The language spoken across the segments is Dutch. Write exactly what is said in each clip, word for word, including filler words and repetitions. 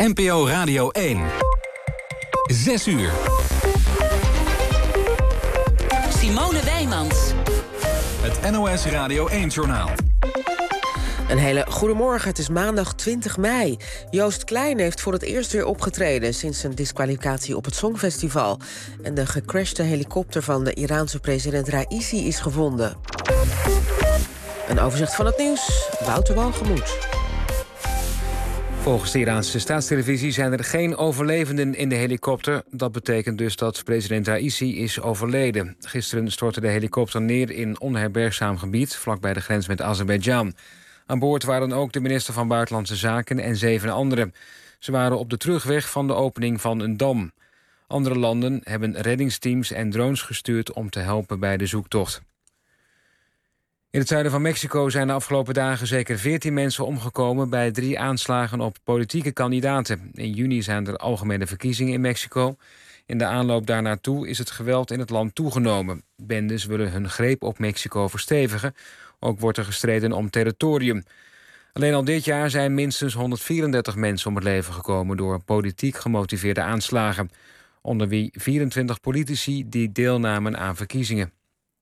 N P O Radio één. Zes uur. Simone Wijmans. Het N O S Radio één-journaal. Een hele goedemorgen, het is maandag twintig mei. Joost Klein heeft voor het eerst weer opgetreden sinds zijn disqualificatie op het Songfestival. En de gecrashte helikopter van de Iraanse president Raisi is gevonden. Een overzicht van het nieuws, Wouter Walgemoed. Volgens de Iraanse staatstelevisie zijn er geen overlevenden in de helikopter. Dat betekent dus dat president Raisi is overleden. Gisteren stortte de helikopter neer in onherbergzaam gebied, vlakbij de grens met Azerbeidzjan. Aan boord waren ook de minister van Buitenlandse Zaken en zeven anderen. Ze waren op de terugweg van de opening van een dam. Andere landen hebben reddingsteams en drones gestuurd om te helpen bij de zoektocht. In het zuiden van Mexico zijn de afgelopen dagen zeker veertien mensen omgekomen bij drie aanslagen op politieke kandidaten. In juni zijn er algemene verkiezingen in Mexico. In de aanloop daarnaartoe is het geweld in het land toegenomen. Bendes willen hun greep op Mexico verstevigen. Ook wordt er gestreden om territorium. Alleen al dit jaar zijn minstens honderdvierendertig mensen om het leven gekomen door politiek gemotiveerde aanslagen. Onder wie vierentwintig politici die deelnamen aan verkiezingen.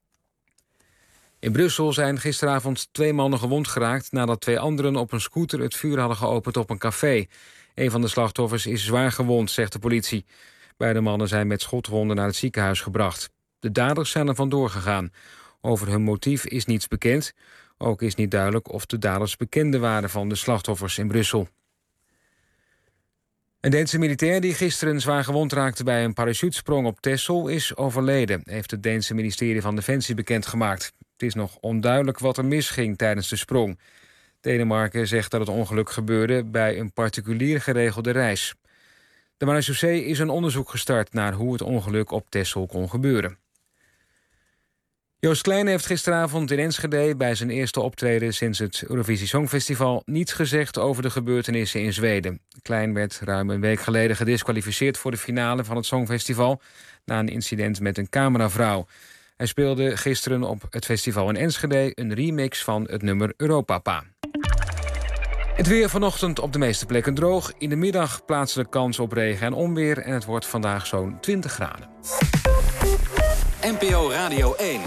In Brussel zijn gisteravond twee mannen gewond geraakt nadat twee anderen op een scooter het vuur hadden geopend op een café. Een van de slachtoffers is zwaar gewond, zegt de politie. Beide mannen zijn met schotwonden naar het ziekenhuis gebracht. De daders zijn er vandoor gegaan. Over hun motief is niets bekend. Ook is niet duidelijk of de daders bekenden waren van de slachtoffers in Brussel. Een Deense militair die gisteren zwaar gewond raakte bij een parachutesprong op Texel is overleden, heeft het Deense ministerie van Defensie bekendgemaakt. Het is nog onduidelijk wat er misging tijdens de sprong. Denemarken zegt dat het ongeluk gebeurde bij een particulier geregelde reis. De marechaussee is een onderzoek gestart naar hoe het ongeluk op Texel kon gebeuren. Joost Klein heeft gisteravond in Enschede bij zijn eerste optreden sinds het Eurovisie Songfestival niets gezegd over de gebeurtenissen in Zweden. Klein werd ruim een week geleden gedisqualificeerd voor de finale van het Songfestival na een incident met een cameravrouw. Hij speelde gisteren op het festival in Enschede een remix van het nummer Europapa. Het weer vanochtend op de meeste plekken droog. In de middag plaatselijk kans op regen en onweer en het wordt vandaag zo'n twintig graden. N P O Radio één.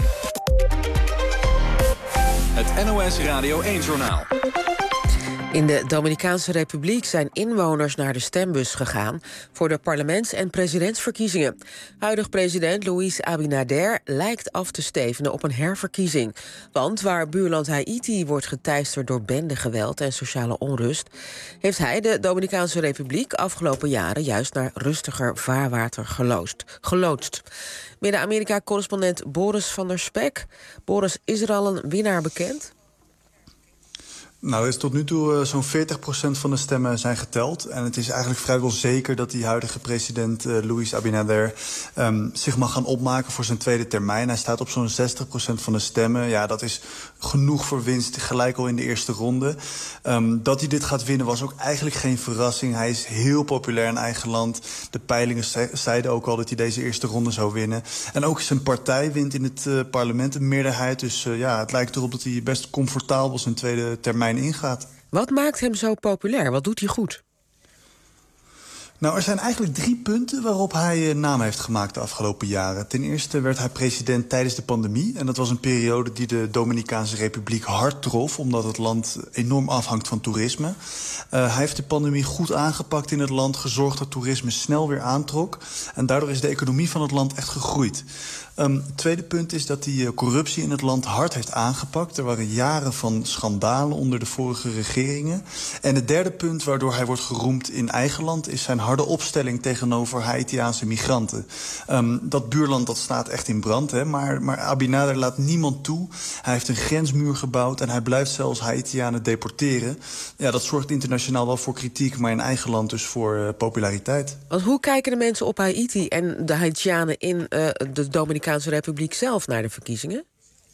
Het N O S Radio één-journaal. In de Dominicaanse Republiek zijn inwoners naar de stembus gegaan voor de parlements- en presidentsverkiezingen. Huidig president Luis Abinader lijkt af te stevenen op een herverkiezing. Want waar buurland Haiti wordt geteisterd door bendegeweld en sociale onrust, heeft hij de Dominicaanse Republiek afgelopen jaren juist naar rustiger vaarwater geloosd. geloodst. Midden-Amerika-correspondent Boris van der Spek. Boris, is er al een winnaar bekend? Nou, er is tot nu toe uh, zo'n veertig procent van de stemmen zijn geteld. En het is eigenlijk vrijwel zeker dat die huidige president uh, Luis Abinader um, zich mag gaan opmaken voor zijn tweede termijn. Hij staat op zo'n zestig procent van de stemmen. Ja, dat is genoeg voor winst, gelijk al in de eerste ronde. Um, dat hij dit gaat winnen was ook eigenlijk geen verrassing. Hij is heel populair in eigen land. De peilingen ze- zeiden ook al dat hij deze eerste ronde zou winnen. En ook zijn partij wint in het uh, parlement een meerderheid. Dus uh, ja, het lijkt erop dat hij best comfortabel zijn tweede termijn ingaat. Wat maakt hem zo populair? Wat doet hij goed? Nou, er zijn eigenlijk drie punten waarop hij uh, naam heeft gemaakt de afgelopen jaren. Ten eerste werd hij president tijdens de pandemie. En dat was een periode die de Dominicaanse Republiek hard trof, omdat het land enorm afhangt van toerisme. Uh, hij heeft de pandemie goed aangepakt in het land, gezorgd dat toerisme snel weer aantrok. En daardoor is de economie van het land echt gegroeid. Um, het tweede punt is dat hij uh, corruptie in het land hard heeft aangepakt. Er waren jaren van schandalen onder de vorige regeringen. En het derde punt waardoor hij wordt geroemd in eigen land is zijn harde opstelling tegenover Haitiaanse migranten. Um, dat buurland dat staat echt in brand, hè, maar, maar Abinader laat niemand toe. Hij heeft een grensmuur gebouwd en hij blijft zelfs Haitianen deporteren. Ja, dat zorgt internationaal wel voor kritiek, maar in eigen land dus voor uh, populariteit. Want hoe kijken de mensen op Haiti en de Haitianen in uh, de Dominicaanse Republiek zelf naar de verkiezingen?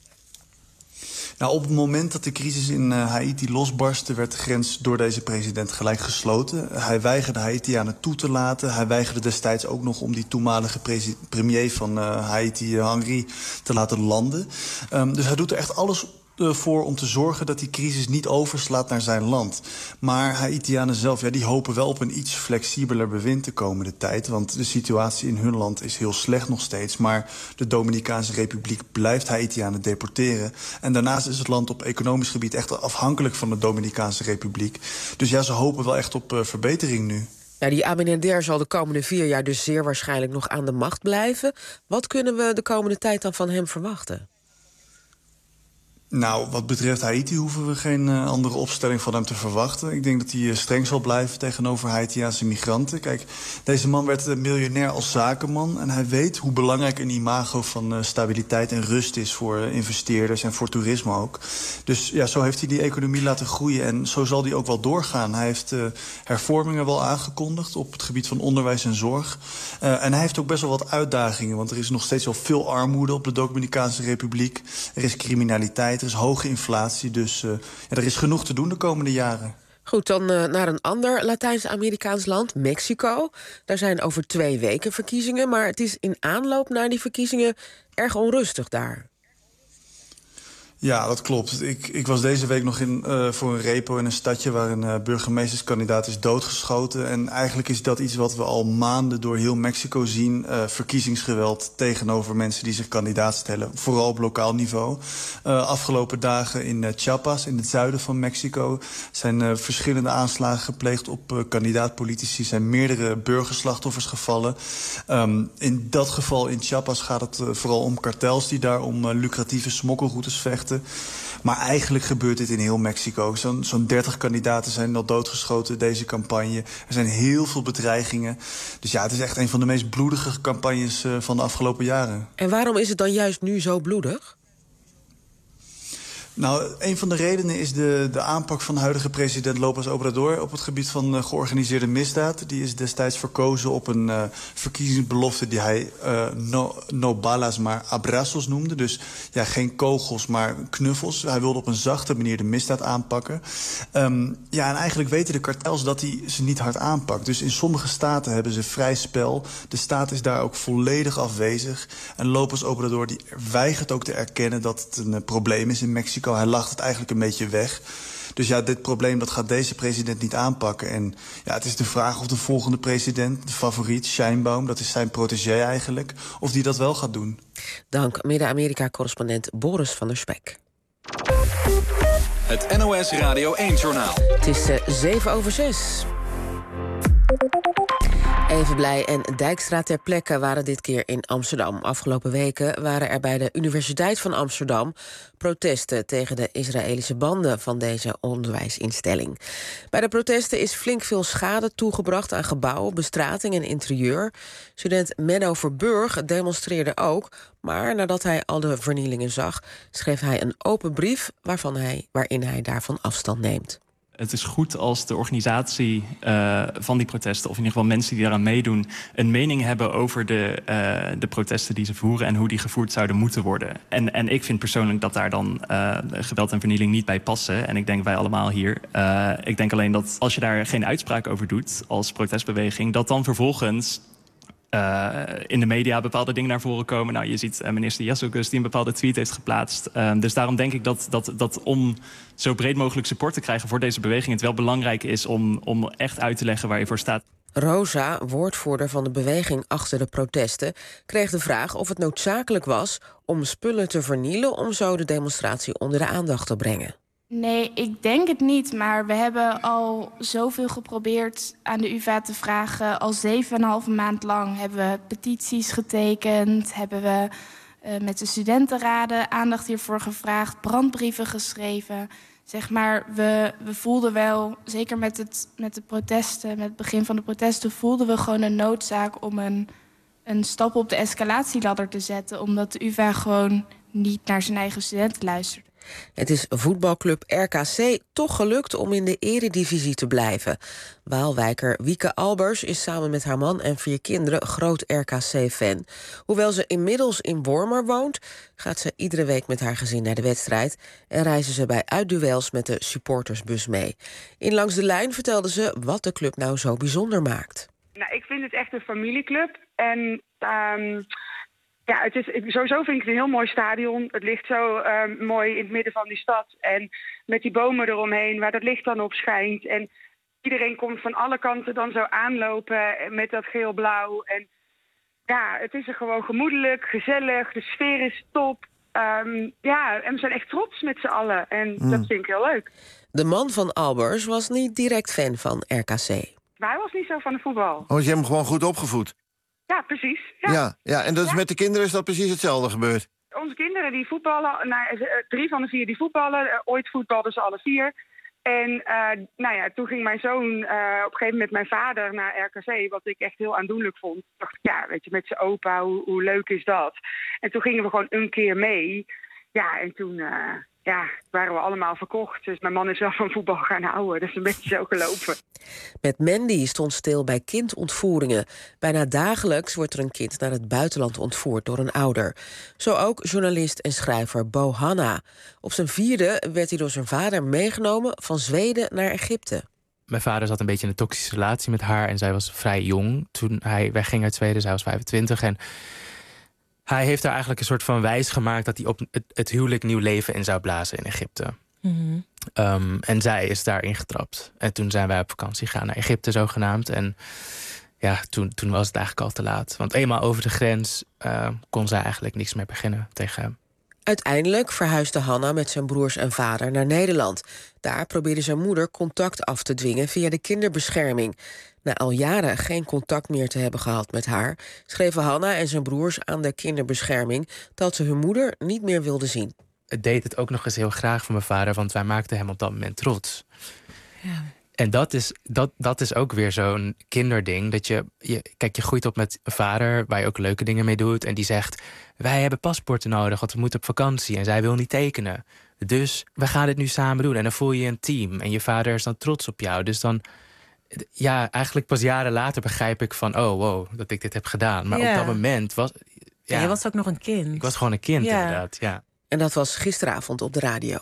Nou, op het moment dat de crisis in uh, Haiti losbarstte, werd de grens door deze president gelijk gesloten. Hij weigerde Haitianen toe te laten. Hij weigerde destijds ook nog om die toenmalige premier van uh, Haiti, uh, Henry, te laten landen. Um, dus hij doet er echt alles voor om te zorgen dat die crisis niet overslaat naar zijn land. Maar Haïtianen zelf, ja, die hopen wel op een iets flexibeler bewind de komende tijd. Want de situatie in hun land is heel slecht nog steeds. Maar de Dominicaanse Republiek blijft Haïtianen deporteren. En daarnaast is het land op economisch gebied echt afhankelijk van de Dominicaanse Republiek. Dus ja, ze hopen wel echt op uh, verbetering nu. Ja, die Abinader zal de komende vier jaar dus zeer waarschijnlijk nog aan de macht blijven. Wat kunnen we de komende tijd dan van hem verwachten? Nou, wat betreft Haiti hoeven we geen uh, andere opstelling van hem te verwachten. Ik denk dat hij uh, streng zal blijven tegenover Haitiaanse migranten. Kijk, deze man werd uh, miljonair als zakenman. En hij weet hoe belangrijk een imago van uh, stabiliteit en rust is voor uh, investeerders en voor toerisme ook. Dus ja, zo heeft hij die economie laten groeien. En zo zal hij ook wel doorgaan. Hij heeft uh, hervormingen wel aangekondigd op het gebied van onderwijs en zorg. Uh, en hij heeft ook best wel wat uitdagingen. Want er is nog steeds wel veel armoede op de Dominicaanse Republiek. Er is criminaliteit. Er is hoge inflatie, dus uh, ja, er is genoeg te doen de komende jaren. Goed, dan uh, naar een ander Latijns-Amerikaans land, Mexico. Daar zijn over twee weken verkiezingen, maar het is in aanloop naar die verkiezingen erg onrustig daar. Ja, dat klopt. Ik, ik was deze week nog in, uh, voor een repo in een stadje waar een uh, burgemeesterskandidaat is doodgeschoten. En eigenlijk is dat iets wat we al maanden door heel Mexico zien. Uh, verkiezingsgeweld tegenover mensen die zich kandidaat stellen. Vooral op lokaal niveau. Uh, afgelopen dagen in uh, Chiapas, in het zuiden van Mexico, zijn uh, verschillende aanslagen gepleegd op uh, kandidaatpolitici. Zijn meerdere burgerslachtoffers gevallen. Um, in dat geval in Chiapas gaat het uh, vooral om kartels die daar om uh, lucratieve smokkelroutes vechten. Maar eigenlijk gebeurt dit in heel Mexico. Zo'n zo'n dertig kandidaten zijn al doodgeschoten deze campagne. Er zijn heel veel bedreigingen. Dus ja, het is echt een van de meest bloedige campagnes uh, van de afgelopen jaren. En waarom is het dan juist nu zo bloedig? Nou, een van de redenen is de, de aanpak van de huidige president López Obrador op het gebied van uh, georganiseerde misdaad. Die is destijds verkozen op een uh, verkiezingsbelofte die hij uh, no, no balas, maar abrazos noemde. Dus ja, geen kogels, maar knuffels. Hij wilde op een zachte manier de misdaad aanpakken. Um, ja, en eigenlijk weten de kartels dat hij ze niet hard aanpakt. Dus in sommige staten hebben ze vrij spel. De staat is daar ook volledig afwezig. En López Obrador die weigert ook te erkennen dat het een uh, probleem is in Mexico. Hij lacht het eigenlijk een beetje weg. Dus ja, dit probleem dat gaat deze president niet aanpakken. En ja, het is de vraag of de volgende president, de favoriet, Sheinbaum, dat is zijn protégé eigenlijk, of die dat wel gaat doen. Dank Midden-Amerika-correspondent Boris van der Spek. Het N O S Radio één-journaal. Het is uh, zeven over zes. Evenblij en Dijkstra ter plekke waren dit keer in Amsterdam. Afgelopen weken waren er bij de Universiteit van Amsterdam protesten tegen de Israëlische banden van deze onderwijsinstelling. Bij de protesten is flink veel schade toegebracht aan gebouwen, bestrating en interieur. Student Menno Verburg demonstreerde ook, maar nadat hij al de vernielingen zag, schreef hij een open brief waarvan hij, waarin hij daarvan afstand neemt. Het is goed als de organisatie uh, van die protesten, of in ieder geval mensen die daaraan meedoen, een mening hebben over de, uh, de protesten die ze voeren en hoe die gevoerd zouden moeten worden. En, en ik vind persoonlijk dat daar dan uh, geweld en vernieling niet bij passen. En ik denk wij allemaal hier. Uh, ik denk alleen dat als je daar geen uitspraak over doet als protestbeweging, dat dan vervolgens Uh, in de media bepaalde dingen naar voren komen. Nou, je ziet uh, minister Jesselgus die een bepaalde tweet heeft geplaatst. Uh, dus daarom denk ik dat, dat, dat om zo breed mogelijk support te krijgen voor deze beweging, het wel belangrijk is om, om echt uit te leggen waar je voor staat. Rosa, woordvoerder van de beweging achter de protesten, kreeg de vraag of het noodzakelijk was om spullen te vernielen om zo de demonstratie onder de aandacht te brengen. Nee, ik denk het niet, maar we hebben al zoveel geprobeerd aan de U vA te vragen. Al zeven en een halve maand lang hebben we petities getekend, hebben we uh, met de studentenraden aandacht hiervoor gevraagd, brandbrieven geschreven. Zeg maar, we, we voelden wel, zeker met, het, met de protesten, met het begin van de protesten, voelden we gewoon een noodzaak om een, een stap op de escalatieladder te zetten, omdat de U vA gewoon niet naar zijn eigen studenten luistert. Het is voetbalclub R K C toch gelukt om in de eredivisie te blijven. Waalwijker Wieke Albers is samen met haar man en vier kinderen groot R K C-fan. Hoewel ze inmiddels in Wormer woont, gaat ze iedere week met haar gezin naar de wedstrijd en reizen ze bij uitduels met de supportersbus mee. In Langs de Lijn vertelde ze wat de club nou zo bijzonder maakt. Nou, ik vind het echt een familieclub en um, Ja, het is, sowieso vind ik het een heel mooi stadion. Het ligt zo uh, mooi in het midden van die stad. En met die bomen eromheen waar dat licht dan op schijnt. En iedereen komt van alle kanten dan zo aanlopen met dat geel-blauw. En ja, het is er gewoon gemoedelijk, gezellig. De sfeer is top. Um, ja, en we zijn echt trots met z'n allen. En mm. dat vind ik heel leuk. De man van Albers was niet direct fan van R K C. Maar hij was niet zo van de voetbal. Oh, je hebt hem gewoon goed opgevoed? Ja, precies. Ja, ja, ja en dat is ja. met de kinderen is dat precies hetzelfde gebeurd? Onze kinderen die voetballen, nou, drie van de vier die voetballen. Ooit voetbalden ze alle vier. En uh, nou ja, toen ging mijn zoon uh, op een gegeven moment met mijn vader naar R K C, wat ik echt heel aandoenlijk vond. Ik dacht, ja, weet je, met zijn opa, hoe, hoe leuk is dat? En toen gingen we gewoon een keer mee. Ja, en toen uh, ja, waren we allemaal verkocht. Dus mijn man is wel van voetbal gaan houden. Dat is een beetje zo gelopen. Met Mandy stond stil bij kindontvoeringen. Bijna dagelijks wordt er een kind naar het buitenland ontvoerd door een ouder. Zo ook journalist en schrijver Bo Hanna. Op zijn vierde werd hij door zijn vader meegenomen van Zweden naar Egypte. Mijn vader zat een beetje in een toxische relatie met haar en zij was vrij jong toen hij wegging uit Zweden. Zij was vijfentwintig en hij heeft haar eigenlijk een soort van wijs gemaakt dat hij op het, het huwelijk nieuw leven in zou blazen in Egypte. Mm-hmm. Um, en zij is daarin getrapt. En toen zijn wij op vakantie gegaan naar Egypte zogenaamd. En ja, toen, toen was het eigenlijk al te laat. Want eenmaal over de grens uh, kon zij eigenlijk niks meer beginnen tegen hem. Uiteindelijk verhuisde Hanna met zijn broers en vader naar Nederland. Daar probeerde zijn moeder contact af te dwingen via de kinderbescherming. Na al jaren geen contact meer te hebben gehad met haar, schreven Hanna en zijn broers aan de kinderbescherming dat ze hun moeder niet meer wilden zien. Het deed het ook nog eens heel graag voor mijn vader, want wij maakten hem op dat moment trots. Ja. En dat is, dat, dat is ook weer zo'n kinderding. Dat je, je, kijk, je groeit op met een vader waar je ook leuke dingen mee doet. En die zegt, wij hebben paspoorten nodig, want we moeten op vakantie. En zij wil niet tekenen. Dus we gaan dit nu samen doen. En dan voel je je een team. En je vader is dan trots op jou. Dus dan, ja, eigenlijk pas jaren later begrijp ik van, oh, wow, dat ik dit heb gedaan. Maar ja. op dat moment was... Ja, ja, je was ook nog een kind. Ik was gewoon een kind, ja. inderdaad, ja. En dat was gisteravond op de radio.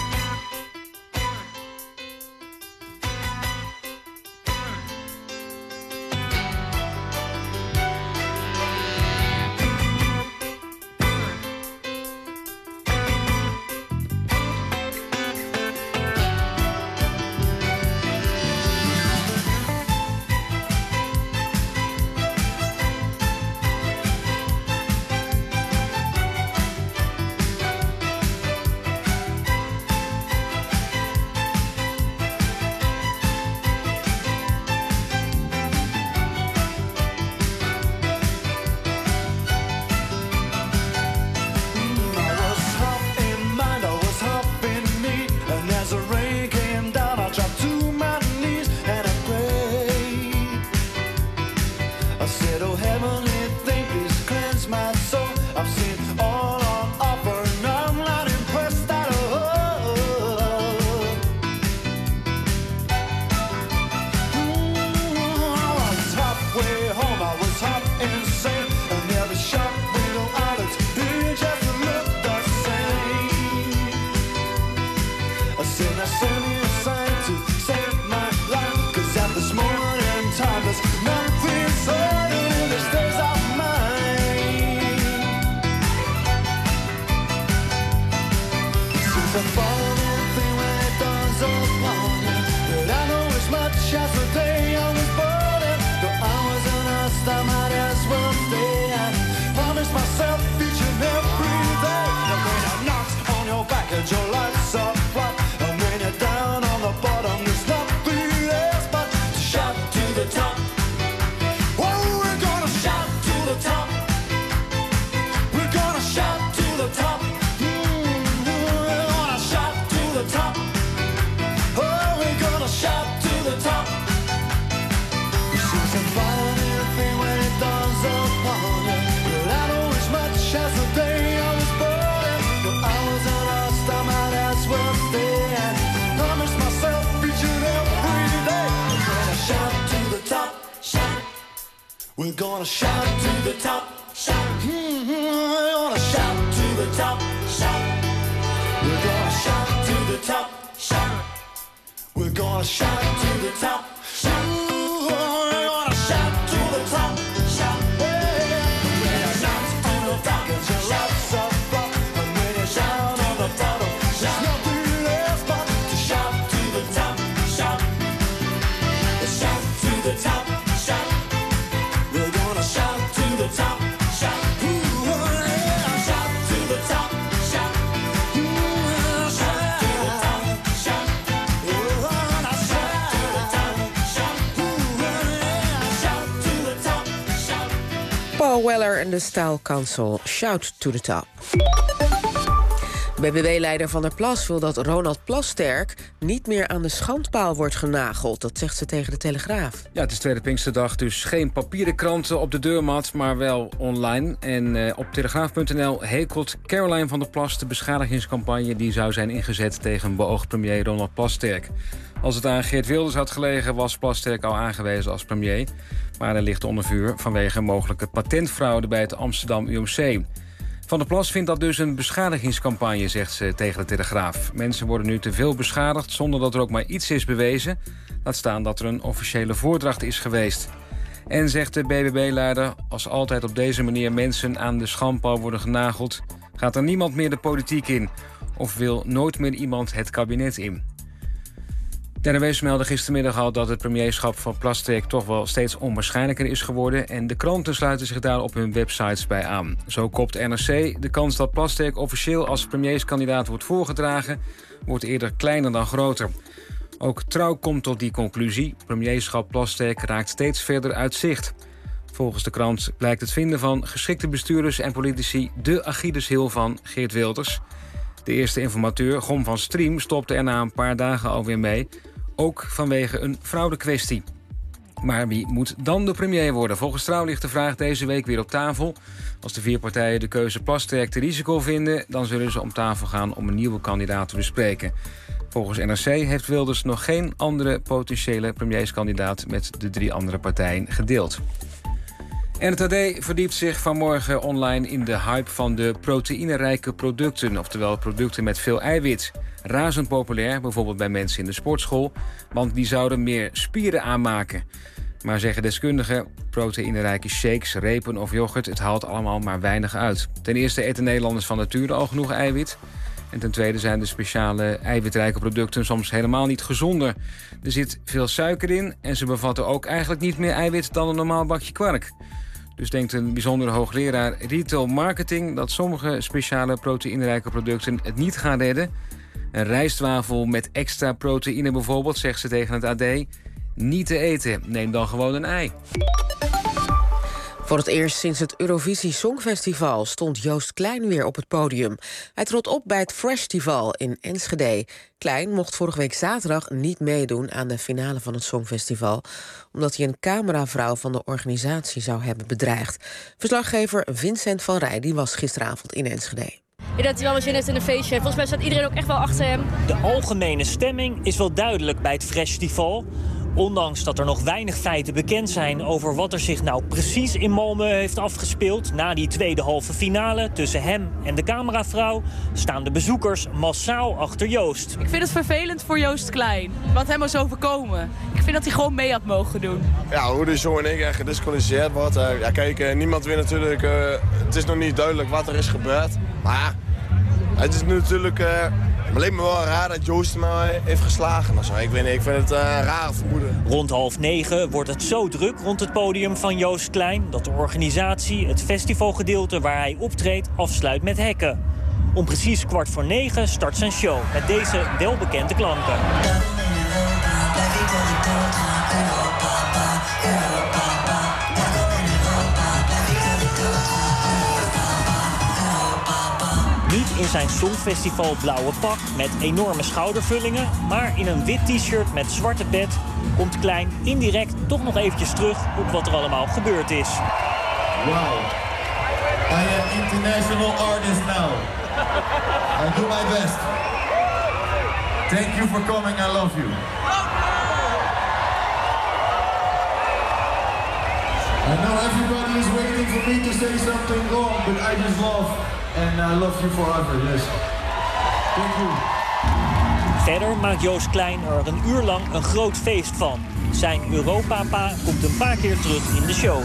We're gonna shout to the top, shout. Mm-hmm. We're gonna shout to the top, shout. We're gonna shout to the top, shout. We're gonna shout to the top, shout. We're gonna shout to the top, shout. We're gonna shout to the top. the top, shout. We're gonna shout to the top, shout. Ooh, yeah. Shout to the top, shout. Ooh, shout to the top, shout. We're gonna shout to the top, shout. Ooh, yeah. Shout to the top, shout. Paul Weller en de Staal Council, Shout to the Top. B B B-leider Van der Plas wil dat Ronald Plasterk niet meer aan de schandpaal wordt genageld. Dat zegt ze tegen de Telegraaf. Ja, het is Tweede Pinksterdag, dus geen papieren kranten op de deurmat, maar wel online. En uh, op telegraaf punt n l hekelt Caroline van der Plas de beschadigingscampagne die zou zijn ingezet tegen beoogd premier Ronald Plasterk. Als het aan Geert Wilders had gelegen, was Plasterk al aangewezen als premier. Maar hij ligt onder vuur vanwege mogelijke patentfraude bij het Amsterdam U M C. Van der Plas vindt dat dus een beschadigingscampagne, zegt ze tegen de Telegraaf. Mensen worden nu te veel beschadigd zonder dat er ook maar iets is bewezen. Laat staan dat er een officiële voordracht is geweest. En zegt de B B B-leider, als altijd op deze manier mensen aan de schandpaal worden genageld, gaat er niemand meer de politiek in. Of wil nooit meer iemand het kabinet in. De N W S meldde gistermiddag al dat het premierschap van Plasterk toch wel steeds onwaarschijnlijker is geworden. En de kranten sluiten zich daar op hun websites bij aan. Zo kopt N R C: de kans dat Plasterk officieel als premierskandidaat wordt voorgedragen wordt eerder kleiner dan groter. Ook Trouw komt tot die conclusie. Premierschap Plasterk raakt steeds verder uit zicht. Volgens de krant blijkt het vinden van geschikte bestuurders en politici de Achilleshiel van Geert Wilders. De eerste informateur, Gom van Striem, stopte er na een paar dagen alweer mee. Ook vanwege een fraudekwestie. Maar wie moet dan de premier worden? Volgens Trouw ligt de vraag deze week weer op tafel. Als de vier partijen de keuze Plasterk te risico vinden, dan zullen ze om tafel gaan om een nieuwe kandidaat te bespreken. Volgens N R C heeft Wilders nog geen andere potentiële premierskandidaat met de drie andere partijen gedeeld. En het A D verdiept zich vanmorgen online in de hype van de proteïnerijke producten, oftewel producten met veel eiwit. Razend populair, bijvoorbeeld bij mensen in de sportschool, want die zouden meer spieren aanmaken. Maar zeggen deskundigen, proteïnerijke shakes, repen of yoghurt, het haalt allemaal maar weinig uit. Ten eerste eten Nederlanders van nature al genoeg eiwit. En ten tweede zijn de speciale eiwitrijke producten soms helemaal niet gezonder. Er zit veel suiker in en ze bevatten ook eigenlijk niet meer eiwit dan een normaal bakje kwark. Dus denkt een bijzondere hoogleraar retail marketing dat sommige speciale proteïnerijke producten het niet gaan redden. Een rijstwafel met extra proteïne bijvoorbeeld, zegt ze tegen het A D, niet te eten. Neem dan gewoon een ei. Voor het eerst sinds het Eurovisie Songfestival stond Joost Klein weer op het podium. Hij trad op bij het Freshtival in Enschede. Klein mocht vorige week zaterdag niet meedoen aan de finale van het Songfestival, omdat hij een cameravrouw van de organisatie zou hebben bedreigd. Verslaggever Vincent van Rij die was gisteravond in Enschede. Ja, dat hij wel wat zin heeft in een feestje. Volgens mij staat iedereen ook echt wel achter hem. De algemene stemming is wel duidelijk bij het Freshtival. Ondanks dat er nog weinig feiten bekend zijn over wat er zich nou precies in Malmö heeft afgespeeld, na die tweede halve finale tussen hem en de cameravrouw, staan de bezoekers massaal achter Joost. Ik vind het vervelend voor Joost Klein, wat hem is overkomen. Ik vind dat hij gewoon mee had mogen doen. Ja, hoe de zo en ik echt gedisqualificeerd wordt. Uh, ja, kijk, uh, niemand weet natuurlijk, uh, het is nog niet duidelijk wat er is gebeurd. Maar ja, het is natuurlijk... Uh, Het leek me wel raar dat Joost me heeft geslagen. Also, ik, weet niet, ik vind het uh, een raar vermoeden. Rond half negen wordt het zo druk rond het podium van Joost Klein dat de organisatie het festivalgedeelte waar hij optreedt afsluit met hekken. Om precies kwart voor negen start zijn show met deze welbekende klanken. Niet in zijn Songfestival blauwe pak met enorme schoudervullingen, maar in een wit t-shirt met zwarte pet komt Klein indirect toch nog eventjes terug op wat er allemaal gebeurd is. Wow, I am international artist now. I do my best. Thank you for coming, I love you. I know everybody is waiting for me to say something wrong, but I just love and I love you forever, yes. Thank you. Verder maakt Joost Klein er een uur lang een groot feest van. Zijn Europapa komt een paar keer terug in de show.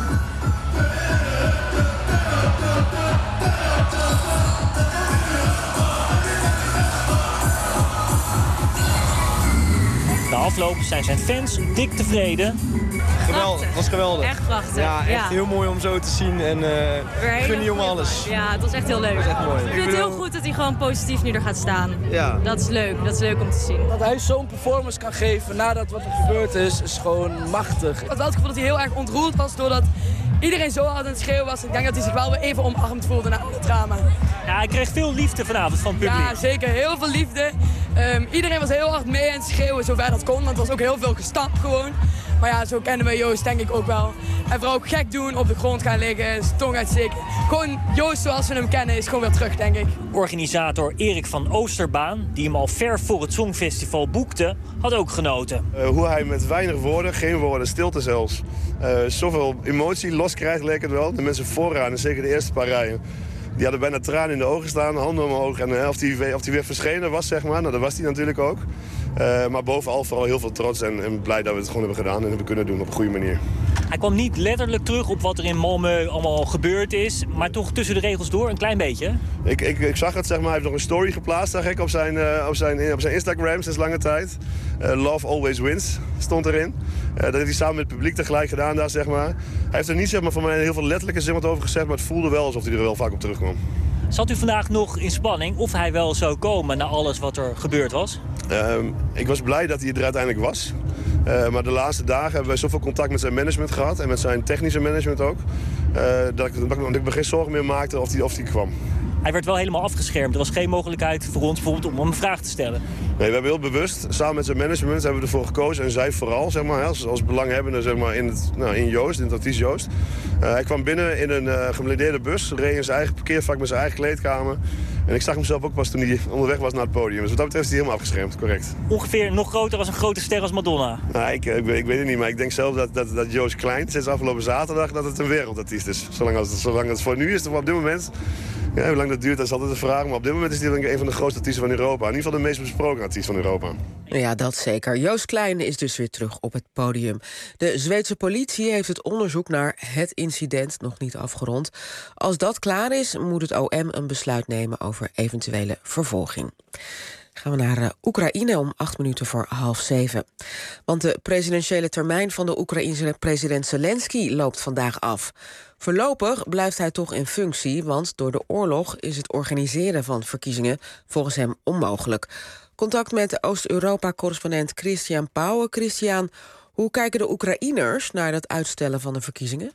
Na afloop zijn zijn fans dik tevreden. Geweldig, het was geweldig. Echt prachtig. Ja, echt Ja. heel mooi om zo te zien. En uh, gun die jongen alles. Ja, het was echt heel leuk. Dat is echt mooi. Ik vind het heel goed dat hij gewoon positief nu er gaat staan. Ja. Dat is leuk, dat is leuk om te zien. Dat hij zo'n performance kan geven nadat wat er gebeurd is, is gewoon machtig. Ik had wel het gevoel dat hij heel erg ontroerd was doordat iedereen zo hard aan het schreeuwen was. Ik denk dat hij zich wel weer even omarmd voelde na het drama. Ja, hij kreeg veel liefde vanavond van het publiek. Ja, zeker. Heel veel liefde. Um, iedereen was heel hard mee aan het schreeuwen, zover dat kon. Want het was ook heel veel gestapt gewoon. Maar ja, zo kennen we Joost denk ik ook wel. En vooral ook gek doen, op de grond gaan liggen, zijn tong uitsteken. Gewoon Joost zoals we hem kennen is gewoon weer terug, denk ik. Organisator Erik van Oosterbaan, die hem al ver voor het Songfestival boekte, had ook genoten. Uh, hoe hij met weinig woorden, geen woorden, stilte zelfs, uh, zoveel emotie loskrijgt, leek het wel. De mensen vooraan, en zeker de eerste paar rijen, die hadden bijna tranen in de ogen staan, handen omhoog. En uh, of hij of die weer verschenen was, zeg maar, nou, dat was hij natuurlijk ook. Uh, maar bovenal vooral heel veel trots en, en blij dat we het gewoon hebben gedaan en hebben kunnen doen op een goede manier. Hij kwam niet letterlijk terug op wat er in Malmö allemaal gebeurd is, maar toch tussen de regels door een klein beetje. Ik, ik, ik zag het, zeg maar, hij heeft nog een story geplaatst, zag ik, op zijn, uh, op zijn, op zijn Instagram sinds lange tijd. Uh, Love always wins, stond erin. Uh, dat heeft hij samen met het publiek tegelijk gedaan daar, zeg maar. Hij heeft er niet, zeg maar, voor mij heel veel letterlijke zin wat over gezegd, maar het voelde wel alsof hij er wel vaak op terugkwam. Zat u vandaag nog in spanning of hij wel zou komen na alles wat er gebeurd was? Uh, ik was blij dat hij er uiteindelijk was. Uh, maar de laatste dagen hebben wij zoveel contact met zijn management gehad en met zijn technische management ook, uh, dat, ik, dat ik me geen zorgen meer maakte of hij of die kwam. Hij werd wel helemaal afgeschermd. Er was geen mogelijkheid voor ons bijvoorbeeld om hem een vraag te stellen. Nee, we hebben heel bewust, samen met zijn management, hebben we ervoor gekozen. En zij vooral, zeg maar, als, als belanghebbende, zeg maar, in, het, nou, in Joost, in het artiest Joost. Uh, hij kwam binnen in een uh, geblindeerde bus, reed in zijn eigen parkeervak met zijn eigen kleedkamer. En ik zag hem zelf ook pas toen hij onderweg was naar het podium. Dus wat dat betreft is hij helemaal afgeschermd, correct. Ongeveer nog groter als een grote ster als Madonna. Nou, ik, ik, ik weet het niet, maar ik denk zelf dat, dat, dat Joost Klein sinds afgelopen zaterdag dat het een wereldartiest is. Zolang, als, zolang het voor nu is, op dit moment. Ja, hoe lang dat duurt, dat is altijd de vraag. Maar op dit moment is hij denk ik een van de grootste artiesten van Europa. In ieder geval de meest besproken artiest van Europa. Ja, dat zeker. Joost Klein is dus weer terug op het podium. De Zweedse politie heeft het onderzoek naar het incident nog niet afgerond. Als dat klaar is, moet het O M een besluit nemen over eventuele vervolging. Gaan we naar uh, Oekraïne om acht minuten voor half zeven. Want de presidentiële termijn van de Oekraïense president Zelensky loopt vandaag af. Voorlopig blijft hij toch in functie, want door de oorlog is het organiseren van verkiezingen volgens hem onmogelijk. Contact met de Oost-Europa-correspondent Christian Pauwen. Christian, hoe kijken de Oekraïners naar dat uitstellen van de verkiezingen?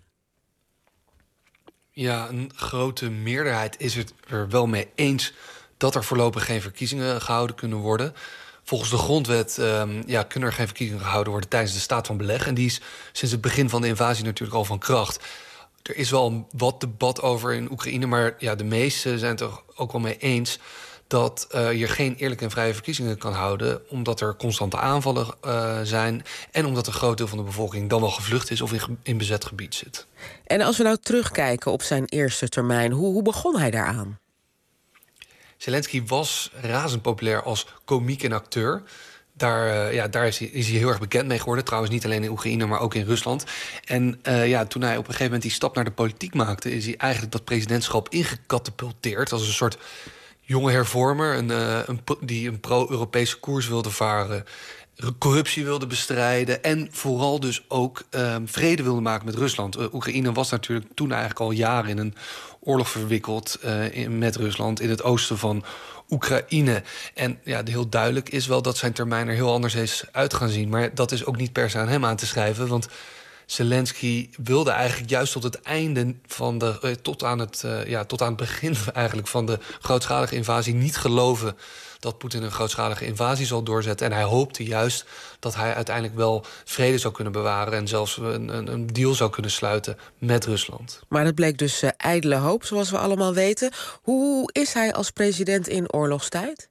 Ja, een grote meerderheid is het er wel mee eens dat er voorlopig geen verkiezingen gehouden kunnen worden. Volgens de grondwet um, ja, kunnen er geen verkiezingen gehouden worden tijdens de staat van beleg. En die is sinds het begin van de invasie natuurlijk al van kracht. Er is wel wat debat over in Oekraïne, maar ja, de meesten zijn het er ook wel mee eens dat uh, je geen eerlijke en vrije verkiezingen kan houden, omdat er constante aanvallen uh, zijn en omdat een groot deel van de bevolking dan wel gevlucht is of in, in bezet gebied zit. En als we nou terugkijken op zijn eerste termijn, hoe, hoe begon hij daaraan? Zelensky was razend populair als komiek en acteur. Daar, uh, ja, daar is hij, is hij heel erg bekend mee geworden. Trouwens niet alleen in Oekraïne, maar ook in Rusland. En uh, ja, toen hij op een gegeven moment die stap naar de politiek maakte, is hij eigenlijk dat presidentschap ingecatapulteerd als een soort jonge hervormer, een, uh, een, die een pro-Europese koers wilde varen, corruptie wilde bestrijden en vooral dus ook uh, vrede wilde maken met Rusland. Uh, Oekraïne was natuurlijk toen eigenlijk al jaren in een oorlog verwikkeld uh, in, met Rusland in het oosten van Oekraïne. En ja, heel duidelijk is wel dat zijn termijn er heel anders is uit gaan zien. Maar dat is ook niet per se aan hem aan te schrijven, want Zelensky wilde eigenlijk juist tot het einde van de, uh, tot aan het, uh, ja, tot aan het begin eigenlijk van de grootschalige invasie niet geloven dat Poetin een grootschalige invasie zal doorzetten. En hij hoopte juist dat hij uiteindelijk wel vrede zou kunnen bewaren en zelfs een, een, een deal zou kunnen sluiten met Rusland. Maar dat bleek dus uh, ijdele hoop, zoals we allemaal weten. Hoe is hij als president in oorlogstijd?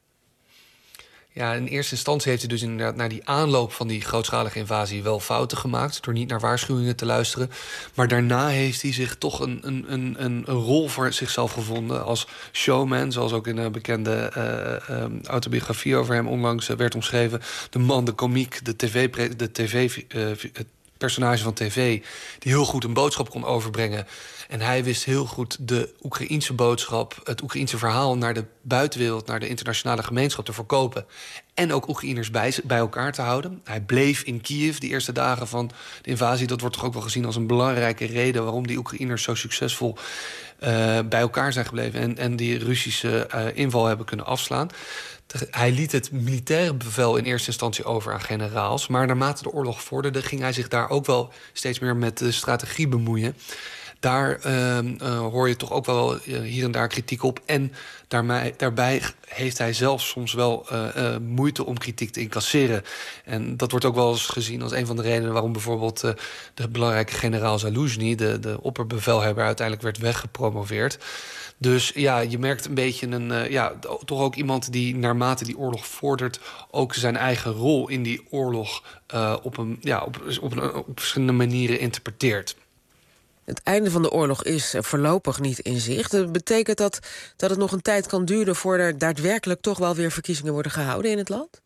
Ja, in eerste instantie heeft hij dus inderdaad naar die aanloop van die grootschalige invasie wel fouten gemaakt door niet naar waarschuwingen te luisteren. Maar daarna heeft hij zich toch een, een, een, een rol voor zichzelf gevonden als showman, zoals ook in een bekende uh, um, autobiografie over hem onlangs uh, werd omschreven. De man, de komiek, de tv, de tv, uh, het personage van tv, die heel goed een boodschap kon overbrengen. En hij wist heel goed de Oekraïense boodschap, het Oekraïense verhaal naar de buitenwereld, naar de internationale gemeenschap te verkopen. en ook Oekraïners bij, bij elkaar te houden. Hij bleef in Kiev die eerste dagen van de invasie. Dat wordt toch ook wel gezien als een belangrijke reden waarom die Oekraïners zo succesvol uh, bij elkaar zijn gebleven en, en die Russische uh, inval hebben kunnen afslaan. Hij liet het militaire bevel in eerste instantie over aan generaals, maar naarmate de oorlog vorderde ging hij zich daar ook wel steeds meer met de strategie bemoeien. Daar uh, uh, hoor je toch ook wel uh, hier en daar kritiek op. En daarmee, daarbij heeft hij zelf soms wel uh, uh, moeite om kritiek te incasseren. En dat wordt ook wel eens gezien als een van de redenen waarom bijvoorbeeld uh, de belangrijke generaal Zaluzhny, de, de opperbevelhebber, uiteindelijk werd weggepromoveerd. Dus ja, je merkt een beetje een, uh, ja, toch ook iemand die naarmate die oorlog vordert ook zijn eigen rol in die oorlog uh, op, een, ja, op, op, een, op verschillende manieren interpreteert. Het einde van de oorlog is voorlopig niet in zicht. Dat betekent dat, dat het nog een tijd kan duren voordat er daadwerkelijk toch wel weer verkiezingen worden gehouden in het land?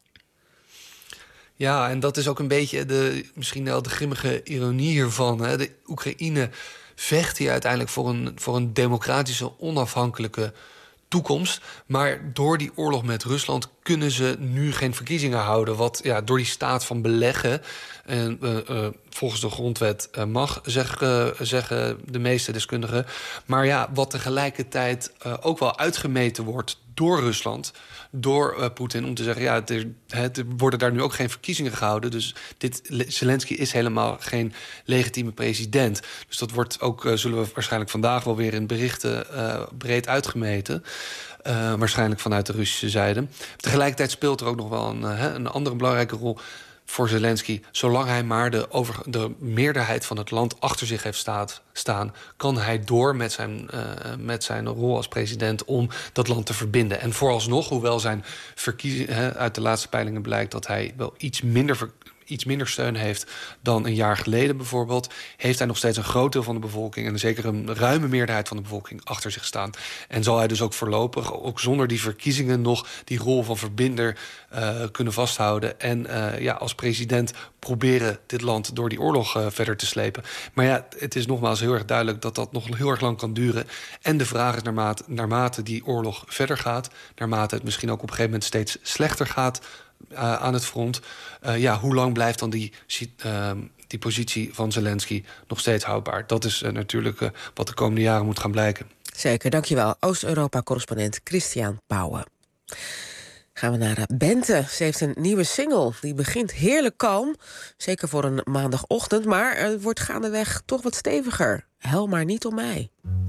Ja, en dat is ook een beetje de, misschien wel de grimmige ironie hiervan. Hè. De Oekraïne vecht hier uiteindelijk voor een, voor een democratische, onafhankelijke toekomst. Maar door die oorlog met Rusland kunnen ze nu geen verkiezingen houden. Wat ja, door die staat van beleggen, en, uh, uh, volgens de grondwet uh, mag, zeg, uh, zeggen de meeste deskundigen. Maar ja, wat tegelijkertijd uh, ook wel uitgemeten wordt door Rusland, door uh, Poetin, om te zeggen, ja, er, het, er worden daar nu ook geen verkiezingen gehouden. Dus dit, Zelensky is helemaal geen legitieme president. Dus dat wordt ook, uh, zullen we waarschijnlijk vandaag wel weer in berichten uh, breed uitgemeten. Uh, waarschijnlijk vanuit de Russische zijde. Tegelijkertijd speelt er ook nog wel een, uh, een andere belangrijke rol voor Zelensky. Zolang hij maar de, over, de meerderheid van het land achter zich heeft staat, staan, kan hij door met zijn, uh, met zijn rol als president om dat land te verbinden. En vooralsnog, hoewel zijn verkiezingen, uit de laatste peilingen blijkt dat hij wel iets minder ver, iets minder steun heeft dan een jaar geleden bijvoorbeeld, heeft hij nog steeds een groot deel van de bevolking en zeker een ruime meerderheid van de bevolking achter zich staan. En zal hij dus ook voorlopig, ook zonder die verkiezingen, nog die rol van verbinder uh, kunnen vasthouden en uh, ja, als president proberen dit land door die oorlog uh, verder te slepen. Maar ja, het is nogmaals heel erg duidelijk dat dat nog heel erg lang kan duren. En de vraag is, naarmate, naarmate die oorlog verder gaat, naarmate het misschien ook op een gegeven moment steeds slechter gaat Uh, aan het front, Uh, ja, hoe lang blijft dan die, uh, die positie van Zelensky nog steeds houdbaar? Dat is uh, natuurlijk uh, wat de komende jaren moet gaan blijken. Zeker, dankjewel. Oost-Europa-correspondent Christian Pauwen. Gaan we naar Bente. Ze heeft een nieuwe single. Die begint heerlijk kalm, zeker voor een maandagochtend, maar het wordt gaandeweg toch wat steviger. Huil maar niet om mij.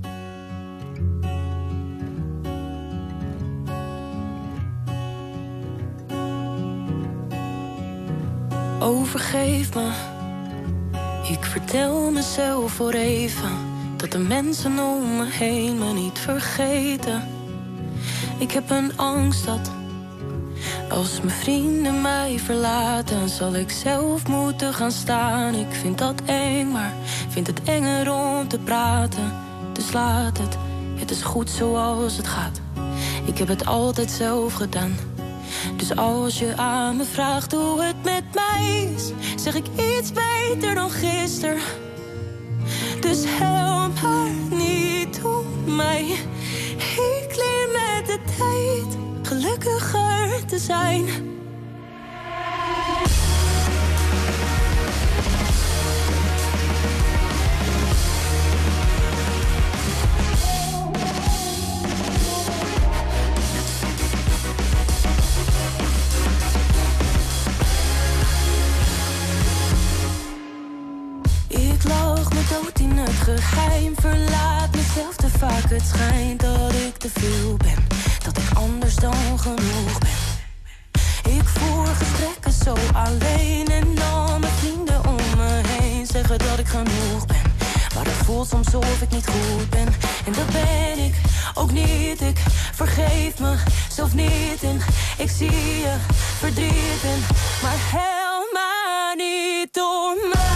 Oh, vergeef me. Ik vertel mezelf voor even dat de mensen om me heen me niet vergeten. Ik heb een angst dat als mijn vrienden mij verlaten, zal ik zelf moeten gaan staan. Ik vind dat eng, maar vind het enger om te praten. Dus laat het, het is goed zoals het gaat. Ik heb het altijd zelf gedaan. Dus als je aan me vraagt hoe het met mij is, zeg ik iets beter dan gisteren. Dus help maar niet om mij. Ik leer met de tijd gelukkiger te zijn. Dood in het geheim, verlaat mezelf te vaak. Het schijnt dat ik te veel ben, dat ik anders dan genoeg ben. Ik voer gesprekken zo alleen en al mijn vrienden om me heen zeggen dat ik genoeg ben. Maar het voelt soms alsof ik niet goed ben. En dat ben ik ook niet, ik vergeef me zelf niet. En ik zie je verdriet in, maar help maar niet om mij.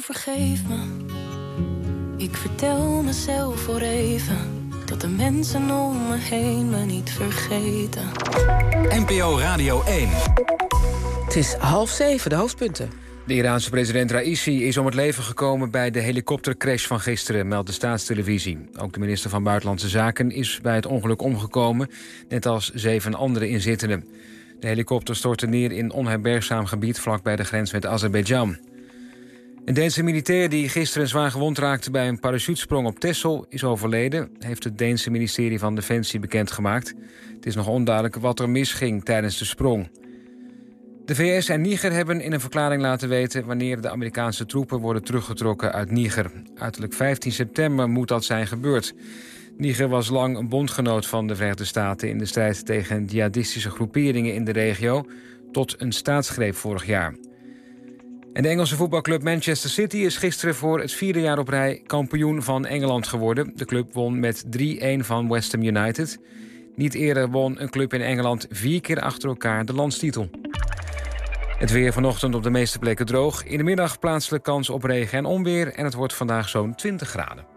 overgeef me. Ik vertel mezelf voor even dat de mensen om me heen me niet vergeten. N P O Radio één. Het is half zeven, de hoofdpunten. De Iraanse president Raisi is om het leven gekomen bij de helikoptercrash van gisteren, meldt de staatstelevisie. Ook de minister van Buitenlandse Zaken is bij het ongeluk omgekomen, net als zeven andere inzittenden. De helikopter stortte neer in onherbergzaam gebied vlakbij de grens met Azerbeidzjan. Een Deense militair die gisteren zwaar gewond raakte bij een parachutesprong op Texel is overleden, heeft het Deense ministerie van Defensie bekendgemaakt. Het is nog onduidelijk wat er misging tijdens de sprong. De V S en Niger hebben in een verklaring laten weten wanneer de Amerikaanse troepen worden teruggetrokken uit Niger. Uiterlijk vijftien september moet dat zijn gebeurd. Niger was lang een bondgenoot van de Verenigde Staten in de strijd tegen jihadistische groeperingen in de regio, tot een staatsgreep vorig jaar. En de Engelse voetbalclub Manchester City is gisteren voor het vierde jaar op rij kampioen van Engeland geworden. De club won met drie-een van West Ham United. Niet eerder won een club in Engeland vier keer achter elkaar de landstitel. Het weer vanochtend op de meeste plekken droog. In de middag plaatselijk kans op regen en onweer. En het wordt vandaag zo'n twintig graden.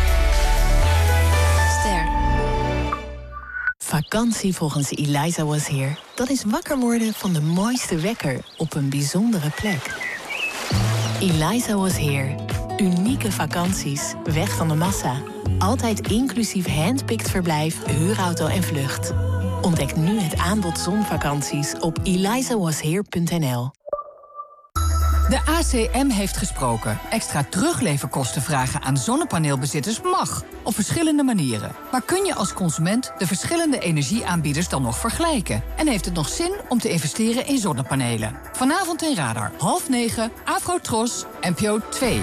Ster. Vakantie volgens Eliza Was Here. Dat is wakker worden van de mooiste wekker op een bijzondere plek. Eliza Was Here. Unieke vakanties. Weg van de massa. Altijd inclusief handpicked verblijf, huurauto en vlucht. Ontdek nu het aanbod zonvakanties op eliza was here punt n l. De A C M heeft gesproken. Extra terugleverkosten vragen aan zonnepaneelbezitters mag. Op verschillende manieren. Maar kun je als consument de verschillende energieaanbieders dan nog vergelijken? En heeft het nog zin om te investeren in zonnepanelen? Vanavond in Radar, half negen, Afrotros, N P O twee.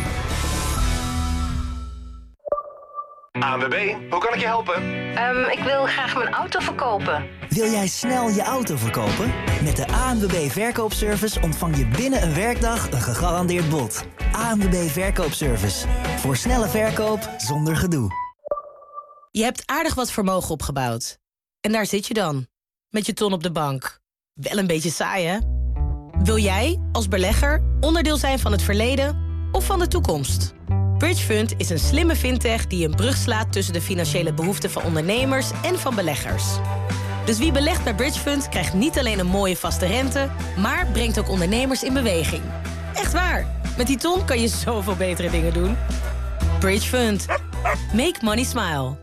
A N W B, hoe kan ik je helpen? Um, ik wil graag mijn auto verkopen. Wil jij snel je auto verkopen? Met de A N W B Verkoopservice ontvang je binnen een werkdag een gegarandeerd bod. A N W B Verkoopservice. Voor snelle verkoop zonder gedoe. Je hebt aardig wat vermogen opgebouwd. En daar zit je dan, met je ton op de bank. Wel een beetje saai, hè? Wil jij, als belegger, onderdeel zijn van het verleden of van de toekomst? Bridgefund is een slimme fintech die een brug slaat tussen de financiële behoeften van ondernemers en van beleggers. Dus wie belegt bij Bridgefund krijgt niet alleen een mooie vaste rente, maar brengt ook ondernemers in beweging. Echt waar, met die ton kan je zoveel betere dingen doen. Bridgefund. Make money smile.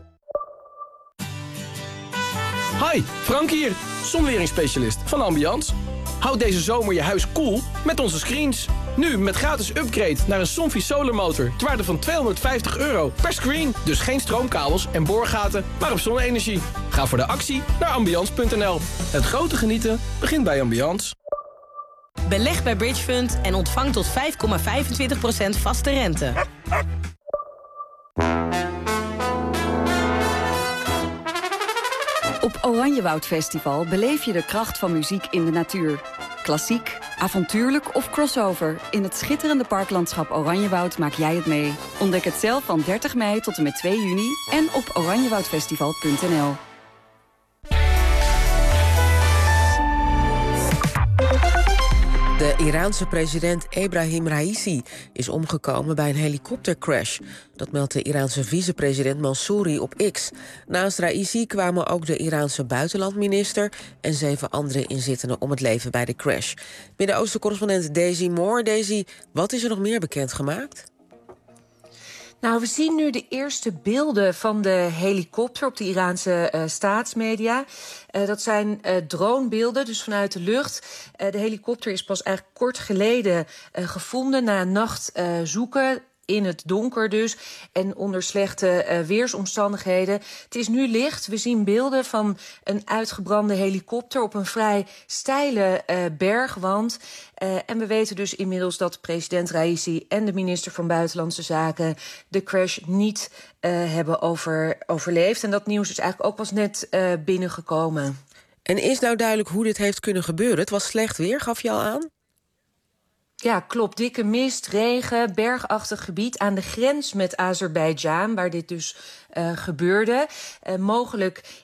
Hi, Frank hier, zonweringsspecialist van Ambiance. Houd deze zomer je huis koel cool met onze screens. Nu met gratis upgrade naar een Somfy Solar motor ter waarde van tweehonderdvijftig euro per screen. Dus geen stroomkabels en boorgaten, maar op zonne-energie. Ga voor de actie naar ambiance punt n l. Het grote genieten begint bij Ambiance. Beleg bij Bridgefund en ontvang tot vijf komma vijfentwintig procent vaste rente. Op Oranjewoud Festival beleef je de kracht van muziek in de natuur. Klassiek, avontuurlijk of crossover. In het schitterende parklandschap Oranjewoud maak jij het mee. Ontdek het zelf van dertig mei tot en met twee juni en op oranjewoudfestival punt n l. De Iraanse president Ebrahim Raisi is omgekomen bij een helikoptercrash. Dat meldt de Iraanse vicepresident Mansouri op X. Naast Raisi kwamen ook de Iraanse buitenlandminister en zeven andere inzittenden om het leven bij de crash. Midden-Oosten-correspondent Daisy Moore. Daisy, wat is er nog meer bekendgemaakt? Nou, we zien nu de eerste beelden van de helikopter op de Iraanse uh, staatsmedia. Uh, dat zijn uh, dronebeelden, dus vanuit de lucht. Uh, de helikopter is pas eigenlijk kort geleden uh, gevonden na een nacht uh, zoeken. In het donker dus, en onder slechte uh, weersomstandigheden. Het is nu licht. We zien beelden van een uitgebrande helikopter op een vrij steile uh, bergwand. Uh, en we weten dus inmiddels dat president Raisi en de minister van Buitenlandse Zaken de crash niet uh, hebben over, overleefd. En dat nieuws is eigenlijk ook pas net uh, binnengekomen. En is nou duidelijk hoe dit heeft kunnen gebeuren? Het was slecht weer, gaf je al aan? Ja, klopt. Dikke mist, regen, bergachtig gebied aan de grens met Azerbeidzjan, waar dit dus uh, gebeurde. Uh, mogelijk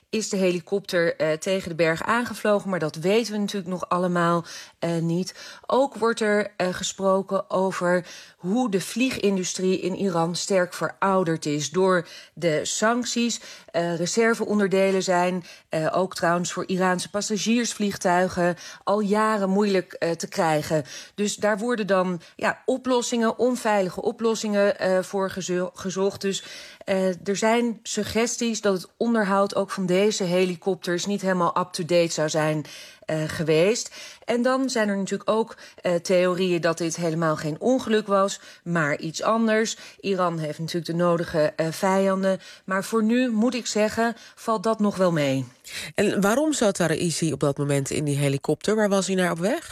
is de helikopter uh, tegen de berg aangevlogen. Maar dat weten we natuurlijk nog allemaal uh, niet. Ook wordt er uh, gesproken over hoe de vliegindustrie in Iran sterk verouderd is door de sancties. Uh, reserveonderdelen zijn, uh, ook trouwens voor Iraanse passagiersvliegtuigen, al jaren moeilijk uh, te krijgen. Dus daar worden dan ja, oplossingen, onveilige oplossingen uh, voor gezo- gezocht. Dus uh, er zijn suggesties dat het onderhoud ook van deze helikopters niet helemaal up-to-date zou zijn Uh, geweest. En dan zijn er natuurlijk ook uh, theorieën dat dit helemaal geen ongeluk was, maar iets anders. Iran heeft natuurlijk de nodige uh, vijanden. Maar voor nu, moet ik zeggen, valt dat nog wel mee. En waarom zat Raisi op dat moment in die helikopter? Waar was hij naar op weg?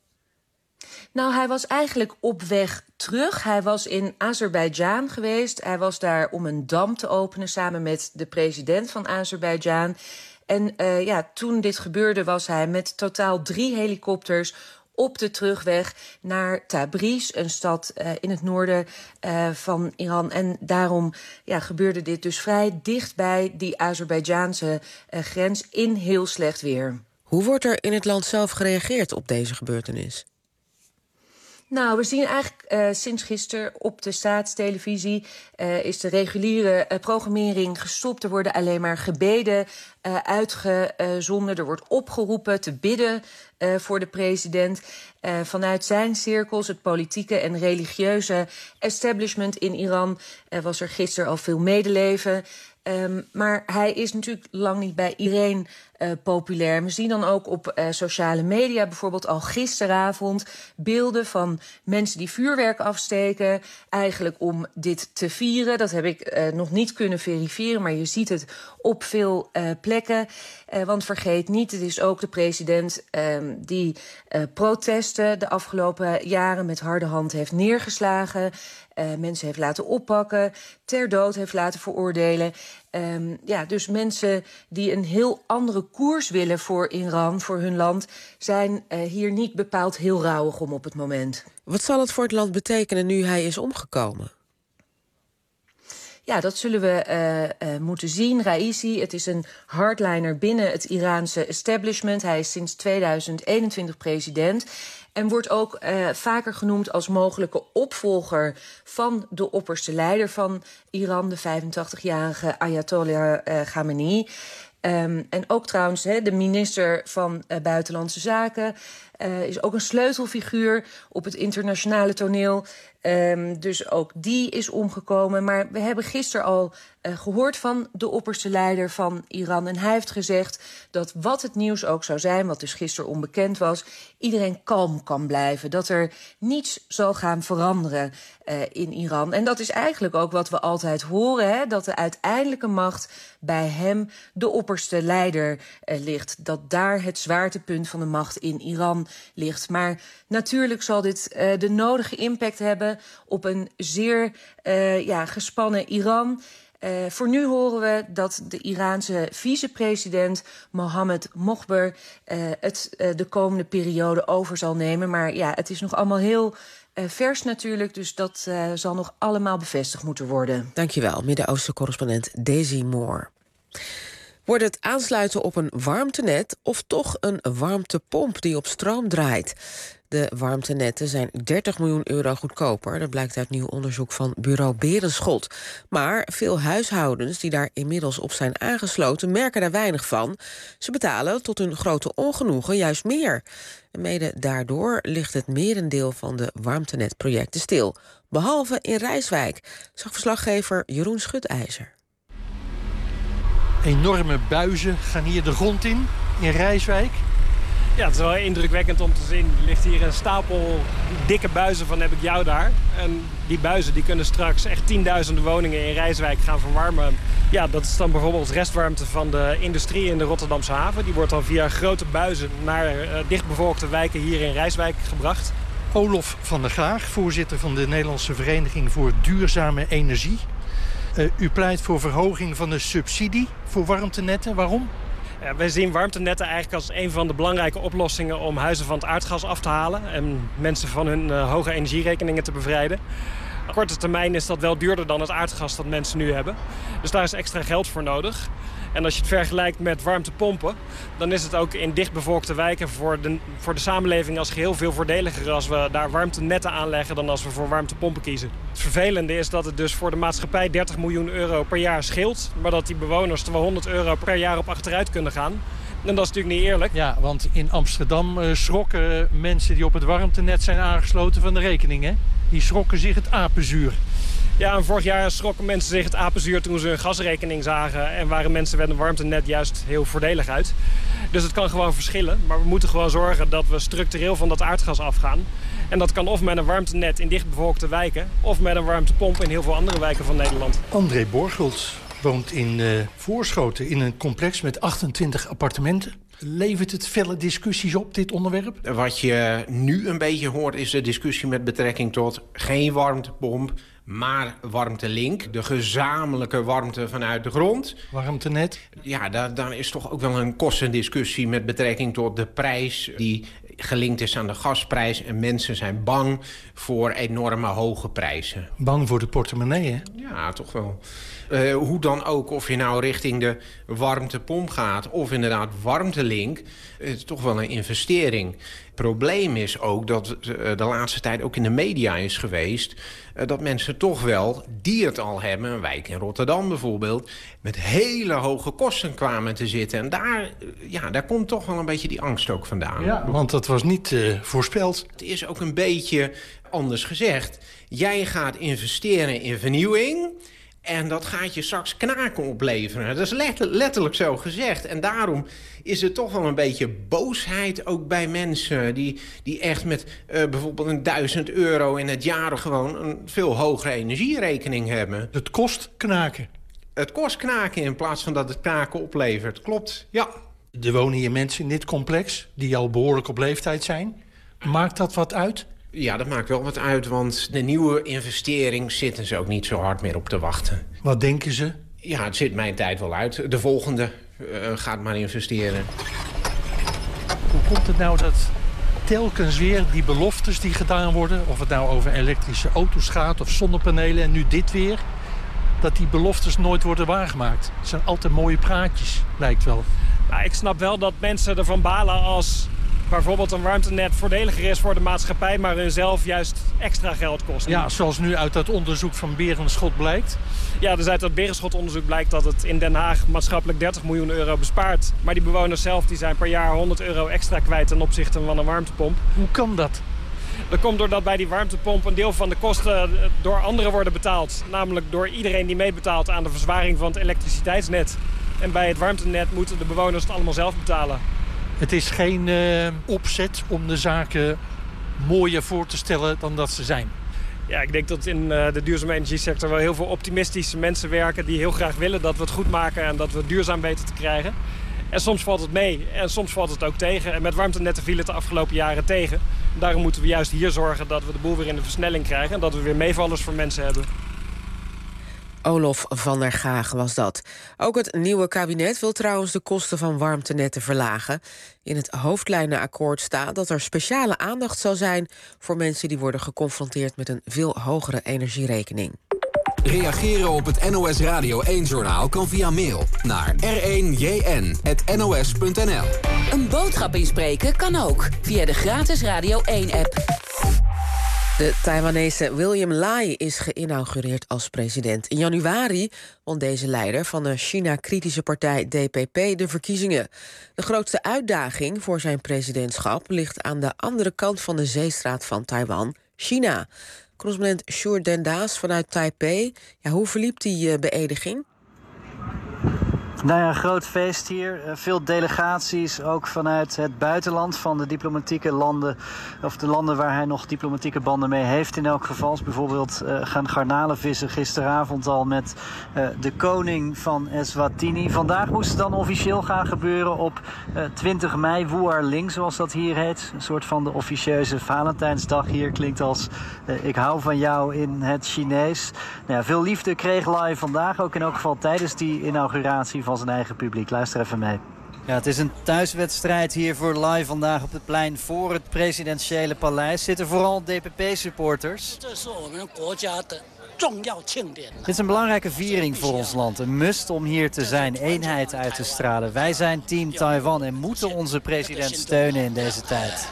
Nou, hij was eigenlijk op weg terug. Hij was in Azerbeidzjan geweest. Hij was daar om een dam te openen samen met de president van Azerbeidzjan. En uh, ja, toen dit gebeurde was hij met totaal drie helikopters op de terugweg naar Tabriz, een stad uh, in het noorden uh, van Iran. En daarom ja, gebeurde dit dus vrij dicht bij die Azerbeidzjaanse uh, grens in heel slecht weer. Hoe wordt er in het land zelf gereageerd op deze gebeurtenis? Nou, we zien eigenlijk uh, sinds gisteren op de staatstelevisie uh, is de reguliere uh, programmering gestopt. Er worden alleen maar gebeden uh, uitgezonden. Er wordt opgeroepen te bidden uh, voor de president. Uh, vanuit zijn cirkels, het politieke en religieuze establishment in Iran, uh, was er gisteren al veel medeleven. Um, maar hij is natuurlijk lang niet bij iedereen uh, populair. We zien dan ook op uh, sociale media bijvoorbeeld al gisteravond beelden van mensen die vuurwerk afsteken, eigenlijk om dit te vieren. Dat heb ik uh, nog niet kunnen verifiëren, maar je ziet het op veel uh, plekken. Uh, want vergeet niet, het is ook de president um, die uh, protesten de afgelopen jaren met harde hand heeft neergeslagen. Uh, mensen heeft laten oppakken, ter dood heeft laten veroordelen. Um, ja, dus mensen die een heel andere koers willen voor Iran, voor hun land, zijn uh, hier niet bepaald heel rauwig om op het moment. Wat zal het voor het land betekenen nu hij is omgekomen? Ja, dat zullen we uh, uh, moeten zien. Raisi, het is een hardliner binnen het Iraanse establishment. Hij is sinds tweeduizend eenentwintig president. En wordt ook uh, vaker genoemd als mogelijke opvolger van de opperste leider van Iran, de vijfentachtigjarige Ayatollah uh, Khamenei. Um, en ook trouwens he, de minister van uh, Buitenlandse Zaken uh, is ook een sleutelfiguur op het internationale toneel. Um, dus ook die is omgekomen. Maar we hebben gisteren al uh, gehoord van de opperste leider van Iran. En hij heeft gezegd dat wat het nieuws ook zou zijn, wat dus gisteren onbekend was, iedereen kalm kan blijven. Dat er niets zal gaan veranderen uh, in Iran. En dat is eigenlijk ook wat we altijd horen, hè, dat de uiteindelijke macht bij hem, de opperste leider, uh, ligt. Dat daar het zwaartepunt van de macht in Iran ligt. Maar natuurlijk zal dit uh, de nodige impact hebben op een zeer uh, ja, gespannen Iran. Uh, voor nu horen we dat de Iraanse vicepresident Mohammed Mokhber uh, het uh, de komende periode over zal nemen. Maar ja, het is nog allemaal heel uh, vers natuurlijk, dus dat uh, zal nog allemaal bevestigd moeten worden. Dankjewel, Midden-Oosten-correspondent Daisy Moore. Wordt het aansluiten op een warmtenet of toch een warmtepomp die op stroom draait? De warmtenetten zijn dertig miljoen euro goedkoper. Dat blijkt uit nieuw onderzoek van bureau Berenschot. Maar veel huishoudens die daar inmiddels op zijn aangesloten merken daar weinig van. Ze betalen tot hun grote ongenoegen juist meer. En mede daardoor ligt het merendeel van de warmtenetprojecten stil. Behalve in Rijswijk, zag verslaggever Jeroen Schutijzer. Enorme buizen gaan hier de grond in, in Rijswijk. Ja, het is wel indrukwekkend om te zien. Er ligt hier een stapel dikke buizen van Heb ik jou daar. En die buizen die kunnen straks echt tienduizenden woningen in Rijswijk gaan verwarmen. Ja, dat is dan bijvoorbeeld restwarmte van de industrie in de Rotterdamse haven. Die wordt dan via grote buizen naar uh, dichtbevolkte wijken hier in Rijswijk gebracht. Olof van der Graag, voorzitter van de Nederlandse Vereniging voor Duurzame Energie. Uh, u pleit voor verhoging van de subsidie voor warmtenetten. Waarom? Ja, wij zien warmtenetten eigenlijk als een van de belangrijke oplossingen om huizen van het aardgas af te halen en mensen van hun uh, hoge energierekeningen te bevrijden. Op korte termijn is dat wel duurder dan het aardgas dat mensen nu hebben. Dus daar is extra geld voor nodig. En als je het vergelijkt met warmtepompen, dan is het ook in dichtbevolkte wijken voor de, voor de samenleving als geheel veel voordeliger als we daar warmtenetten aanleggen dan als we voor warmtepompen kiezen. Het vervelende is dat het dus voor de maatschappij dertig miljoen euro per jaar scheelt, maar dat die bewoners er wel honderd euro per jaar op achteruit kunnen gaan. En dat is natuurlijk niet eerlijk. Ja, want in Amsterdam uh, schrokken mensen die op het warmtenet zijn aangesloten van de rekening, hè? Die schrokken zich het apenzuur. Ja, en vorig jaar schrokken mensen zich het apenzuur toen ze hun gasrekening zagen en waren mensen met een warmtenet juist heel voordelig uit. Dus het kan gewoon verschillen, maar we moeten gewoon zorgen dat we structureel van dat aardgas afgaan. En dat kan of met een warmtenet in dichtbevolkte wijken of met een warmtepomp in heel veel andere wijken van Nederland. André Borgels woont in uh, Voorschoten in een complex met achtentwintig appartementen. Levert het felle discussies op, dit onderwerp? Wat je nu een beetje hoort is de discussie met betrekking tot geen warmtepomp, maar warmtelink. De gezamenlijke warmte vanuit de grond. Warmtenet? Ja, daar, daar is toch ook wel een kostendiscussie met betrekking tot de prijs die gelinkt is aan de gasprijs. En mensen zijn bang voor enorme hoge prijzen. Bang voor de portemonnee, hè? Ja, toch wel. Uh, hoe dan ook, of je nou richting de warmtepomp gaat of inderdaad warmtelink, het is toch wel een investering. Het probleem is ook dat uh, de laatste tijd ook in de media is geweest uh, dat mensen toch wel, die het al hebben, een wijk in Rotterdam bijvoorbeeld, met hele hoge kosten kwamen te zitten. En daar, uh, ja, daar komt toch wel een beetje die angst ook vandaan. Ja, want dat was niet uh, voorspeld. Het is ook een beetje anders gezegd. Jij gaat investeren in vernieuwing en dat gaat je straks knaken opleveren. Dat is letterlijk zo gezegd. En daarom is er toch wel een beetje boosheid ook bij mensen die, die echt met uh, bijvoorbeeld een duizend euro in het jaar gewoon een veel hogere energierekening hebben. Het kost knaken. Het kost knaken in plaats van dat het knaken oplevert. Klopt, ja. Er wonen hier mensen in dit complex die al behoorlijk op leeftijd zijn. Maakt dat wat uit? Ja, dat maakt wel wat uit, want de nieuwe investering zitten ze ook niet zo hard meer op te wachten. Wat denken ze? Ja, het zit mijn tijd wel uit. De volgende uh, gaat maar investeren. Hoe komt het nou dat telkens weer die beloftes die gedaan worden, of het nou over elektrische auto's gaat of zonnepanelen en nu dit weer, dat die beloftes nooit worden waargemaakt? Het zijn altijd mooie praatjes, lijkt wel. Nou, ik snap wel dat mensen ervan balen als bijvoorbeeld een warmtenet voordeliger is voor de maatschappij, maar hun zelf juist extra geld kost. Ja, zoals nu uit dat onderzoek van Berenschot blijkt. Ja, dus uit dat Berenschot-onderzoek blijkt dat het in Den Haag maatschappelijk dertig miljoen euro bespaart. Maar die bewoners zelf die zijn per jaar honderd euro extra kwijt ten opzichte van een warmtepomp. Hoe kan dat? Dat komt doordat bij die warmtepomp een deel van de kosten door anderen worden betaald. Namelijk door iedereen die meebetaalt aan de verzwaring van het elektriciteitsnet. En bij het warmtenet moeten de bewoners het allemaal zelf betalen. Het is geen uh, opzet om de zaken mooier voor te stellen dan dat ze zijn. Ja, ik denk dat in uh, de duurzame energiesector wel heel veel optimistische mensen werken die heel graag willen dat we het goed maken en dat we het duurzaam weten te krijgen. En soms valt het mee en soms valt het ook tegen. En met warmtenetten viel het de afgelopen jaren tegen. En daarom moeten we juist hier zorgen dat we de boel weer in de versnelling krijgen en dat we weer meevallers voor mensen hebben. Olof van der Gaag was dat. Ook het nieuwe kabinet wil trouwens de kosten van warmtenetten verlagen. In het hoofdlijnenakkoord staat dat er speciale aandacht zal zijn voor mensen die worden geconfronteerd met een veel hogere energierekening. Reageren op het N O S Radio één-journaal kan via mail naar r één j n punt n o s punt n l. Een boodschap inspreken kan ook via de gratis Radio één-app. De Taiwanese William Lai is geïnaugureerd als president. In januari won deze leider van de China-kritische partij D P P de verkiezingen. De grootste uitdaging voor zijn presidentschap ligt aan de andere kant van de zeestraat van Taiwan, China. Correspondent Sjoerd Dendaas vanuit Taipei. Ja, hoe verliep die beëdiging? Nou ja, een groot feest hier. Veel delegaties, ook vanuit het buitenland, van de diplomatieke landen, of de landen waar hij nog diplomatieke banden mee heeft in elk geval. Dus bijvoorbeeld uh, gaan garnalen vissen gisteravond al met uh, de koning van Eswatini. Vandaag moest het dan officieel gaan gebeuren op uh, twintig mei, Wuar Ling, zoals dat hier heet. Een soort van de officieuze Valentijnsdag hier, klinkt als uh, ik hou van jou in het Chinees. Nou ja, veel liefde kreeg Lai vandaag, ook in elk geval tijdens die inauguratie van zijn eigen publiek. Luister even mee. Ja, het is een thuiswedstrijd hier voor Lai vandaag op het plein voor het presidentiële paleis. Zitten vooral D P P-supporters. Dit is een belangrijke viering voor ons land. Een must om hier te zijn, eenheid uit te stralen. Wij zijn team Taiwan en moeten onze president steunen in deze tijd.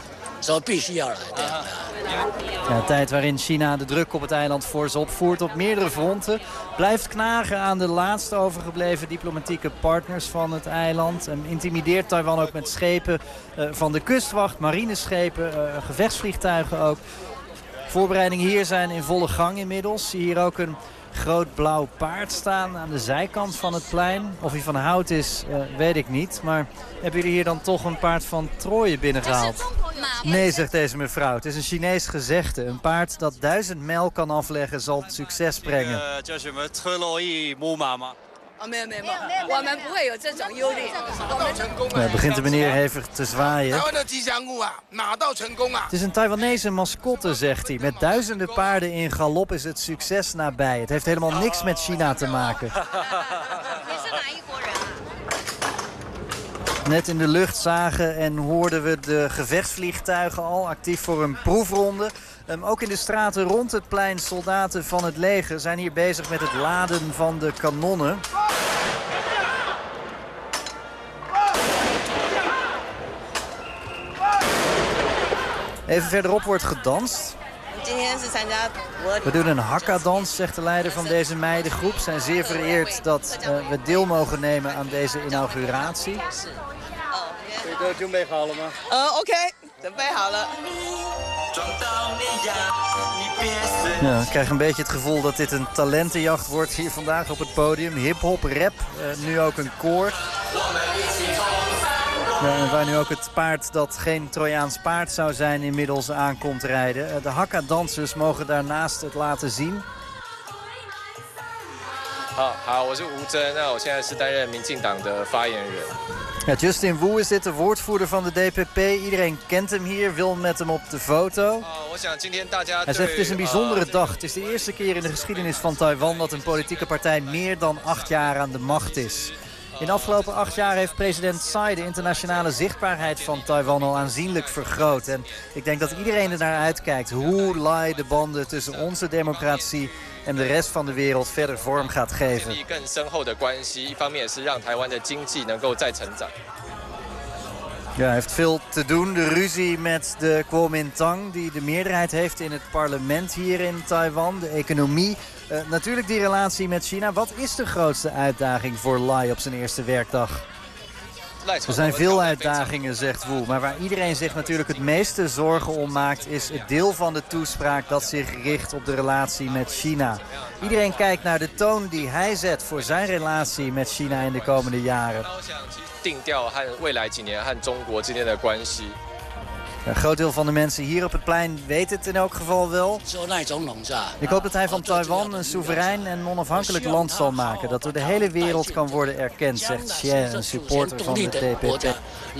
Ja, een tijd waarin China de druk op het eiland fors opvoert op meerdere fronten. Blijft knagen aan de laatste overgebleven diplomatieke partners van het eiland. En intimideert Taiwan ook met schepen uh, van de kustwacht, marineschepen, uh, gevechtsvliegtuigen ook. Voorbereidingen hier zijn in volle gang inmiddels. Zie hier ook een groot blauw paard staan aan de zijkant van het plein. Of hij van hout is, uh, weet ik niet. Maar hebben jullie hier dan toch een paard van Troje binnengehaald? Nee, zegt deze mevrouw. Het is een Chinees gezegde. Een paard dat duizend mijl kan afleggen zal succes brengen. Ja, begint de meneer hevig te zwaaien. Het is een Taiwanese mascotte, zegt hij. Met duizenden paarden in galop is het succes nabij. Het heeft helemaal niks met China te maken. Net in de lucht zagen en hoorden we de gevechtsvliegtuigen al actief voor een proefronde. Um, ook in de straten rond het plein, soldaten van het leger zijn hier bezig met het laden van de kanonnen. Even verderop wordt gedanst. We doen een hakka-dans, zegt de leider van deze meidengroep. Ze zijn zeer vereerd dat uh, we deel mogen nemen aan deze inauguratie. Oké, ja, ik krijg een beetje het gevoel dat dit een talentenjacht wordt hier vandaag op het podium. Hip-hop, rap, uh, nu ook een koor. Ja, en waar nu ook het paard dat geen Trojaans paard zou zijn inmiddels aankomt rijden. De Hakka-dansers mogen daarnaast het laten zien. Ja, Justin Wu is dit, de woordvoerder van de D P P. Iedereen kent hem hier, wil met hem op de foto. Hij zegt het is een bijzondere dag. Het is de eerste keer in de geschiedenis van Taiwan dat een politieke partij meer dan acht jaar aan de macht is. In de afgelopen acht jaar heeft president Tsai de internationale zichtbaarheid van Taiwan al aanzienlijk vergroot. En ik denk dat iedereen er naar uitkijkt hoe Lai de banden tussen onze democratie en de rest van de wereld verder vorm gaat geven. Ja, hij heeft veel te doen. De ruzie met de Kuomintang, die de meerderheid heeft in het parlement hier in Taiwan. De economie. Uh, natuurlijk die relatie met China. Wat is de grootste uitdaging voor Lai op zijn eerste werkdag? Er zijn veel uitdagingen, zegt Wu. Maar waar iedereen zich natuurlijk het meeste zorgen om maakt, is het deel van de toespraak dat zich richt op de relatie met China. Iedereen kijkt naar de toon die hij zet voor zijn relatie met China in de komende jaren. Een groot deel van de mensen hier op het plein weet het in elk geval wel. Ik hoop dat hij van Taiwan een soeverein en onafhankelijk land zal maken. Dat door de hele wereld kan worden erkend, zegt Xie, een supporter van de D P P.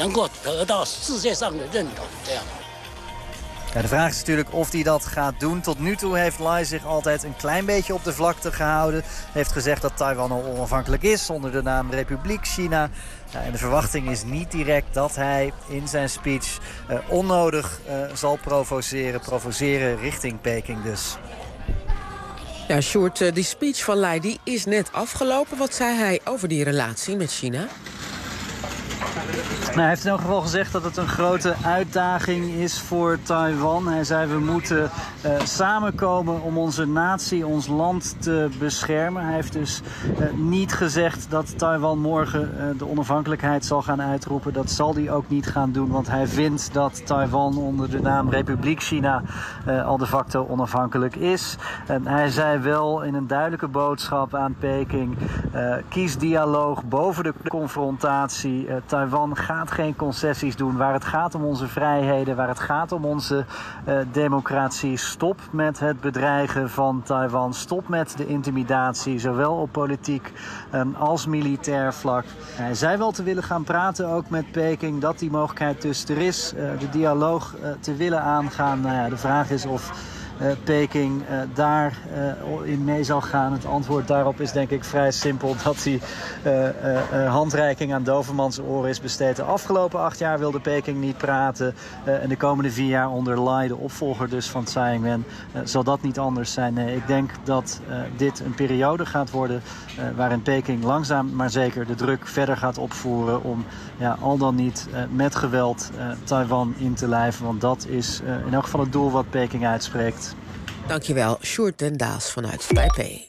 Ja, de vraag is natuurlijk of hij dat gaat doen. Tot nu toe heeft Lai zich altijd een klein beetje op de vlakte gehouden. Hij heeft gezegd dat Taiwan al onafhankelijk is onder de naam Republiek China. Ja, en de verwachting is niet direct dat hij in zijn speech uh, onnodig uh, zal provoceren. Provoceren richting Peking dus. Ja, Sjoerd, uh, die speech van Lai die is net afgelopen. Wat zei hij over die relatie met China? Nou, hij heeft in elk geval gezegd dat het een grote uitdaging is voor Taiwan. Hij zei we moeten uh, samenkomen om onze natie, ons land te beschermen. Hij heeft dus uh, niet gezegd dat Taiwan morgen uh, de onafhankelijkheid zal gaan uitroepen. Dat zal hij ook niet gaan doen, want hij vindt dat Taiwan onder de naam Republiek China uh, al de facto onafhankelijk is. En hij zei wel in een duidelijke boodschap aan Peking, uh, kies dialoog boven de confrontatie. Uh, Taiwan gaat geen concessies doen. Waar het gaat om onze vrijheden, waar het gaat om onze uh, democratie. Stop met het bedreigen van Taiwan. Stop met de intimidatie, zowel op politiek um, als militair vlak. Hij zei wel te willen gaan praten ook met Peking, dat die mogelijkheid dus er is. Uh, de dialoog uh, te willen aangaan. Nou ja, de vraag is of uh, Peking uh, daar uh, in mee zal gaan. Het antwoord daarop is denk ik vrij simpel. Dat die uh, uh, uh, handreiking aan Dovermans oren is besteed. De afgelopen acht jaar wilde Peking niet praten. Uh, en de komende vier jaar onder Lai, de opvolger dus van Tsai Ing-wen, uh, zal dat niet anders zijn. Nee, ik denk dat uh, dit een periode gaat worden uh, waarin Peking langzaam maar zeker de druk verder gaat opvoeren om ja, al dan niet uh, met geweld uh, Taiwan in te lijven. Want dat is uh, in elk geval het doel wat Peking uitspreekt. Dankjewel, Sjoerd den Daas vanuit Taipei.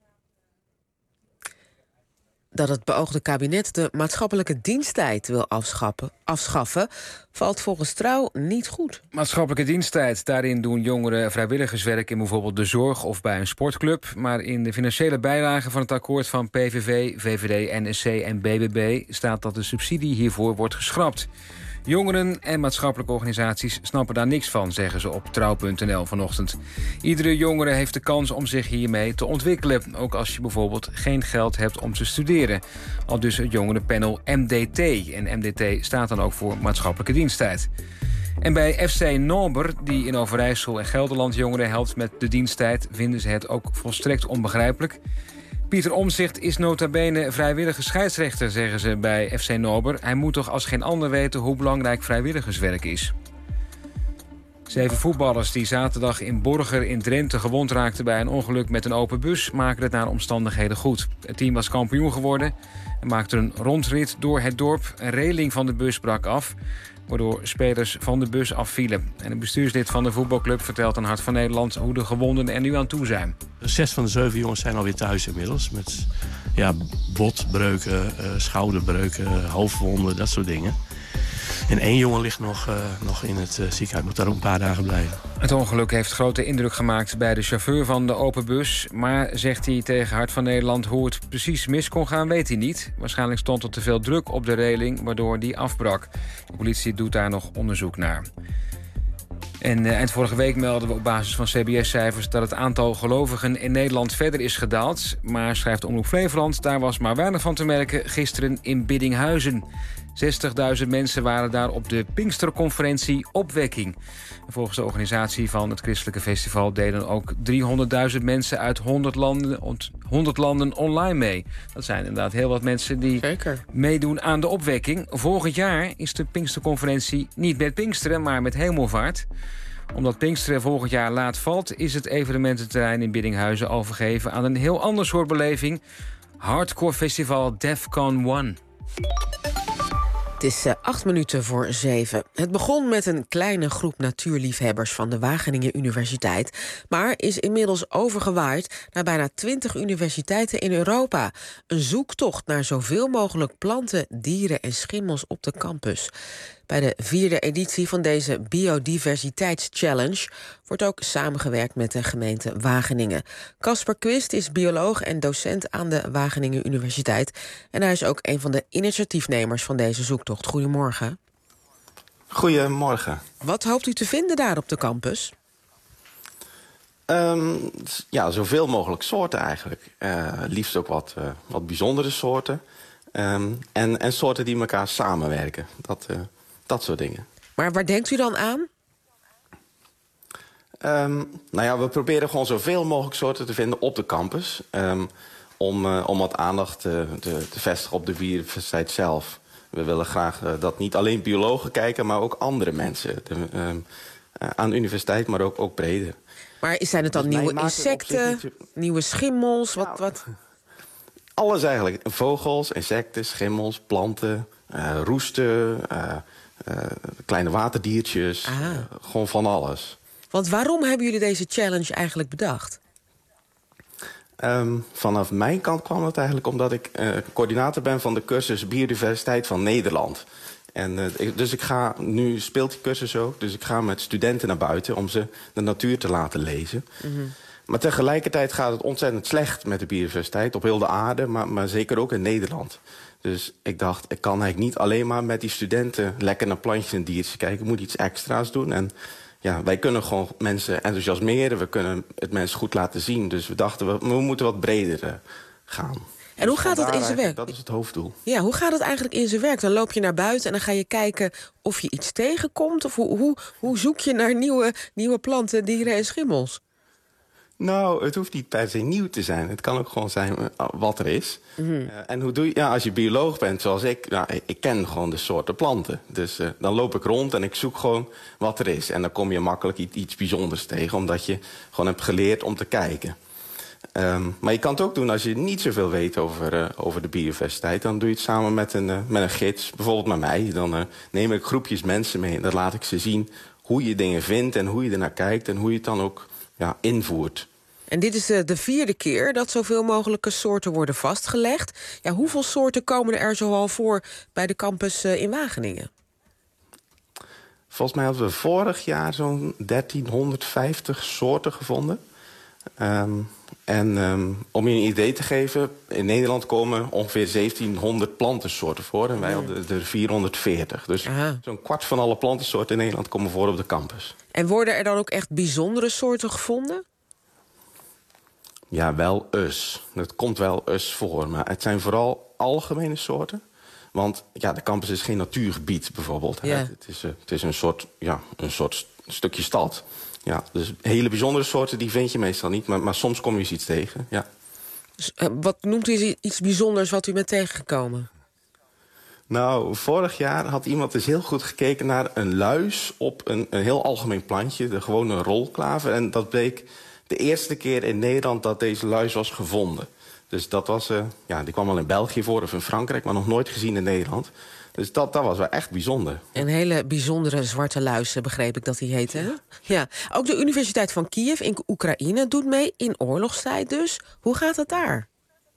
Dat het beoogde kabinet de maatschappelijke diensttijd wil afschaffen, afschaffen valt volgens Trouw niet goed. Maatschappelijke diensttijd, daarin doen jongeren vrijwilligerswerk in bijvoorbeeld de zorg of bij een sportclub. Maar in de financiële bijlage van het akkoord van P V V, V V D, N S C en B B B staat dat de subsidie hiervoor wordt geschrapt. Jongeren en maatschappelijke organisaties snappen daar niks van, zeggen ze op trouw punt n l vanochtend. Iedere jongere heeft de kans om zich hiermee te ontwikkelen, ook als je bijvoorbeeld geen geld hebt om te studeren. Al dus het jongerenpanel M D T. En M D T staat dan ook voor maatschappelijke diensttijd. En bij F C Nauber, die in Overijssel en Gelderland jongeren helpt met de diensttijd, vinden ze het ook volstrekt onbegrijpelijk. Pieter Omtzigt is nota bene vrijwillige scheidsrechter, zeggen ze bij F C Nauber. Hij moet toch als geen ander weten hoe belangrijk vrijwilligerswerk is. Zeven voetballers die zaterdag in Borger in Drenthe gewond raakten bij een ongeluk met een open bus maken het naar omstandigheden goed. Het team was kampioen geworden en maakte een rondrit door het dorp. Een reling van de bus brak af, waardoor spelers van de bus afvielen. En een bestuurslid van de voetbalclub vertelt aan Hart van Nederland hoe de gewonden er nu aan toe zijn. Zes van de zeven jongens zijn alweer thuis inmiddels. Met ja, botbreuken, uh, schouderbreuken, hoofdwonden, dat soort dingen. En één jongen ligt nog, uh, nog in het uh, ziekenhuis, moet daar ook een paar dagen blijven. Het ongeluk heeft grote indruk gemaakt bij de chauffeur van de open bus. Maar, zegt hij tegen Hart van Nederland, hoe het precies mis kon gaan, weet hij niet. Waarschijnlijk stond er te veel druk op de reling, waardoor die afbrak. De politie doet daar nog onderzoek naar. En uh, eind vorige week melden we op basis van C B S-cijfers dat het aantal gelovigen in Nederland verder is gedaald. Maar, schrijft Omroep Flevoland, daar was maar weinig van te merken gisteren in Biddinghuizen. zestigduizend mensen waren daar op de Pinksterconferentie Opwekking. En volgens de organisatie van het christelijke festival deden ook driehonderdduizend mensen uit honderd landen, honderd landen online mee. Dat zijn inderdaad heel wat mensen die Zeker. meedoen aan de opwekking. Volgend jaar is de Pinksterconferentie niet met Pinksteren, maar met Hemelvaart. Omdat Pinksteren volgend jaar laat valt, is het evenemententerrein in Biddinghuizen overgegeven aan een heel ander soort beleving. Hardcore festival Defcon One. Het is uh, acht minuten voor zeven. Het begon met een kleine groep natuurliefhebbers van de Wageningen Universiteit, maar is inmiddels overgewaaid naar bijna twintig universiteiten in Europa. Een zoektocht naar zoveel mogelijk planten, dieren en schimmels op de campus. Bij de vierde editie van deze Biodiversiteitschallenge wordt ook samengewerkt met de gemeente Wageningen. Casper Quist is bioloog en docent aan de Wageningen Universiteit. En hij is ook een van de initiatiefnemers van deze zoektocht. Goedemorgen. Goedemorgen. Wat hoopt u te vinden daar op de campus? Um, ja, zoveel mogelijk soorten eigenlijk. Uh, liefst ook wat, uh, wat bijzondere soorten. Um, en, en soorten die met elkaar samenwerken. Dat... Uh, Dat soort dingen. Maar waar denkt u dan aan? Um, nou ja, we proberen gewoon zoveel mogelijk soorten te vinden op de campus. Um, om, uh, om wat aandacht te, te, te vestigen op de biodiversiteit zelf. We willen graag uh, dat niet alleen biologen kijken, maar ook andere mensen. De, um, uh, aan de universiteit, maar ook, ook breder. Maar zijn het dan dus nieuwe insecten, niet... nieuwe schimmels? Wat, ja, wat? Alles eigenlijk. Vogels, insecten, schimmels, planten, uh, roesten... Uh, Uh, kleine waterdiertjes, uh, gewoon van alles. Want waarom hebben jullie deze challenge eigenlijk bedacht? Um, vanaf mijn kant kwam het eigenlijk omdat ik uh, coördinator ben van de cursus Biodiversiteit van Nederland. En, uh, ik, dus ik ga, nu speelt die cursus ook, dus ik ga met studenten naar buiten om ze de natuur te laten lezen. Mm-hmm. Maar tegelijkertijd gaat het ontzettend slecht met de biodiversiteit op heel de aarde, maar, maar zeker ook in Nederland. Dus ik dacht, ik kan eigenlijk niet alleen maar met die studenten lekker naar plantjes en diertjes kijken. Ik moet iets extra's doen. En ja, wij kunnen gewoon mensen enthousiasmeren. We kunnen het mensen goed laten zien. Dus we dachten, we, we moeten wat breder uh, gaan. En hoe gaat dat in zijn werk? Dat is het hoofddoel. Ja, hoe gaat het eigenlijk in zijn werk? Dan loop je naar buiten en dan ga je kijken of je iets tegenkomt. Of hoe, hoe, hoe zoek je naar nieuwe, nieuwe planten, dieren en schimmels? Nou, het hoeft niet per se nieuw te zijn. Het kan ook gewoon zijn wat er is. Mm. Uh, en hoe doe je... Ja, als je bioloog bent, zoals ik... Nou, ik ken gewoon de soorten planten. Dus uh, dan loop ik rond en ik zoek gewoon wat er is. En dan kom je makkelijk iets, iets bijzonders tegen... omdat je gewoon hebt geleerd om te kijken. Um, maar je kan het ook doen als je niet zoveel weet over, uh, over de biodiversiteit. Dan doe je het samen met een, uh, met een gids, bijvoorbeeld met mij. Dan uh, neem ik groepjes mensen mee en dan laat ik ze zien... hoe je dingen vindt en hoe je ernaar kijkt... en hoe je het dan ook ja, invoert. En dit is de, de vierde keer dat zoveel mogelijke soorten worden vastgelegd. Ja, hoeveel soorten komen er zoal voor bij de campus uh, in Wageningen? Volgens mij hadden we vorig jaar zo'n dertienhonderdvijftig soorten gevonden. Um, en um, om je een idee te geven... in Nederland komen ongeveer zeventienhonderd plantensoorten voor... en wij hadden er vierhonderdveertig. Dus Aha. zo'n kwart van alle plantensoorten in Nederland komen voor op de campus. En worden er dan ook echt bijzondere soorten gevonden? Ja, wel us. Het komt wel us voor, maar het zijn vooral algemene soorten. Want ja, de campus is geen natuurgebied bijvoorbeeld. Ja. Het, is, uh, het is een soort, ja, een soort stukje stad. Ja, dus hele bijzondere soorten die vind je meestal niet, maar, maar soms kom je eens iets tegen. Ja. Dus, uh, wat noemt u iets bijzonders wat u bent tegengekomen? Nou, vorig jaar had iemand dus heel goed gekeken naar een luis op een, een heel algemeen plantje, de gewone rolklaver. En dat bleek de eerste keer in Nederland dat deze luis was gevonden. Dus dat was, uh, ja, die kwam al in België voor of in Frankrijk, maar nog nooit gezien in Nederland. Dus dat, dat was wel echt bijzonder. Een hele bijzondere zwarte luis, begreep ik dat die heette. Ja. ja. Ook de Universiteit van Kiev in Oekraïne doet mee, in oorlogstijd dus. Hoe gaat het daar?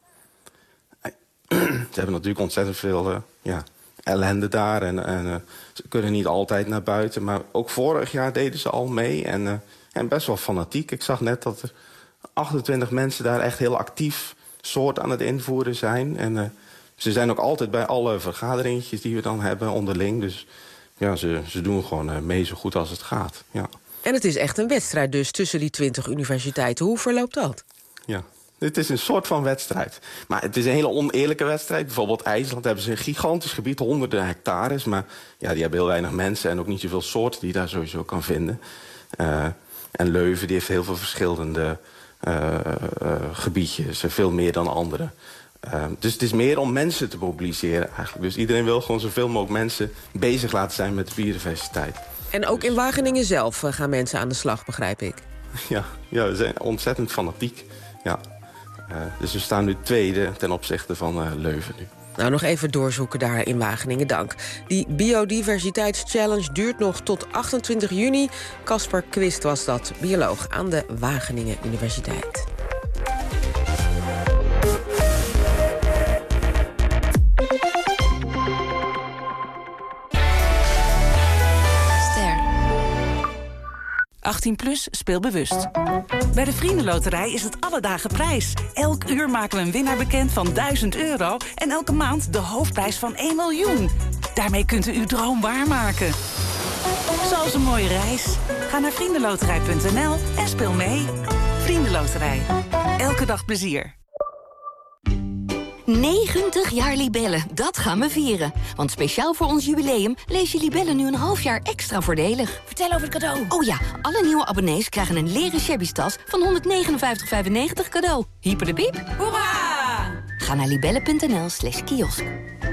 Ze hebben natuurlijk ontzettend veel uh, ja, ellende daar. En, en uh, ze kunnen niet altijd naar buiten. Maar ook vorig jaar deden ze al mee. En, uh, en best wel fanatiek. Ik zag net dat er achtentwintig mensen daar echt heel actief soort aan het invoeren zijn. En uh, ze zijn ook altijd bij alle vergaderingetjes die we dan hebben onderling. Dus ja, ze, ze doen gewoon uh, mee zo goed als het gaat. Ja. En het is echt een wedstrijd dus tussen die twintig universiteiten. Hoe verloopt dat? Ja. Het is een soort van wedstrijd. Maar het is een hele oneerlijke wedstrijd. Bijvoorbeeld IJsland hebben ze een gigantisch gebied, honderden hectares. Maar ja, die hebben heel weinig mensen en ook niet zoveel soorten die je daar sowieso kan vinden. Uh, en Leuven die heeft heel veel verschillende uh, uh, gebiedjes. Veel meer dan andere. Uh, dus het is meer om mensen te mobiliseren eigenlijk. Dus iedereen wil gewoon zoveel mogelijk mensen bezig laten zijn met de biodiversiteit. En ook in Wageningen zelf gaan mensen aan de slag, begrijp ik. Ja, ja we zijn ontzettend fanatiek. Ja. Uh, dus we staan nu tweede ten opzichte van uh, Leuven nu. Nou, nog even doorzoeken daar in Wageningen, dank. Die Biodiversiteitschallenge duurt nog tot achtentwintig juni. Caspar Quist was dat, bioloog aan de Wageningen Universiteit. achttien plus, speel bewust. Bij de Vriendenloterij is het alle dagen prijs. Elk uur maken we een winnaar bekend van duizend euro... en elke maand de hoofdprijs van één miljoen. Daarmee kunt u uw droom waarmaken. Zoals een mooie reis. Ga naar vriendenloterij punt n l en speel mee. Vriendenloterij. Elke dag plezier. negentig jaar Libellen, dat gaan we vieren. Want speciaal voor ons jubileum lees je Libellen nu een half jaar extra voordelig. Vertel over het cadeau. Oh ja, alle nieuwe abonnees krijgen een leren shabby tas van honderdnegenenvijftig vijfennegentig cadeau. Hyper de piep. Hoera! Ga naar libellen punt n l slash kiosk.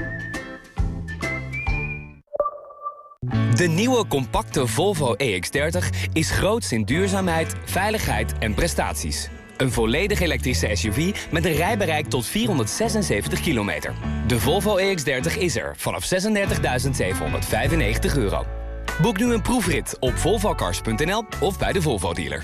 De nieuwe compacte Volvo E X dertig is groots in duurzaamheid, veiligheid en prestaties. Een volledig elektrische S U V met een rijbereik tot vierhonderdzesenzeventig kilometer. De Volvo E X dertig is er vanaf zesendertigduizend zevenhonderdvijfennegentig euro. Boek nu een proefrit op volvocars punt n l of bij de Volvo-dealer.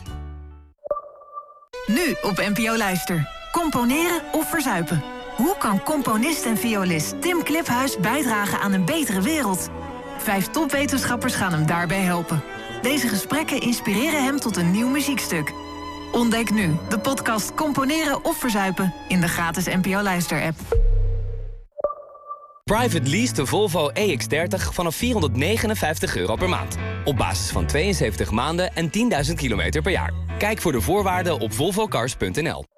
Nu op N P O Luister. Componeren of verzuipen? Hoe kan componist en violist Tim Kliphuis bijdragen aan een betere wereld? Vijf topwetenschappers gaan hem daarbij helpen. Deze gesprekken inspireren hem tot een nieuw muziekstuk. Ontdek nu de podcast Componeren of Verzuipen in de gratis N P O Luister-app. Private lease de Volvo E X dertig vanaf vierhonderdnegenenvijftig euro per maand. Op basis van tweeënzeventig maanden en tienduizend kilometer per jaar. Kijk voor de voorwaarden op volvocars punt n l.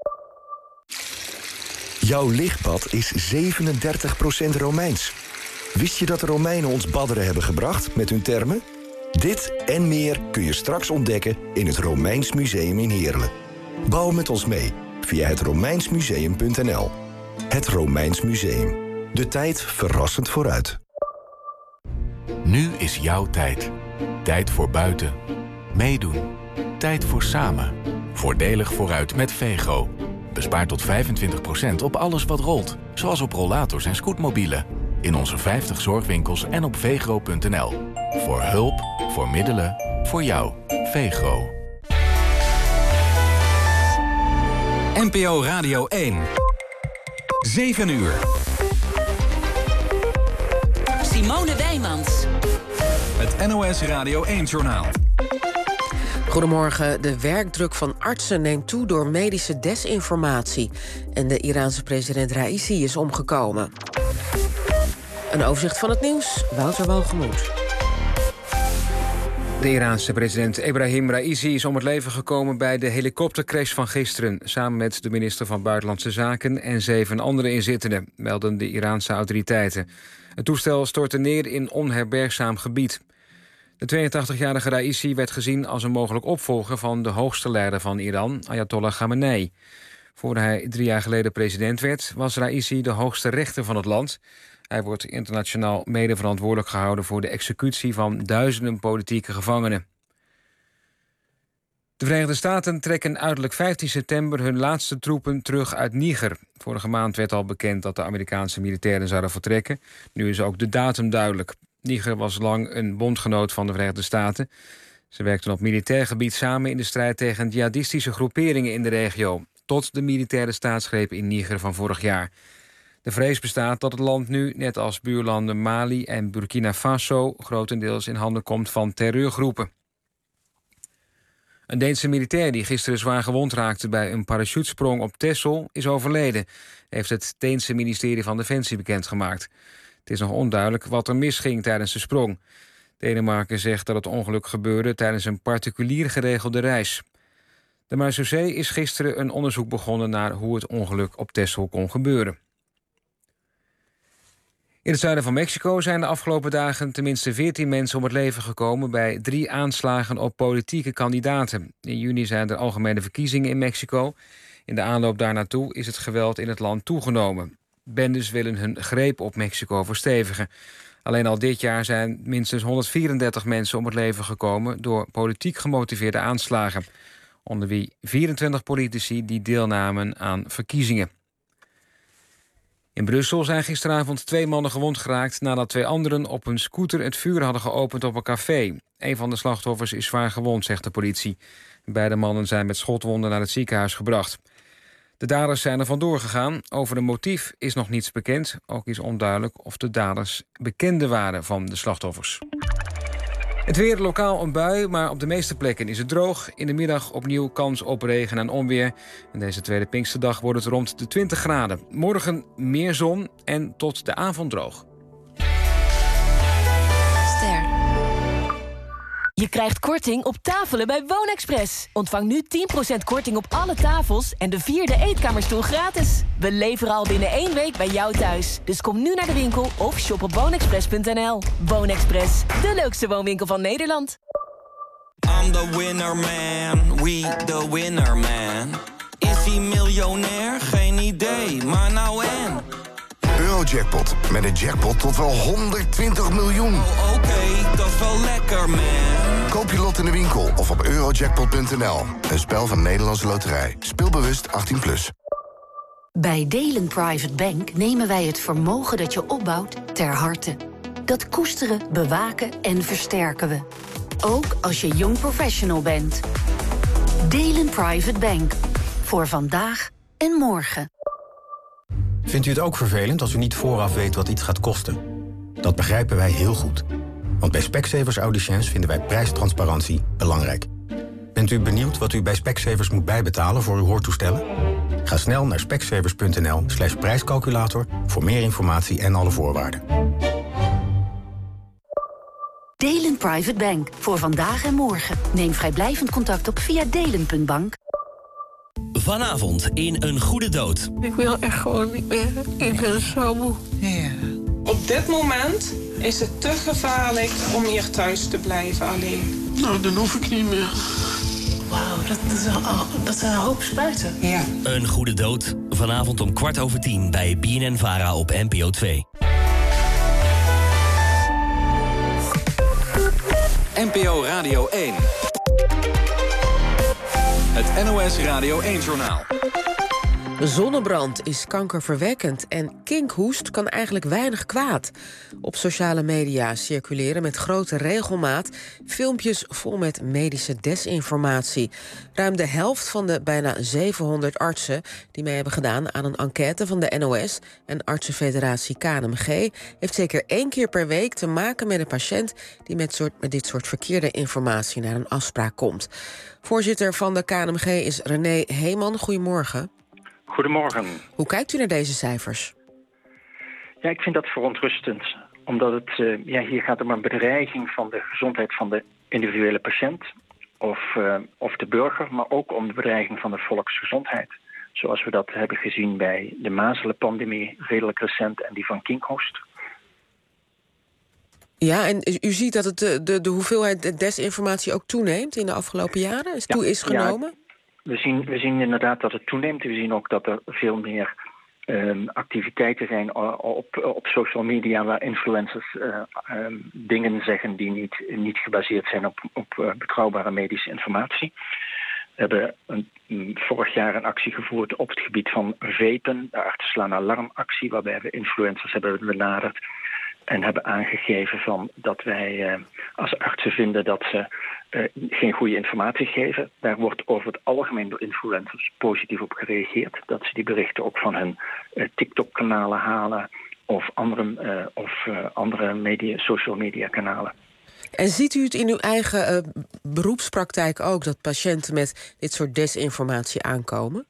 Jouw lichtbad is zevenendertig procent Romeins. Wist je dat de Romeinen ons badderen hebben gebracht met hun termen? Dit en meer kun je straks ontdekken in het Romeins Museum in Heerlen. Bouw met ons mee via het romeins museum punt n l. Het Romeins Museum. De tijd verrassend vooruit. Nu is jouw tijd. Tijd voor buiten. Meedoen. Tijd voor samen. Voordelig vooruit met Vego. Bespaar tot vijfentwintig procent op alles wat rolt. Zoals op rollators en scootmobielen. In onze vijftig zorgwinkels en op vegro punt n l. Voor hulp, voor middelen, voor jou. Vegro. N P O Radio één. zeven uur. Simone Wijmans. Het N O S Radio één-journaal. Goedemorgen. De werkdruk van artsen neemt toe door medische desinformatie. En de Iraanse president Raisi is omgekomen. Een overzicht van het nieuws, Wouter Walgemoed. De Iraanse president Ebrahim Raisi is om het leven gekomen bij de helikoptercrash van gisteren, samen met de minister van Buitenlandse Zaken en zeven andere inzittenden, melden de Iraanse autoriteiten. Het toestel stortte neer in onherbergzaam gebied. De tweeëntachtigjarige Raisi werd gezien als een mogelijk opvolger van de hoogste leider van Iran, Ayatollah Khamenei. Voordat hij drie jaar geleden president werd, was Raisi de hoogste rechter van het land. Hij wordt internationaal mede verantwoordelijk gehouden voor de executie van duizenden politieke gevangenen. De Verenigde Staten trekken uiterlijk vijftien september hun laatste troepen terug uit Niger. Vorige maand werd al bekend dat de Amerikaanse militairen zouden vertrekken. Nu is ook de datum duidelijk. Niger was lang een bondgenoot van de Verenigde Staten. Ze werkten op militair gebied samen in de strijd tegen jihadistische groeperingen in de regio, tot de militaire staatsgreep in Niger van vorig jaar. De vrees bestaat dat het land nu, net als buurlanden Mali en Burkina Faso, grotendeels in handen komt van terreurgroepen. Een Deense militair die gisteren zwaar gewond raakte bij een parachutesprong op Texel is overleden, heeft het Deense ministerie van Defensie bekendgemaakt. Het is nog onduidelijk wat er misging tijdens de sprong. Denemarken zegt dat het ongeluk gebeurde tijdens een particulier geregelde reis. De marechaussee is gisteren een onderzoek begonnen naar hoe het ongeluk op Texel kon gebeuren. In het zuiden van Mexico zijn de afgelopen dagen tenminste veertien mensen om het leven gekomen bij drie aanslagen op politieke kandidaten. In juni zijn er algemene verkiezingen in Mexico. In de aanloop daarnaartoe is het geweld in het land toegenomen. Bendes willen hun greep op Mexico verstevigen. Alleen al dit jaar zijn minstens honderdvierendertig mensen om het leven gekomen door politiek gemotiveerde aanslagen, onder wie vierentwintig politici die deelnamen aan verkiezingen. In Brussel zijn gisteravond twee mannen gewond geraakt nadat twee anderen op een scooter het vuur hadden geopend op een café. Een van de slachtoffers is zwaar gewond, zegt de politie. Beide mannen zijn met schotwonden naar het ziekenhuis gebracht. De daders zijn er vandoor gegaan. Over een motief is nog niets bekend. Ook is onduidelijk of de daders bekenden waren van de slachtoffers. Het weer, lokaal een bui, maar op de meeste plekken is het droog. In de middag opnieuw kans op regen en onweer. En deze tweede Pinksterdag wordt het rond de twintig graden. Morgen meer zon en tot de avond droog. Ster. Je krijgt korting op tafelen bij Woonexpress. Ontvang nu tien procent korting op alle tafels en de vierde eetkamerstoel gratis. We leveren al binnen één week bij jou thuis. Dus kom nu naar de winkel of shop op woonexpress punt n l. Woonexpress, de leukste woonwinkel van Nederland. I'm the winner man, we the winner man. Is hij miljonair? Geen idee, maar nou en... Eurojackpot, met een jackpot tot wel honderdtwintig miljoen. Oh, oké, okay, dat is wel lekker, man. Koop je lot in de winkel of op eurojackpot punt n l. Een spel van Nederlandse Loterij. Speelbewust achttien plus. Bij Delen Private Bank nemen wij het vermogen dat je opbouwt ter harte. Dat koesteren, bewaken en versterken we. Ook als je jong professional bent. Delen Private Bank. Voor vandaag en morgen. Vindt u het ook vervelend als u niet vooraf weet wat iets gaat kosten? Dat begrijpen wij heel goed. Want bij Specsavers Audiciëns vinden wij prijstransparantie belangrijk. Bent u benieuwd wat u bij Specsavers moet bijbetalen voor uw hoortoestellen? Ga snel naar specsavers punt n l slash prijscalculator voor meer informatie en alle voorwaarden. Delen Private Bank. Voor vandaag en morgen. Neem vrijblijvend contact op via delen punt bank. Vanavond in Een Goede Dood. Ik wil echt gewoon niet meer. Ik ben zo moe. Ja. Op dit moment is het te gevaarlijk om hier thuis te blijven alleen. Nou, dan hoef ik niet meer. Wauw, dat, dat, is een, dat zijn een hoop spuiten. Ja. Een goede dood. Vanavond om kwart over tien bij B N N Vara op N P O twee. N P O Radio één. Het N O S Radio één-journaal. Zonnebrand is kankerverwekkend en kinkhoest kan eigenlijk weinig kwaad. Op sociale media circuleren met grote regelmaat filmpjes vol met medische desinformatie. Ruim de helft van de bijna zevenhonderd artsen die mee hebben gedaan aan een enquête van de N O S en artsenfederatie K N M G heeft zeker één keer per week te maken met een patiënt die met, soort, met dit soort verkeerde informatie naar een afspraak komt. Voorzitter van de K N M G is René Heeman. Goedemorgen. Goedemorgen. Hoe kijkt u naar deze cijfers? Ja, ik vind dat verontrustend. Omdat het, uh, ja, hier gaat om een bedreiging van de gezondheid van de individuele patiënt of, uh, of de burger, maar ook om de bedreiging van de volksgezondheid. Zoals we dat hebben gezien bij de mazelenpandemie, redelijk recent, en die van kinkhoest. Ja, en u ziet dat het de, de, de hoeveelheid desinformatie ook toeneemt in de afgelopen jaren? Is, toe is genomen? Ja, we, zien, we zien inderdaad dat het toeneemt. We zien ook dat er veel meer um, activiteiten zijn op, op social media waar influencers uh, um, dingen zeggen die niet, niet gebaseerd zijn op, op uh, betrouwbare medische informatie. We hebben een, een, vorig jaar een actie gevoerd op het gebied van vapen, de artsen slaan alarmactie, waarbij we influencers hebben benaderd en hebben aangegeven van dat wij uh, als artsen vinden dat ze uh, geen goede informatie geven. Daar wordt over het algemeen door influencers positief op gereageerd. Dat ze die berichten ook van hun uh, TikTok-kanalen halen of andere, uh, of, uh, andere media, social media kanalen. En ziet u het in uw eigen uh, beroepspraktijk ook, dat patiënten met dit soort desinformatie aankomen?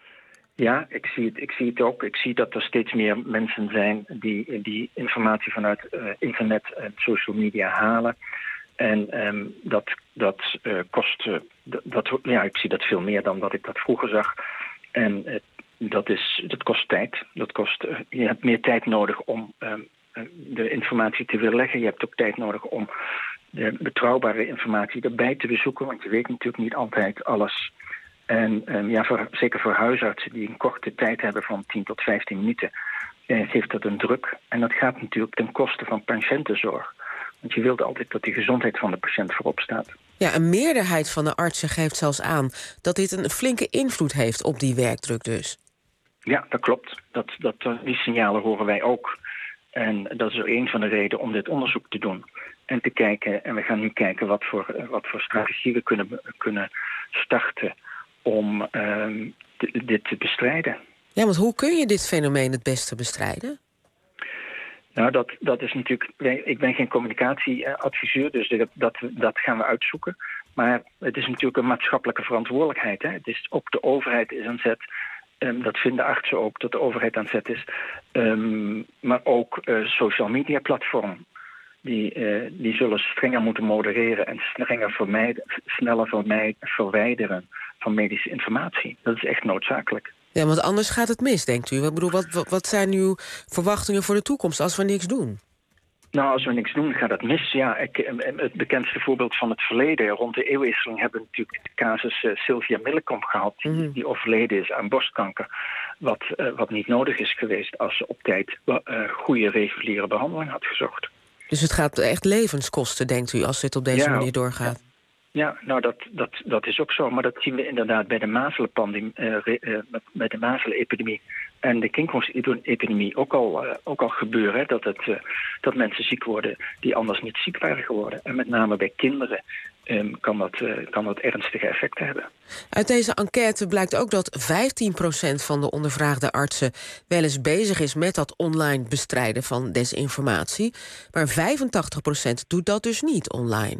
Ja, ik zie het, ik zie het ook. Ik zie dat er steeds meer mensen zijn die, die informatie vanuit uh, internet en social media halen. En um, dat, dat uh, kost, uh, dat, ja, ik zie dat veel meer dan dat ik dat vroeger zag. En uh, dat, is, dat kost tijd. Dat kost, uh, je hebt meer tijd nodig om um, de informatie te weerleggen. Je hebt ook tijd nodig om de betrouwbare informatie erbij te bezoeken. Want je weet natuurlijk niet altijd alles. En um, ja, voor, zeker voor huisartsen die een korte tijd hebben van tien tot vijftien minuten, eh, geeft dat een druk. En dat gaat natuurlijk ten koste van patiëntenzorg. Want je wilt altijd dat de gezondheid van de patiënt voorop staat. Ja, een meerderheid van de artsen geeft zelfs aan dat dit een flinke invloed heeft op die werkdruk dus. Ja, dat klopt. Dat, dat, die signalen horen wij ook. En dat is ook een van de redenen om dit onderzoek te doen. En te kijken, en we gaan nu kijken wat voor, wat voor strategieën we kunnen, kunnen starten om uh, dit te bestrijden. Ja, want hoe kun je dit fenomeen het beste bestrijden? Nou, dat, dat is natuurlijk. Ik ben geen communicatieadviseur, dus dat, dat, dat gaan we uitzoeken. Maar het is natuurlijk een maatschappelijke verantwoordelijkheid. Hè? Het is ook de overheid is aan zet. Um, dat vinden artsen ook, dat de overheid aan zet is. Um, maar ook uh, social media platformen. Die, uh, die zullen strenger moeten modereren en strenger vermijden, sneller vermijden, verwijderen van medische informatie. Dat is echt noodzakelijk. Ja, want anders gaat het mis, denkt u? Ik bedoel, wat, wat, wat zijn uw verwachtingen voor de toekomst als we niks doen? Nou, als we niks doen, gaat het mis. Ja, ik, het bekendste voorbeeld van het verleden. Rond de eeuwwisseling hebben we natuurlijk de casus uh, Sylvia Millikamp gehad, die, mm-hmm. die overleden is aan borstkanker. Wat, uh, wat niet nodig is geweest als ze op tijd uh, goede reguliere behandeling had gezocht. Dus het gaat echt levens kosten, denkt u, als dit op deze ja, manier doorgaat? Ja, nou dat, dat, dat is ook zo. Maar dat zien we inderdaad bij de mazelenpandemie, uh, uh, bij de mazelenepidemie en de kinkhoestepidemie ook al, uh, ook al gebeuren. Hè, dat, het, uh, dat mensen ziek worden die anders niet ziek waren geworden. En met name bij kinderen um, kan, dat, uh, kan dat ernstige effecten hebben. Uit deze enquête blijkt ook dat vijftien procent van de ondervraagde artsen wel eens bezig is met dat online bestrijden van desinformatie. Maar vijfentachtig procent doet dat dus niet online.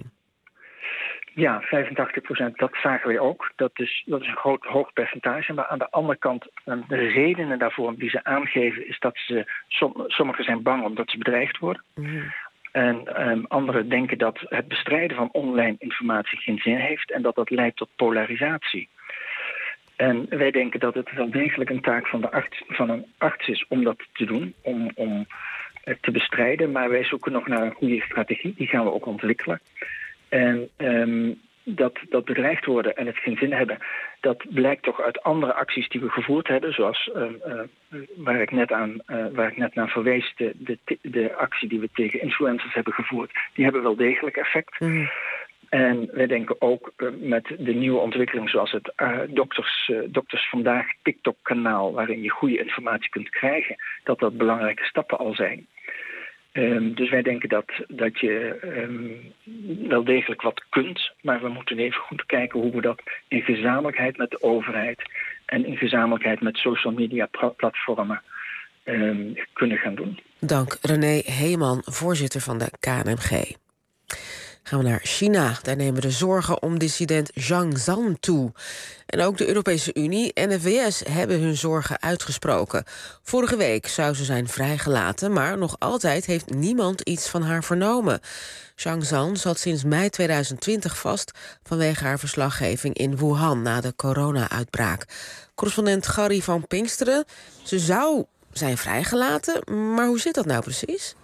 Ja, vijfentachtig procent, dat zagen wij ook. Dat is, dat is een groot hoog percentage. Maar aan de andere kant, de redenen daarvoor die ze aangeven, is dat ze, som, sommigen zijn bang omdat ze bedreigd worden. Mm. En um, anderen denken dat het bestrijden van online informatie geen zin heeft en dat dat leidt tot polarisatie. En wij denken dat het wel degelijk een taak van, de arts, van een arts is om dat te doen, om, om uh, te bestrijden. Maar wij zoeken nog naar een goede strategie, die gaan we ook ontwikkelen. En um, dat, dat bedreigd worden en het geen zin hebben, dat blijkt toch uit andere acties die we gevoerd hebben, zoals uh, uh, waar ik net aan, uh, waar ik net naar verwees, de, de, de actie die we tegen influencers hebben gevoerd, die hebben wel degelijk effect. Mm. En wij denken ook uh, met de nieuwe ontwikkeling zoals het uh, dokters, uh, dokters Vandaag TikTok-kanaal, waarin je goede informatie kunt krijgen, dat dat belangrijke stappen al zijn. Um, dus wij denken dat, dat je um, wel degelijk wat kunt, maar we moeten even goed kijken hoe we dat in gezamenlijkheid met de overheid en in gezamenlijkheid met social media platformen um, kunnen gaan doen. Dank René Heeman, voorzitter van de K N M G. Gaan we naar China. Daar nemen de zorgen om dissident Zhang Zhan toe. En ook de Europese Unie en de V S hebben hun zorgen uitgesproken. Vorige week zou ze zijn vrijgelaten, maar nog altijd heeft niemand iets van haar vernomen. Zhang Zhan zat sinds mei tweeduizend twintig vast vanwege haar verslaggeving in Wuhan na de corona-uitbraak. Correspondent Gary van Pinksteren, ze zou zijn vrijgelaten, maar hoe zit dat nou precies?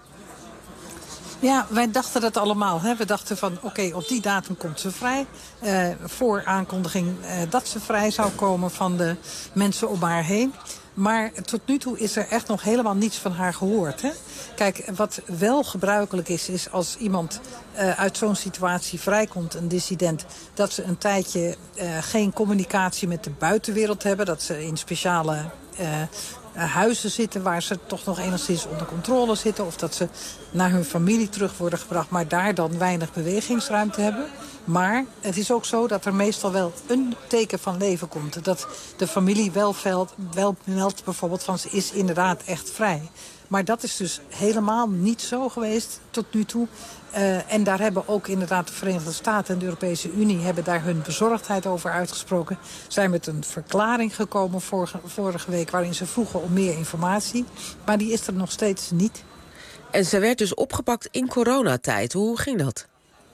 Ja, wij dachten dat allemaal. Hè. We dachten van, oké, okay, op die datum komt ze vrij. Uh, voor aankondiging uh, dat ze vrij zou komen van de mensen om haar heen. Maar tot nu toe is er echt nog helemaal niets van haar gehoord. Hè? Kijk, wat wel gebruikelijk is, is als iemand uh, uit zo'n situatie vrijkomt, een dissident, dat ze een tijdje uh, geen communicatie met de buitenwereld hebben. Dat ze in speciale Uh, huizen zitten waar ze toch nog enigszins onder controle zitten, of dat ze naar hun familie terug worden gebracht, maar daar dan weinig bewegingsruimte hebben. Maar het is ook zo dat er meestal wel een teken van leven komt. Dat de familie wel, veld, wel meldt bijvoorbeeld van ze is inderdaad echt vrij. Maar dat is dus helemaal niet zo geweest tot nu toe. Uh, en daar hebben ook inderdaad de Verenigde Staten en de Europese Unie hebben daar hun bezorgdheid over uitgesproken. Zijn met een verklaring gekomen vorige, vorige week waarin ze vroegen om meer informatie. Maar die is er nog steeds niet. En ze werd dus opgepakt in coronatijd. Hoe ging dat?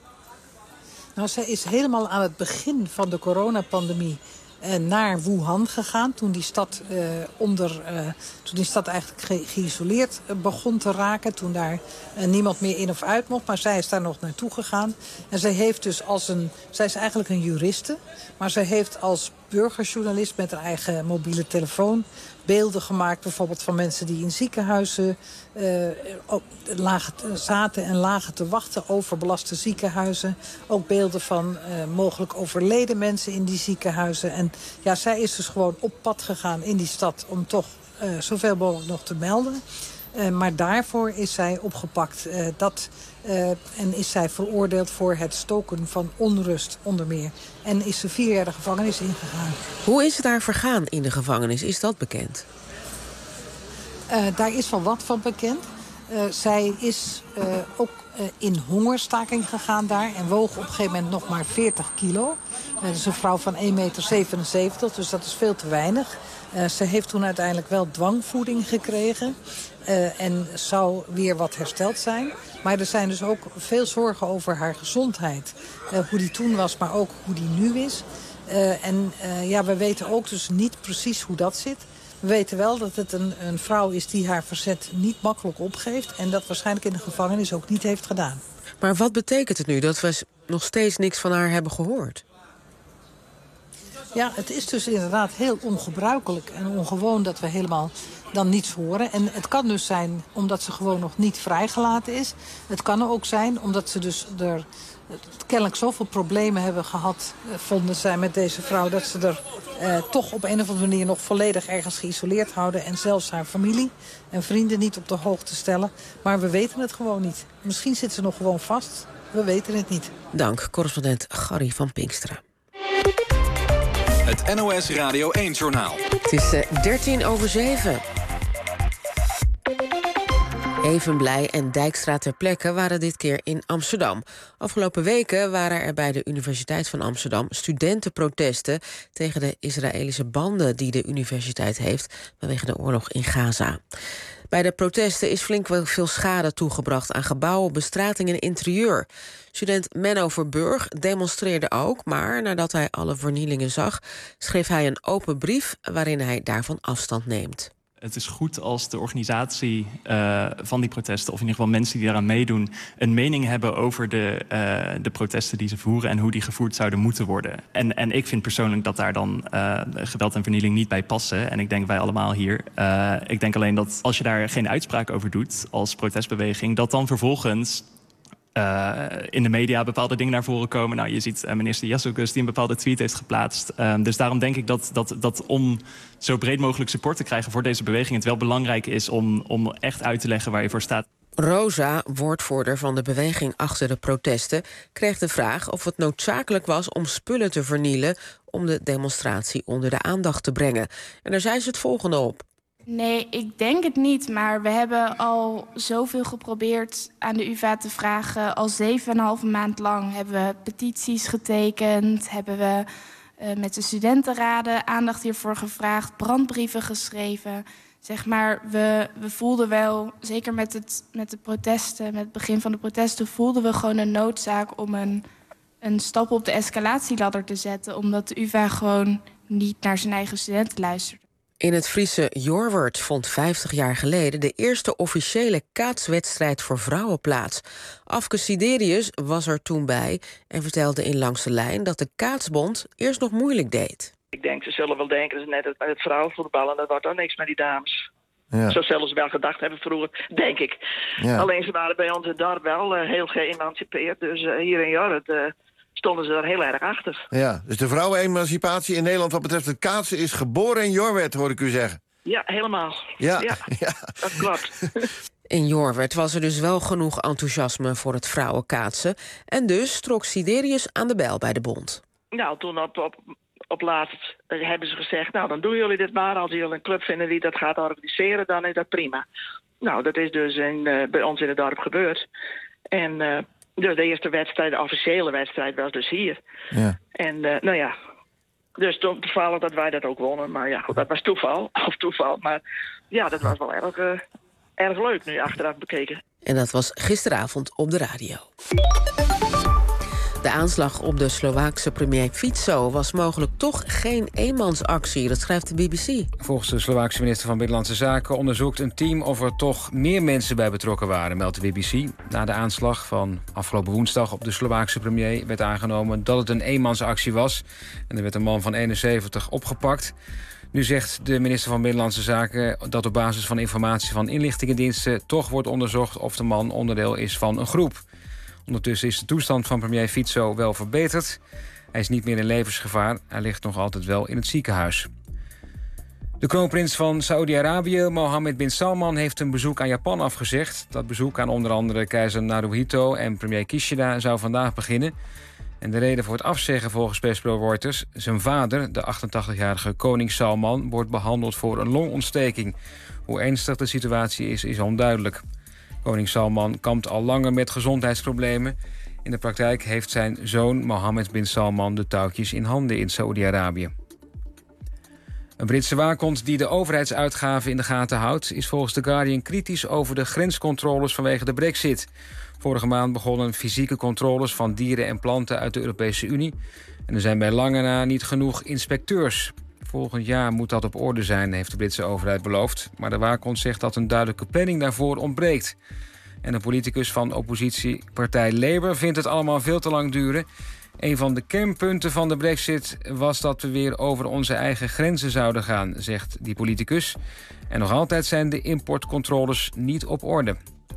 Nou, zij is helemaal aan het begin van de coronapandemie naar Wuhan gegaan, toen die stad uh, onder, uh, toen die stad eigenlijk ge geïsoleerd uh, begon te raken, toen daar uh, niemand meer in of uit mocht, maar zij is daar nog naartoe gegaan. En zij heeft dus als een, zij is eigenlijk een juriste, maar zij heeft als burgerjournalist met haar eigen mobiele telefoon beelden gemaakt, bijvoorbeeld van mensen die in ziekenhuizen uh, lagen, zaten en lagen te wachten, overbelaste ziekenhuizen. Ook beelden van uh, mogelijk overleden mensen in die ziekenhuizen. En ja, zij is dus gewoon op pad gegaan in die stad om toch uh, zoveel mogelijk nog te melden. Uh, maar daarvoor is zij opgepakt. Uh, dat, uh, en is zij veroordeeld voor het stoken van onrust onder meer. En is ze vier jaar de gevangenis ingegaan. Hoe is het daar vergaan in de gevangenis? Is dat bekend? Uh, daar is wel wat van bekend. Uh, zij is uh, ook uh, in hongerstaking gegaan daar en woog op een gegeven moment nog maar veertig kilo. Uh, dat is een vrouw van één komma zevenenzeventig meter, dus dat is veel te weinig. Uh, ze heeft toen uiteindelijk wel dwangvoeding gekregen uh, en zou weer wat hersteld zijn. Maar er zijn dus ook veel zorgen over haar gezondheid. Uh, hoe die toen was, maar ook hoe die nu is. Uh, en uh, ja, we weten ook dus niet precies hoe dat zit. We weten wel dat het een, een vrouw is die haar verzet niet makkelijk opgeeft en dat waarschijnlijk in de gevangenis ook niet heeft gedaan. Maar wat betekent het nu dat we nog steeds niks van haar hebben gehoord? Ja, het is dus inderdaad heel ongebruikelijk en ongewoon dat we helemaal dan niets horen. En het kan dus zijn omdat ze gewoon nog niet vrijgelaten is. Het kan ook zijn omdat ze dus er kennelijk zoveel problemen hebben gehad, vonden zij met deze vrouw, dat ze er eh, toch op een of andere manier nog volledig ergens geïsoleerd houden en zelfs haar familie en vrienden niet op de hoogte stellen. Maar we weten het gewoon niet. Misschien zit ze nog gewoon vast. We weten het niet. Dank, correspondent Gary van Pinksteren. Het N O S Radio één-journaal. Het is uh, dertien over zeven. Evenblij en Dijkstra ter plekke waren dit keer in Amsterdam. Afgelopen weken waren er bij de Universiteit van Amsterdam studentenprotesten tegen de Israëlische banden die de universiteit heeft vanwege de oorlog in Gaza. Bij de protesten is flink veel schade toegebracht aan gebouwen, bestrating en interieur. Student Menno Verburg demonstreerde ook, maar nadat hij alle vernielingen zag, schreef hij een open brief waarin hij daarvan afstand neemt. Het is goed als de organisatie uh, van die protesten, of in ieder geval mensen die daaraan meedoen, een mening hebben over de, uh, de protesten die ze voeren en hoe die gevoerd zouden moeten worden. En, en ik vind persoonlijk dat daar dan uh, geweld en vernieling niet bij passen. En ik denk wij allemaal hier. Uh, ik denk alleen dat als je daar geen uitspraak over doet als protestbeweging, dat dan vervolgens Uh, in de media bepaalde dingen naar voren komen. Nou, je ziet uh, minister Jassoukas die een bepaalde tweet heeft geplaatst. Uh, dus daarom denk ik dat, dat, dat om zo breed mogelijk support te krijgen voor deze beweging, het wel belangrijk is om, om echt uit te leggen waar je voor staat. Rosa, woordvoerder van de beweging achter de protesten, kreeg de vraag of het noodzakelijk was om spullen te vernielen om de demonstratie onder de aandacht te brengen. En daar zei ze het volgende op. Nee, ik denk het niet. Maar we hebben al zoveel geprobeerd aan de U vA te vragen. Al zeven en een halve maand lang hebben we petities getekend. Hebben we uh, met de studentenraden aandacht hiervoor gevraagd. Brandbrieven geschreven. Zeg maar, we, we voelden wel, zeker met, het, met de protesten, met het begin van de protesten, voelden we gewoon een noodzaak om een, een stap op de escalatieladder te zetten. Omdat de U vA gewoon niet naar zijn eigen studenten luisterde. In het Friese Jorwert vond vijftig jaar geleden de eerste officiële kaatswedstrijd voor vrouwen plaats. Afke Siderius was er toen bij en vertelde in Langs de Lijn dat de Kaatsbond eerst nog moeilijk deed. Ik denk, ze zullen wel denken, dat is net als bij het vrouwenvoetbal en dat wordt dan niks met die dames. Ja. Zo zullen ze wel gedacht hebben vroeger, denk ik. Ja. Alleen ze waren bij ons in het dorp wel uh, heel geëmancipeerd. Dus uh, hier in Jorwert uh, stonden ze er heel erg achter. Ja, dus de vrouwenemancipatie in Nederland wat betreft het kaatsen is geboren in Jorwert, hoor ik u zeggen. Ja, helemaal. Ja, ja, ja. Dat klopt. In Jorwert was er dus wel genoeg enthousiasme voor het vrouwenkaatsen. En dus trok Siderius aan de bel bij de bond. Nou, toen op, op, op laatst uh, hebben ze gezegd, nou, dan doen jullie dit maar. Als jullie een club vinden die dat gaat organiseren, dan is dat prima. Nou, dat is dus in, uh, bij ons in het dorp gebeurd. En uh, dus de eerste wedstrijd, de officiële wedstrijd, was dus hier. Ja. En uh, nou ja, dus toen toevallig dat wij dat ook wonnen. Maar ja, goed, dat was toeval. Of toeval, maar ja, dat was wel erg, uh, erg leuk nu achteraf bekeken. En dat was gisteravond op de radio. De aanslag op de Slovaakse premier Fico was mogelijk toch geen eenmansactie, dat schrijft de B B C. Volgens de Slovaakse minister van Binnenlandse Zaken onderzoekt een team of er toch meer mensen bij betrokken waren, meldt de B B C. Na de aanslag van afgelopen woensdag op de Slovaakse premier werd aangenomen dat het een eenmansactie was. En er werd een man van eenenzeventig opgepakt. Nu zegt de minister van Binnenlandse Zaken dat op basis van informatie van inlichtingendiensten toch wordt onderzocht of de man onderdeel is van een groep. Ondertussen is de toestand van premier Fico wel verbeterd. Hij is niet meer in levensgevaar. Hij ligt nog altijd wel in het ziekenhuis. De kroonprins van Saoedi-Arabië, Mohammed bin Salman, heeft een bezoek aan Japan afgezegd. Dat bezoek aan onder andere keizer Naruhito en premier Kishida zou vandaag beginnen. En de reden voor het afzeggen volgens persbureau Reuters: zijn vader, de achtentachtigjarige koning Salman, wordt behandeld voor een longontsteking. Hoe ernstig de situatie is, is onduidelijk. Koning Salman kampt al langer met gezondheidsproblemen. In de praktijk heeft zijn zoon Mohammed bin Salman de touwtjes in handen in Saoedi-Arabië. Een Britse waakhond die de overheidsuitgaven in de gaten houdt, is volgens The Guardian kritisch over de grenscontroles vanwege de brexit. Vorige maand begonnen fysieke controles van dieren en planten uit de Europese Unie. En er zijn bij lange na niet genoeg inspecteurs. Volgend jaar moet dat op orde zijn, heeft de Britse overheid beloofd. Maar de waakhond zegt dat een duidelijke planning daarvoor ontbreekt. En een politicus van oppositiepartij Labour vindt het allemaal veel te lang duren. Een van de kernpunten van de brexit was dat we weer over onze eigen grenzen zouden gaan, zegt die politicus. En nog altijd zijn de importcontroles niet op orde.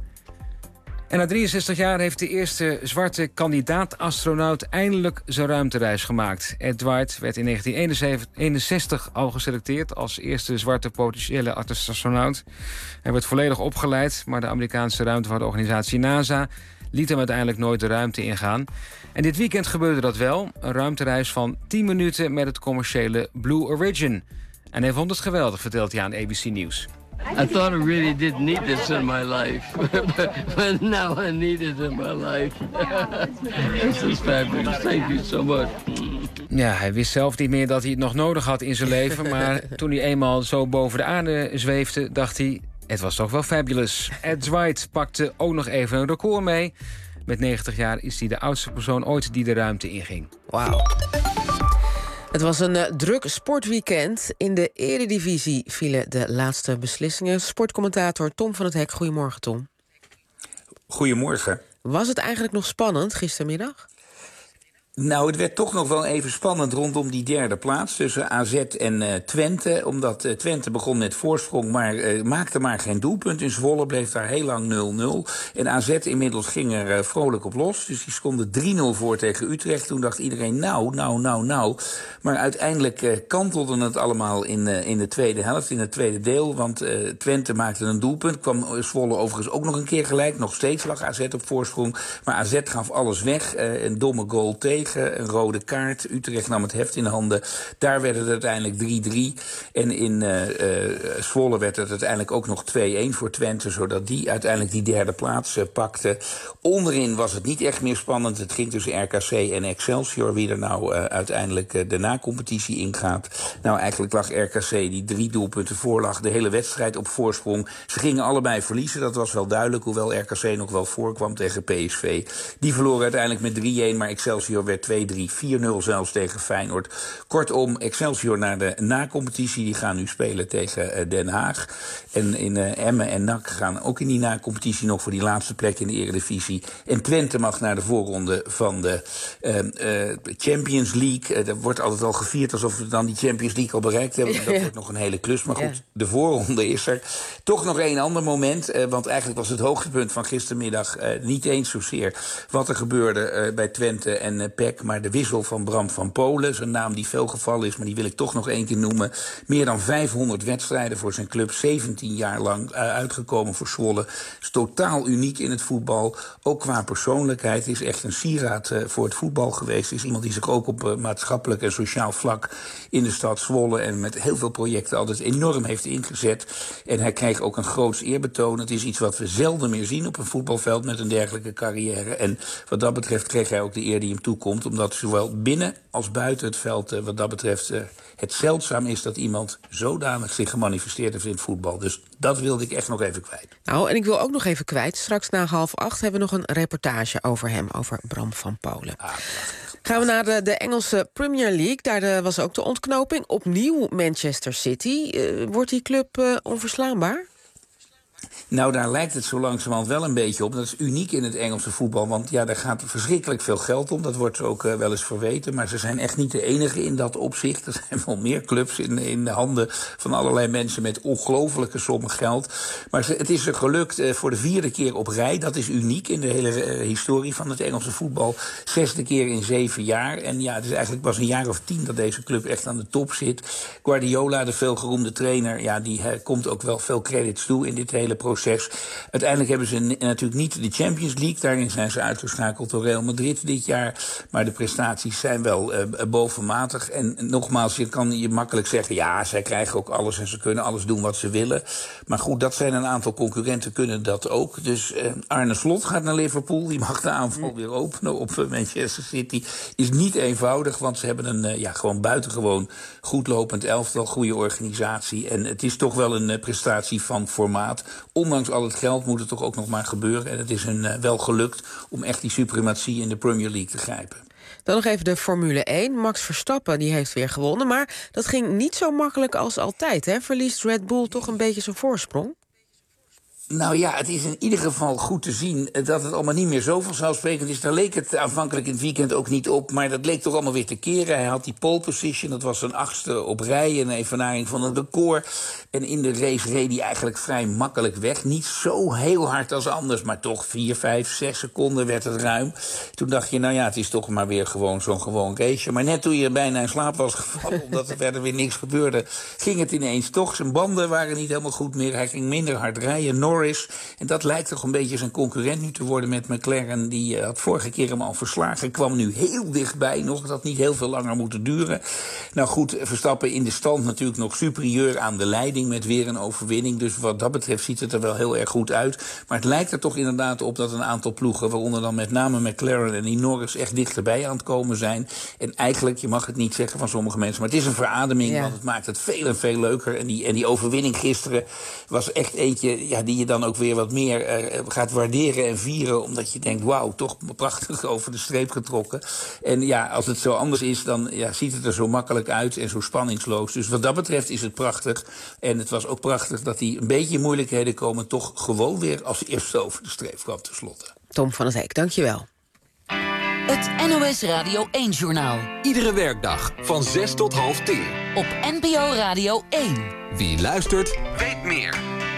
En na drieënzestig jaar heeft de eerste zwarte kandidaat-astronaut eindelijk zijn ruimtereis gemaakt. Ed Dwight werd in negentien eenenzestig al geselecteerd als eerste zwarte potentiële astronaut. Hij werd volledig opgeleid, maar de Amerikaanse ruimtevaartorganisatie NASA liet hem uiteindelijk nooit de ruimte ingaan. En dit weekend gebeurde dat wel. Een ruimtereis van tien minuten met het commerciële Blue Origin. En hij vond het geweldig, vertelt hij aan A B C Nieuws. I thought I really didn't need this in my life, but now I need it in my life. This is fabulous. Thank you so much. Ja, hij wist zelf niet meer dat hij het nog nodig had in zijn leven, maar toen hij eenmaal zo boven de aarde zweefde, dacht hij: het was toch wel fabulous. Ed Dwight pakte ook nog even een record mee. Met negentig jaar is hij de oudste persoon ooit die de ruimte inging. Wauw. Het was een uh, druk sportweekend. In de Eredivisie vielen de laatste beslissingen. Sportcommentator Tom van het Hek, goedemorgen Tom. Goedemorgen. Was het eigenlijk nog spannend gistermiddag? Nou, het werd toch nog wel even spannend rondom die derde plaats tussen A Z en uh, Twente. Omdat uh, Twente begon met voorsprong, maar uh, maakte maar geen doelpunt. In Zwolle bleef daar heel lang nul nul. En A Z inmiddels ging er uh, vrolijk op los. Dus die stonden drie nul voor tegen Utrecht. Toen dacht iedereen nou, nou, nou, nou. Maar uiteindelijk uh, kantelde het allemaal in, uh, in de tweede helft, in het tweede deel. Want uh, Twente maakte een doelpunt. Kwam Zwolle overigens ook nog een keer gelijk. Nog steeds lag A Z op voorsprong. Maar A Z gaf alles weg. Uh, een domme goal tegen. Een rode kaart. Utrecht nam het heft in handen. Daar werd het uiteindelijk drie drie. En in uh, uh, Zwolle werd het uiteindelijk ook nog twee een voor Twente. Zodat die uiteindelijk die derde plaats uh, pakte. Onderin was het niet echt meer spannend. Het ging tussen R K C en Excelsior. Wie er nou uh, uiteindelijk uh, de na-competitie ingaat. Nou, eigenlijk lag R K C die drie doelpunten voor lag. De hele wedstrijd op voorsprong. Ze gingen allebei verliezen. Dat was wel duidelijk. Hoewel R K C nog wel voorkwam tegen P S V. Die verloren uiteindelijk met drie een. Maar Excelsior werd twee drie, vier nul zelfs tegen Feyenoord. Kortom, Excelsior naar de na-competitie. Die gaan nu spelen tegen uh, Den Haag. En in uh, Emmen en N A C gaan ook in die na-competitie nog voor die laatste plek in de Eredivisie. En Twente mag naar de voorronde van de uh, uh, Champions League. Uh, er wordt altijd al gevierd alsof we dan die Champions League al bereikt hebben. Dat wordt nog een hele klus. Maar goed, de voorronde is er. Toch nog één ander moment. Uh, want eigenlijk was het hoogtepunt van gistermiddag uh, niet eens zozeer wat er gebeurde uh, bij Twente en uh, P E C, maar de wissel van Bram van Polen. Zijn naam die veel gevallen is, maar die wil ik toch nog één keer noemen. Meer dan vijfhonderd wedstrijden voor zijn club. zeventien jaar lang uh, uitgekomen voor Zwolle. Is totaal uniek in het voetbal. Ook qua persoonlijkheid. Is echt een sieraad uh, voor het voetbal geweest. Is iemand die zich ook op uh, maatschappelijk en sociaal vlak in de stad Zwolle en met heel veel projecten altijd enorm heeft ingezet. En hij kreeg ook een groots eerbetoon. Het is iets wat we zelden meer zien op een voetbalveld met een dergelijke carrière. En wat dat betreft kreeg hij ook de eer die hem toekomt. Omdat zowel binnen als buiten het veld uh, wat dat betreft uh, het zeldzaam is dat iemand zodanig zich gemanifesteerd heeft in het voetbal. Dus dat wilde ik echt nog even kwijt. Nou, en ik wil ook nog even kwijt. Straks na half acht hebben we nog een reportage over hem, over Bram van Polen. Ah, gaan we naar de, de Engelse Premier League. Daar de, was ook de ontknoping. Opnieuw Manchester City. Uh, wordt die club uh, onverslaanbaar? Nou, daar lijkt het zo langzamerhand wel een beetje op. Dat is uniek in het Engelse voetbal, want ja, daar gaat verschrikkelijk veel geld om. Dat wordt ook uh, wel eens verweten, maar ze zijn echt niet de enige in dat opzicht. Er zijn wel meer clubs in, in de handen van allerlei mensen met ongelofelijke sommen geld. Maar ze, het is er gelukt uh, voor de vierde keer op rij. Dat is uniek in de hele uh, historie van het Engelse voetbal. Zesde keer in zeven jaar. En ja, het is eigenlijk pas een jaar of tien dat deze club echt aan de top zit. Guardiola, de veelgeroemde trainer, ja, die uh, komt ook wel veel credits toe in dit hele proces. Uiteindelijk hebben ze natuurlijk niet de Champions League. Daarin zijn ze uitgeschakeld door Real Madrid dit jaar. Maar de prestaties zijn wel uh, bovenmatig. En nogmaals, je kan je makkelijk zeggen, ja, zij krijgen ook alles en ze kunnen alles doen wat ze willen. Maar goed, dat zijn een aantal concurrenten kunnen dat ook. Dus uh, Arne Slot gaat naar Liverpool. Die mag de aanval weer openen op uh, Manchester City. Is niet eenvoudig, want ze hebben een uh, ja, gewoon buitengewoon goed lopend elftal, goede organisatie. En het is toch wel een uh, prestatie van formaat. Ondanks al het geld moet het toch ook nog maar gebeuren. En het is hun uh, wel gelukt om echt die suprematie in de Premier League te grijpen. Dan nog even de Formule één. Max Verstappen die heeft weer gewonnen. Maar dat ging niet zo makkelijk als altijd. Hè? Verliest Red Bull toch een beetje zijn voorsprong? Nou ja, het is in ieder geval goed te zien dat het allemaal niet meer zo vanzelfsprekend is. Daar leek het aanvankelijk in het weekend ook niet op, maar dat leek toch allemaal weer te keren. Hij had die pole position, dat was zijn achtste op rij, een evenaring van een record. En in de race reed hij eigenlijk vrij makkelijk weg. Niet zo heel hard als anders, maar toch vier, vijf, zes seconden werd het ruim. Toen dacht je, nou ja, het is toch maar weer gewoon zo'n gewoon race. Maar net toen je bijna in slaap was gevallen, omdat er verder weer niks gebeurde, ging het ineens toch. Zijn banden waren niet helemaal goed meer, hij ging minder hard rijden. Norris, en dat lijkt toch een beetje zijn concurrent nu te worden met McLaren. Die uh, had vorige keer hem al verslagen. Kwam nu heel dichtbij nog. Dat niet heel veel langer moeten duren. Nou goed, Verstappen in de stand natuurlijk nog superieur aan de leiding met weer een overwinning. Dus wat dat betreft ziet het er wel heel erg goed uit. Maar het lijkt er toch inderdaad op dat een aantal ploegen, waaronder dan met name McLaren en die Norris, echt dichterbij aan het komen zijn. En eigenlijk, je mag het niet zeggen van sommige mensen, maar het is een verademing, ja. Want het maakt het veel en veel leuker. En die, en die overwinning gisteren was echt eentje, ja, die je dan ook weer wat meer uh, gaat waarderen en vieren, omdat je denkt, wauw, toch prachtig over de streep getrokken. En ja, als het zo anders is, dan ja, ziet het er zo makkelijk uit en zo spanningsloos. Dus wat dat betreft is het prachtig. En het was ook prachtig dat hij een beetje in moeilijkheden komen, toch gewoon weer als eerste over de streep kwam tenslotte. Tom van het Hek, dankjewel. Het N O S Radio één-journaal. Iedere werkdag van zes tot half tien. Op N P O Radio één. Wie luistert, weet meer.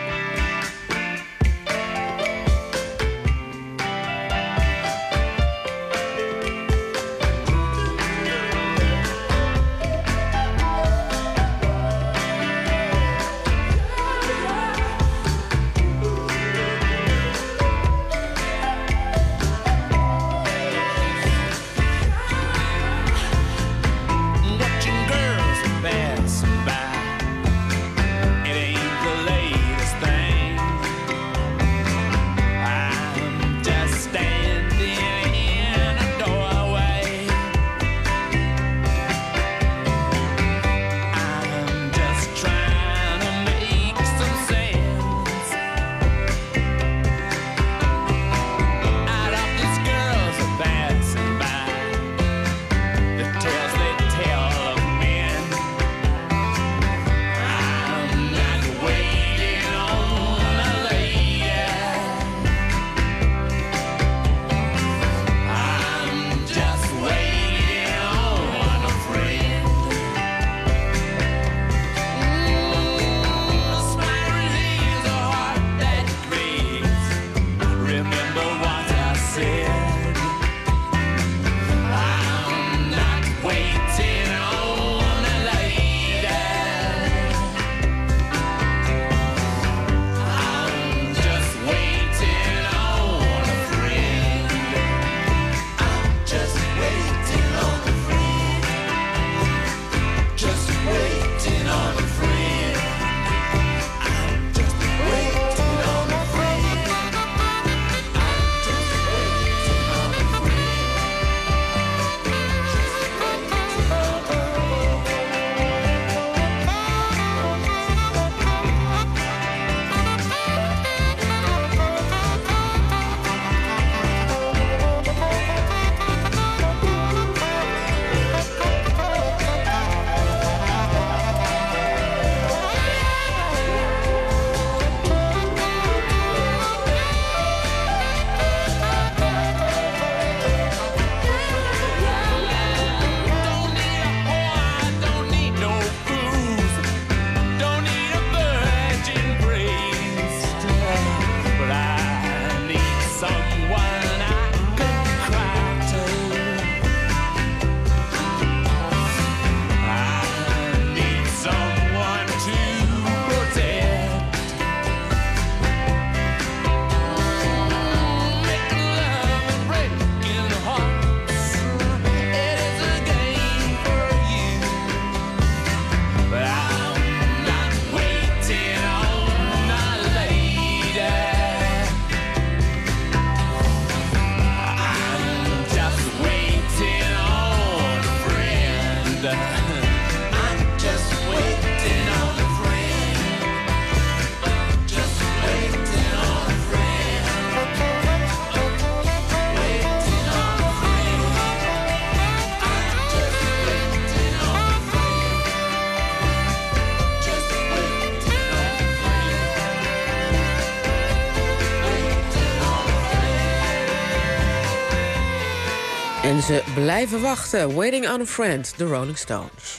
En ze blijven wachten. Waiting on a Friend, The Rolling Stones.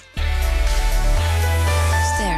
Ster.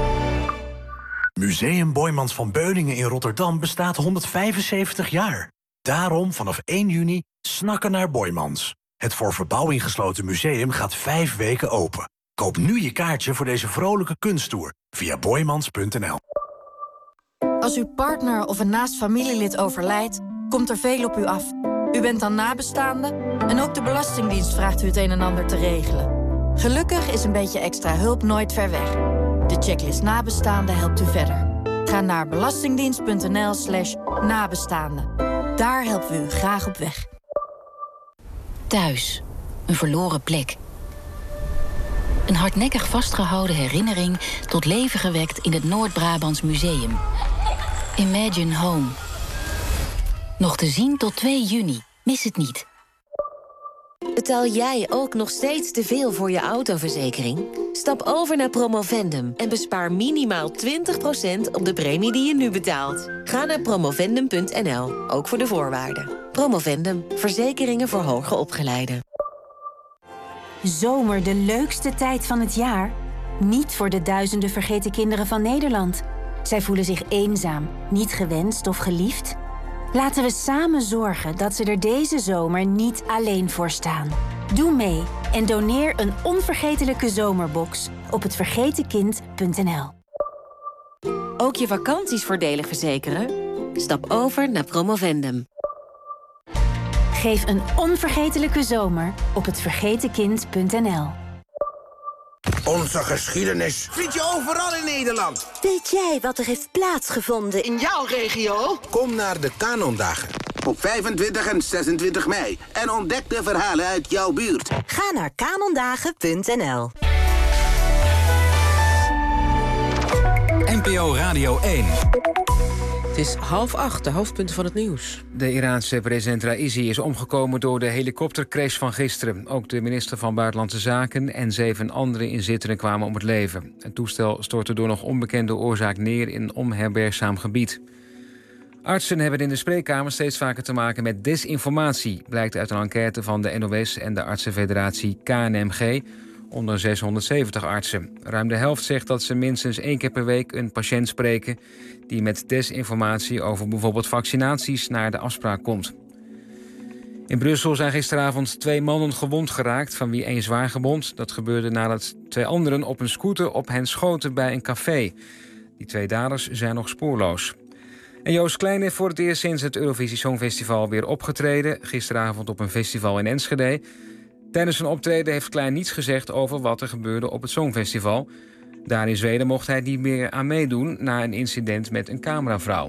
Museum Boijmans van Beuningen in Rotterdam bestaat honderdvijfenzeventig jaar. Daarom vanaf één juni snakken naar Boijmans. Het voor verbouwing gesloten museum gaat vijf weken open. Koop nu je kaartje voor deze vrolijke kunsttour via boijmans punt n l. Als uw partner of een naast familielid overlijdt, komt er veel op u af. U bent dan nabestaande en ook de Belastingdienst vraagt u het een en ander te regelen. Gelukkig is een beetje extra hulp nooit ver weg. De checklist nabestaande helpt u verder. Ga naar belastingdienst punt n l slash nabestaande. Daar helpen we u graag op weg. Thuis. Een verloren plek. Een hardnekkig vastgehouden herinnering tot leven gewekt in het Noord-Brabants Museum. Imagine Home. Nog te zien tot twee juni. Mis het niet. Betaal jij ook nog steeds te veel voor je autoverzekering? Stap over naar Promovendum en bespaar minimaal twintig procent op de premie die je nu betaalt. Ga naar promovendum punt n l, ook voor de voorwaarden. Promovendum, verzekeringen voor hoger opgeleiden. Zomer, de leukste tijd van het jaar? Niet voor de duizenden vergeten kinderen van Nederland. Zij voelen zich eenzaam, niet gewenst of geliefd. Laten we samen zorgen dat ze er deze zomer niet alleen voor staan. Doe mee en doneer een onvergetelijke zomerbox op het vergeten kind punt n l. Ook je vakanties voordelig verzekeren? Stap over naar Promovendum. Geef een onvergetelijke zomer op het vergeten kind punt n l. Onze geschiedenis vind je overal in Nederland. Weet jij wat er heeft plaatsgevonden in jouw regio? Kom naar de Kanondagen op vijfentwintig en zesentwintig mei en ontdek de verhalen uit jouw buurt. Ga naar kanondagen punt n l. N P O Radio één. Het is half acht, de hoofdpunten van het nieuws. De Iraanse president Raisi is omgekomen door de helikoptercrash van gisteren. Ook de minister van Buitenlandse Zaken en zeven andere inzittenden kwamen om het leven. Het toestel stortte door nog onbekende oorzaak neer in een onherbergzaam gebied. Artsen hebben in de spreekkamer steeds vaker te maken met desinformatie, blijkt uit een enquête van de N O S en de artsenfederatie K N M G... onder zeshonderdzeventig artsen. Ruim de helft zegt dat ze minstens één keer per week een patiënt spreken die met desinformatie over bijvoorbeeld vaccinaties naar de afspraak komt. In Brussel zijn gisteravond twee mannen gewond geraakt, van wie één zwaar gewond. Dat gebeurde nadat twee anderen op een scooter op hen schoten bij een café. Die twee daders zijn nog spoorloos. En Joost Klein heeft voor het eerst sinds het Eurovisie Songfestival weer opgetreden. Gisteravond op een festival in Enschede. Tijdens zijn optreden heeft Klein niets gezegd over wat er gebeurde op het Songfestival. Daar in Zweden mocht hij niet meer aan meedoen na een incident met een cameravrouw.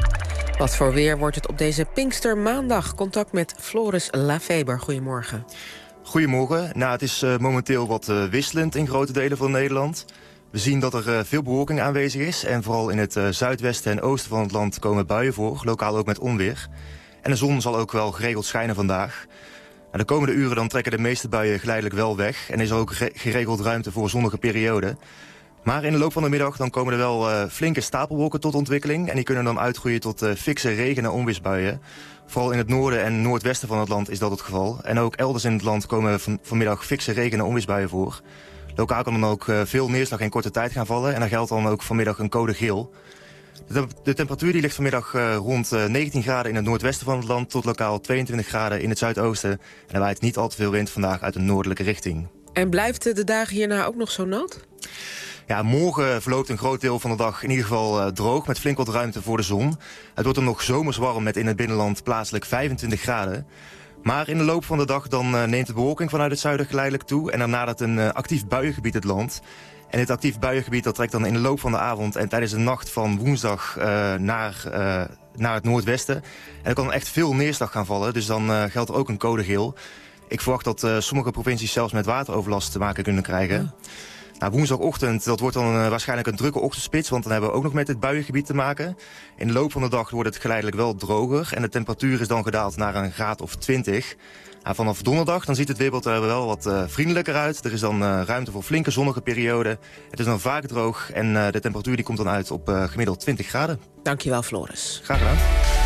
Wat voor weer wordt het op deze Pinkstermaandag? Contact met Floris Lafeber. Goedemorgen. Goedemorgen. Nou, het is uh, momenteel wat uh, wisselend in grote delen van Nederland. We zien dat er uh, veel bewolking aanwezig is. En vooral in het uh, zuidwesten en oosten van het land komen buien voor. Lokaal ook met onweer. En de zon zal ook wel geregeld schijnen vandaag. De komende uren dan trekken de meeste buien geleidelijk wel weg. En is er ook geregeld ruimte voor zonnige perioden. Maar in de loop van de middag dan komen er wel uh, flinke stapelwolken tot ontwikkeling. En die kunnen dan uitgroeien tot uh, fikse regen- en onweersbuien. Vooral in het noorden en noordwesten van het land is dat het geval. En ook elders in het land komen van, vanmiddag fikse regen- en onweersbuien voor. Lokaal kan dan ook uh, veel neerslag in korte tijd gaan vallen. En er geldt dan ook vanmiddag een code geel. De, de temperatuur die ligt vanmiddag uh, rond uh, negentien graden in het noordwesten van het land... tot lokaal tweeëntwintig graden in het zuidoosten. En er waait niet al te veel wind vandaag uit een noordelijke richting. En blijft de dagen hierna ook nog zo nat? Ja, morgen verloopt een groot deel van de dag in ieder geval uh, droog... met flink wat ruimte voor de zon. Het wordt dan nog zomers warm met in het binnenland plaatselijk vijfentwintig graden. Maar in de loop van de dag dan uh, neemt de bewolking vanuit het zuiden geleidelijk toe... en dan nadert een uh, actief buiengebied het land... En dit actief buiengebied dat trekt dan in de loop van de avond... en tijdens de nacht van woensdag uh, naar, uh, naar het noordwesten. En er kan echt veel neerslag gaan vallen, dus dan uh, geldt er ook een code geel. Ik verwacht dat uh, sommige provincies zelfs met wateroverlast te maken kunnen krijgen. Ja. Nou, woensdagochtend, dat wordt dan uh, waarschijnlijk een drukke ochtendspits... want dan hebben we ook nog met het buiengebied te maken. In de loop van de dag wordt het geleidelijk wel droger... en de temperatuur is dan gedaald naar een graad of twintig... Nou, vanaf donderdag dan ziet het weerbeeld er wel wat uh, vriendelijker uit. Er is dan uh, ruimte voor flinke zonnige perioden. Het is dan vaak droog en uh, de temperatuur die komt dan uit op uh, gemiddeld twintig graden. Dankjewel, Floris. Graag gedaan.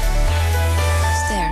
Ster.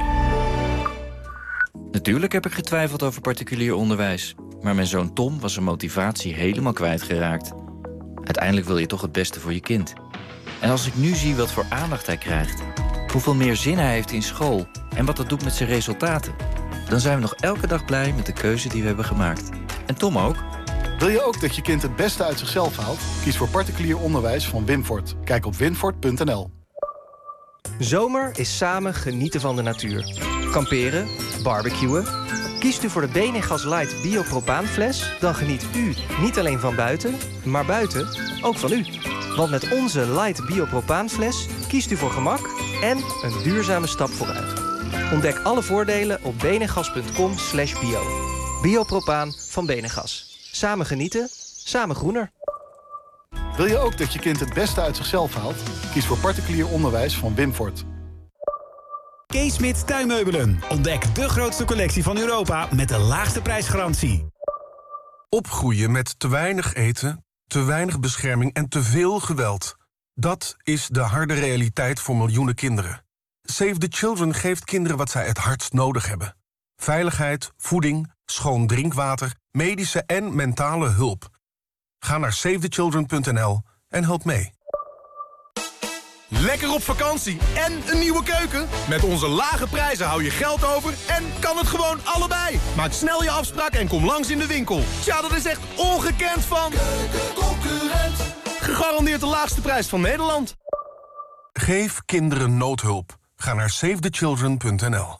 Natuurlijk heb ik getwijfeld over particulier onderwijs. Maar mijn zoon Tom was zijn motivatie helemaal kwijtgeraakt. Uiteindelijk wil je toch het beste voor je kind. En als ik nu zie wat voor aandacht hij krijgt... hoeveel meer zin hij heeft in school... en wat dat doet met zijn resultaten... dan zijn we nog elke dag blij met de keuze die we hebben gemaakt. En Tom ook. Wil je ook dat je kind het beste uit zichzelf haalt? Kies voor particulier onderwijs van Winfort. Kijk op winfort punt n l. Zomer is samen genieten van de natuur. Kamperen, barbecuen. Kiest u voor de Benegas Light Biopropaanfles... dan geniet u niet alleen van buiten, maar buiten ook van u. Want met onze Light Biopropaanfles kiest u voor gemak... en een duurzame stap vooruit. Ontdek alle voordelen op benegas punt com slash bio. Biopropaan van Benegas. Samen genieten, samen groener. Wil je ook dat je kind het beste uit zichzelf haalt? Kies voor particulier onderwijs van Wimfort. Kees Smit Tuinmeubelen. Ontdek de grootste collectie van Europa met de laagste prijsgarantie. Opgroeien met te weinig eten, te weinig bescherming en te veel geweld. Dat is de harde realiteit voor miljoenen kinderen. Save the Children geeft kinderen wat zij het hardst nodig hebben. Veiligheid, voeding, schoon drinkwater, medische en mentale hulp. Ga naar save the children punt n l en help mee. Lekker op vakantie en een nieuwe keuken? Met onze lage prijzen hou je geld over en kan het gewoon allebei. Maak snel je afspraak en kom langs in de winkel. Tja, dat is echt ongekend van... Keukenconcurrent. Gegarandeerd de laagste prijs van Nederland. Geef kinderen noodhulp. Ga naar save the children punt n l.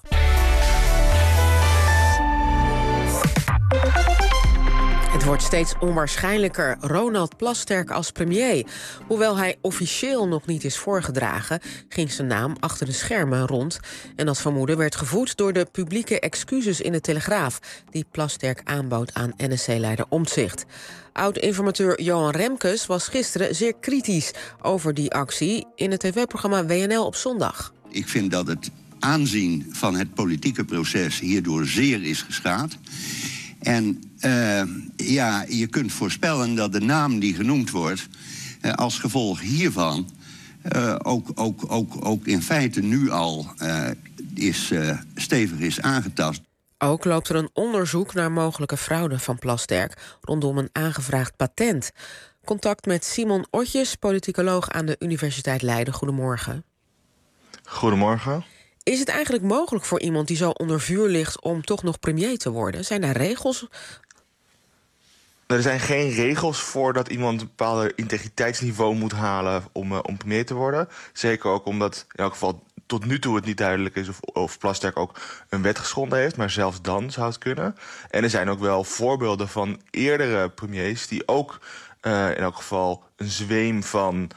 Het wordt steeds onwaarschijnlijker Ronald Plasterk als premier. Hoewel hij officieel nog niet is voorgedragen, ging zijn naam achter de schermen rond. En dat vermoeden werd gevoed door de publieke excuses in de Telegraaf die Plasterk aanbood aan N S C-leider Omtzigt. Oud-informateur Johan Remkes was gisteren zeer kritisch over die actie in het tv-programma W N L op zondag. Ik vind dat het aanzien van het politieke proces hierdoor zeer is geschaad. En uh, ja, je kunt voorspellen dat de naam die genoemd wordt... Uh, als gevolg hiervan uh, ook, ook, ook, ook in feite nu al uh, is, uh, stevig is aangetast. Ook loopt er een onderzoek naar mogelijke fraude van Plasterk rondom een aangevraagd patent. Contact met Simon Otjes, politicoloog aan de Universiteit Leiden. Goedemorgen. Goedemorgen. Is het eigenlijk mogelijk voor iemand die zo onder vuur ligt om toch nog premier te worden? Zijn daar regels? Er zijn geen regels voor dat iemand een bepaalde integriteitsniveau moet halen om, uh, om premier te worden. Zeker ook omdat in elk geval tot nu toe het niet duidelijk is of, of Plasterk ook een wet geschonden heeft. Maar zelfs dan zou het kunnen. En er zijn ook wel voorbeelden van eerdere premiers die ook uh, in elk geval een zweem van...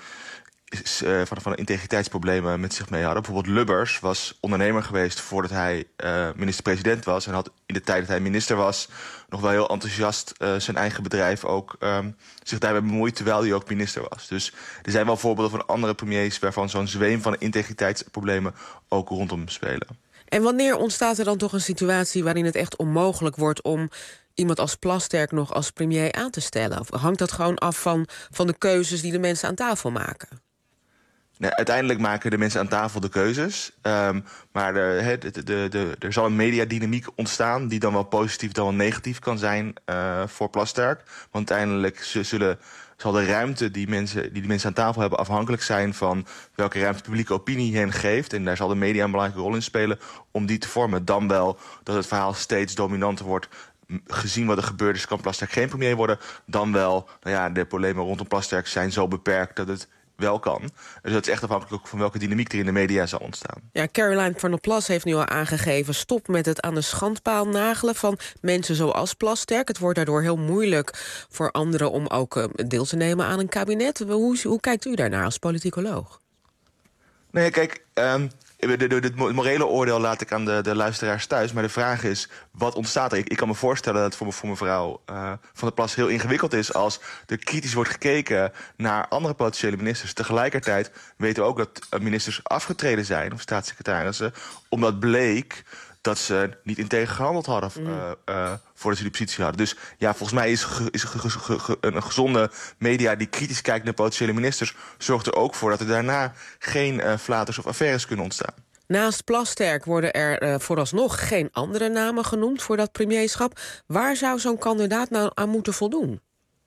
Uh, van, van integriteitsproblemen met zich mee hadden. Bijvoorbeeld Lubbers was ondernemer geweest voordat hij uh, minister-president was. En had in de tijd dat hij minister was nog wel heel enthousiast uh, zijn eigen bedrijf ook um, zich daarbij bemoeid terwijl hij ook minister was. Dus er zijn wel voorbeelden van andere premiers waarvan zo'n zweem van integriteitsproblemen ook rondom spelen. En wanneer ontstaat er dan toch een situatie waarin het echt onmogelijk wordt om iemand als Plasterk nog als premier aan te stellen? Of hangt dat gewoon af van, van de keuzes die de mensen aan tafel maken? Nee, uiteindelijk maken de mensen aan tafel de keuzes. Um, maar de, de, de, de, er zal een mediadynamiek ontstaan die dan wel positief dan wel negatief kan zijn uh, voor Plasterk. Want uiteindelijk zullen, zal de ruimte die, mensen, die de mensen aan tafel hebben afhankelijk zijn van welke ruimte de publieke opinie hen geeft. En daar zal de media een belangrijke rol in spelen om die te vormen. Dan wel dat het verhaal steeds dominanter wordt. Gezien wat er gebeurd is, kan Plasterk geen premier worden. Dan wel, nou ja, de problemen rondom Plasterk zijn zo beperkt dat het wel kan. Dus dat is echt afhankelijk van welke dynamiek er in de media zal ontstaan. Ja, Caroline van der Plas heeft nu al aangegeven, stop met het aan de schandpaal nagelen van mensen zoals Plasterk. Het wordt daardoor heel moeilijk voor anderen om ook uh, deel te nemen aan een kabinet. Hoe, hoe kijkt u daarnaar als politicoloog? Nee, kijk, um, het morele oordeel laat ik aan de, de luisteraars thuis. Maar de vraag is, wat ontstaat er? Ik, ik kan me voorstellen dat het voor, voor mevrouw uh, Van der Plas heel ingewikkeld is als er kritisch wordt gekeken naar andere potentiële ministers. Tegelijkertijd weten we ook dat ministers afgetreden zijn, of staatssecretarissen, omdat bleek dat ze niet integer gehandeld hadden uh, uh, voordat ze die positie hadden. Dus ja, volgens mij is, ge, is ge, ge, ge, een gezonde media die kritisch kijkt naar potentiële ministers zorgt er ook voor dat er daarna geen uh, flaters of affaires kunnen ontstaan. Naast Plasterk worden er uh, vooralsnog geen andere namen genoemd voor dat premierschap. Waar zou zo'n kandidaat nou aan moeten voldoen?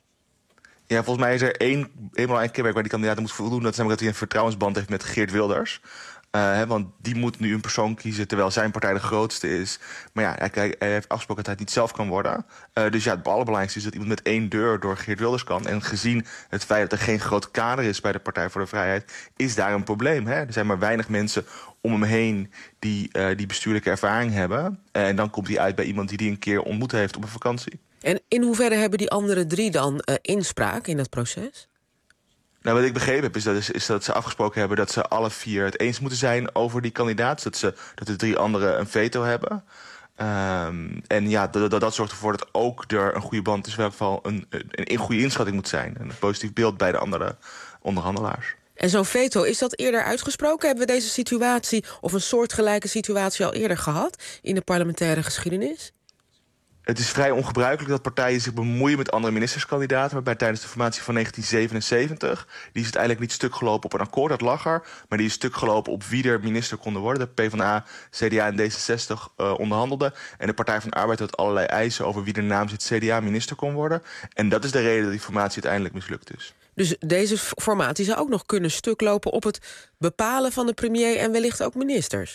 Ja, volgens mij is er één, één belangrijk kenmerk waar die kandidaat moet voldoen. Dat is namelijk dat hij een vertrouwensband heeft met Geert Wilders. Uh, he, want die moet nu een persoon kiezen terwijl zijn partij de grootste is. Maar ja, hij, hij heeft afgesproken dat hij het niet zelf kan worden. Uh, dus ja, het allerbelangrijkste is dat iemand met één deur door Geert Wilders kan. En gezien het feit dat er geen groot kader is bij de Partij voor de Vrijheid, is daar een probleem. Hè? Er zijn maar weinig mensen om hem heen die, uh, die bestuurlijke ervaring hebben. Uh, en dan komt hij uit bij iemand die die een keer ontmoet heeft op een vakantie. En in hoeverre hebben die andere drie dan uh, inspraak in het proces? Nou, wat ik begrepen heb, is dat, is, is dat ze afgesproken hebben dat ze alle vier het eens moeten zijn over die kandidaat. Dat, ze, dat de drie anderen een veto hebben. Um, en ja, dat, dat, dat zorgt ervoor dat ook er een goede band is, in welk geval een, een, een goede inschatting moet zijn. Een positief beeld bij de andere onderhandelaars. En zo'n veto, is dat eerder uitgesproken? Hebben we deze situatie of een soortgelijke situatie al eerder gehad in de parlementaire geschiedenis? Het is vrij ongebruikelijk dat partijen zich bemoeien met andere ministerskandidaten. Waarbij tijdens de formatie van negentien zevenenzeventig... die is het eigenlijk niet stuk gelopen op een akkoord, dat lag er. Maar die is stuk gelopen op wie er minister konden worden. De PvdA, C D A en D zesenzestig uh, onderhandelden. En de Partij van de Arbeid had allerlei eisen over wie er namens het C D A minister kon worden. En dat is de reden dat die formatie uiteindelijk mislukt is. Dus deze formatie zou ook nog kunnen stuk lopen op het bepalen van de premier en wellicht ook ministers?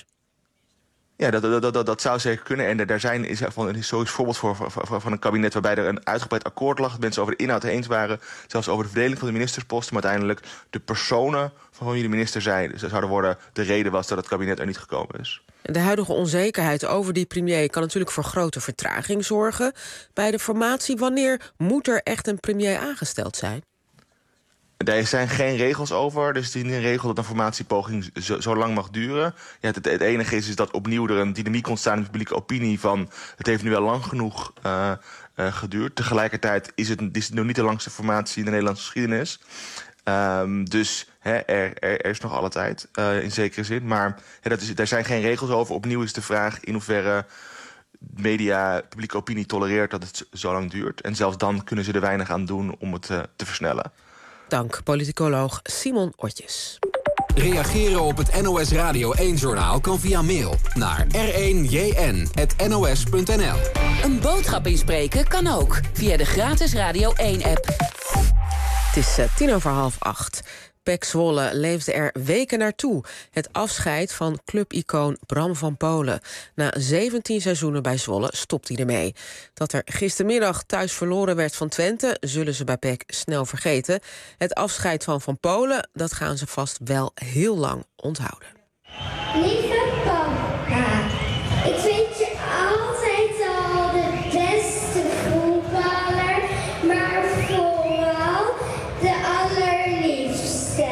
Ja, dat, dat, dat, dat zou zeker kunnen. En daar zijn is van een historisch voorbeeld voor, voor van een kabinet waarbij er een uitgebreid akkoord lag. Dat mensen over de inhoud eens waren. Zelfs over de verdeling van de ministersposten. Maar uiteindelijk de personen van wie de minister zijn, dus zouden worden, de reden was dat het kabinet er niet gekomen is. De huidige onzekerheid over die premier kan natuurlijk voor grote vertraging zorgen bij de formatie. Wanneer moet er echt een premier aangesteld zijn? Daar zijn geen regels over. Dus het is niet een regel dat een formatiepoging zo, zo lang mag duren. Ja, het, het enige is, is dat opnieuw er een dynamiek ontstaat in de publieke opinie van het heeft nu wel lang genoeg uh, uh, geduurd. Tegelijkertijd is het, is het nog niet de langste formatie in de Nederlandse geschiedenis. Um, dus he, er, er, er is nog alle tijd, uh, in zekere zin. Maar he, dat is, daar zijn geen regels over. Opnieuw is de vraag in hoeverre media, publieke opinie tolereert dat het zo lang duurt. En zelfs dan kunnen ze er weinig aan doen om het uh, te versnellen. Dank, politicoloog Simon Otjes. Reageren op het N O S Radio één-journaal kan via mail naar r één j n punt n o s punt n l. Een boodschap inspreken kan ook via de gratis Radio één-app. Het is uh, tien over half acht. P E C Zwolle leefde er weken naartoe. Het afscheid van clubicoon Bram van Polen. Na zeventien seizoenen bij Zwolle stopt hij ermee. Dat er gistermiddag thuis verloren werd van Twente zullen ze bij P E C snel vergeten. Het afscheid van Van Polen, dat gaan ze vast wel heel lang onthouden. Lieve papa, ik vind je altijd al de beste voetballer, maar vooral de allerliefste.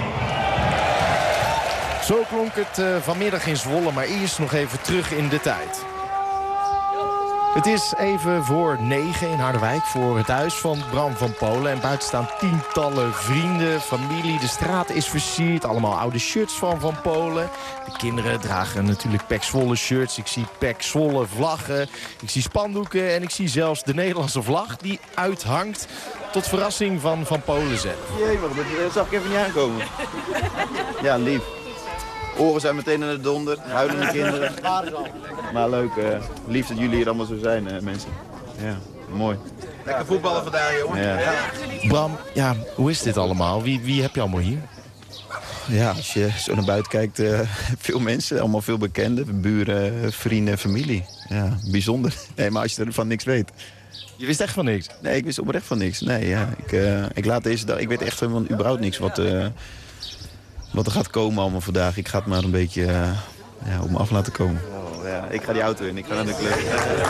Zo klonk het uh, vanmiddag in Zwolle, maar eerst nog even terug in de tijd. Het is even voor negen in Harderwijk voor het huis van Bram van Polen. En buiten staan tientallen vrienden, familie. De straat is versierd, allemaal oude shirts van Van Polen. De kinderen dragen natuurlijk P E C Zwolle shirts. Ik zie P E C Zwolle vlaggen, ik zie spandoeken en ik zie zelfs de Nederlandse vlag die uithangt. Tot verrassing van Van Polen zelf. Jee, maar dat zag ik even niet aankomen. Ja, lief. Oren zijn meteen aan de donder, huilende kinderen. Maar leuk, uh, lief dat jullie hier allemaal zo zijn, uh, mensen. Ja, mooi. Lekker voetballen vandaag, jongen. Ja. Ja. Bram, ja, hoe is dit allemaal? Wie, wie heb je allemaal hier? Ja, als je zo naar buiten kijkt, uh, veel mensen, allemaal veel bekenden. Buren, vrienden, familie. Ja, bijzonder. Nee, maar als je ervan niks weet. Je wist echt van niks? Nee, ik wist oprecht van niks. Nee, ja. ik, uh, ik laat deze dag, ik weet echt van überhaupt niks wat... Uh, Wat er gaat komen allemaal vandaag. Ik ga het maar een beetje uh, ja, op me af laten komen. Oh, ja. Ik ga die auto in. Ik ga naar de club.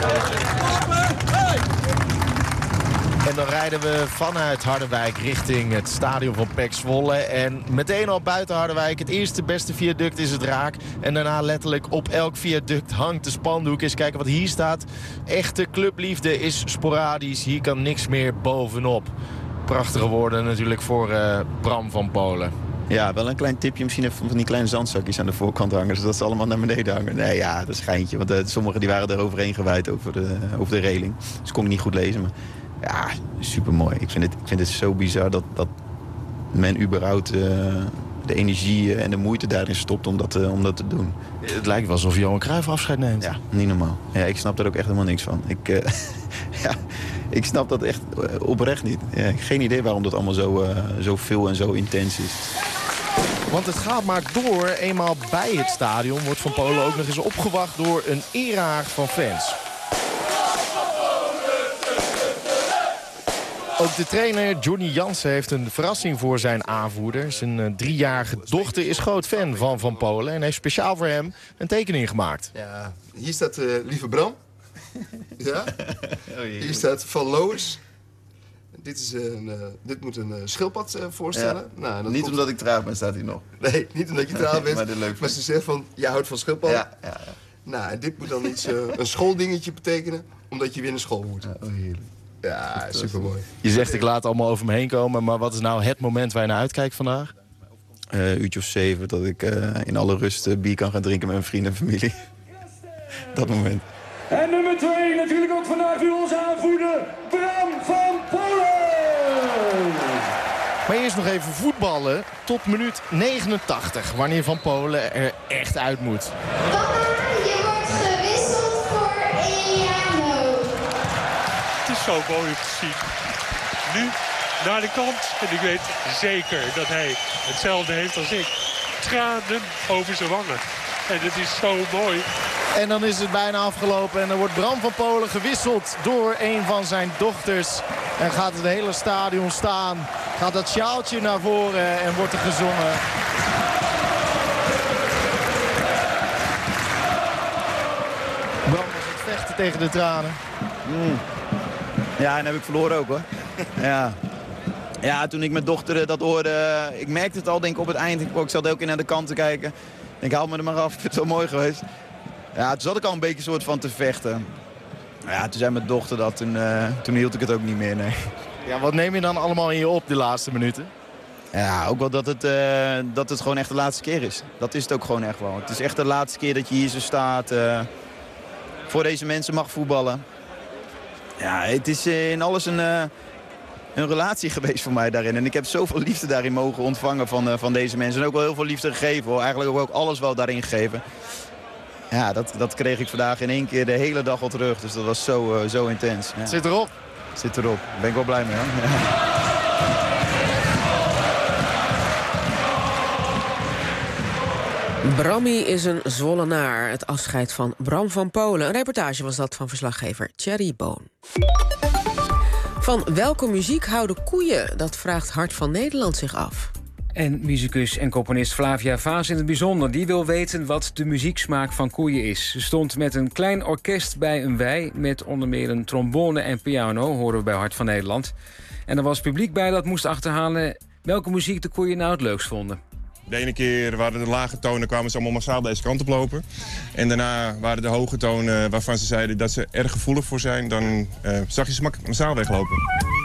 En dan rijden we vanuit Harderwijk richting het stadion van P E C Zwolle. En meteen al buiten Harderwijk, het eerste beste viaduct is het raak. En daarna letterlijk op elk viaduct hangt de spandoek. Eens kijken wat hier staat. Echte clubliefde is sporadisch. Hier kan niks meer bovenop. Prachtige woorden natuurlijk voor uh, Bram van Polen. Ja, wel een klein tipje. Misschien even van die kleine zandzakjes aan de voorkant hangen. Zodat ze allemaal naar beneden hangen. Nee, ja, dat is een geintje. Want uh, sommigen die waren er overheen gewaaid over de, over de reling. Dus kon ik niet goed lezen. Maar ja, supermooi. Ik vind het, ik vind het zo bizar dat, dat men überhaupt uh, de energie en de moeite daarin stopt om dat, uh, om dat te doen. Het lijkt wel alsof Johan Cruijff afscheid neemt. Ja, niet normaal. Ja, ik snap er ook echt helemaal niks van. Ik, uh, ja, ik snap dat echt oprecht niet. Ja, ik heb geen idee waarom dat allemaal zo, uh, zo veel en zo intens is. Want het gaat maar door. Eenmaal bij het stadion wordt Van Polen ook nog eens opgewacht door een erehaag van fans. Ook de trainer Johnny Jansen heeft een verrassing voor zijn aanvoerder. Zijn uh, driejarige dochter is groot fan van Van Polen en heeft speciaal voor hem een tekening gemaakt. Ja, hier staat uh, lieve Bram. Ja. Hier staat Van Loos. Dit, is een, uh, dit moet een uh, schildpad uh, voorstellen. Ja. Nou, dat niet komt... omdat ik trouw ben, staat hier nog. Nee, niet omdat je trouw bent. maar, leuk maar ze zegt van, je houdt van schildpadden. Ja, ja, ja. Nou, en dit moet dan iets, uh, een schooldingetje betekenen, omdat je weer naar school moet. Oh, heerlijk. Ja, supermooi. Je zegt, ik laat het allemaal over me heen komen. Maar wat is nou het moment waar je naar uitkijkt vandaag? Uh, uurtje of zeven, dat ik uh, in alle rust uh, bier kan gaan drinken met mijn vrienden en familie. Dat moment. En nummer twee, natuurlijk ook vandaag weer onze aanvoerder, Bram van Polen. Maar eerst nog even voetballen tot minuut negenentachtig. Wanneer Van Polen er echt uit moet. Papa, je wordt gewisseld voor Eliano. Het is zo mooi om te zien. Nu naar de kant. En ik weet zeker dat hij hetzelfde heeft als ik. Tranen over zijn wangen. En het is zo mooi. En dan is het bijna afgelopen. En dan wordt Bram van Polen gewisseld door een van zijn dochters. En gaat het hele stadion staan. Gaat dat sjaaltje naar voren en wordt er gezongen. Bram was het vechten tegen de tranen. Mm. Ja, en heb ik verloren ook hoor. Ja. Ja, toen ik mijn dochter dat hoorde, ik merkte het al denk ik op het eind. Ik, ik zat elke keer naar de kant te kijken. Ik denk, haal me er maar af, ik vind het zo mooi geweest. Ja, toen zat ik al een beetje soort van te vechten. Ja, toen zei mijn dochter dat, toen, uh, toen hield ik het ook niet meer, nee. Ja, wat neem je dan allemaal in je op de laatste minuten? Ja, ook wel dat het, uh, dat het gewoon echt de laatste keer is. Dat is het ook gewoon echt wel. Het is echt de laatste keer dat je hier zo staat. Uh, voor deze mensen mag voetballen. Ja, het is uh, in alles een, uh, een relatie geweest voor mij daarin. En ik heb zoveel liefde daarin mogen ontvangen van, uh, van deze mensen. En ook wel heel veel liefde gegeven hoor. Eigenlijk ook alles wel daarin gegeven. Ja, dat, dat kreeg ik vandaag in één keer de hele dag al terug. Dus dat was zo, uh, zo intens. Ja. Zit erop. Zit erop. Daar ben ik wel blij mee hoor. Ja. Brammy is een Zwollenaar. Het afscheid van Bram van Polen. Een reportage was dat van verslaggever Thierry Boon. Van welke muziek houden koeien? Dat vraagt Hart van Nederland zich af. En muzikus en componist Flavia Vaas in het bijzonder. Die wil weten wat de muzieksmaak van koeien is. Ze stond met een klein orkest bij een wei... met onder meer een trombone en piano, horen we bij Hart van Nederland. En er was publiek bij dat moest achterhalen... welke muziek de koeien nou het leukst vonden. De ene keer waren de lage tonen, kwamen ze allemaal massaal deze kant op lopen. En daarna waren de hoge tonen waarvan ze zeiden dat ze erg gevoelig voor zijn. Dan uh, zag je ze massaal weglopen.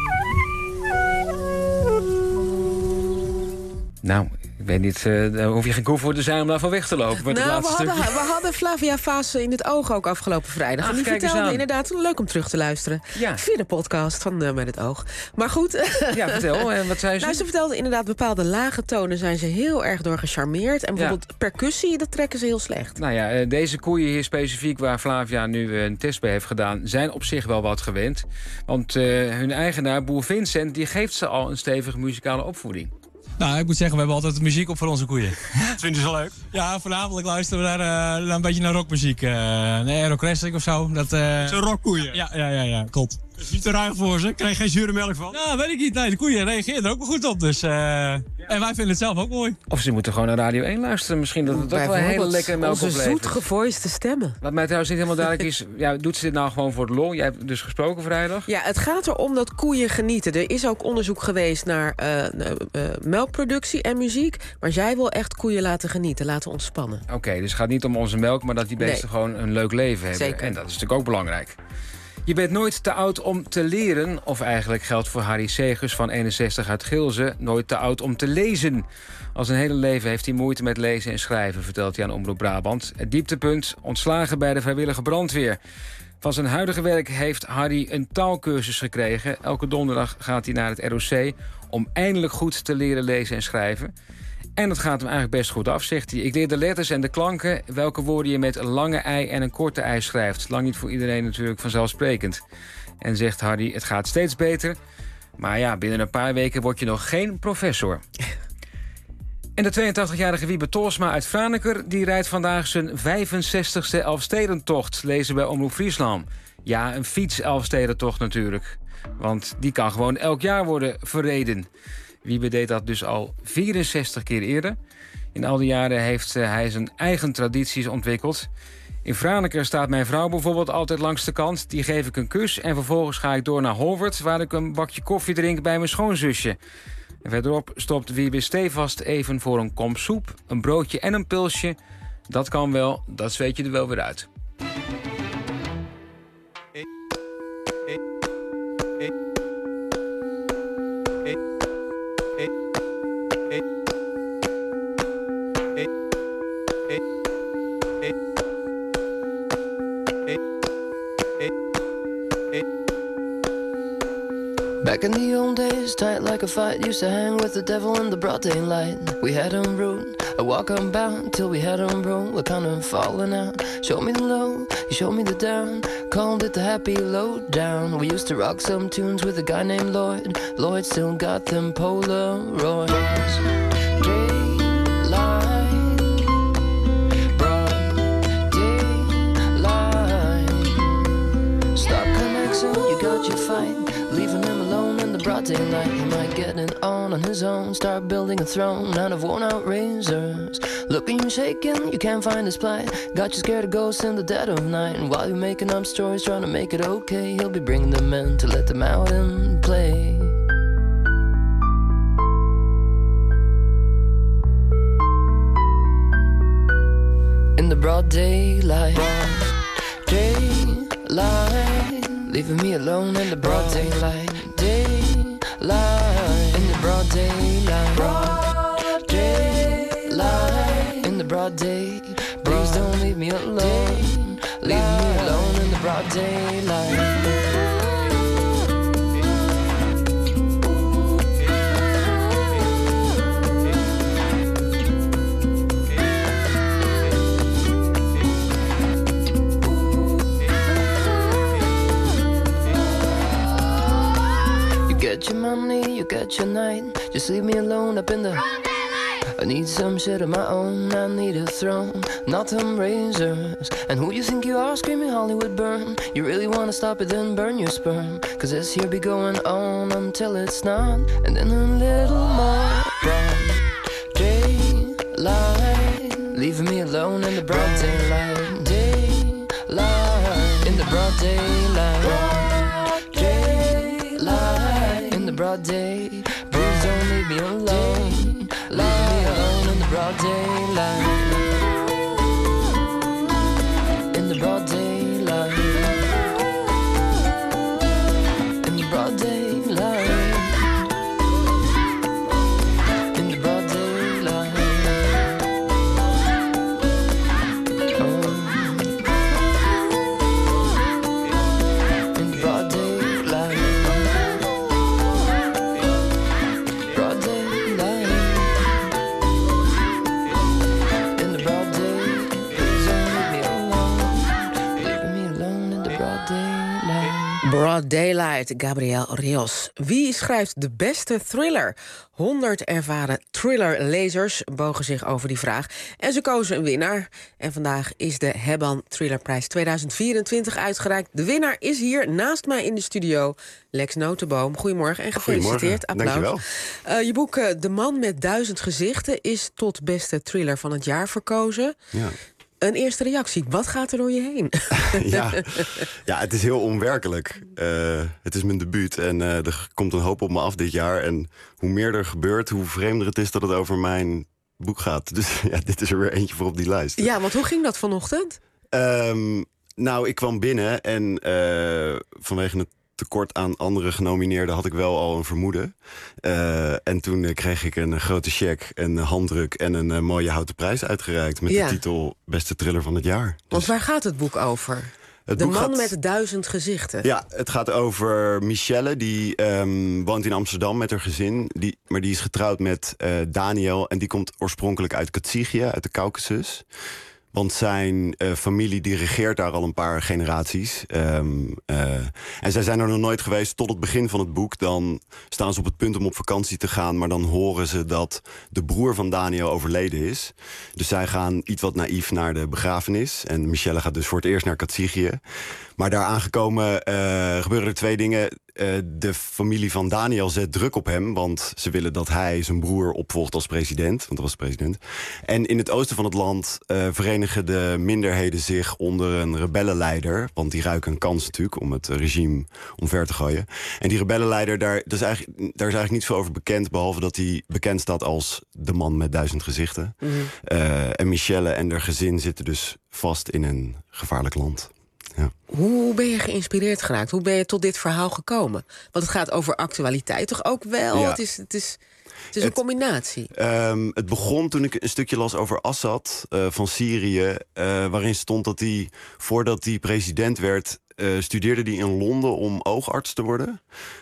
Nou, ik weet niet, uh, daar hoef je geen koe voor te zijn om daarvan weg te lopen. Nou, we hadden, we hadden Flavia Vaas in het oog ook afgelopen vrijdag. Ach, en die vertelde inderdaad, leuk om terug te luisteren. Ja. Via de podcast van uh, Met het Oog. Maar goed. Ja, vertel, en wat zei ze? Nou, ze vertelde inderdaad, bepaalde lage tonen zijn ze heel erg door gecharmeerd. En bijvoorbeeld ja. percussie, dat trekken ze heel slecht. Nou ja, deze koeien hier specifiek waar Flavia nu een test bij heeft gedaan... zijn op zich wel wat gewend. Want uh, hun eigenaar, boer Vincent, die geeft ze al een stevige muzikale opvoeding. Nou, ik moet zeggen, we hebben altijd muziek op voor onze koeien. Dat vinden ze leuk? Ja, voornamelijk luisteren we naar, uh, naar een beetje naar rockmuziek. Uh, nee, Aeroclassic of zo. Dat uh... Zo'n rockkoeien? Ja, ja, ja, ja, klopt. Dat is niet te ruig voor ze. Krijg je geen zure melk van? Nou, weet ik niet. Nee, de koeien reageren er ook wel goed op. Dus, uh... en wij vinden het zelf ook mooi. Of ze moeten gewoon naar Radio één luisteren. Misschien dat het toch wel een hele lekkere melk oplevert. Onze zoet gevoiste stemmen. Wat mij trouwens niet helemaal duidelijk is... Ja, doet ze dit nou gewoon voor de lol? Jij hebt dus gesproken vrijdag. Ja, het gaat erom dat koeien genieten. Er is ook onderzoek geweest naar uh, uh, uh, melkproductie en muziek. Maar zij wil echt koeien laten genieten, laten ontspannen. Oké, okay, dus het gaat niet om onze melk... maar dat die beesten nee. gewoon een leuk leven hebben. Zeker. En dat is natuurlijk ook belangrijk. Je bent nooit te oud om te leren. Of eigenlijk geldt voor Harry Segers van eenenzestig uit Gilze... nooit te oud om te lezen. Al zijn hele leven heeft hij moeite met lezen en schrijven... vertelt hij aan Omroep Brabant. Het dieptepunt, ontslagen bij de vrijwillige brandweer. Van zijn huidige werk heeft Harry een taalkursus gekregen. Elke donderdag gaat hij naar het R O C... om eindelijk goed te leren lezen en schrijven. En dat gaat hem eigenlijk best goed af, zegt hij. Ik leer de letters en de klanken, welke woorden je met een lange ei en een korte ei schrijft. Lang niet voor iedereen natuurlijk vanzelfsprekend. En zegt Harry, het gaat steeds beter. Maar ja, binnen een paar weken word je nog geen professor. En de tweeëntachtigjarige Wiebe Tolsma uit Franeker... die rijdt vandaag zijn vijfenzestigste Elfstedentocht, lezen bij Omroep Friesland. Ja, een fiets-Elfstedentocht natuurlijk. Want die kan gewoon elk jaar worden verreden. Wiebe deed dat dus al vierenzestig keer eerder. In al die jaren heeft hij zijn eigen tradities ontwikkeld. In Franeker staat mijn vrouw bijvoorbeeld altijd langs de kant. Die geef ik een kus en vervolgens ga ik door naar Holwert... waar ik een bakje koffie drink bij mijn schoonzusje. En verderop stopt Wiebe stevast even voor een kom soep, een broodje en een pilsje. Dat kan wel, dat zweet je er wel weer uit. Back in the old days, tight like a fight, used to hang with the devil in the broad daylight. We had him rude, I walk unbound till we had him roll. We're kind of falling out. Show me the low, you showed me the down. Called it the happy low down. We used to rock some tunes with a guy named Lloyd. Lloyd still got them Polaroids. You fight, leaving him alone in the broad daylight. He might get it on on his own, start building a throne out of worn out razors. Looking you shaking, you can't find his plight. Got you scared of ghosts in the dead of night. And while you're making up stories, trying to make it okay, he'll be bringing them in to let them out and play. In the broad daylight, broad daylight. Leaving me alone in the broad daylight, daylight, in the broad daylight, broad daylight, in the broad day. Please don't leave me alone, leave me alone in the broad daylight. Get your money, you get your night. Just leave me alone up in the I need some shit of my own. I need a throne, not them razors. And who you think you are, screaming Hollywood burn? You really wanna stop it, then burn your sperm. Cause this here be going on until it's not. And then a little more broad daylight, leaving me alone in the broad daylight, daylight, in the broad daylight, broad daylight, in the broad day. Please don't leave me alone, leave me alone in the broad daylight, in the broad daylight, in the broad daylight, in the broad daylight. Oh, in the broad daylight, broad daylight, in the broad day. Please don't leave me alone, leave me alone in the broad daylight. Broad Daylight, Gabriel Rios. Wie schrijft de beste thriller? honderd ervaren thrillerlezers bogen zich over die vraag. En ze kozen een winnaar. En vandaag is de Hebban Thrillerprijs tweeduizend vierentwintig uitgereikt. De winnaar is hier naast mij in de studio. Lex Notenboom, goedemorgen en gefeliciteerd. Applaus. Dankjewel. Uh, je boek uh, De Man met Duizend Gezichten is tot beste thriller van het jaar verkozen. Ja. Een eerste reactie, wat gaat er door je heen? ja. ja, het is heel onwerkelijk. Uh, het is mijn debuut en uh, er komt een hoop op me af dit jaar. En hoe meer er gebeurt, hoe vreemder het is dat het over mijn boek gaat. Dus ja, dit is er weer eentje voor op die lijst. Ja, want hoe ging dat vanochtend? Um, nou, ik kwam binnen en uh, vanwege het tekort aan andere genomineerden had ik wel al een vermoeden. Uh, en toen uh, kreeg ik een uh, grote cheque, een uh, handdruk en een uh, mooie houten prijs uitgereikt met Ja. de titel Beste Thriller van het Jaar. Want waar gaat het boek over? Het De boek Man gaat- met Duizend Gezichten. Ja, het gaat over Michelle, die um, woont in Amsterdam met haar gezin. Die, maar die is getrouwd met uh, Daniel en die komt oorspronkelijk uit Katsigië, uit de Caucasus. Want zijn uh, familie die regeert daar al een paar generaties. Um, uh, en zij zijn er nog nooit geweest tot het begin van het boek. Dan staan ze op het punt om op vakantie te gaan, maar dan horen ze dat de broer van Daniel overleden is. Dus zij gaan iets wat naïef naar de begrafenis. En Michelle gaat dus voor het eerst naar Katsigië. Maar daar aangekomen uh, gebeuren er twee dingen. Uh, de familie van Daniel zet druk op hem, want ze willen dat hij zijn broer opvolgt als president. Want dat was president. En in het oosten van het land uh, verenigen de minderheden zich onder een rebellenleider. Want die ruiken een kans natuurlijk om het regime omver te gooien. En die rebellenleider, daar, dat is eigenlijk, daar is eigenlijk niet veel over bekend, behalve dat hij bekend staat als de man met duizend gezichten. Mm-hmm. Uh, en Michelle en haar gezin zitten dus vast in een gevaarlijk land. Ja. Hoe ben je geïnspireerd geraakt? Hoe ben je tot dit verhaal gekomen? Want het gaat over actualiteit toch ook wel? Ja. Het is, het is, het is een het, combinatie. Um, het begon toen ik een stukje las over Assad uh, van Syrië. Uh, waarin stond dat hij, voordat hij president werd, Uh, studeerde hij in Londen om oogarts te worden.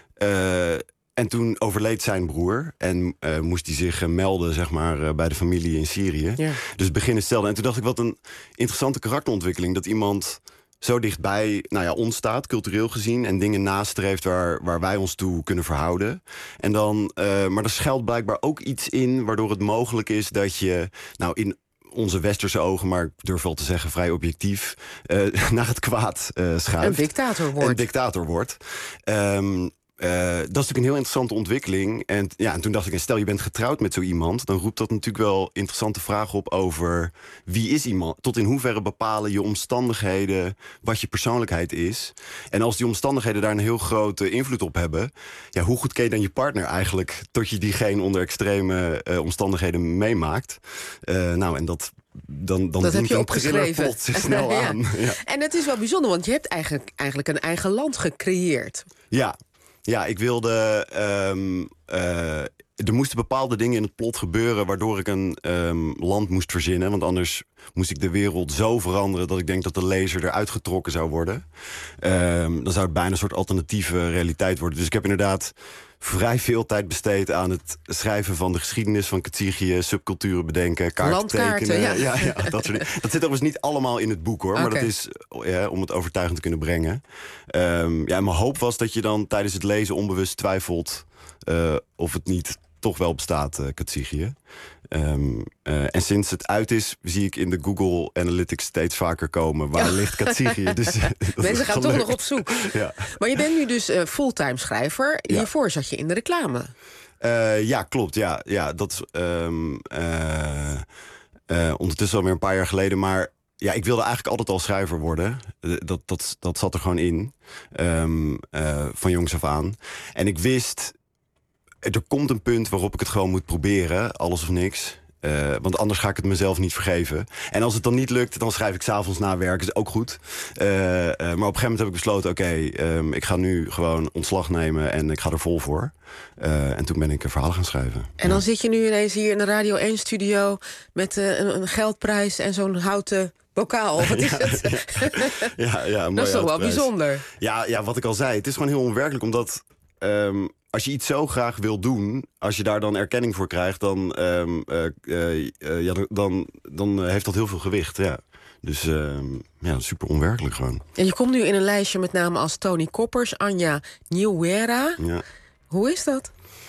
Uh, en toen overleed zijn broer. En uh, moest hij zich uh, melden, zeg maar, uh, bij de familie in Syrië. Ja. Dus het begin stelde. En toen dacht ik, wat een interessante karakterontwikkeling. Dat iemand zo dichtbij nou ja, ons staat, cultureel gezien, en dingen nastreeft waar, waar wij ons toe kunnen verhouden. En dan, uh, maar er schuilt blijkbaar ook iets in waardoor het mogelijk is dat je nou in onze westerse ogen, maar ik durf wel te zeggen vrij objectief, uh, naar het kwaad uh, schuift. Een dictator wordt. Een dictator wordt. Um, Uh, dat is natuurlijk een heel interessante ontwikkeling. En, ja, en toen dacht ik, stel je bent getrouwd met zo iemand, dan roept dat natuurlijk wel interessante vragen op over wie is iemand. Tot in hoeverre bepalen je omstandigheden wat je persoonlijkheid is. En als die omstandigheden daar een heel grote invloed op hebben, ja, hoe goed ken je dan je partner eigenlijk tot je diegene onder extreme uh, omstandigheden meemaakt? Uh, nou, en dat Dan, dan dat heb je opgeschreven. Zich snel ja. aan. Ja. En het is wel bijzonder, want je hebt eigenlijk, eigenlijk een eigen land gecreëerd. Ja, ja ik wilde Um, uh, er moesten bepaalde dingen in het plot gebeuren waardoor ik een um, land moest verzinnen. Want anders moest ik de wereld zo veranderen dat ik denk dat de lezer eruit getrokken zou worden. Um, dan zou het bijna een soort alternatieve realiteit worden. Dus ik heb inderdaad vrij veel tijd besteed aan het schrijven van de geschiedenis van Katsigië, subculturen bedenken, kaarten tekenen. Ja. Ja, ja, dat, soort dingen. Dat zit overigens niet allemaal in het boek, hoor. Okay. Maar dat is ja, om het overtuigend te kunnen brengen. Um, ja, mijn hoop was dat je dan tijdens het lezen onbewust twijfelt uh, of het niet toch wel bestaat, uh, Katsigië. Um, uh, en sinds het uit is, zie ik in de Google Analytics steeds vaker komen waar ja. ligt Katsigië. Dus, mensen gaan toch nog op zoek. Ja. Maar je bent nu dus uh, fulltime schrijver. Ja. Hiervoor zat je in de reclame. Uh, ja, klopt. Ja, ja, dat is um, uh, uh, ondertussen alweer een paar jaar geleden. Maar ja, ik wilde eigenlijk altijd al schrijver worden. Dat, dat, dat zat er gewoon in. Um, uh, van jongs af aan. En ik wist, er komt een punt waarop ik het gewoon moet proberen. Alles of niks. Uh, want anders ga ik het mezelf niet vergeven. En als het dan niet lukt, dan schrijf ik 's avonds na werk. Is ook goed. Uh, uh, maar op een gegeven moment heb ik besloten, oké, okay, um, ik ga nu gewoon ontslag nemen en ik ga er vol voor. Uh, en toen ben ik een verhaal gaan schrijven. En dan ja. zit je nu ineens hier in de Radio één studio met uh, een, een geldprijs en zo'n houten bokaal. Wat is ja, het? Ja, ja, dat is toch wel bijzonder. Ja, ja, wat ik al zei, het is gewoon heel onwerkelijk, omdat Um, als je iets zo graag wil doen, als je daar dan erkenning voor krijgt, dan, um, uh, uh, uh, ja, dan, dan heeft dat heel veel gewicht. Ja. Dus um, ja, super onwerkelijk gewoon. En je komt nu in een lijstje met namen als Tony Koppers, Anja Nieuwera. Ja. Hoe is dat?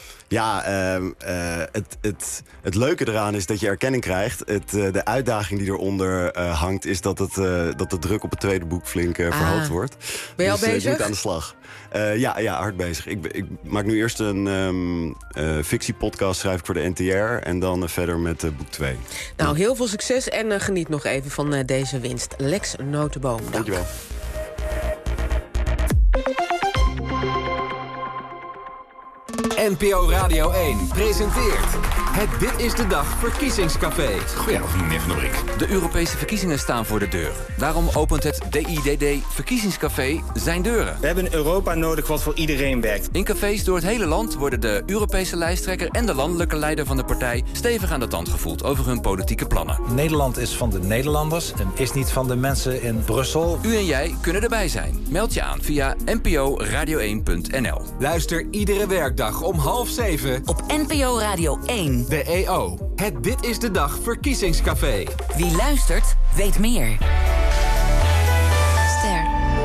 Ja, uh, uh, het, het, het leuke eraan is dat je erkenning krijgt. Het, uh, de uitdaging die eronder uh, hangt is dat, het, uh, dat de druk op het tweede boek flink uh, verhoogd ah. wordt. Ben je dus, al bezig? Uh, ik moet aan de slag. Uh, ja, ja, hard bezig. Ik, ik maak nu eerst een um, uh, fictiepodcast, schrijf ik voor de N T R. En dan uh, verder met uh, boek twee. Nou, heel veel succes en uh, geniet nog even van uh, deze winst. Lex Notenboom. Dank. Dankjewel. N P O Radio één presenteert het Dit is de Dag verkiezingscafé. Goedenavond, meneer Van der Brink. De Europese verkiezingen staan voor de deur. Daarom opent het D I D D Verkiezingscafé zijn deuren. We hebben een Europa nodig wat voor iedereen werkt. In cafés door het hele land worden de Europese lijsttrekker en de landelijke leider van de partij stevig aan de tand gevoeld over hun politieke plannen. Nederland is van de Nederlanders en is niet van de mensen in Brussel. U en jij kunnen erbij zijn. Meld je aan via n p o radio één punt n l. Luister iedere werkdag om half zeven op N P O Radio één. De E O. Het Dit is de Dag verkiezingscafé. Wie luistert, weet meer. Ster.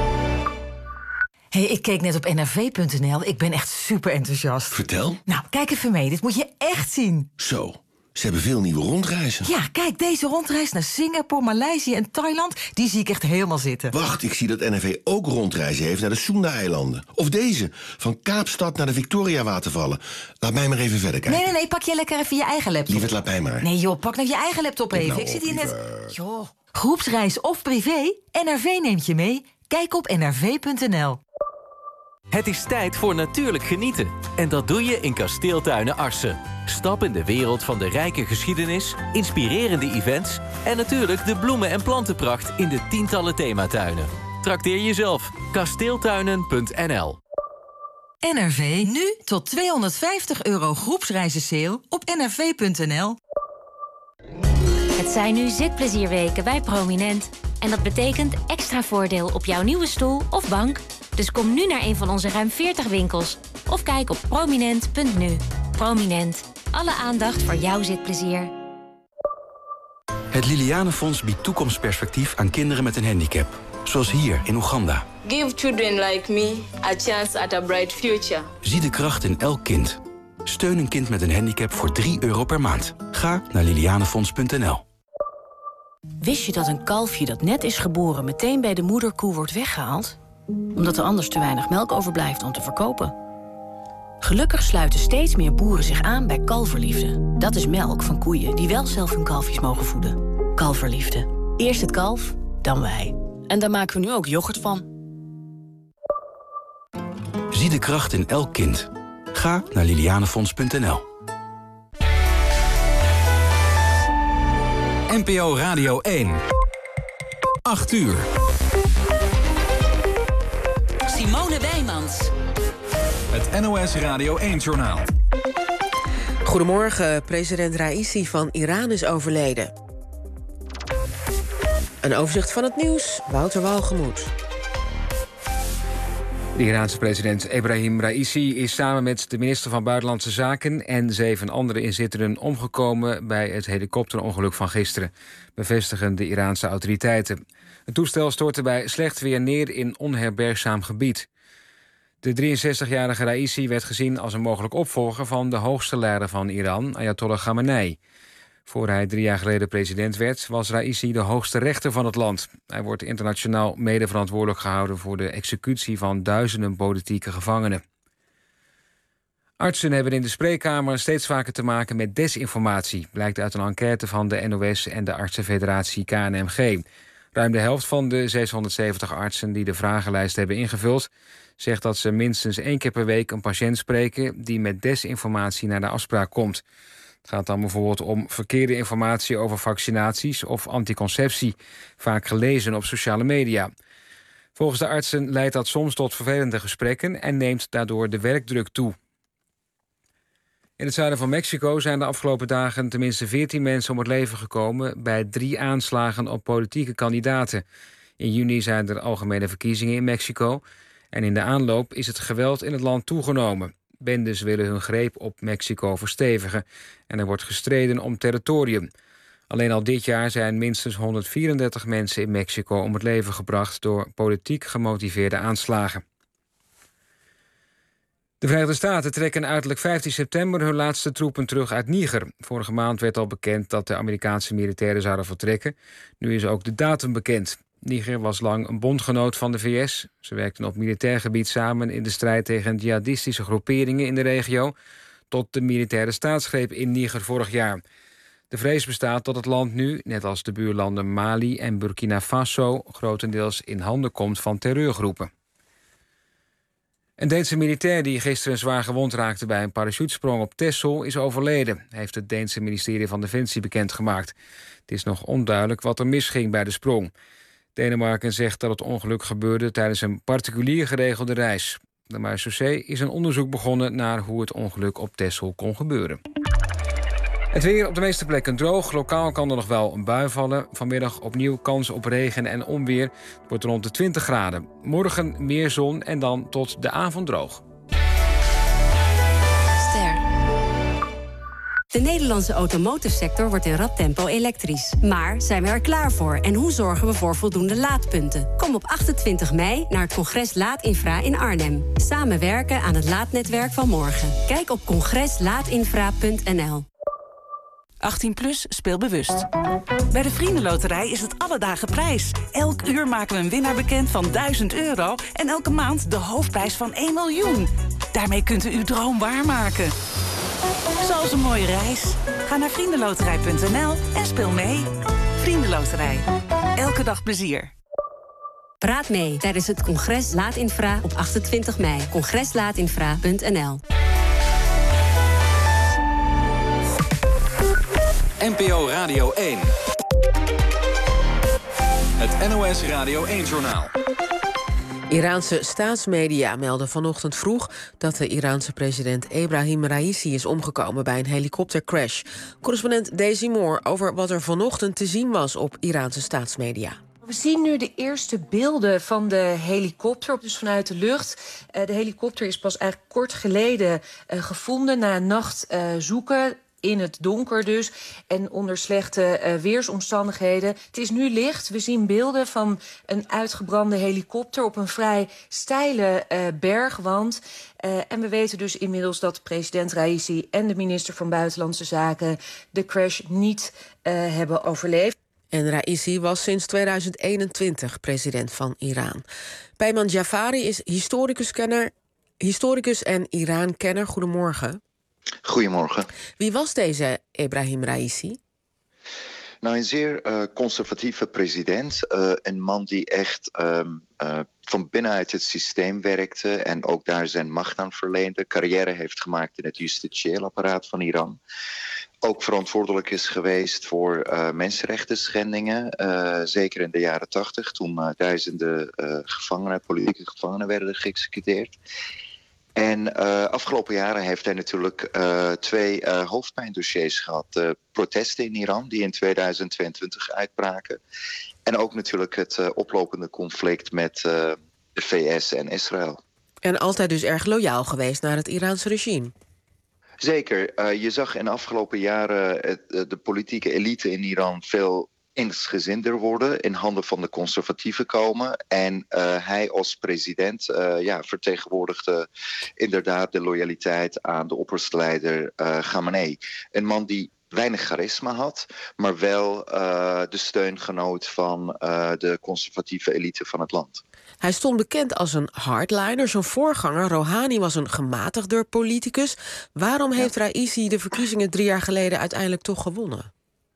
Hey, ik keek net op N R V punt n l. Ik ben echt super enthousiast. Vertel. Nou, kijk even mee. Dit moet je echt zien. Zo. Ze hebben veel nieuwe rondreizen. Ja, kijk, deze rondreis naar Singapore, Maleisië en Thailand... die zie ik echt helemaal zitten. Wacht, ik zie dat N R V ook rondreizen heeft naar de Sunda-eilanden. Of deze, van Kaapstad naar de Victoria-watervallen. Laat mij maar even verder kijken. Nee, nee, nee, pak jij lekker even je eigen laptop. Lieverd, laat mij maar. Nee joh, pak nou je eigen laptop even. Nou, ik zit hier net... liever. Joh, groepsreis of privé, N R V neemt je mee. Kijk op n r v punt n l. Het is tijd voor natuurlijk genieten. En dat doe je in Kasteeltuinen Arsen. Stap in de wereld van de rijke geschiedenis, inspirerende events... en natuurlijk de bloemen- en plantenpracht in de tientallen thematuinen. Trakteer jezelf. kasteeltuinen punt n l. N R V, nu tot tweehonderdvijftig euro groepsreizen sale op n r v punt n l. Het zijn nu zitplezierweken bij Prominent. En dat betekent extra voordeel op jouw nieuwe stoel of bank. Dus kom nu naar een van onze ruim veertig winkels. Of kijk op prominent punt n u. Prominent. Alle aandacht voor jouw zitplezier. Het Lilianenfonds biedt toekomstperspectief aan kinderen met een handicap. Zoals hier in Oeganda. Give children like me a chance at a bright future. Zie de kracht in elk kind. Steun een kind met een handicap voor drie euro per maand. Ga naar lilianenfonds punt n l. Wist je dat een kalfje dat net is geboren meteen bij de moederkoe wordt weggehaald? Omdat er anders te weinig melk overblijft om te verkopen. Gelukkig sluiten steeds meer boeren zich aan bij Kalverliefde. Dat is melk van koeien die wel zelf hun kalfjes mogen voeden. Kalverliefde. Eerst het kalf, dan wij. En daar maken we nu ook yoghurt van. Zie de kracht in elk kind. Ga naar lilianenfonds punt n l. N P O Radio één. acht uur. Simone Wijmans. Het N O S Radio één-journaal. Goedemorgen, president Raisi van Iran is overleden. Een overzicht van het nieuws, Wouter Walgemoed. De Iraanse president Ebrahim Raisi is samen met de minister van Buitenlandse Zaken en zeven andere inzittenden omgekomen bij het helikopterongeluk van gisteren, bevestigen de Iraanse autoriteiten. Het toestel stortte bij slecht weer neer in onherbergzaam gebied. De drieënzestigjarige Raisi werd gezien als een mogelijk opvolger van de hoogste leider van Iran, Ayatollah Khamenei. Voor hij drie jaar geleden president werd, was Raisi de hoogste rechter van het land. Hij wordt internationaal mede verantwoordelijk gehouden voor de executie van duizenden politieke gevangenen. Artsen hebben in de spreekkamer steeds vaker te maken met desinformatie, blijkt uit een enquête van de N O S en de artsenfederatie K N M G. Ruim de helft van de zeshonderdzeventig artsen die de vragenlijst hebben ingevuld zegt dat ze minstens één keer per week een patiënt spreken die met desinformatie naar de afspraak komt. Het gaat dan bijvoorbeeld om verkeerde informatie over vaccinaties of anticonceptie, vaak gelezen op sociale media. Volgens de artsen leidt dat soms tot vervelende gesprekken en neemt daardoor de werkdruk toe. In het zuiden van Mexico zijn de afgelopen dagen tenminste veertien mensen om het leven gekomen bij drie aanslagen op politieke kandidaten. In juni zijn er algemene verkiezingen in Mexico en in de aanloop is het geweld in het land toegenomen. Bendes willen hun greep op Mexico verstevigen en er wordt gestreden om territorium. Alleen al dit jaar zijn minstens honderdvierendertig mensen in Mexico om het leven gebracht door politiek gemotiveerde aanslagen. De Verenigde Staten trekken uiterlijk vijftien september hun laatste troepen terug uit Niger. Vorige maand werd al bekend dat de Amerikaanse militairen zouden vertrekken. Nu is ook de datum bekend. Niger was lang een bondgenoot van de V S. Ze werkten op militair gebied samen in de strijd tegen jihadistische groeperingen in de regio, tot de militaire staatsgreep in Niger vorig jaar. De vrees bestaat dat het land nu, net als de buurlanden Mali en Burkina Faso, grotendeels in handen komt van terreurgroepen. Een Deense militair die gisteren zwaar gewond raakte bij een parachutesprong op Texel is overleden, heeft het Deense ministerie van Defensie bekendgemaakt. Het is nog onduidelijk wat er misging bij de sprong. Denemarken zegt dat het ongeluk gebeurde tijdens een particulier geregelde reis. De marechaussee is een onderzoek begonnen naar hoe het ongeluk op Texel kon gebeuren. Het weer op de meeste plekken droog. Lokaal kan er nog wel een bui vallen. Vanmiddag opnieuw kans op regen en onweer. Het wordt rond de twintig graden. Morgen meer zon en dan tot de avond droog. Ster. De Nederlandse automotive-sector wordt in rap tempo elektrisch. Maar zijn we er klaar voor? En hoe zorgen we voor voldoende laadpunten? Kom op achtentwintig mei naar het congres Laadinfra in Arnhem. Samenwerken aan het laadnetwerk van morgen. Kijk op congres laadinfra punt n l. achttien plus, speel bewust. Bij de Vriendenloterij is het alle dagen prijs. Elk uur maken we een winnaar bekend van duizend euro... en elke maand de hoofdprijs van één miljoen. Daarmee kunt u uw droom waarmaken. Zoals een mooie reis. Ga naar vriendenloterij punt n l en speel mee. Vriendenloterij. Elke dag plezier. Praat mee tijdens het congres Laatinfra op achtentwintig mei. congres laatinfra punt n l. N P O Radio één. Het N O S Radio één-journaal. Iraanse staatsmedia melden vanochtend vroeg dat de Iraanse president Ebrahim Raisi is omgekomen bij een helikoptercrash. Correspondent Daisy Moore over wat er vanochtend te zien was op Iraanse staatsmedia. We zien nu de eerste beelden van de helikopter, dus vanuit de lucht. Uh, de helikopter is pas eigenlijk kort geleden uh, gevonden na een nacht uh, zoeken. In het donker dus, en onder slechte uh, weersomstandigheden. Het is nu licht. We zien beelden van een uitgebrande helikopter op een vrij steile uh, bergwand. Uh, en we weten dus inmiddels dat president Raisi en de minister van Buitenlandse Zaken de crash niet uh, hebben overleefd. En Raisi was sinds tweeduizend eenentwintig president van Iran. Peyman Jafari is historicus-kenner, historicus en Iran-kenner. Goedemorgen. Goedemorgen. Wie was deze Ebrahim Raisi? Nou, een zeer uh, conservatieve president. Uh, een man die echt um, uh, van binnenuit het systeem werkte en ook daar zijn macht aan verleende. Carrière heeft gemaakt in het justitieel apparaat van Iran. Ook verantwoordelijk is geweest voor uh, mensenrechten schendingen. Uh, zeker in de jaren tachtig, toen uh, duizenden uh, gevangenen, politieke gevangenen werden geëxecuteerd. En uh, afgelopen jaren heeft hij natuurlijk uh, twee uh, hoofdpijndossiers gehad. De protesten in Iran, die in tweeduizend tweeëntwintig uitbraken. En ook natuurlijk het uh, oplopende conflict met uh, de V S en Israël. En altijd dus erg loyaal geweest naar het Iraanse regime. Zeker. Uh, je zag in de afgelopen jaren het, de politieke elite in Iran veel eensgezinder worden, in handen van de conservatieven komen. En uh, hij als president uh, ja, vertegenwoordigde inderdaad de loyaliteit aan de opperste leider uh, Khamenei. Een man die weinig charisma had, maar wel uh, de steun genoot van uh, de conservatieve elite van het land. Hij stond bekend als een hardliner. Zijn voorganger Rouhani was een gematigder politicus. Waarom heeft ja. Raisi de verkiezingen drie jaar geleden uiteindelijk toch gewonnen?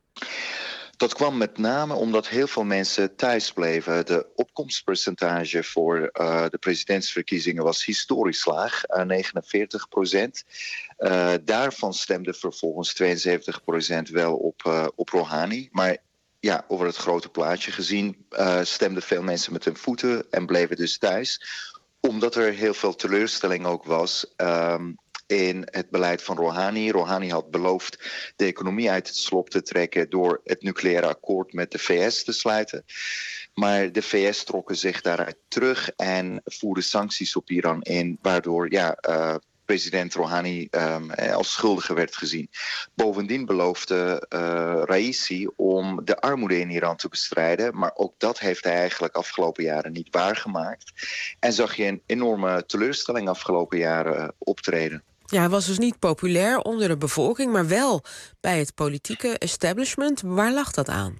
Dat kwam met name omdat heel veel mensen thuis bleven. De opkomstpercentage voor uh, de presidentsverkiezingen was historisch laag, uh, negenenveertig procent. Uh, daarvan stemde vervolgens tweeënzeventig procent wel op, uh, op Rouhani. Maar ja, over het grote plaatje gezien uh, stemden veel mensen met hun voeten en bleven dus thuis. Omdat er heel veel teleurstelling ook was Um, in het beleid van Rouhani. Rouhani had beloofd de economie uit het slop te trekken door het nucleaire akkoord met de V S te sluiten. Maar de V S trokken zich daaruit terug en voerden sancties op Iran in, waardoor ja, uh, president Rouhani um, als schuldige werd gezien. Bovendien beloofde uh, Raisi om de armoede in Iran te bestrijden, maar ook dat heeft hij eigenlijk afgelopen jaren niet waargemaakt. En zag je een enorme teleurstelling afgelopen jaren optreden. Ja, hij was dus niet populair onder de bevolking, maar wel bij het politieke establishment. Waar lag dat aan?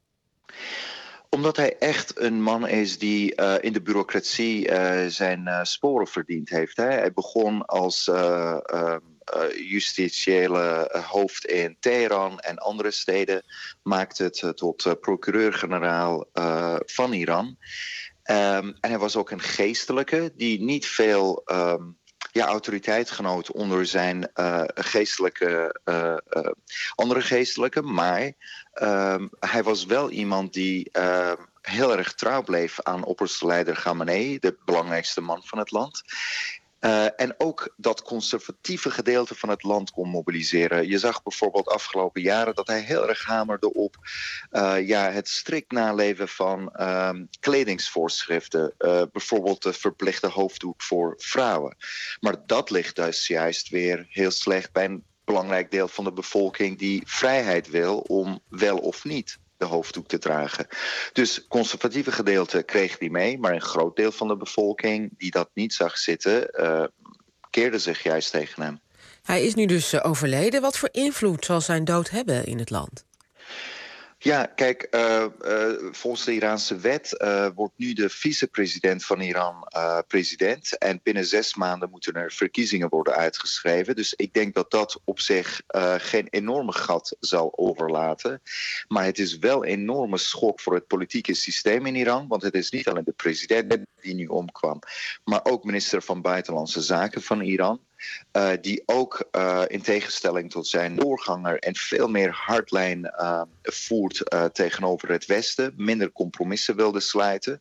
Omdat hij echt een man is die uh, in de bureaucratie uh, zijn uh, sporen verdiend heeft. Hè. Hij begon als uh, uh, uh, justitiële hoofd in Teheran en andere steden. Maakte het uh, tot uh, procureur-generaal uh, van Iran. Um, en hij was ook een geestelijke die niet veel Um, Ja, autoriteit genoot onder zijn uh, geestelijke, uh, uh, andere geestelijke. Maar uh, hij was wel iemand die uh, heel erg trouw bleef aan opperste leider Khamenei, de belangrijkste man van het land. Uh, en ook dat conservatieve gedeelte van het land kon mobiliseren. Je zag bijvoorbeeld afgelopen jaren dat hij heel erg hamerde op uh, ja, het strikt naleven van uh, kledingsvoorschriften. Uh, bijvoorbeeld de verplichte hoofddoek voor vrouwen. Maar dat ligt dus juist weer heel slecht bij een belangrijk deel van de bevolking die vrijheid wil om wel of niet de hoofddoek te dragen. Dus het conservatieve gedeelte kreeg die mee, maar een groot deel van de bevolking die dat niet zag zitten, uh, keerde zich juist tegen hem. Hij is nu dus uh, overleden. Wat voor invloed zal zijn dood hebben in het land? Ja, kijk, uh, uh, volgens de Iraanse wet uh, wordt nu de vicepresident van Iran uh, president. En binnen zes maanden moeten er verkiezingen worden uitgeschreven. Dus ik denk dat dat op zich uh, geen enorme gat zal overlaten. Maar het is wel een enorme schok voor het politieke systeem in Iran. Want het is niet alleen de president die nu omkwam, maar ook minister van Buitenlandse Zaken van Iran. Uh, die ook uh, in tegenstelling tot zijn voorganger en veel meer hardlijn uh, voert uh, tegenover het Westen, minder compromissen wilde sluiten.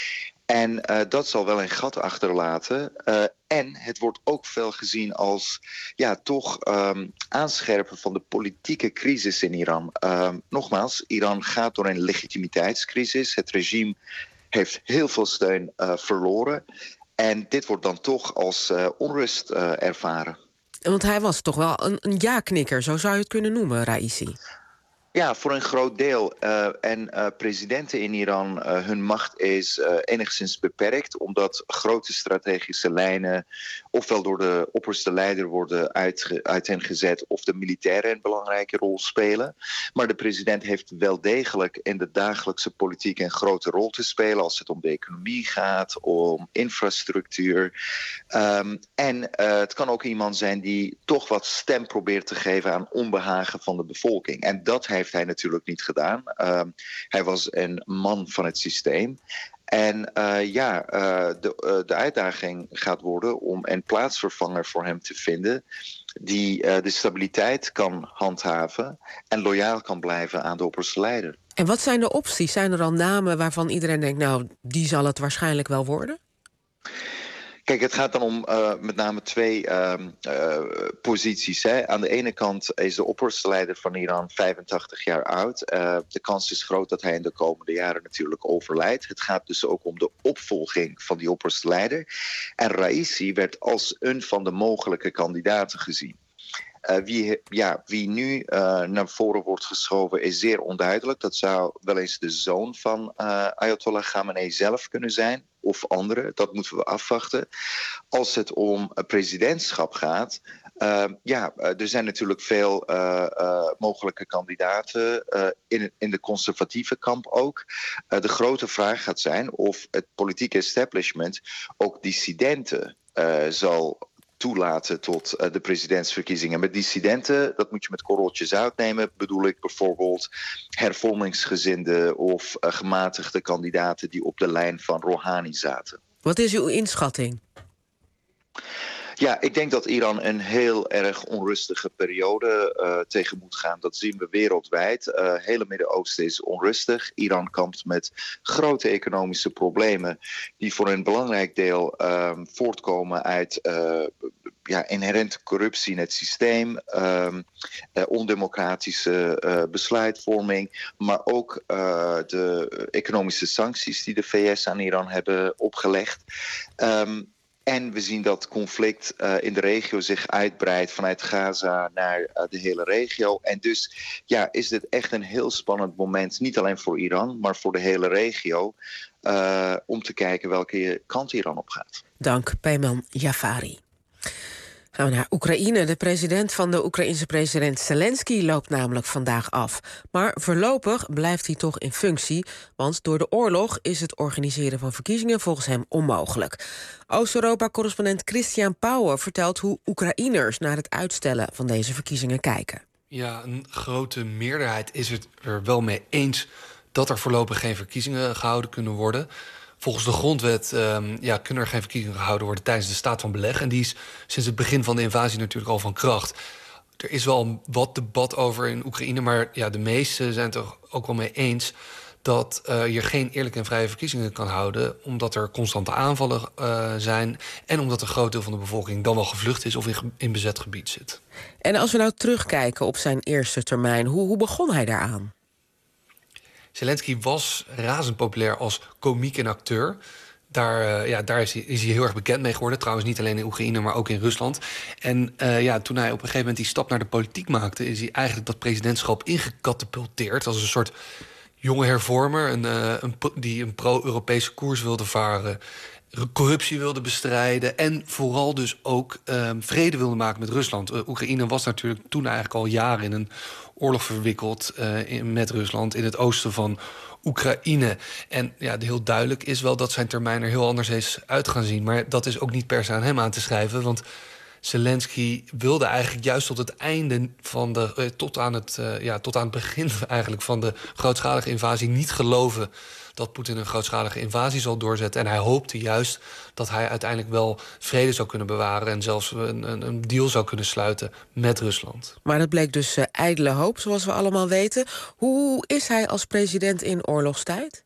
En uh, dat zal wel een gat achterlaten. Uh, en het wordt ook veel gezien als ja, toch um, aanscherpen van de politieke crisis in Iran. Uh, nogmaals, Iran gaat door een legitimiteitscrisis. Het regime heeft heel veel steun uh, verloren. En dit wordt dan toch als uh, onrust uh, ervaren. Want hij was toch wel een, een ja-knikker, zo zou je het kunnen noemen, Raisi. Ja, voor een groot deel. Uh, en uh, presidenten in Iran, uh, hun macht is uh, enigszins beperkt, omdat grote strategische lijnen ofwel door de opperste leider worden uitge- uiteengezet of de militairen een belangrijke rol spelen. Maar de president heeft wel degelijk in de dagelijkse politiek een grote rol te spelen als het om de economie gaat, om infrastructuur. Um, en uh, het kan ook iemand zijn die toch wat stem probeert te geven aan onbehagen van de bevolking. En dat heeft heeft hij natuurlijk niet gedaan. Uh, hij was een man van het systeem. En uh, ja, uh, de, uh, de uitdaging gaat worden om een plaatsvervanger voor hem te vinden die uh, de stabiliteit kan handhaven en loyaal kan blijven aan de opperste leider. En wat zijn de opties? Zijn er al namen waarvan iedereen denkt, nou, die zal het waarschijnlijk wel worden? Kijk, het gaat dan om uh, met name twee uh, uh, posities. Hè. Aan de ene kant is de opperste leider van Iran vijfentachtig jaar oud. Uh, de kans is groot dat hij in de komende jaren natuurlijk overlijdt. Het gaat dus ook om de opvolging van die opperste leider. En Raisi werd als een van de mogelijke kandidaten gezien. Uh, wie, ja, wie nu uh, naar voren wordt geschoven is zeer onduidelijk. Dat zou wel eens de zoon van uh, Ayatollah Khamenei zelf kunnen zijn. Of anderen, dat moeten we afwachten. Als het om uh, presidentschap gaat, uh, ja, uh, er zijn natuurlijk veel uh, uh, mogelijke kandidaten uh, in, in de conservatieve kamp ook. Uh, de grote vraag gaat zijn of het politieke establishment ook dissidenten uh, zal toelaten tot uh, de presidentsverkiezingen. Met dissidenten, dat moet je met korreltjes uitnemen, bedoel ik bijvoorbeeld hervormingsgezinde of uh, gematigde kandidaten die op de lijn van Rouhani zaten. Wat is uw inschatting? Ja, ik denk dat Iran een heel erg onrustige periode uh, tegen moet gaan. Dat zien we wereldwijd. Het uh, hele Midden-Oosten is onrustig. Iran kampt met grote economische problemen die voor een belangrijk deel uh, voortkomen uit uh, ja, inherente corruptie in het systeem, uh, uh, ondemocratische uh, besluitvorming, maar ook uh, de economische sancties die de V S aan Iran hebben opgelegd. Um, En we zien dat conflict uh, in de regio zich uitbreidt vanuit Gaza naar uh, de hele regio. En dus ja, is dit echt een heel spannend moment, niet alleen voor Iran, maar voor de hele regio, uh, om te kijken welke kant Iran op gaat. Dank, Peyman Jafari. Gaan we naar Oekraïne. De president van de Oekraïense president Zelensky loopt namelijk vandaag af. Maar voorlopig blijft hij toch in functie, want door de oorlog is het organiseren van verkiezingen volgens hem onmogelijk. Oost-Europa-correspondent Christian Pauwen vertelt hoe Oekraïners naar het uitstellen van deze verkiezingen kijken. Ja, een grote meerderheid is het er wel mee eens dat er voorlopig geen verkiezingen gehouden kunnen worden. Volgens de grondwet um, ja, kunnen er geen verkiezingen gehouden worden tijdens de staat van beleg. En die is sinds het begin van de invasie natuurlijk al van kracht. Er is wel wat debat over in Oekraïne, maar ja, de meesten zijn het er ook wel mee eens dat uh, je geen eerlijke en vrije verkiezingen kan houden, omdat er constante aanvallen uh, zijn en omdat een groot deel van de bevolking dan wel gevlucht is of in, in bezet gebied zit. En als we nou terugkijken op zijn eerste termijn, hoe, hoe begon hij daaraan? Zelensky was razend populair als komiek en acteur. Daar, uh, ja, daar is, hij, is hij heel erg bekend mee geworden. Trouwens niet alleen in Oekraïne, maar ook in Rusland. En uh, ja, toen hij op een gegeven moment die stap naar de politiek maakte, is hij eigenlijk dat presidentschap ingecatapulteerd als een soort jonge hervormer, een, uh, een, die een pro-Europese koers wilde varen. corruptie wilde bestrijden en vooral dus ook uh, vrede wilde maken met Rusland. Uh, Oekraïne was natuurlijk toen eigenlijk al jaren in een oorlog verwikkeld uh, in, met Rusland in het oosten van Oekraïne. En ja, heel duidelijk is wel dat zijn termijn er heel anders is uit gaan zien. Maar dat is ook niet per se aan hem aan te schrijven, want Zelensky wilde eigenlijk juist tot het einde van de, uh, tot aan het, uh, ja, tot aan het begin eigenlijk van de grootschalige invasie niet geloven dat Poetin een grootschalige invasie zal doorzetten. En hij hoopte juist dat hij uiteindelijk wel vrede zou kunnen bewaren en zelfs een, een, een deal zou kunnen sluiten met Rusland. Maar dat bleek dus uh, ijdele hoop, zoals we allemaal weten. Hoe is hij als president in oorlogstijd?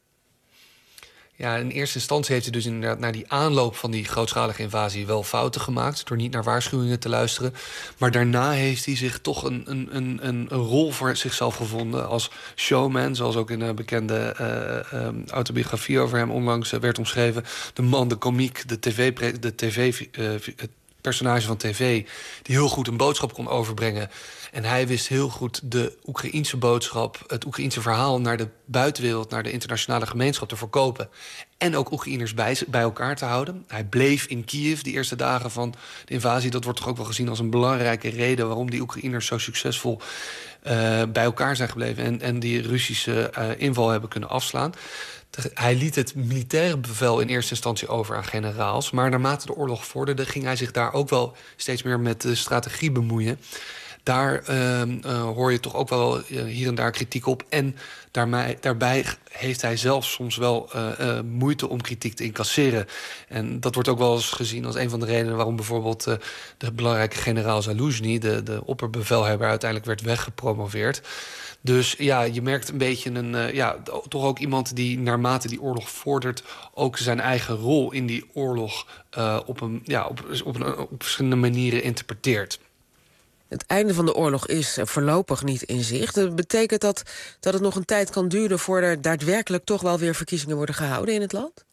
Ja, in eerste instantie heeft hij dus inderdaad naar die aanloop van die grootschalige invasie wel fouten gemaakt door niet naar waarschuwingen te luisteren. Maar daarna heeft hij zich toch een, een, een, een rol voor zichzelf gevonden als showman, zoals ook in een bekende uh, um, autobiografie over hem onlangs uh, werd omschreven. De man, de komiek, de tv, de tv, uh, het personage van tv, die heel goed een boodschap kon overbrengen. En hij wist heel goed de Oekraïense boodschap, het Oekraïense verhaal naar de buitenwereld, naar de internationale gemeenschap te verkopen. En ook Oekraïners bij, bij elkaar te houden. Hij bleef in Kiev de eerste dagen van de invasie. Dat wordt toch ook wel gezien als een belangrijke reden waarom die Oekraïners zo succesvol uh, bij elkaar zijn gebleven en, en die Russische uh, inval hebben kunnen afslaan. Hij liet het militaire bevel in eerste instantie over aan generaals. Maar naarmate de oorlog vorderde, ging hij zich daar ook wel steeds meer met de strategie bemoeien. Daar uh, uh, hoor je toch ook wel uh, hier en daar kritiek op. En daarmee, daarbij heeft hij zelf soms wel uh, uh, moeite om kritiek te incasseren. En dat wordt ook wel eens gezien als een van de redenen waarom bijvoorbeeld uh, de belangrijke generaal Zaluzhny, de, de opperbevelhebber, uiteindelijk werd weggepromoveerd. Dus ja, je merkt een beetje een, uh, ja, toch ook iemand die naarmate die oorlog vordert ook zijn eigen rol in die oorlog uh, op, een, ja, op, op, een, op verschillende manieren interpreteert. Het einde van de oorlog is voorlopig niet in zicht. Dat betekent dat, dat het nog een tijd kan duren voordat er daadwerkelijk toch wel weer verkiezingen worden gehouden in het land?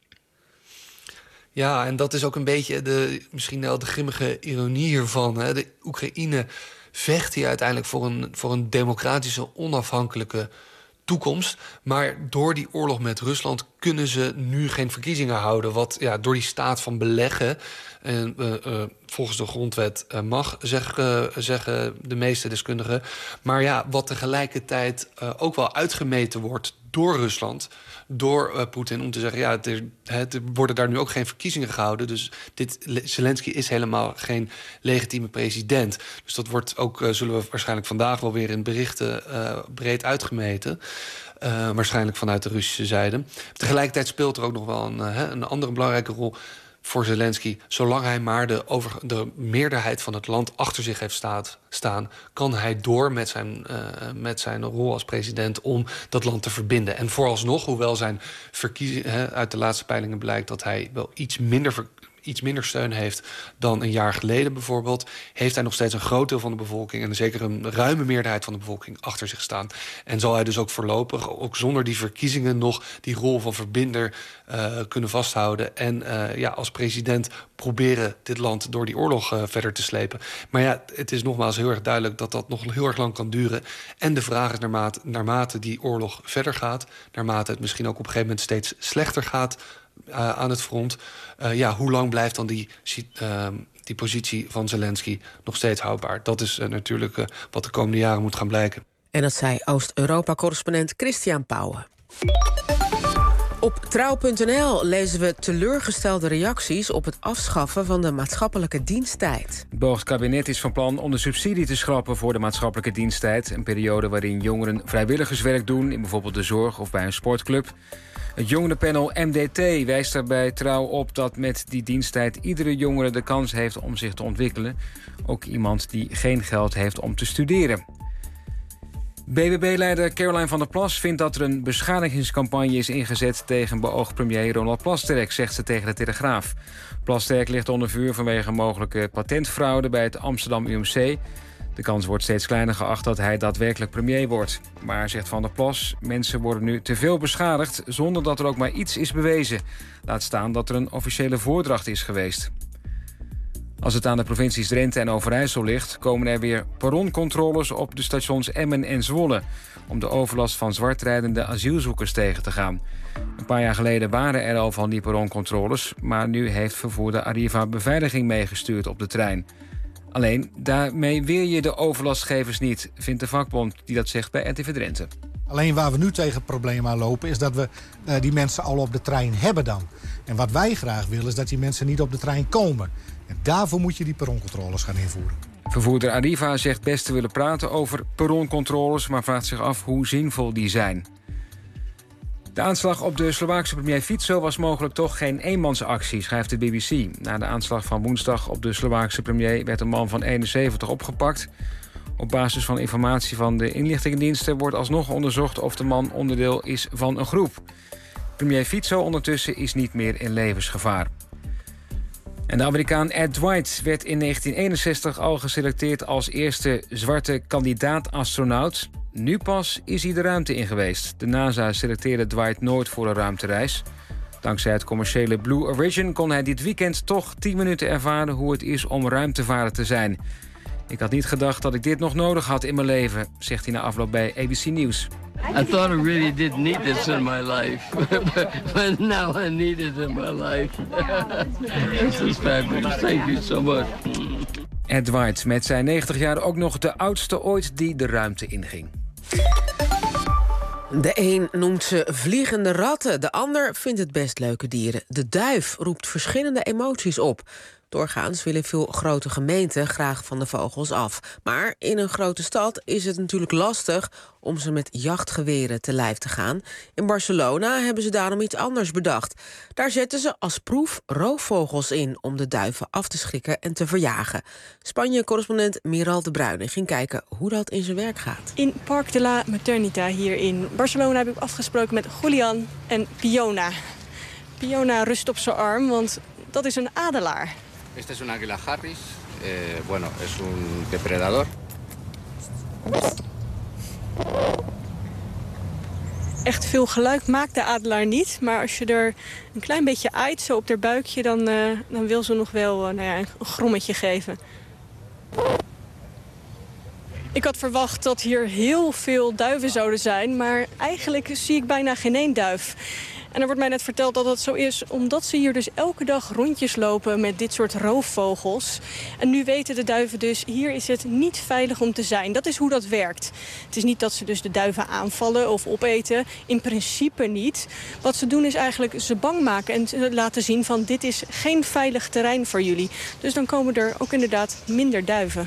Ja, en dat is ook een beetje de, misschien wel de grimmige ironie hiervan. Hè. De Oekraïne vecht hier uiteindelijk voor een, voor een democratische, onafhankelijke toekomst. Maar door die oorlog met Rusland kunnen ze nu geen verkiezingen houden. Wat ja, door die staat van beleggen, en, uh, uh, volgens de grondwet uh, mag, zeggen, uh, zeggen de meeste deskundigen. Maar ja, wat tegelijkertijd uh, ook wel uitgemeten wordt door Rusland, door uh, Poetin, om te zeggen, ja, er, het, er worden daar nu ook geen verkiezingen gehouden. Dus dit, Zelensky is helemaal geen legitieme president. Dus dat wordt ook, uh, zullen we waarschijnlijk vandaag wel weer in berichten uh, breed uitgemeten. Uh, waarschijnlijk vanuit de Russische zijde. Tegelijkertijd speelt er ook nog wel een, uh, een andere belangrijke rol voor Zelensky. Zolang hij maar de, over, de meerderheid van het land achter zich heeft staat, staan, kan hij door met zijn, uh, met zijn rol als president om dat land te verbinden. En vooralsnog, hoewel zijn verkiezingen uit de laatste peilingen blijkt dat hij wel iets minder ver, iets minder steun heeft dan een jaar geleden bijvoorbeeld, heeft hij nog steeds een groot deel van de bevolking en zeker een ruime meerderheid van de bevolking achter zich staan. En zal hij dus ook voorlopig, ook zonder die verkiezingen, nog die rol van verbinder uh, kunnen vasthouden en uh, ja, als president proberen dit land door die oorlog uh, verder te slepen. Maar ja, het is nogmaals heel erg duidelijk dat dat nog heel erg lang kan duren. En de vraag is naarmate, naarmate die oorlog verder gaat, naarmate het misschien ook op een gegeven moment steeds slechter gaat Uh, aan het front. Uh, ja, hoe lang blijft dan die, uh, die positie van Zelensky nog steeds houdbaar? Dat is uh, natuurlijk uh, wat de komende jaren moet gaan blijken. En dat zei Oost-Europa-correspondent Christian Pauwen. Op trouw punt n l lezen we teleurgestelde reacties op het afschaffen van de maatschappelijke diensttijd. Het beoogd kabinet is van plan om de subsidie te schrappen voor de maatschappelijke diensttijd. Een periode waarin jongeren vrijwilligerswerk doen in bijvoorbeeld de zorg of bij een sportclub. Het jongerenpanel M D T wijst er bij Trouw op dat met die diensttijd iedere jongere de kans heeft om zich te ontwikkelen. Ook iemand die geen geld heeft om te studeren. B B B-leider Caroline van der Plas vindt dat er een beschadigingscampagne is ingezet tegen beoogd premier Ronald Plasterk, zegt ze tegen de Telegraaf. Plasterk ligt onder vuur vanwege mogelijke patentfraude bij het Amsterdam U M C. De kans wordt steeds kleiner geacht dat hij daadwerkelijk premier wordt. Maar, zegt Van der Plas, mensen worden nu te veel beschadigd zonder dat er ook maar iets is bewezen. Laat staan dat er een officiële voordracht is geweest. Als het aan de provincies Drenthe en Overijssel ligt, komen er weer perroncontroles op de stations Emmen en Zwolle, om de overlast van zwartrijdende asielzoekers tegen te gaan. Een paar jaar geleden waren er al van die perroncontroles, maar nu heeft vervoerder Arriva beveiliging meegestuurd op de trein. Alleen, daarmee weer je de overlastgevers niet, vindt de vakbond die dat zegt bij R T V Drenthe. Alleen waar we nu tegen het probleem aan lopen is dat we uh, die mensen al op de trein hebben dan. En wat wij graag willen is dat die mensen niet op de trein komen. En daarvoor moet je die perroncontroles gaan invoeren. Vervoerder Arriva zegt best te willen praten over perroncontroles, maar vraagt zich af hoe zinvol die zijn. De aanslag op de Slovaakse premier Fico was mogelijk toch geen eenmansactie, schrijft de B B C. Na de aanslag van woensdag op de Slovaakse premier werd een man van eenenzeventig opgepakt. Op basis van informatie van de inlichtingendiensten wordt alsnog onderzocht of de man onderdeel is van een groep. Premier Fico ondertussen is niet meer in levensgevaar. En de Amerikaan Ed Dwight werd in negentien eenenzestig al geselecteerd als eerste zwarte kandidaat-astronaut. Nu pas is hij de ruimte in geweest. De NASA selecteerde Dwight nooit voor een ruimtereis. Dankzij het commerciële Blue Origin kon hij dit weekend toch tien minuten ervaren hoe het is om ruimtevaarder te zijn. Ik had niet gedacht dat ik dit nog nodig had in mijn leven, zegt hij na afloop bij A B C News. I thought I really didn't need this in my life, but now I need it in my life. This is fabulous. Thank you so much. Ed Dwight, met zijn negentig jaar ook nog de oudste ooit die de ruimte inging. De een noemt ze vliegende ratten, de ander vindt het best leuke dieren. De duif roept verschillende emoties op. Doorgaans willen veel grote gemeenten graag van de vogels af. Maar in een grote stad is het natuurlijk lastig om ze met jachtgeweren te lijf te gaan. In Barcelona hebben ze daarom iets anders bedacht. Daar zetten ze als proef roofvogels in om de duiven af te schrikken en te verjagen. Spanje-correspondent Miral de Bruyne ging kijken hoe dat in zijn werk gaat. In Parc de la Maternita hier in Barcelona heb ik afgesproken met Julian en Piona. Piona rust op zijn arm, want dat is een adelaar. Este es un águila harris, eh, bueno, es un depredador. Echt veel geluid maakt de adelaar niet, maar als je er een klein beetje aait, zo op haar buikje, dan, uh, dan wil ze nog wel uh, nou ja, een grommetje geven. Ik had verwacht dat hier heel veel duiven zouden zijn, maar eigenlijk zie ik bijna geen één duif. En er wordt mij net verteld dat dat zo is omdat ze hier dus elke dag rondjes lopen met dit soort roofvogels. En nu weten de duiven dus, hier is het niet veilig om te zijn. Dat is hoe dat werkt. Het is niet dat ze dus de duiven aanvallen of opeten. In principe niet. Wat ze doen is eigenlijk ze bang maken en laten zien van dit is geen veilig terrein voor jullie. Dus dan komen er ook inderdaad minder duiven.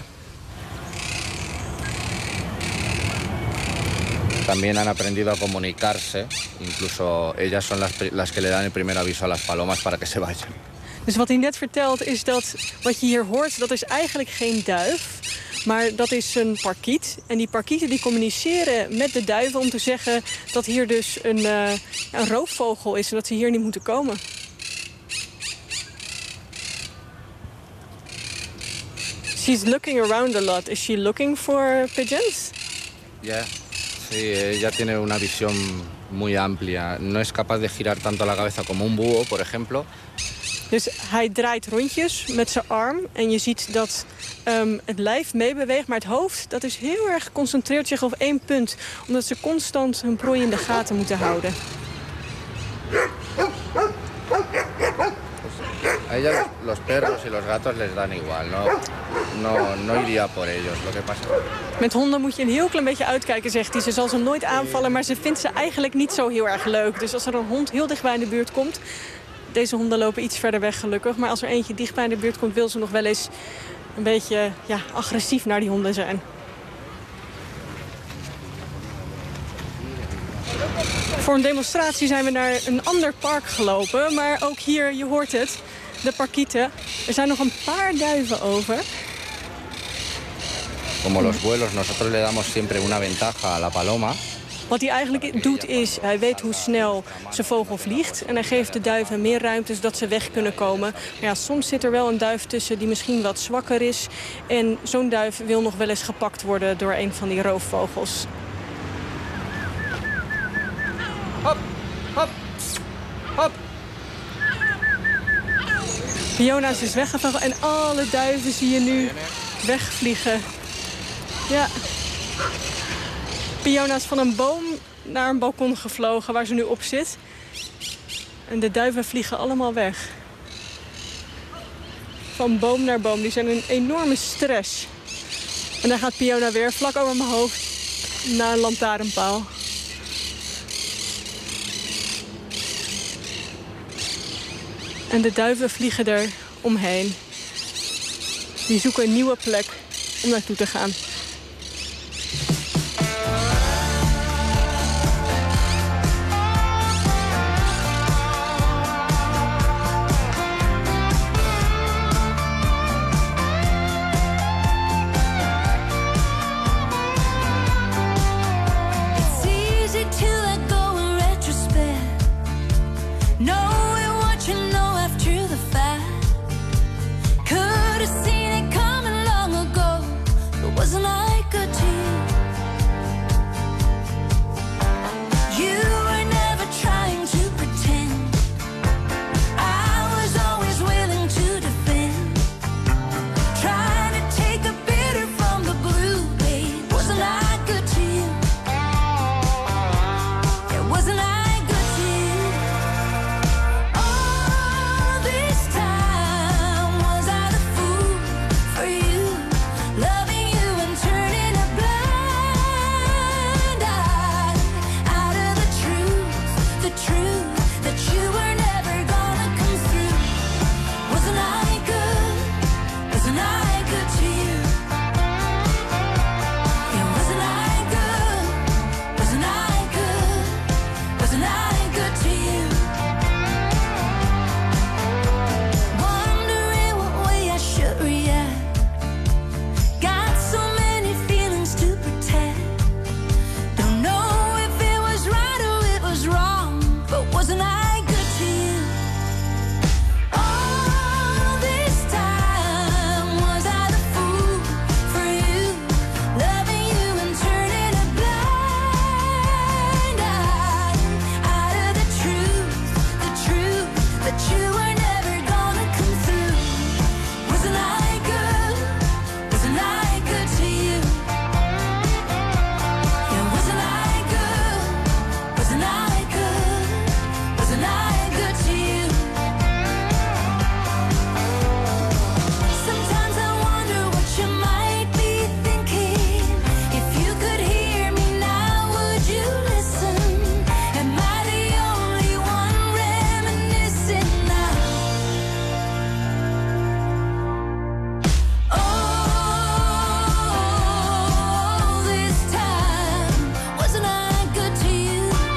También han aprendido a comunicarse, incluso ellas son las, las que le dan el primer aviso a las palomas para que se vayan. Dus wat hij net vertelt is dat wat je hier hoort, dat is eigenlijk geen duif, maar dat is een parkiet. En die parkieten die communiceren met de duiven om te zeggen dat hier dus een, uh, een roofvogel is en dat ze hier niet moeten komen. She's looking around a lot. Is she looking for pigeons? Yeah. Sí, ella tiene una visión muy amplia. No es capaz de girar tanto la cabeza como un búho, por ejemplo. Dus hij draait rondjes met zijn arm en je ziet dat um, het lijf meebeweegt, maar het hoofd dat is heel erg concentreert zich op één punt, omdat ze constant hun prooi in de gaten moeten houden. A ella los perros y los gatos les dan igual, no, no, no iría por ellos. Lo que pasa... Met honden moet je een heel klein beetje uitkijken, zegt hij. Ze zal ze nooit aanvallen, maar ze vindt ze eigenlijk niet zo heel erg leuk. Dus als er een hond heel dichtbij in de buurt komt... Deze honden lopen iets verder weg gelukkig, maar als er eentje dichtbij in de buurt komt... wil ze nog wel eens een beetje ja, agressief naar die honden zijn. Voor een demonstratie zijn we naar een ander park gelopen. Maar ook hier, je hoort het, de parkieten. Er zijn nog een paar duiven over. Como los vuelos, nosotros le damos siempre una ventaja a la paloma. Wat hij eigenlijk doet is, hij weet hoe snel zijn vogel vliegt. En hij geeft de duiven meer ruimte zodat ze weg kunnen komen. Maar ja, soms zit er wel een duif tussen die misschien wat zwakker is. En zo'n duif wil nog wel eens gepakt worden door een van die roofvogels. Hop, hop, hop. Fiona's is weggevlogen en alle duiven zie je nu wegvliegen. Ja. Fiona is van een boom naar een balkon gevlogen waar ze nu op zit. En de duiven vliegen allemaal weg. Van boom naar boom. Die zijn een enorme stress. En dan gaat Fiona weer vlak over mijn hoofd naar een lantaarnpaal. En de duiven vliegen er omheen. Die zoeken een nieuwe plek om naartoe te gaan. Wasn't I good to you? You were never trying to pretend. I was always willing to defend. Trying to take the bitter from the blue, babe. Wasn't I good to you? Yeah, wasn't I good to you? All this time, was I the fool for you? Loving you. Turning a blind eye out of the truth, the truth that you were never gonna come through. Wasn't I good? Wasn't I good to you? Yeah, wasn't I good? Wasn't I good? Wasn't I good to you? Wondering what way I should react. Got so many feelings to protect. Don't know if it was right or it was wrong, but wasn't I good to you? All this time, was I the fool for you? Loving you and turning a blind eye out of the truth, the truth that you were never gonna come through. Wasn't I good? Wasn't I good to you? Yeah, wasn't I good? Wasn't I good? Wasn't I good to you? Sometimes I wonder what you might be thinking. If you could hear me now, would you listen? Am I the only one reminiscing now? All this time, wasn't I good to you?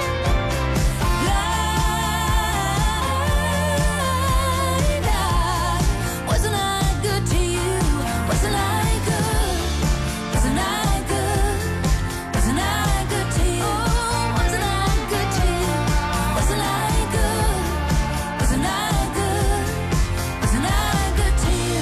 Blind eye, wasn't I good to you? Wasn't I good? Wasn't I good? Wasn't I good to you? Wasn't I good to you? Wasn't I good? Wasn't I good? Wasn't I good to you?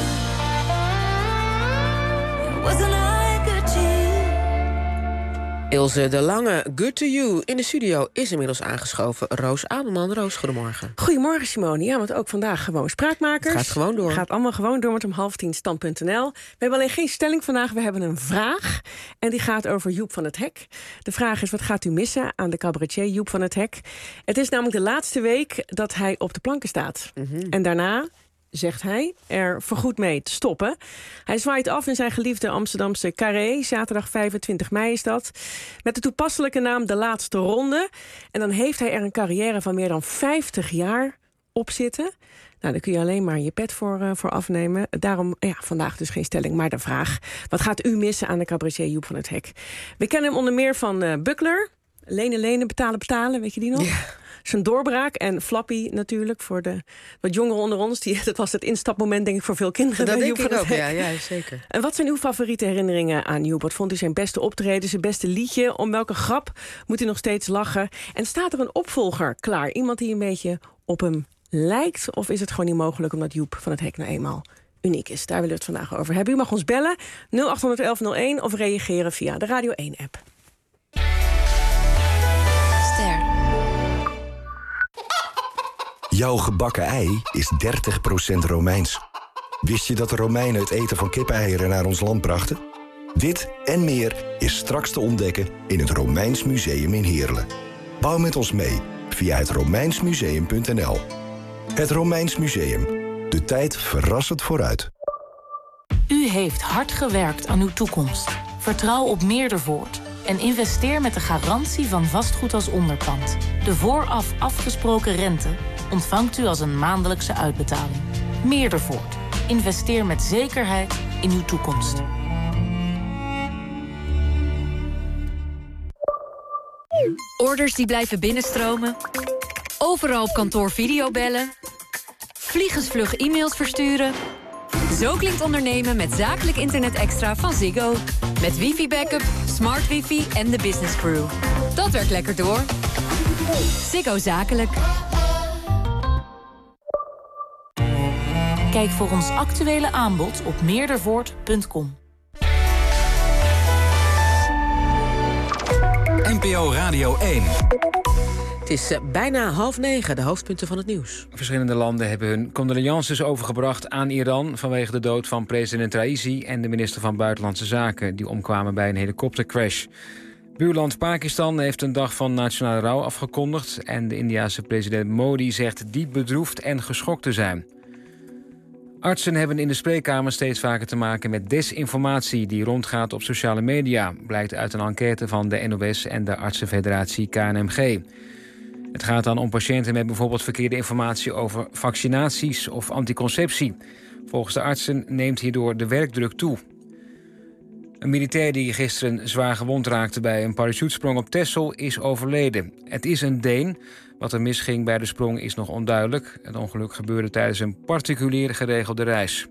Wasn't I good to you? Ilse de Lange, Good to You. In de studio is inmiddels aangeschoven Roos Adelman. Roos, goedemorgen. Goedemorgen, Simone. Ja, want ook vandaag gewoon spraakmakers. Het gaat gewoon door. Gaat allemaal gewoon door met om half tien stand punt n l. We hebben alleen geen stelling vandaag, we hebben een vraag. En die gaat over Joep van het Hek. De vraag is, wat gaat u missen aan de cabaretier Joep van het Hek? Het is namelijk de laatste week dat hij op de planken staat. Mm-hmm. En daarna zegt hij er voorgoed mee te stoppen. Hij zwaait af in zijn geliefde Amsterdamse Carré. Zaterdag vijfentwintig mei is dat. Met de toepasselijke naam De Laatste Ronde. En dan heeft hij er een carrière van meer dan vijftig jaar op zitten. Nou, daar kun je alleen maar je pet voor, uh, voor afnemen. Daarom, ja, vandaag dus geen stelling, maar de vraag. Wat gaat u missen aan de cabaretier Joep van het Hek? We kennen hem onder meer van uh, Buckler. Lenen, lenen, betalen, betalen. Weet je die nog? Ja. Zijn doorbraak. En Flappy natuurlijk, voor de wat jongeren onder ons. Die, dat was het instapmoment, denk ik, voor veel kinderen. Dat bij denk Joep ik van het ook, Hek. ja, ja, zeker. En wat zijn uw favoriete herinneringen aan Joep? Wat vond u zijn beste optreden, zijn beste liedje? Om welke grap moet u nog steeds lachen? En staat er een opvolger klaar? Iemand die een beetje op hem lijkt? Of is het gewoon niet mogelijk omdat Joep van het Hek nou eenmaal uniek is? Daar willen we het vandaag over hebben. U mag ons bellen, nul acht een een nul één, of reageren via de Radio één-app. Jouw gebakken ei is dertig procent Romeins. Wist je dat de Romeinen het eten van kippeneieren naar ons land brachten? Dit en meer is straks te ontdekken in het Romeins Museum in Heerlen. Bouw met ons mee via het romeinsmuseum punt n l. Het Romeins Museum. De tijd verrassend vooruit. U heeft hard gewerkt aan uw toekomst. Vertrouw op Meerdervoort en investeer met de garantie van vastgoed als onderpand. De vooraf afgesproken rente ontvangt u als een maandelijkse uitbetaling. Meerdervoort. Investeer met zekerheid in uw toekomst. Orders die blijven binnenstromen. Overal op kantoor videobellen. Vliegensvlug e-mails versturen. Zo klinkt ondernemen met zakelijk internet extra van Ziggo. Met wifi-backup, smart wifi en de business crew. Dat werkt lekker door. Ziggo Zakelijk. Kijk voor ons actuele aanbod op meerdervoort punt com. N P O Radio één. Het is uh, bijna half negen, de hoofdpunten van het nieuws. Verschillende landen hebben hun condolences overgebracht aan Iran vanwege de dood van president Raisi en de minister van Buitenlandse Zaken, die omkwamen bij een helikoptercrash. Buurland Pakistan heeft een dag van nationale rouw afgekondigd en de Indiase president Modi zegt diep bedroefd en geschokt te zijn. Artsen hebben in de spreekkamer steeds vaker te maken met desinformatie die rondgaat op sociale media, blijkt uit een enquête van de N O S en de artsenfederatie K N M G. Het gaat dan om patiënten met bijvoorbeeld verkeerde informatie over vaccinaties of anticonceptie. Volgens de artsen neemt hierdoor de werkdruk toe. Een militair die gisteren zwaar gewond raakte bij een parachutesprong op Texel is overleden. Het is een Deen. Wat er misging bij de sprong is nog onduidelijk. Het ongeluk gebeurde tijdens een particulier geregelde reis.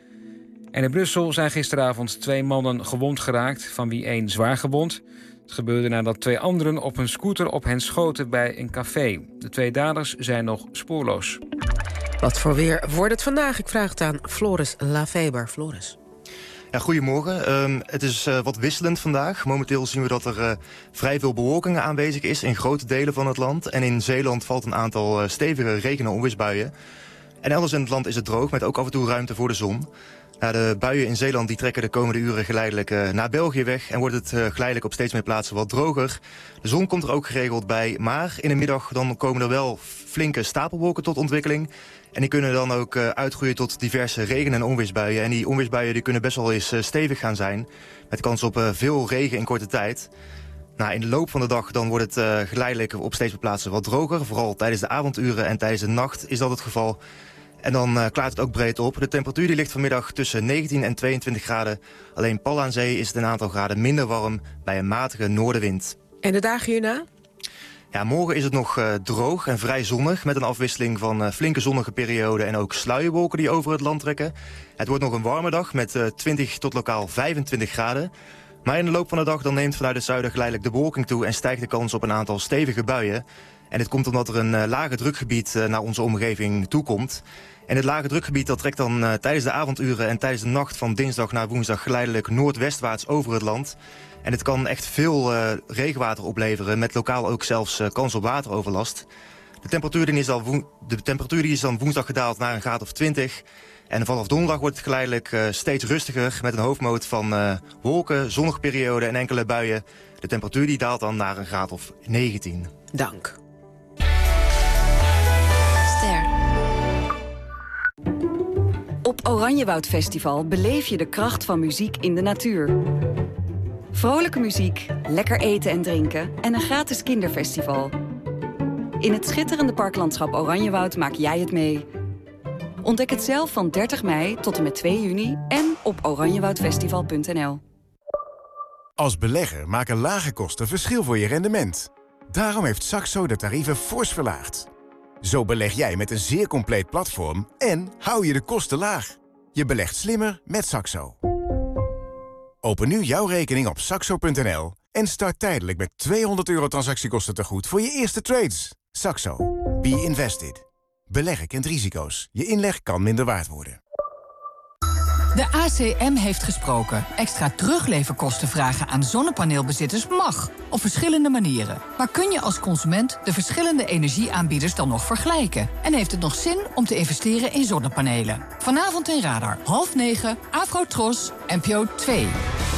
En in Brussel zijn gisteravond twee mannen gewond geraakt, van wie één zwaar gewond. Het gebeurde nadat twee anderen op een scooter op hen schoten bij een café. De twee daders zijn nog spoorloos. Wat voor weer wordt het vandaag? Ik vraag het aan Floris Lafeber. Floris. Ja, goedemorgen. Um, het is uh, wat wisselend vandaag. Momenteel zien we dat er uh, vrij veel bewolking aanwezig is in grote delen van het land. En in Zeeland valt een aantal uh, stevige regen- en onweersbuien. En elders in het land is het droog, met ook af en toe ruimte voor de zon. Nou, de buien in Zeeland die trekken de komende uren geleidelijk uh, naar België weg. En wordt het uh, geleidelijk op steeds meer plaatsen wat droger. De zon komt er ook geregeld bij. Maar in de middag dan komen er wel flinke stapelwolken tot ontwikkeling. En die kunnen dan ook uh, uitgroeien tot diverse regen- en onweersbuien. En die onweersbuien die kunnen best wel eens uh, stevig gaan zijn. Met kans op uh, veel regen in korte tijd. Nou, in de loop van de dag dan wordt het uh, geleidelijk op steeds meer plaatsen wat droger. Vooral tijdens de avonduren en tijdens de nacht is dat het geval. En dan uh, klaart het ook breed op. De temperatuur die ligt vanmiddag tussen negentien en tweeëntwintig graden. Alleen pal aan zee is het een aantal graden minder warm bij een matige noordenwind. En de dagen hierna? Ja, morgen is het nog uh, droog en vrij zonnig, met een afwisseling van uh, flinke zonnige perioden en ook sluierwolken die over het land trekken. Het wordt nog een warme dag met uh, twintig tot lokaal vijfentwintig graden. Maar in de loop van de dag dan neemt vanuit het zuiden geleidelijk de bewolking toe en stijgt de kans op een aantal stevige buien. En dit komt omdat er een uh, lage drukgebied uh, naar onze omgeving toekomt. En het lage drukgebied dat trekt dan uh, tijdens de avonduren en tijdens de nacht van dinsdag naar woensdag geleidelijk noordwestwaarts over het land. En het kan echt veel uh, regenwater opleveren, met lokaal ook zelfs uh, kans op wateroverlast. De temperatuur, die is al woen- de temperatuur die is dan woensdag gedaald naar een graad of twintig. En vanaf donderdag wordt het geleidelijk uh, steeds rustiger met een hoofdmoot van uh, wolken, zonnige perioden en enkele buien. De temperatuur die daalt dan naar een graad of negentien. Dank. Ster. Op Oranjewoud Festival beleef je de kracht van muziek in de natuur. Vrolijke muziek, lekker eten en drinken en een gratis kinderfestival. In het schitterende parklandschap Oranjewoud maak jij het mee. Ontdek het zelf van dertig mei tot en met twee juni en op oranjewoudfestival punt n l. Als belegger maken lage kosten verschil voor je rendement. Daarom heeft Saxo de tarieven fors verlaagd. Zo beleg jij met een zeer compleet platform en hou je de kosten laag. Je belegt slimmer met Saxo. Open nu jouw rekening op saxo punt n l en start tijdelijk met tweehonderd euro transactiekosten tegoed voor je eerste trades. Saxo. Be invested. Beleggen kent risico's. Je inleg kan minder waard worden. De A C M heeft gesproken. Extra terugleverkosten vragen aan zonnepaneelbezitters mag. Op verschillende manieren. Maar kun je als consument de verschillende energieaanbieders dan nog vergelijken? En heeft het nog zin om te investeren in zonnepanelen? Vanavond in Radar, half negen, Afrotros, N P O twee.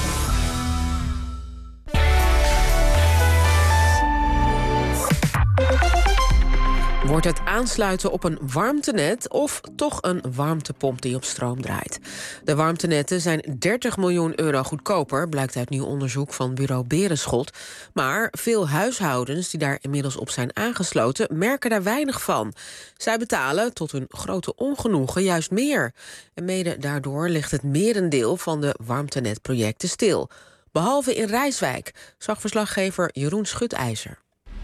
Wordt het aansluiten op een warmtenet of toch een warmtepomp die op stroom draait? De warmtenetten zijn dertig miljoen euro goedkoper, blijkt uit nieuw onderzoek van bureau Berenschot. Maar veel huishoudens die daar inmiddels op zijn aangesloten merken daar weinig van. Zij betalen tot hun grote ongenoegen juist meer. En mede daardoor ligt het merendeel van de warmtenetprojecten stil. Behalve in Rijswijk, zag verslaggever Jeroen Schutijzer.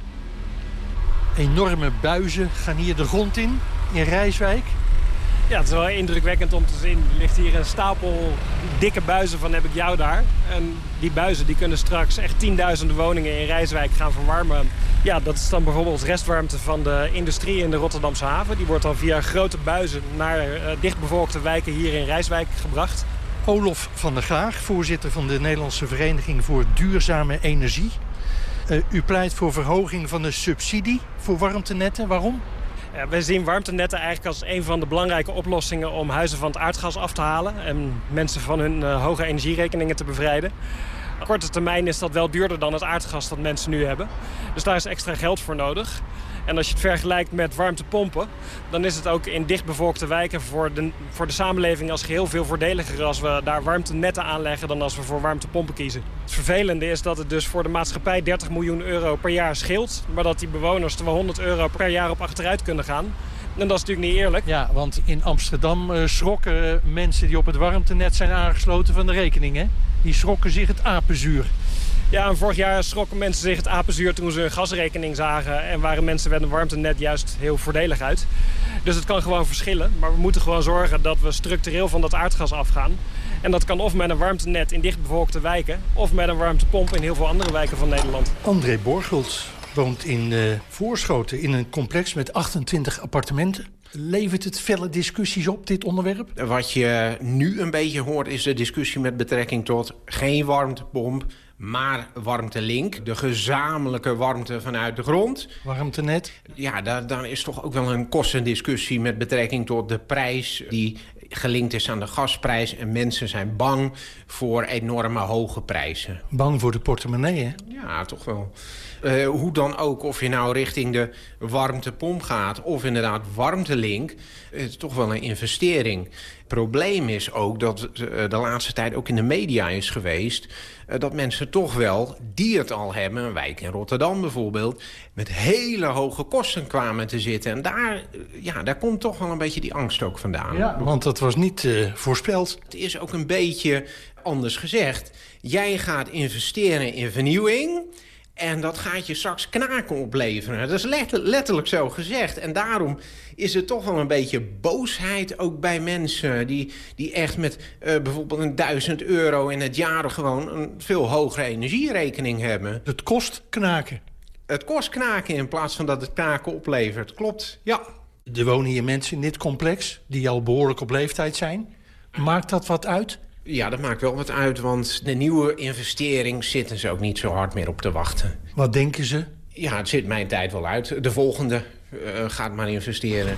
Enorme buizen gaan hier de grond in, in Rijswijk. Ja, het is wel indrukwekkend om te zien. Er ligt hier een stapel dikke buizen van heb ik jou daar. En die buizen die kunnen straks echt tienduizenden woningen in Rijswijk gaan verwarmen. Ja, dat is dan bijvoorbeeld restwarmte van de industrie in de Rotterdamse haven. Die wordt dan via grote buizen naar uh, dichtbevolkte wijken hier in Rijswijk gebracht. Olof van der Graag, voorzitter van de Nederlandse Vereniging voor Duurzame Energie. Uh, u pleit voor verhoging van de subsidie voor warmtenetten. Waarom? Ja, wij zien warmtenetten eigenlijk als een van de belangrijke oplossingen om huizen van het aardgas af te halen en mensen van hun uh, hoge energierekeningen te bevrijden. Op korte termijn is dat wel duurder dan het aardgas dat mensen nu hebben. Dus daar is extra geld voor nodig. En als je het vergelijkt met warmtepompen, dan is het ook in dichtbevolkte wijken voor de, voor de samenleving als geheel veel voordeliger als we daar warmtenetten aanleggen dan als we voor warmtepompen kiezen. Het vervelende is dat het dus voor de maatschappij dertig miljoen euro per jaar scheelt, maar dat die bewoners er wel honderd euro per jaar op achteruit kunnen gaan. En dat is natuurlijk niet eerlijk. Ja, want in Amsterdam uh, schrokken mensen die op het warmtenet zijn aangesloten van de rekening, hè? Die schrokken zich het apenzuur. Ja, en vorig jaar schrokken mensen zich het apenzuur toen ze hun gasrekening zagen en waren mensen met een warmtenet juist heel voordelig uit. Dus het kan gewoon verschillen, maar we moeten gewoon zorgen dat we structureel van dat aardgas afgaan. En dat kan of met een warmtenet in dichtbevolkte wijken of met een warmtepomp in heel veel andere wijken van Nederland. André Borgelt woont in uh, Voorschoten in een complex met achtentwintig appartementen. Levert het felle discussies op, dit onderwerp? Wat je nu een beetje hoort is de discussie met betrekking tot geen warmtepomp, maar warmtelink. De gezamenlijke warmte vanuit de grond. Warmtenet? Ja, daar, daar is toch ook wel een kostendiscussie met betrekking tot de prijs die gelinkt is aan de gasprijs. En mensen zijn bang voor enorme hoge prijzen. Bang voor de portemonnee, hè? Ja, toch wel. Uh, hoe dan ook, of je nou richting de warmtepomp gaat of inderdaad warmtelink, het is toch wel een investering. Het probleem is ook dat uh, de laatste tijd ook in de media is geweest uh, dat mensen toch wel, die het al hebben, een wijk in Rotterdam bijvoorbeeld, met hele hoge kosten kwamen te zitten. En daar, uh, ja, daar komt toch wel een beetje die angst ook vandaan. Ja, want dat was niet uh, voorspeld. Het is ook een beetje anders gezegd. Jij gaat investeren in vernieuwing en dat gaat je straks knaken opleveren. Dat is letterlijk zo gezegd. En daarom is er toch wel een beetje boosheid ook bij mensen die, die echt met uh, bijvoorbeeld een duizend euro in het jaar gewoon een veel hogere energierekening hebben. Het kost knaken. Het kost knaken in plaats van dat het knaken oplevert. Klopt, ja. Er wonen hier mensen in dit complex die al behoorlijk op leeftijd zijn. Maakt dat wat uit? Ja, dat maakt wel wat uit, want de nieuwe investering zitten ze ook niet zo hard meer op te wachten. Wat denken ze? Ja, het zit mijn tijd wel uit. De volgende uh, gaat maar investeren.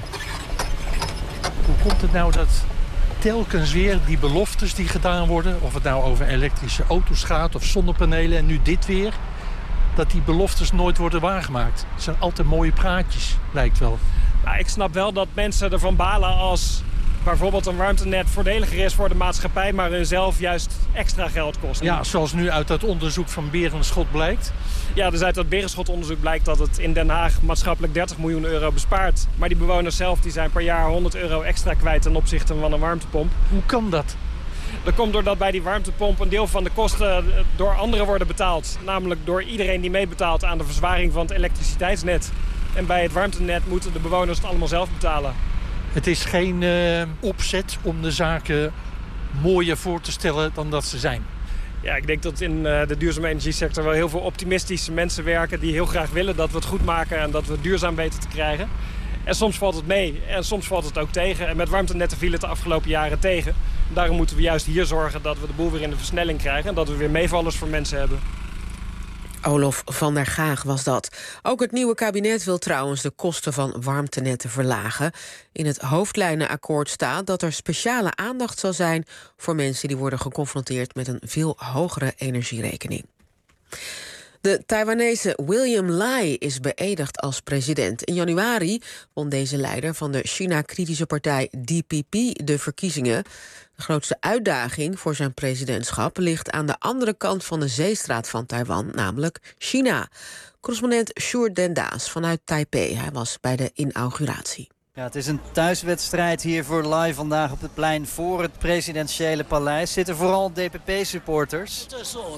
Hoe komt het nou dat telkens weer die beloftes die gedaan worden, of het nou over elektrische auto's gaat of zonnepanelen en nu dit weer, dat die beloftes nooit worden waargemaakt? Het zijn altijd mooie praatjes, lijkt wel. Nou, ik snap wel dat mensen ervan balen als bijvoorbeeld een warmtenet voordeliger is voor de maatschappij, maar hun zelf juist extra geld kost. Ja, zoals nu uit dat onderzoek van Berenschot blijkt. Ja, dus uit dat Berenschot-onderzoek blijkt dat het in Den Haag maatschappelijk dertig miljoen euro bespaart. Maar die bewoners zelf die zijn per jaar honderd euro extra kwijt ten opzichte van een warmtepomp. Hoe kan dat? Dat komt doordat bij die warmtepomp een deel van de kosten door anderen worden betaald. Namelijk door iedereen die meebetaalt aan de verzwaring van het elektriciteitsnet. En bij het warmtenet moeten de bewoners het allemaal zelf betalen. Het is geen uh, opzet om de zaken mooier voor te stellen dan dat ze zijn. Ja, ik denk dat in uh, de duurzame energiesector wel heel veel optimistische mensen werken die heel graag willen dat we het goed maken en dat we het duurzaam weten te krijgen. En soms valt het mee en soms valt het ook tegen. En met warmtenetten viel het de afgelopen jaren tegen. Daarom moeten we juist hier zorgen dat we de boel weer in de versnelling krijgen... en dat we weer meevallers voor mensen hebben. Olof van der Gaag was dat. Ook het nieuwe kabinet wil trouwens de kosten van warmtenetten verlagen. In het hoofdlijnenakkoord staat dat er speciale aandacht zal zijn... voor mensen die worden geconfronteerd met een veel hogere energierekening. De Taiwanese William Lai is beëdigd als president. In januari won deze leider van de China-kritische partij D P P de verkiezingen. De grootste uitdaging voor zijn presidentschap ligt aan de andere kant van de zeestraat van Taiwan, namelijk China. Correspondent Sjoerd Den Daas vanuit Taipei. Hij was bij de inauguratie. Ja, het is een thuiswedstrijd hier voor Lai vandaag op het plein voor het presidentiële paleis. Zitten vooral D P P-supporters.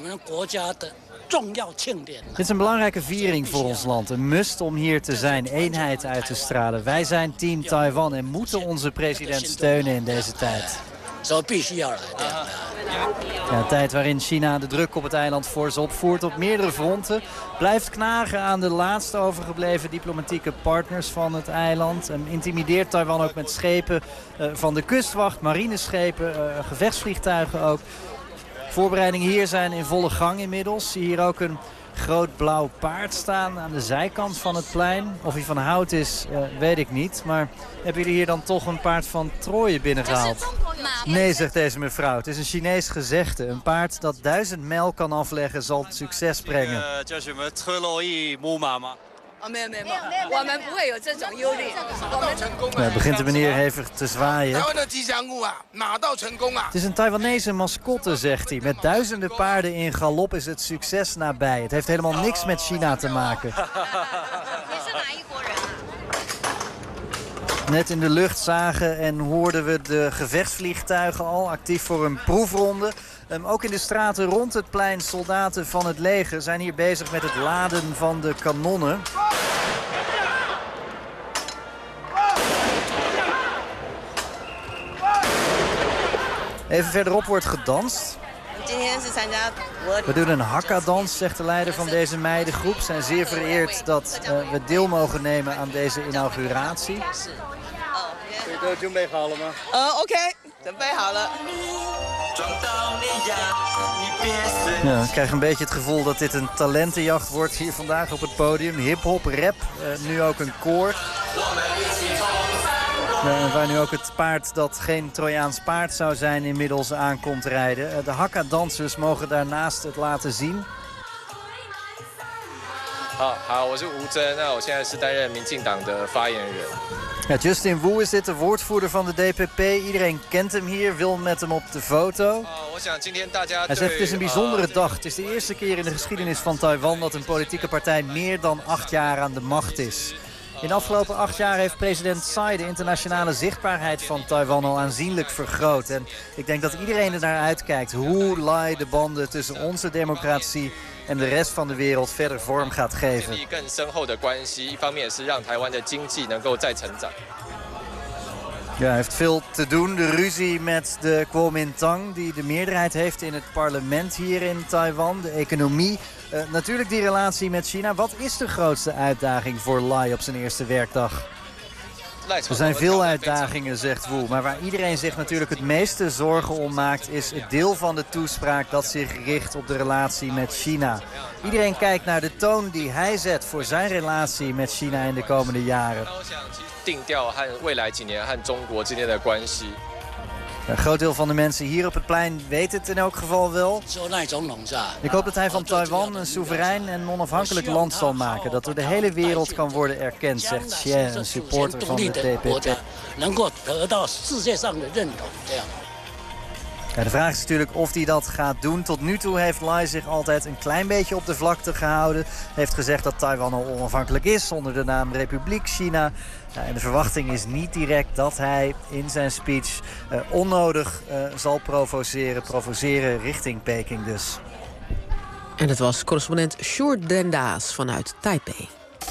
Dit is een belangrijke viering voor ons land. Een must om hier te zijn, eenheid uit te stralen. Wij zijn team Taiwan en moeten onze president steunen in deze tijd. Ja, een tijd waarin China de druk op het eiland fors opvoert op meerdere fronten. Blijft knagen aan de laatste overgebleven diplomatieke partners van het eiland. En intimideert Taiwan ook met schepen uh, van de kustwacht, marineschepen, uh, gevechtsvliegtuigen ook. Voorbereidingen hier zijn in volle gang inmiddels. Zie hier ook een groot blauw paard staan aan de zijkant van het plein. Of hij van hout is, uh, weet ik niet. Maar hebben jullie hier dan toch een paard van Troje binnengehaald? Nee, zegt deze mevrouw. Het is een Chinees gezegde. Een paard dat duizend mijl kan afleggen zal het succes brengen. Ja, begint de meneer hevig te zwaaien. Het is een Taiwanese mascotte, zegt hij. Met duizenden paarden in galop is het succes nabij. Het heeft helemaal niks met China te maken. Net in de lucht zagen en hoorden we de gevechtsvliegtuigen al actief voor een proefronde. Um, ook in de straten rond het plein soldaten van het leger zijn hier bezig met het laden van de kanonnen. Even verderop wordt gedanst. We doen een hakka-dans, zegt de leider van deze meidengroep. Ze zijn zeer vereerd dat uh, we deel mogen nemen aan deze inauguratie. Oké, ja, ik krijg een beetje het gevoel dat dit een talentenjacht wordt hier vandaag op het podium. Hip-hop, rap, uh, nu ook een koor. Uh, waar nu ook het paard dat geen Trojaans paard zou zijn inmiddels aankomt rijden. Uh, de Hakka-dansers mogen daarnaast het laten zien. Ja, Justin Wu is dit, de woordvoerder van de D P P. Iedereen kent hem hier, wil met hem op de foto. Hij zegt het is een bijzondere dag. Het is de eerste keer in de geschiedenis van Taiwan dat een politieke partij meer dan acht jaar aan de macht is. In de afgelopen acht jaar heeft president Tsai de internationale zichtbaarheid van Taiwan al aanzienlijk vergroot. En ik denk dat iedereen er naar uitkijkt hoe Lai de banden tussen onze democratie en de rest van de wereld verder vorm gaat geven. Ja, hij heeft veel te doen. De ruzie met de Kuomintang, die de meerderheid heeft in het parlement hier in Taiwan. De economie. Uh, natuurlijk die relatie met China. Wat is de grootste uitdaging voor Lai op zijn eerste werkdag? Er zijn veel uitdagingen, zegt Wu. Maar waar iedereen zich natuurlijk het meeste zorgen om maakt, is het deel van de toespraak dat zich richt op de relatie met China. Iedereen kijkt naar de toon die hij zet voor zijn relatie met China in de komende jaren. Een groot deel van de mensen hier op het plein weet het in elk geval wel. Ik hoop dat hij van Taiwan een soeverein en onafhankelijk land zal maken. Dat door de hele wereld kan worden erkend, zegt Xie, een supporter van de D P P. Ja, de vraag is natuurlijk of hij dat gaat doen. Tot nu toe heeft Lai zich altijd een klein beetje op de vlakte gehouden. Heeft gezegd dat Taiwan al onafhankelijk is onder de naam Republiek China. Ja, en de verwachting is niet direct dat hij in zijn speech uh, onnodig uh, zal provoceren. Provoceren richting Peking dus. En het was correspondent Sjoerd Den Daas vanuit Taipei.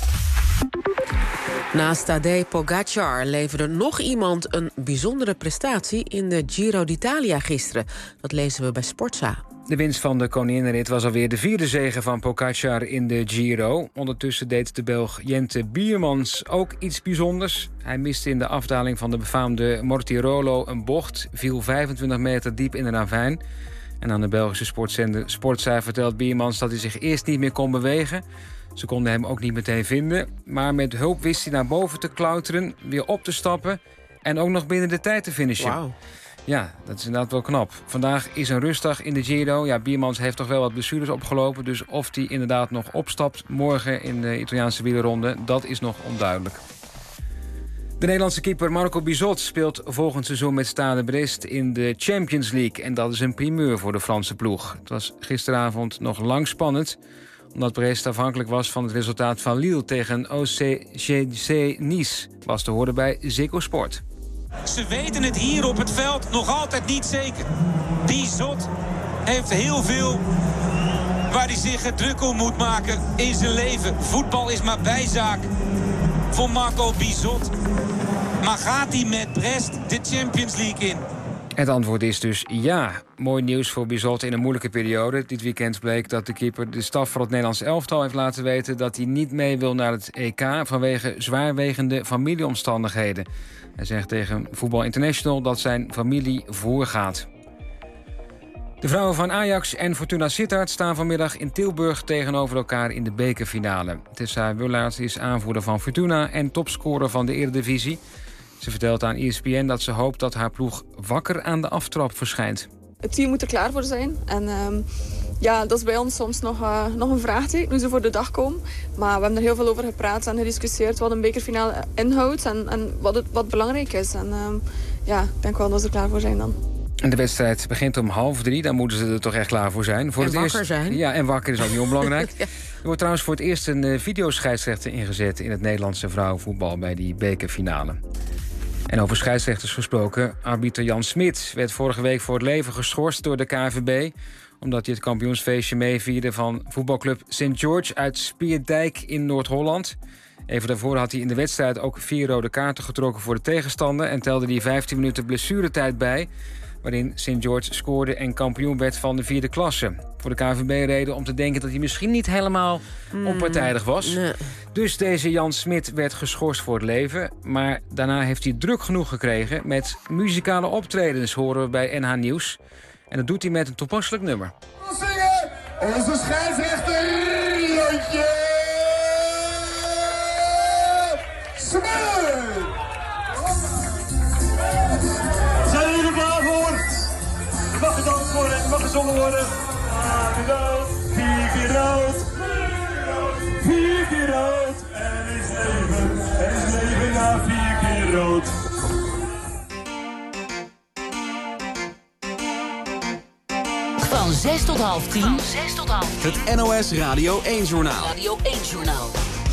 Naast Tadej Pogacar leverde nog iemand een bijzondere prestatie in de Giro d'Italia gisteren. Dat lezen we bij Sportza. De winst van de koninginnenrit was alweer de vierde zege van Pogacar in de Giro. Ondertussen deed de Belg Jente Biermans ook iets bijzonders. Hij miste in de afdaling van de befaamde Mortirolo een bocht, viel vijfentwintig meter diep in de ravijn. En aan de Belgische sportzender Sportza vertelt Biermans dat hij zich eerst niet meer kon bewegen. Ze konden hem ook niet meteen vinden. Maar met hulp wist hij naar boven te klauteren, weer op te stappen en ook nog binnen de tijd te finishen. Wauw. Ja, dat is inderdaad wel knap. Vandaag is een rustdag in de Giro. Ja, Biermans heeft toch wel wat blessures opgelopen. Dus of hij inderdaad nog opstapt morgen in de Italiaanse wielerronde, dat is nog onduidelijk. De Nederlandse keeper Marco Bizot speelt volgend seizoen met Stade Brest in de Champions League. En dat is een primeur voor de Franse ploeg. Het was gisteravond nog lang spannend, omdat Brest afhankelijk was van het resultaat van Lille tegen O C G C Nice. Was te horen bij Ziggo Sport. Ze weten het hier op het veld nog altijd niet zeker. Bizot heeft heel veel waar hij zich druk om moet maken in zijn leven. Voetbal is maar bijzaak voor Marco Bizot. Maar gaat hij met Brest de Champions League in? Het antwoord is dus ja. Mooi nieuws voor Bizot in een moeilijke periode. Dit weekend bleek dat de keeper de staf van het Nederlands elftal heeft laten weten dat hij niet mee wil naar het E K vanwege zwaarwegende familieomstandigheden. Hij zegt tegen Voetbal International dat zijn familie voorgaat. De vrouwen van Ajax en Fortuna Sittard staan vanmiddag in Tilburg tegenover elkaar in de bekerfinale. Tessa Wullaert is aanvoerder van Fortuna en topscorer van de Eredivisie. Ze vertelt aan E S P N dat ze hoopt dat haar ploeg wakker aan de aftrap verschijnt. Het team moet er klaar voor zijn. En uh, ja, dat is bij ons soms nog, uh, nog een vraagteken hoe ze voor de dag komen. Maar we hebben er heel veel over gepraat en gediscussieerd wat een bekerfinale inhoudt en, en wat, het, wat belangrijk is. En uh, ja, ik denk wel dat ze er klaar voor zijn dan. En de wedstrijd begint om half drie. Dan moeten ze er toch echt klaar voor zijn. Voor en het wakker eerst... zijn. Ja, en wakker is ook niet onbelangrijk. Ja. Er wordt trouwens voor het eerst een uh, videoscheidsrechter ingezet in het Nederlandse vrouwenvoetbal bij die bekerfinale. En over scheidsrechters gesproken, arbiter Jan Smit werd vorige week voor het leven geschorst door de K N V B, omdat hij het kampioensfeestje meevierde van voetbalclub Saint George uit Spierdijk in Noord-Holland. Even daarvoor had hij in de wedstrijd ook vier rode kaarten getrokken voor de tegenstander en telde hij vijftien minuten blessuretijd bij, waarin Saint George scoorde en kampioen werd van de vierde klasse. Voor de K N V B reden om te denken dat hij misschien niet helemaal Mm, onpartijdig was. nee. Dus deze Jan Smit werd geschorst voor het leven. Maar daarna heeft hij druk genoeg gekregen met muzikale optredens, horen we bij N H Nieuws. En dat doet hij met een toepasselijk nummer. Zingen onze scheidsrechter Jantje Smit! Zijn jullie er klaar voor? Er mag gedanst worden, er mag gezongen worden. Vier keer rood, vier keer rood. Er is leven, er is leven na vier keer rood. Van zes tot half tien. Van zes tot half tien. Het N O S Radio één-journaal. Radio één-journaal.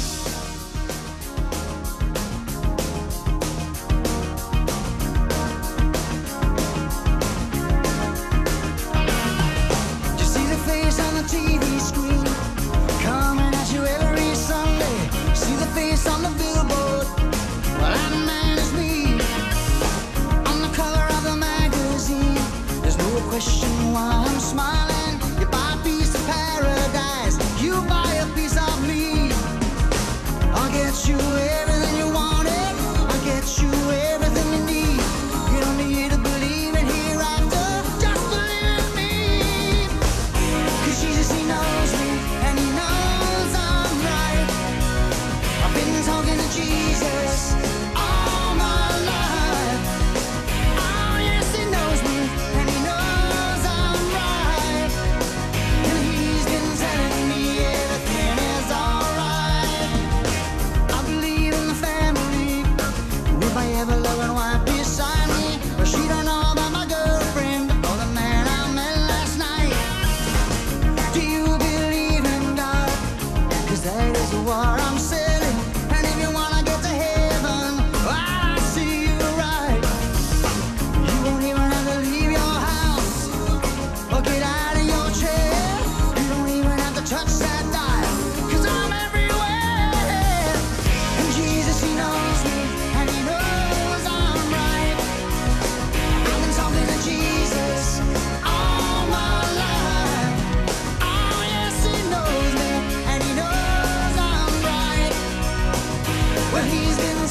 T V screen coming at you every Sunday. See the face on the billboard. Well, that man is me. On the cover of the magazine, there's no question why I'm smiling. You buy a piece of paradise, you buy a piece of me. I'll get you everything you wanted. I'll get you everything you need. You don't need to believe in hereafter. Just believe in me. Jesus, he knows me, and he knows I'm right. I've been talking to Jesus all my life. Oh, yes, he knows me, and he knows I'm right. And he's been telling me everything is alright. I believe in the family, with my ever-loving wife beside me. But she don't know about my girlfriend, or the man I met last night. Do you believe in God? Cause that is what I'm selling. And if you wanna get to heaven,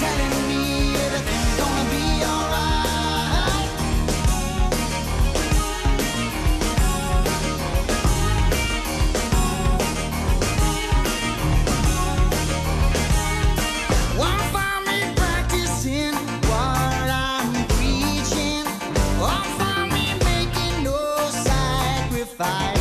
telling me everything's gonna be alright. Won't find me practicing what I'm preaching. Won't find me making no sacrifice.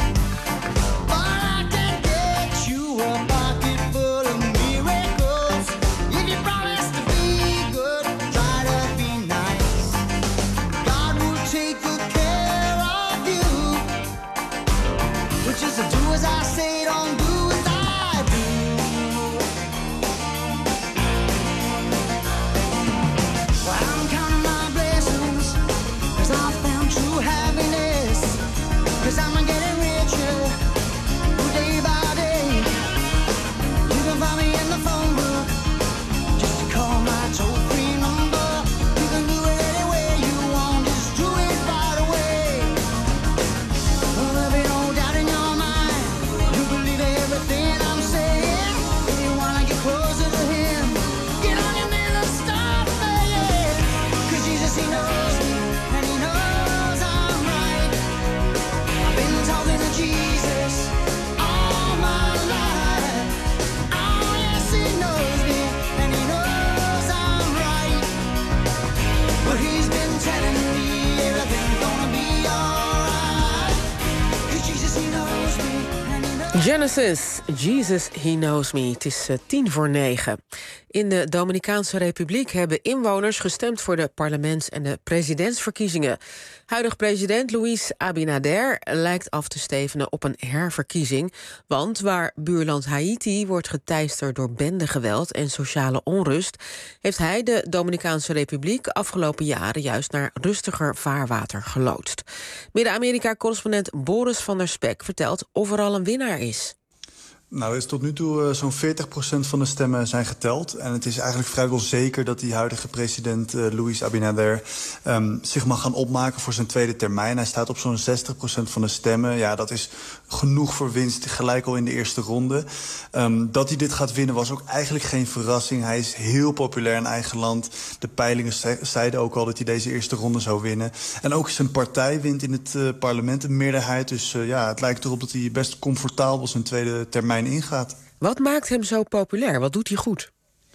Genesis, Jesus, He Knows Me. Het is uh, tien voor negen. In de Dominicaanse Republiek hebben inwoners gestemd voor de parlements- en de presidentsverkiezingen. Huidig president Luis Abinader lijkt af te stevenen op een herverkiezing. Want waar buurland Haiti wordt geteisterd door bendegeweld en sociale onrust, heeft hij de Dominicaanse Republiek afgelopen jaren juist naar rustiger vaarwater geloodst. Midden-Amerika-correspondent Boris van der Spek vertelt of er al een winnaar is. Nou, is tot nu toe uh, zo'n veertig procent van de stemmen zijn geteld. En het is eigenlijk vrijwel zeker dat die huidige president uh, Luis Abinader um, zich mag gaan opmaken voor zijn tweede termijn. Hij staat op zo'n zestig procent van de stemmen. Ja, dat is genoeg voor winst, gelijk al in de eerste ronde. Um, dat hij dit gaat winnen was ook eigenlijk geen verrassing. Hij is heel populair in eigen land. De peilingen ze- zeiden ook al dat hij deze eerste ronde zou winnen. En ook zijn partij wint in het uh, parlement een meerderheid. Dus uh, ja, het lijkt erop dat hij best comfortabel zijn tweede termijn ingaat. Wat maakt hem zo populair? Wat doet hij goed?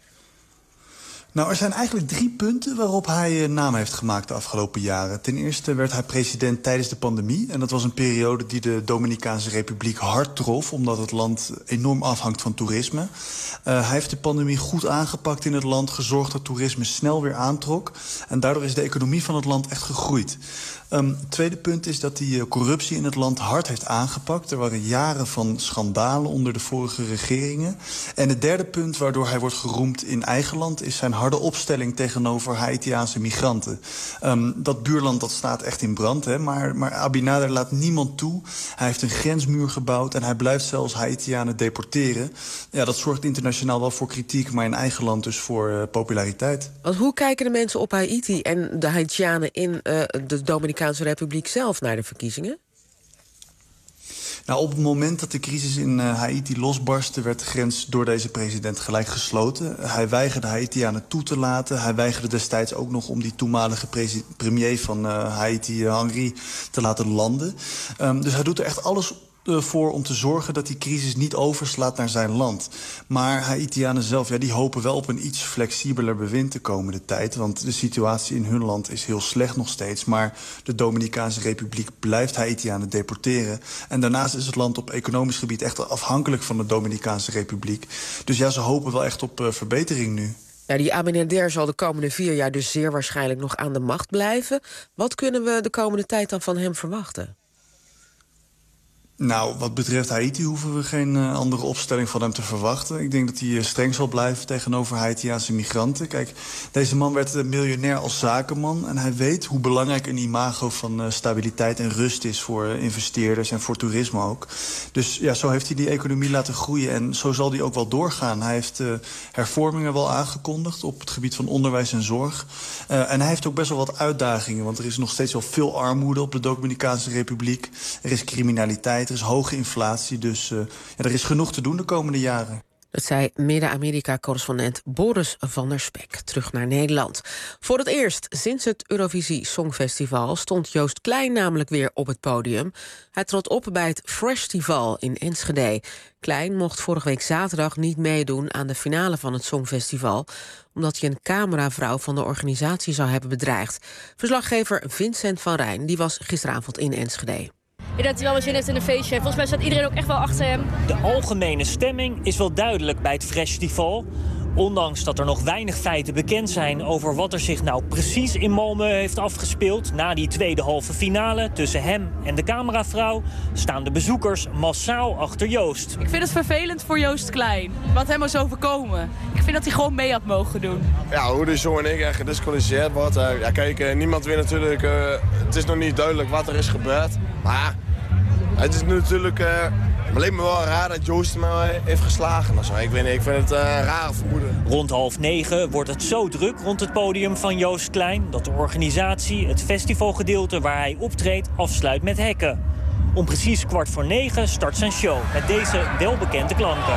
Nou, er zijn eigenlijk drie punten waarop hij naam heeft gemaakt de afgelopen jaren. Ten eerste werd hij president tijdens de pandemie. En dat was een periode die de Dominicaanse Republiek hard trof, omdat het land enorm afhangt van toerisme. Uh, hij heeft de pandemie goed aangepakt in het land, gezorgd dat toerisme snel weer aantrok. En daardoor is de economie van het land echt gegroeid. Um, het tweede punt is dat hij uh, corruptie in het land hard heeft aangepakt. Er waren jaren van schandalen onder de vorige regeringen. En het derde punt waardoor hij wordt geroemd in eigen land is zijn harde opstelling tegenover Haitiaanse migranten. Um, dat buurland dat staat echt in brand, hè, maar, maar Abinader laat niemand toe. Hij heeft een grensmuur gebouwd en hij blijft zelfs Haitianen deporteren. Ja, dat zorgt internationaal wel voor kritiek, maar in eigen land dus voor uh, populariteit. Want hoe kijken de mensen op Haiti en de Haitianen in uh, de Dominicaanse Republiek zelf naar de verkiezingen? Nou, op het moment dat de crisis in uh, Haiti losbarstte, werd de grens door deze president gelijk gesloten. Hij weigerde Haitianen toe te laten. Hij weigerde destijds ook nog om die toenmalige presi- premier van uh, Haiti, uh, Henry, te laten landen. Um, dus hij doet er echt alles voor om te zorgen dat die crisis niet overslaat naar zijn land. Maar Haitianen zelf, ja, die hopen wel op een iets flexibeler bewind de komende tijd. Want de situatie in hun land is heel slecht nog steeds. Maar de Dominicaanse Republiek blijft Haitianen deporteren. En daarnaast is het land op economisch gebied echt afhankelijk van de Dominicaanse Republiek. Dus ja, ze hopen wel echt op uh, verbetering nu. Ja, die Abinader zal de komende vier jaar dus zeer waarschijnlijk nog aan de macht blijven. Wat kunnen we de komende tijd dan van hem verwachten? Nou, wat betreft Haiti hoeven we geen uh, andere opstelling van hem te verwachten. Ik denk dat hij uh, streng zal blijven tegenover Haitiaanse migranten. Kijk, deze man werd uh, miljonair als zakenman. En hij weet hoe belangrijk een imago van uh, stabiliteit en rust is voor uh, investeerders en voor toerisme ook. Dus ja, zo heeft hij die economie laten groeien en zo zal hij ook wel doorgaan. Hij heeft uh, hervormingen wel aangekondigd op het gebied van onderwijs en zorg. Uh, en hij heeft ook best wel wat uitdagingen, want er is nog steeds wel veel armoede op de Dominicaanse Republiek. Er is criminaliteit. Er is hoge inflatie, dus uh, ja, er is genoeg te doen de komende jaren. Dat zei Midden-Amerika-correspondent Boris van der Spek. Terug naar Nederland. Voor het eerst sinds het Eurovisie Songfestival stond Joost Klein namelijk weer op het podium. Hij trad op bij het Freshtival in Enschede. Klein mocht vorige week zaterdag niet meedoen aan de finale van het Songfestival, omdat hij een cameravrouw van de organisatie zou hebben bedreigd. Verslaggever Vincent van Rijn die was gisteravond in Enschede. Ja, dat hij wel wat zin heeft in een feestje. Volgens mij staat iedereen ook echt wel achter hem. De algemene stemming is wel duidelijk bij het Freshtival. Ondanks dat er nog weinig feiten bekend zijn over wat er zich nou precies in Malmö heeft afgespeeld, na die tweede halve finale tussen hem en de cameravrouw, staan de bezoekers massaal achter Joost. Ik vind het vervelend voor Joost Klein, wat hem is overkomen. Ik vind dat hij gewoon mee had mogen doen. Ja, hoe de John en ik echt gedisqualificeerd wordt. Uh, ja, kijk, uh, niemand weet natuurlijk, uh, het is nog niet duidelijk wat er is gebeurd. Maar het is natuurlijk uh, alleen maar wel raar dat Joost me heeft geslagen. Also, ik, weet niet, ik vind het uh, een rare vermoeden. Rond half negen wordt het zo druk rond het podium van Joost Klein dat de organisatie het festivalgedeelte waar hij optreedt afsluit met hekken. Om precies kwart voor negen start zijn show met deze welbekende klanken.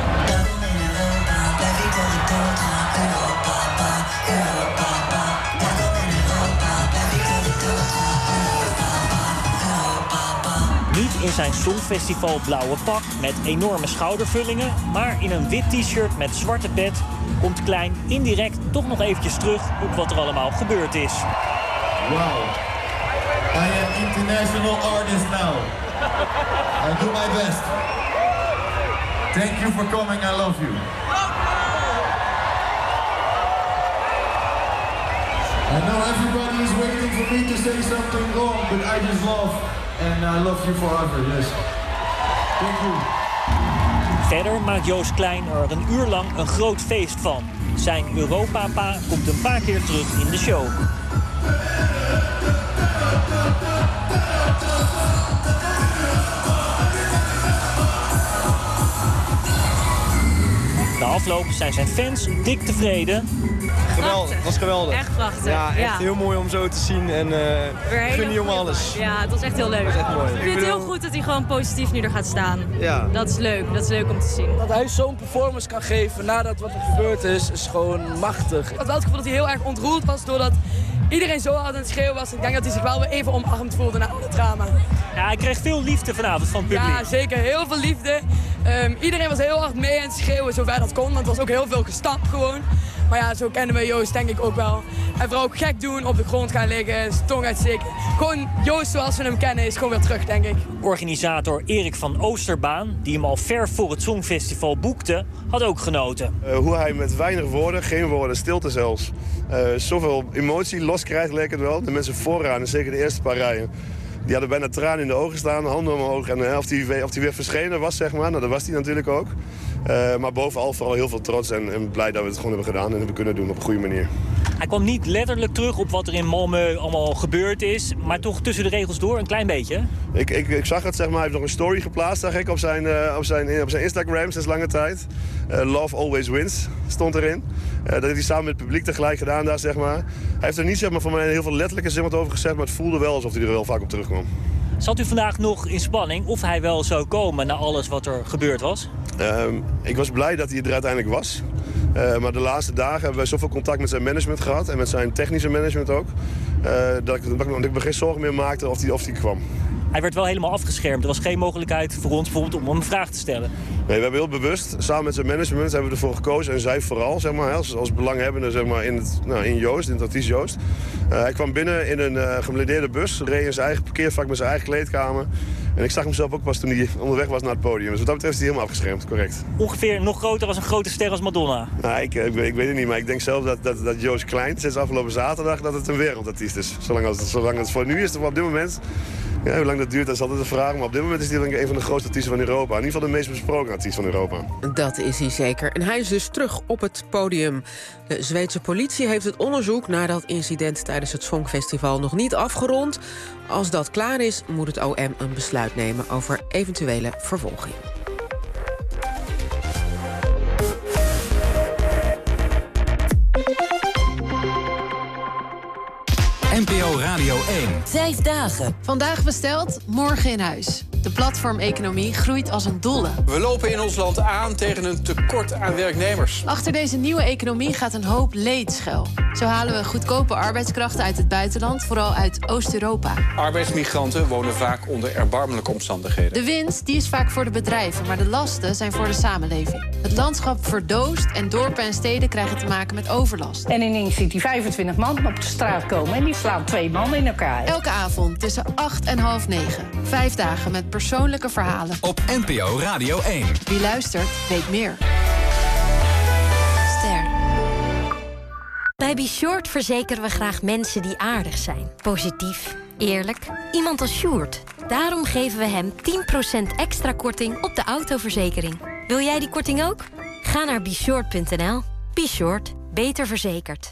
Niet in zijn Songfestival blauwe pak met enorme schoudervullingen, maar in een wit t-shirt met zwarte pet komt Klein indirect toch nog eventjes terug op wat er allemaal gebeurd is. Wow, I am international artist now. I do my best. Thank you for coming, I love you. I know everybody is waiting for me to say something wrong, but I just love and I love you forever, yes. Thank you. Verder maakt Joost Klein er een uur lang een groot feest van. Zijn Europapa komt een paar keer terug in de show. Na afloop zijn zijn fans dik tevreden. Geweldig, het was geweldig. Echt prachtig. Ja, echt Ja. heel mooi om zo te zien en uh, gun die jongen alles. Ja, het was echt heel leuk. Dat is echt mooi. Ik vind het heel goed dat hij gewoon positief nu er gaat staan. Ja. Dat is leuk, dat is leuk om te zien. Dat hij zo'n performance kan geven nadat wat er gebeurd is, is gewoon machtig. Ik had wel het gevoel dat hij heel erg ontroerd was doordat iedereen zo hard aan het schreeuwen was. Ik denk dat hij zich wel weer even omarmd voelde na al het drama. Ja, hij kreeg veel liefde vanavond van het publiek. Ja, zeker. Heel veel liefde. Um, iedereen was heel hard mee aan het schreeuwen, zover dat kon. Want het was ook heel veel gestampt gewoon. Maar ja, zo kennen we Joost denk ik ook wel. En vooral ook gek doen, op de grond gaan liggen, zijn tong uitsteken. Gewoon Joost zoals we hem kennen is gewoon weer terug, denk ik. Organisator Erik van Oosterbaan, die hem al ver voor het Songfestival boekte, had ook genoten. Uh, hoe hij met weinig woorden, geen woorden, stilte zelfs, uh, zoveel emotie loskrijgt, leek het wel. De mensen vooraan, en zeker de eerste paar rijen, die hadden bijna tranen in de ogen staan, handen omhoog. En uh, of hij of die weer verschenen was, zeg maar, nou, dat was hij natuurlijk ook. Uh, maar bovenal vooral heel veel trots en, en blij dat we het gewoon hebben gedaan en hebben kunnen doen op een goede manier. Hij kwam niet letterlijk terug op wat er in Malmö allemaal gebeurd is, maar toch tussen de regels door een klein beetje. Ik, ik, ik zag het, zeg maar, hij heeft nog een story geplaatst, zag ik, op zijn, uh, op zijn, op zijn Instagram sinds lange tijd. Uh, Love always wins, stond erin. Uh, dat heeft hij samen met het publiek tegelijk gedaan daar, zeg maar. Hij heeft er niet, zeg maar, voor mij heel veel letterlijke zin wat over gezegd, maar het voelde wel alsof hij er wel vaak op terugkwam. Zat u vandaag nog in spanning of hij wel zou komen na alles wat er gebeurd was? Uh, ik was blij dat hij er uiteindelijk was. Uh, maar de laatste dagen hebben wij zoveel contact met zijn management gehad en met zijn technische management ook, uh, dat, ik, dat ik me geen zorgen meer maakte of hij of die kwam. Hij werd wel helemaal afgeschermd. Er was geen mogelijkheid voor ons bijvoorbeeld om hem een vraag te stellen. Nee, we hebben heel bewust, samen met zijn management, hebben we ervoor gekozen. En zij vooral, zeg maar, als, als belanghebbende, zeg maar, in, het, nou, in Joost, in het artiest Joost. Uh, hij kwam binnen in een uh, geblindeerde bus, reed in zijn eigen parkeervak met zijn eigen kleedkamer. En ik zag hem zelf ook pas toen hij onderweg was naar het podium. Dus wat dat betreft is hij helemaal afgeschermd, correct. Ongeveer nog groter als een grote ster als Madonna. Nou, ik, ik, ik weet het niet, maar ik denk zelf dat, dat, dat Joost Klein sinds afgelopen zaterdag dat het een wereldartiest is. Zolang, als, zolang het voor nu is, op dit moment. Ja, hoe lang dat duurt, dat is altijd een vraag. Maar op dit moment is hij denk ik een van de grootste artiesten van Europa. In ieder geval de meest besproken artiest van Europa. Dat is hij zeker. En hij is dus terug op het podium. De Zweedse politie heeft het onderzoek naar dat incident tijdens het Songfestival nog niet afgerond. Als dat klaar is, moet het O M een besluit nemen over eventuele vervolging. N P O Radio één. Vijf dagen. Vandaag besteld, morgen in huis. De platformeconomie groeit als een dolle. We lopen in ons land aan tegen een tekort aan werknemers. Achter deze nieuwe economie gaat een hoop leed schuil. Zo halen we goedkope arbeidskrachten uit het buitenland, vooral uit Oost-Europa. Arbeidsmigranten wonen vaak onder erbarmelijke omstandigheden. De winst die is vaak voor de bedrijven, maar de lasten zijn voor de samenleving. Het landschap verdoost en dorpen en steden krijgen te maken met overlast. En ineens ziet hij vijfentwintig man op de straat komen en die slaan twee man in elkaar. Elke avond tussen acht en half negen. Vijf dagen met persoonlijke verhalen. Op N P O Radio één. Wie luistert, weet meer. Ster. Bij Be Short verzekeren we graag mensen die aardig zijn. Positief, eerlijk, iemand als Sjoerd. Daarom geven we hem tien procent extra korting op de autoverzekering. Wil jij die korting ook? Ga naar be short punt n l. Be Short, beter verzekerd.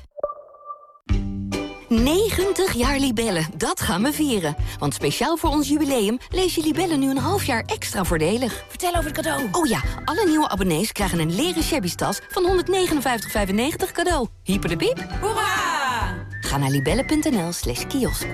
negentig jaar Libellen, dat gaan we vieren. Want speciaal voor ons jubileum lees je Libellen nu een half jaar extra voordelig. Vertel over het cadeau. Oh ja, alle nieuwe abonnees krijgen een leren shabby tas van honderdnegenenvijftig vijfennegentig cadeau. Hyper de piep. Hoera! Ga naar libellen punt n l slash kiosk.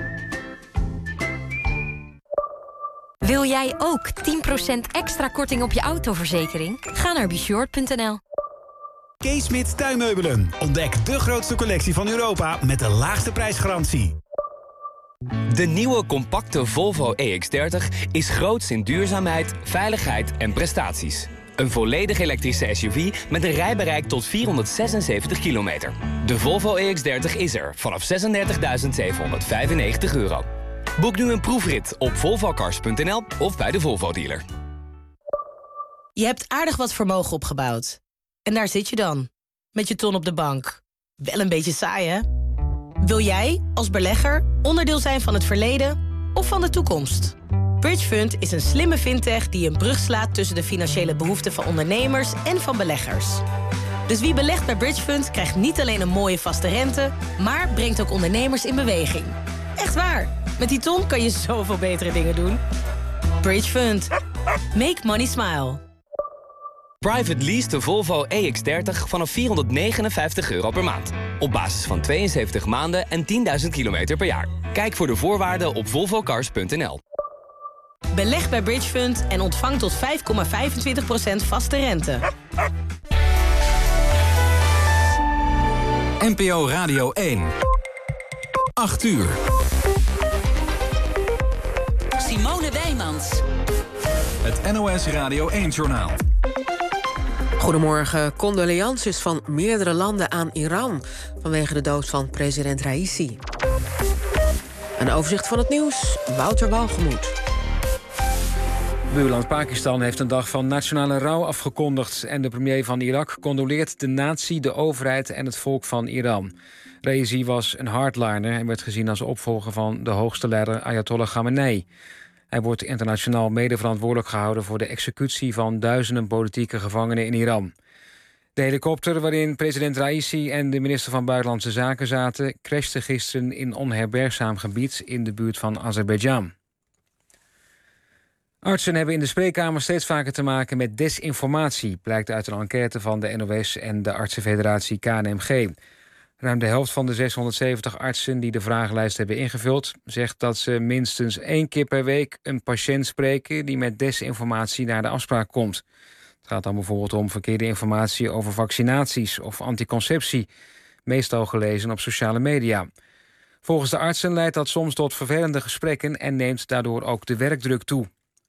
Wil jij ook tien procent extra korting op je autoverzekering? Ga naar be short punt n l. Kees Smit Tuinmeubelen. Ontdek de grootste collectie van Europa met de laagste prijsgarantie. De nieuwe compacte Volvo E X dertig is groots in duurzaamheid, veiligheid en prestaties. Een volledig elektrische S U V met een rijbereik tot vierhonderdzesenzeventig kilometer. De Volvo E X dertig is er vanaf zesendertigduizend zevenhonderdvijfennegentig euro. Boek nu een proefrit op volvocars punt n l of bij de Volvo dealer. Je hebt aardig wat vermogen opgebouwd. En daar zit je dan, met je ton op de bank. Wel een beetje saai, hè? Wil jij, als belegger, onderdeel zijn van het verleden of van de toekomst? Bridgefund is een slimme fintech die een brug slaat tussen de financiële behoeften van ondernemers en van beleggers. Dus wie belegt bij Bridgefund krijgt niet alleen een mooie vaste rente, maar brengt ook ondernemers in beweging. Echt waar, met die ton kan je zoveel betere dingen doen. Bridgefund. Make money smile. Private lease de Volvo E X dertig vanaf vierhonderdnegenenvijftig euro per maand. Op basis van tweeënzeventig maanden en tienduizend kilometer per jaar. Kijk voor de voorwaarden op volvocars punt n l. Beleg bij Bridgefund en ontvang tot vijf komma vijfentwintig procent vaste rente. N P O Radio één. acht uur. Simone Wijmans. Het N O S Radio één-journaal. Goedemorgen. Condoleances van meerdere landen aan Iran vanwege de dood van president Raisi. Een overzicht van het nieuws, Wouter Walgemoed. Buurland Pakistan heeft een dag van nationale rouw afgekondigd en de premier van Irak condoleert de natie, de overheid en het volk van Iran. Raisi was een hardliner en werd gezien als opvolger van de hoogste leider Ayatollah Khamenei. Hij wordt internationaal medeverantwoordelijk gehouden voor de executie van duizenden politieke gevangenen in Iran. De helikopter waarin president Raisi en de minister van Buitenlandse Zaken zaten crashte gisteren in onherbergzaam gebied in de buurt van Azerbeidzjan. Artsen hebben in de spreekkamer steeds vaker te maken met desinformatie, blijkt uit een enquête van de N O S en de artsenfederatie K N M G. Ruim de helft van de zeshonderdzeventig artsen die de vragenlijst hebben ingevuld zegt dat ze minstens één keer per week een patiënt spreken die met desinformatie naar de afspraak komt. Het gaat dan bijvoorbeeld om verkeerde informatie over vaccinaties of anticonceptie, meestal gelezen op sociale media. Volgens de artsen leidt dat soms tot vervelende gesprekken en neemt daardoor ook de werkdruk toe.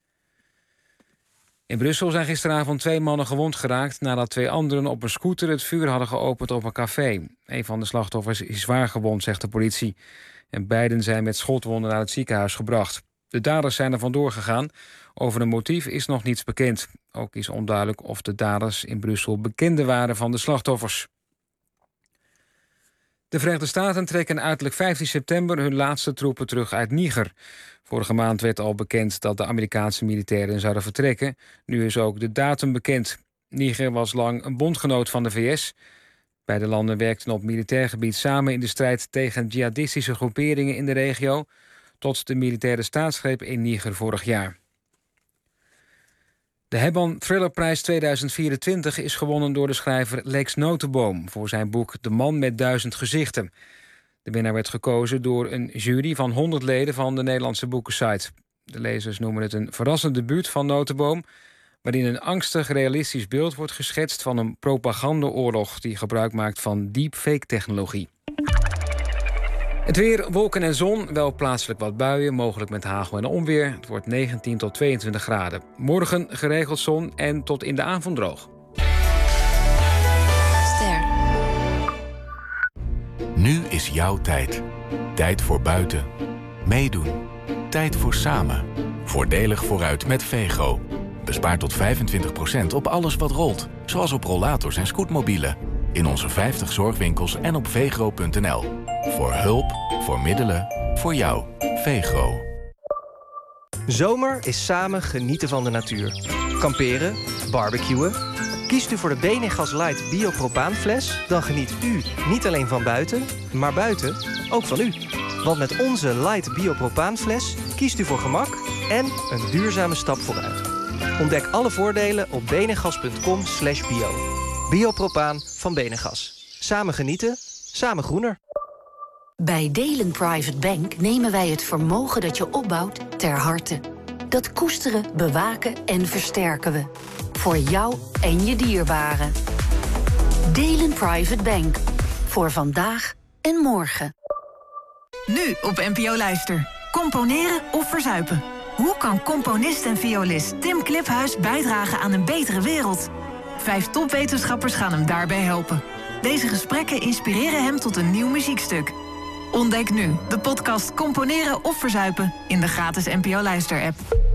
In Brussel zijn gisteravond twee mannen gewond geraakt nadat twee anderen op een scooter het vuur hadden geopend op een café. Een van de slachtoffers is zwaar gewond, zegt de politie. En beiden zijn met schotwonden naar het ziekenhuis gebracht. De daders zijn er vandoor gegaan. Over een motief is nog niets bekend. Ook is onduidelijk of de daders in Brussel bekenden waren van de slachtoffers. De Verenigde Staten trekken uiterlijk vijftien september hun laatste troepen terug uit Niger. Vorige maand werd al bekend dat de Amerikaanse militairen zouden vertrekken. Nu is ook de datum bekend. Niger was lang een bondgenoot van de V S. Beide landen werkten op militair gebied samen in de strijd tegen jihadistische groeperingen in de regio, tot de militaire staatsgreep in Niger vorig jaar. De Hebban Thrillerprijs tweeduizend vierentwintig is gewonnen door de schrijver Lex Notenboom voor zijn boek De Man met Duizend Gezichten. De winnaar werd gekozen door een jury van honderd leden van de Nederlandse boekensite. De lezers noemen het een verrassend debuut van Notenboom, waarin een angstig realistisch beeld wordt geschetst van een propagandaoorlog die gebruik maakt van deepfake-technologie. Het weer, wolken en zon, wel plaatselijk wat buien, mogelijk met hagel en onweer. Het wordt negentien tot tweeëntwintig graden. Morgen geregeld zon en tot in de avond droog. Ster. Nu is jouw tijd. Tijd voor buiten. Meedoen. Tijd voor samen. Voordelig vooruit met Vego. Bespaar tot vijfentwintig procent op alles wat rolt. Zoals op rollators en scootmobielen. In onze vijftig zorgwinkels en op vegro punt n l. Voor hulp, voor middelen, voor jou. Vegro. Zomer is samen genieten van de natuur. Kamperen, barbecuen. Kiest u voor de Benegas Light Biopropaanfles, dan geniet u niet alleen van buiten, maar buiten ook van u. Want met onze Light Biopropaanfles kiest u voor gemak en een duurzame stap vooruit. Ontdek alle voordelen op benegas punt com slash bio. Biopropaan van Benegas. Samen genieten, samen groener. Bij Delen Private Bank nemen wij het vermogen dat je opbouwt ter harte. Dat koesteren, bewaken en versterken we. Voor jou en je dierbaren. Delen Private Bank. Voor vandaag en morgen. Nu op N P O Luister. Componeren of verzuipen? Hoe kan componist en violist Tim Kliphuis bijdragen aan een betere wereld? Vijf topwetenschappers gaan hem daarbij helpen. Deze gesprekken inspireren hem tot een nieuw muziekstuk. Ontdek nu de podcast Componeren of Verzuipen in de gratis N P O Luister-app.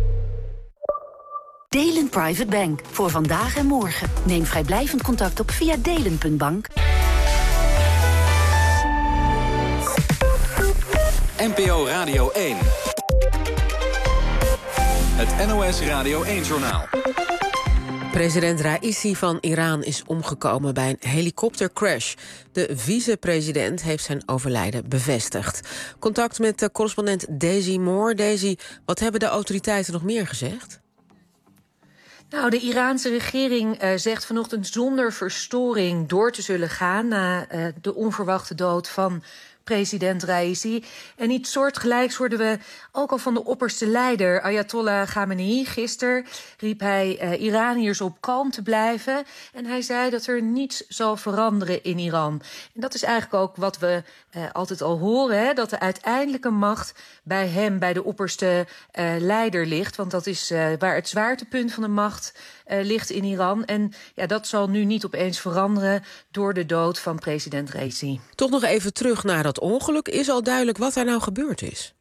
Delen Private Bank. Voor vandaag en morgen. Neem vrijblijvend contact op via delen punt bank. N P O Radio één. Het N O S Radio één-journaal. President Raisi van Iran is omgekomen bij een helikoptercrash. De vice-president heeft zijn overlijden bevestigd. Contact met de correspondent Daisy Moore. Daisy, wat hebben de autoriteiten nog meer gezegd? Nou, de Iraanse regering uh, zegt vanochtend zonder verstoring door te zullen gaan na uh, de onverwachte dood van president Raisi. En iets soortgelijks hoorden we ook al van de opperste leider Ayatollah Khamenei. Gisteren riep hij uh, Iraniërs op kalm te blijven. En hij zei dat er niets zal veranderen in Iran. En dat is eigenlijk ook wat we uh, altijd al horen. Hè? Dat de uiteindelijke macht bij hem, bij de opperste uh, leider ligt. Want dat is uh, waar het zwaartepunt van de macht uh, ligt in Iran. En ja, dat zal nu niet opeens veranderen door de dood van president Raisi. Toch nog even terug naar dat ongeluk. Is al duidelijk wat er nou gebeurd is?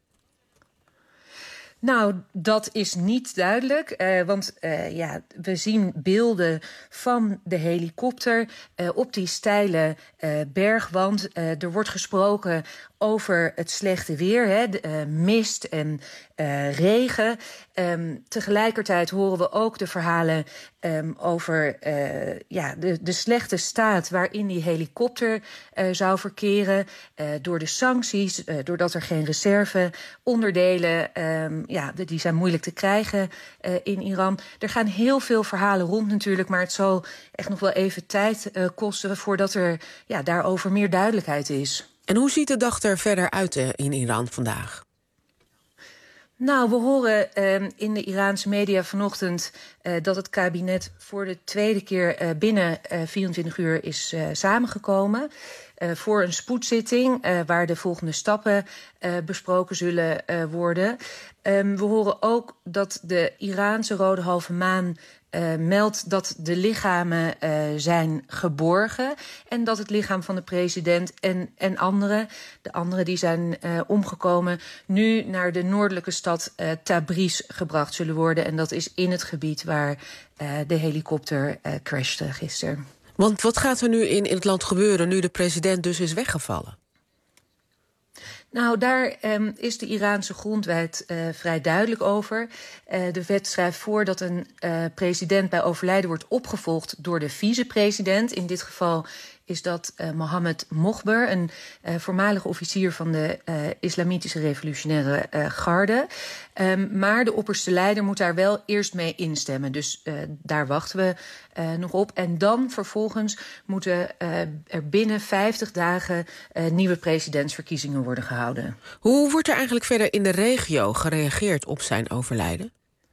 Nou, dat is niet duidelijk, uh, want uh, ja, we zien beelden van de helikopter uh, op die steile uh, bergwand. Uh, er wordt gesproken over het slechte weer, hè, de, uh, mist en uh, regen. Um, tegelijkertijd horen we ook de verhalen um, over uh, ja, de, de slechte staat waarin die helikopter uh, zou verkeren. Uh, door de sancties, uh, doordat er geen reserveonderdelen um, ja, die zijn moeilijk te krijgen uh, in Iran. Er gaan heel veel verhalen rond natuurlijk, maar het zal echt nog wel even tijd uh, kosten voordat er ja, daarover meer duidelijkheid is. En hoe ziet de dag er verder uit uh, in Iran vandaag? Nou, we horen uh, in de Iraanse media vanochtend uh, dat het kabinet voor de tweede keer uh, binnen uh, vierentwintig uur is uh, samengekomen. Uh, voor een spoedzitting uh, waar de volgende stappen uh, besproken zullen uh, worden. Um, we horen ook dat de Iraanse Rode Halve Maan Uh, meldt dat de lichamen uh, zijn geborgen en dat het lichaam van de president en, en anderen, de anderen die zijn uh, omgekomen, nu naar de noordelijke stad uh, Tabriz gebracht zullen worden. En dat is in het gebied waar uh, de helikopter uh, crashte gisteren. Want wat gaat er nu in, in het land gebeuren nu de president dus is weggevallen? Nou, daar um, is de Iraanse grondwet uh, vrij duidelijk over. Uh, de wet schrijft voor dat een uh, president bij overlijden wordt opgevolgd door de vicepresident. In dit geval is dat uh, Mohammed Moghber, een uh, voormalig officier van de uh, Islamitische Revolutionaire uh, Garde. Um, maar de opperste leider moet daar wel eerst mee instemmen. Dus uh, daar wachten we uh, nog op. En dan vervolgens moeten uh, er binnen vijftig dagen uh, nieuwe presidentsverkiezingen worden gehouden. Hoe wordt er eigenlijk verder in de regio gereageerd op zijn overlijden?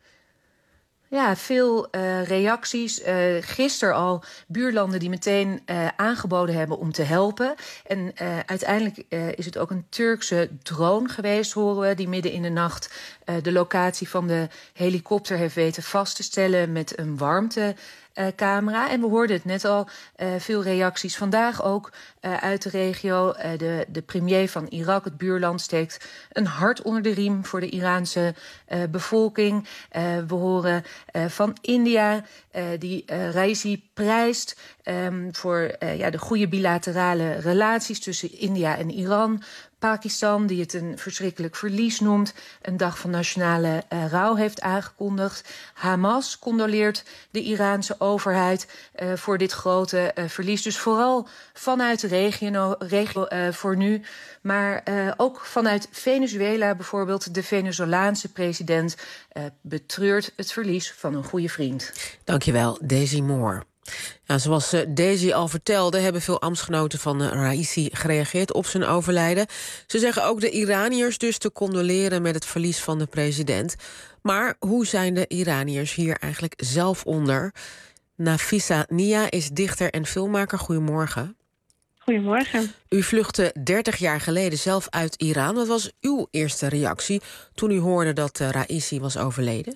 Ja, veel uh, reacties. Uh, gisteren al buurlanden die meteen uh, aangeboden hebben om te helpen. En uh, uiteindelijk uh, is het ook een Turkse drone geweest, horen we, die midden in de nacht uh, de locatie van de helikopter heeft weten vast te stellen met een warmte. Uh, camera. En we hoorden het net al, uh, veel reacties vandaag ook uh, uit de regio. Uh, de, de premier van Irak, het buurland, steekt een hart onder de riem voor de Iraanse uh, bevolking. Uh, we horen uh, van India, uh, die uh, Raisi prijst um, voor uh, ja, de goede bilaterale relaties tussen India en Iran. Pakistan, die het een verschrikkelijk verlies noemt, een dag van nationale uh, rouw heeft aangekondigd. Hamas condoleert de Iraanse overheid uh, voor dit grote uh, verlies. Dus vooral vanuit de regio, regio uh, voor nu. Maar uh, ook vanuit Venezuela bijvoorbeeld. De Venezolaanse president uh, betreurt het verlies van een goede vriend. Dankjewel, Daisy Moore. Ja, zoals Daisy al vertelde, hebben veel ambtsgenoten van Raisi gereageerd op zijn overlijden. Ze zeggen ook de Iraniërs dus te condoleren met het verlies van de president. Maar hoe zijn de Iraniërs hier eigenlijk zelf onder? Nafisa Nia is dichter en filmmaker. Goedemorgen. Goedemorgen. U vluchtte dertig jaar geleden zelf uit Iran. Wat was uw eerste reactie toen u hoorde dat Raisi was overleden?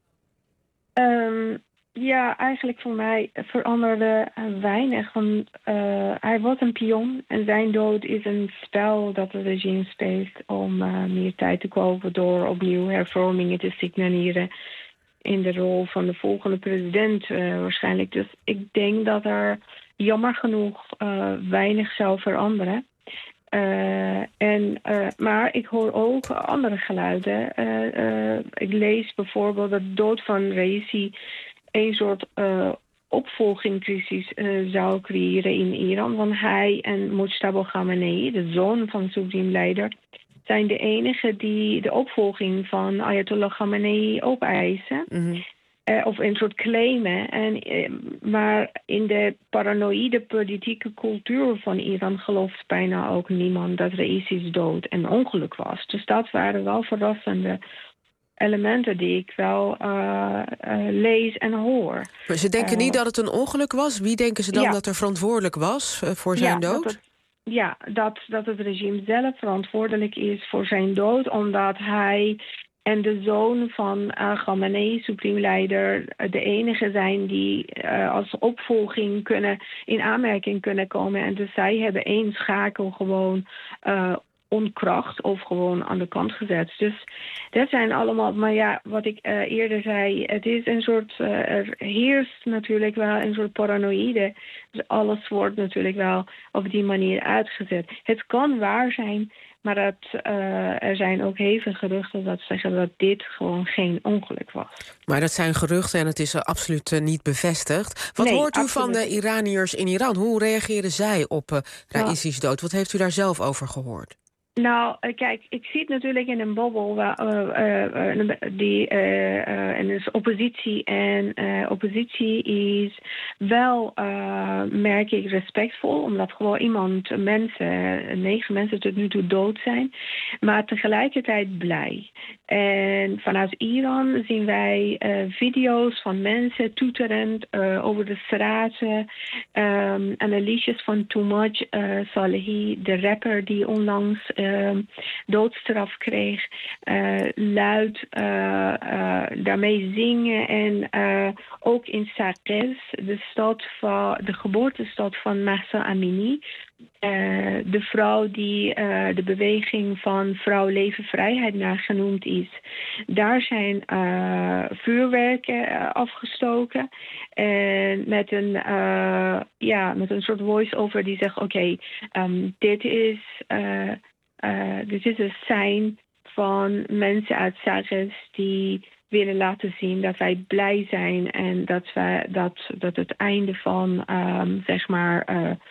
Um... Ja, eigenlijk voor mij veranderde weinig. Want uh, hij was een pion en zijn dood is een spel dat het regime speelt om uh, meer tijd te kopen door opnieuw hervormingen te signaleren in de rol van de volgende president uh, waarschijnlijk. Dus ik denk dat er jammer genoeg uh, weinig zou veranderen. Uh, en, uh, maar ik hoor ook andere geluiden. Uh, uh, ik lees bijvoorbeeld dat de dood van Raisi een soort uh, opvolgingcrisis uh, zou creëren in Iran. Want hij en Mojtaba Khamenei, de zoon van de supreme leider, zijn de enigen die de opvolging van Ayatollah Khamenei opeisen. Mm-hmm. Uh, of een soort claimen. En, uh, maar in de paranoïde politieke cultuur van Iran gelooft bijna ook niemand dat Raisi's dood een ongeluk was. Dus dat waren wel verrassende elementen die ik wel uh, uh, lees en hoor. Maar ze denken uh, niet dat het een ongeluk was? Wie denken ze dan ja. dat er verantwoordelijk was uh, voor zijn ja, dood? Dat het, ja, dat, dat het regime zelf verantwoordelijk is voor zijn dood, omdat hij en de zoon van uh, Khamenei, supreme leider, de enige zijn die uh, als opvolging kunnen in aanmerking kunnen komen. En dus zij hebben één schakel gewoon uh, onkracht of gewoon aan de kant gezet. Dus dat zijn allemaal, maar ja, wat ik uh, eerder zei, het is een soort, uh, er heerst natuurlijk wel een soort paranoïde. Dus alles wordt natuurlijk wel op die manier uitgezet. Het kan waar zijn, maar dat, uh, er zijn ook hevige geruchten dat zeggen dat dit gewoon geen ongeluk was. Maar dat zijn geruchten en het is absoluut uh, niet bevestigd. Wat nee, hoort u absoluut. van de Iraniërs in Iran? Hoe reageren zij op uh, Raisi's dood? Wat heeft u daar zelf over gehoord? Nou, kijk, ik zit natuurlijk in een bubbel waar, uh, uh, die uh, uh, en is oppositie. En uh, oppositie is wel, uh, merk ik, respectvol, omdat gewoon iemand, mensen, negen mensen tot nu toe dood zijn, maar tegelijkertijd blij. En vanuit Iran zien wij uh, video's van mensen toeterend uh, over de straten, um, analyses van Too Much uh, Salehi, de rapper die onlangs Uh, doodstraf kreeg, uh, luid uh, uh, daarmee zingen. En uh, ook in Saqqez, de stad van de geboortestad van Mahsa Amini, Uh, de vrouw die uh, de beweging van Vrouw Leven Vrijheid naar genoemd is. Daar zijn uh, vuurwerken uh, afgestoken. En met een, uh, ja, met een soort voice-over die zegt, oké, okay, um, dit is uh, uh, dit is een sein van mensen uit Saqqez die willen laten zien dat wij blij zijn en dat, wij, dat, dat het einde van, um, zeg maar, Uh,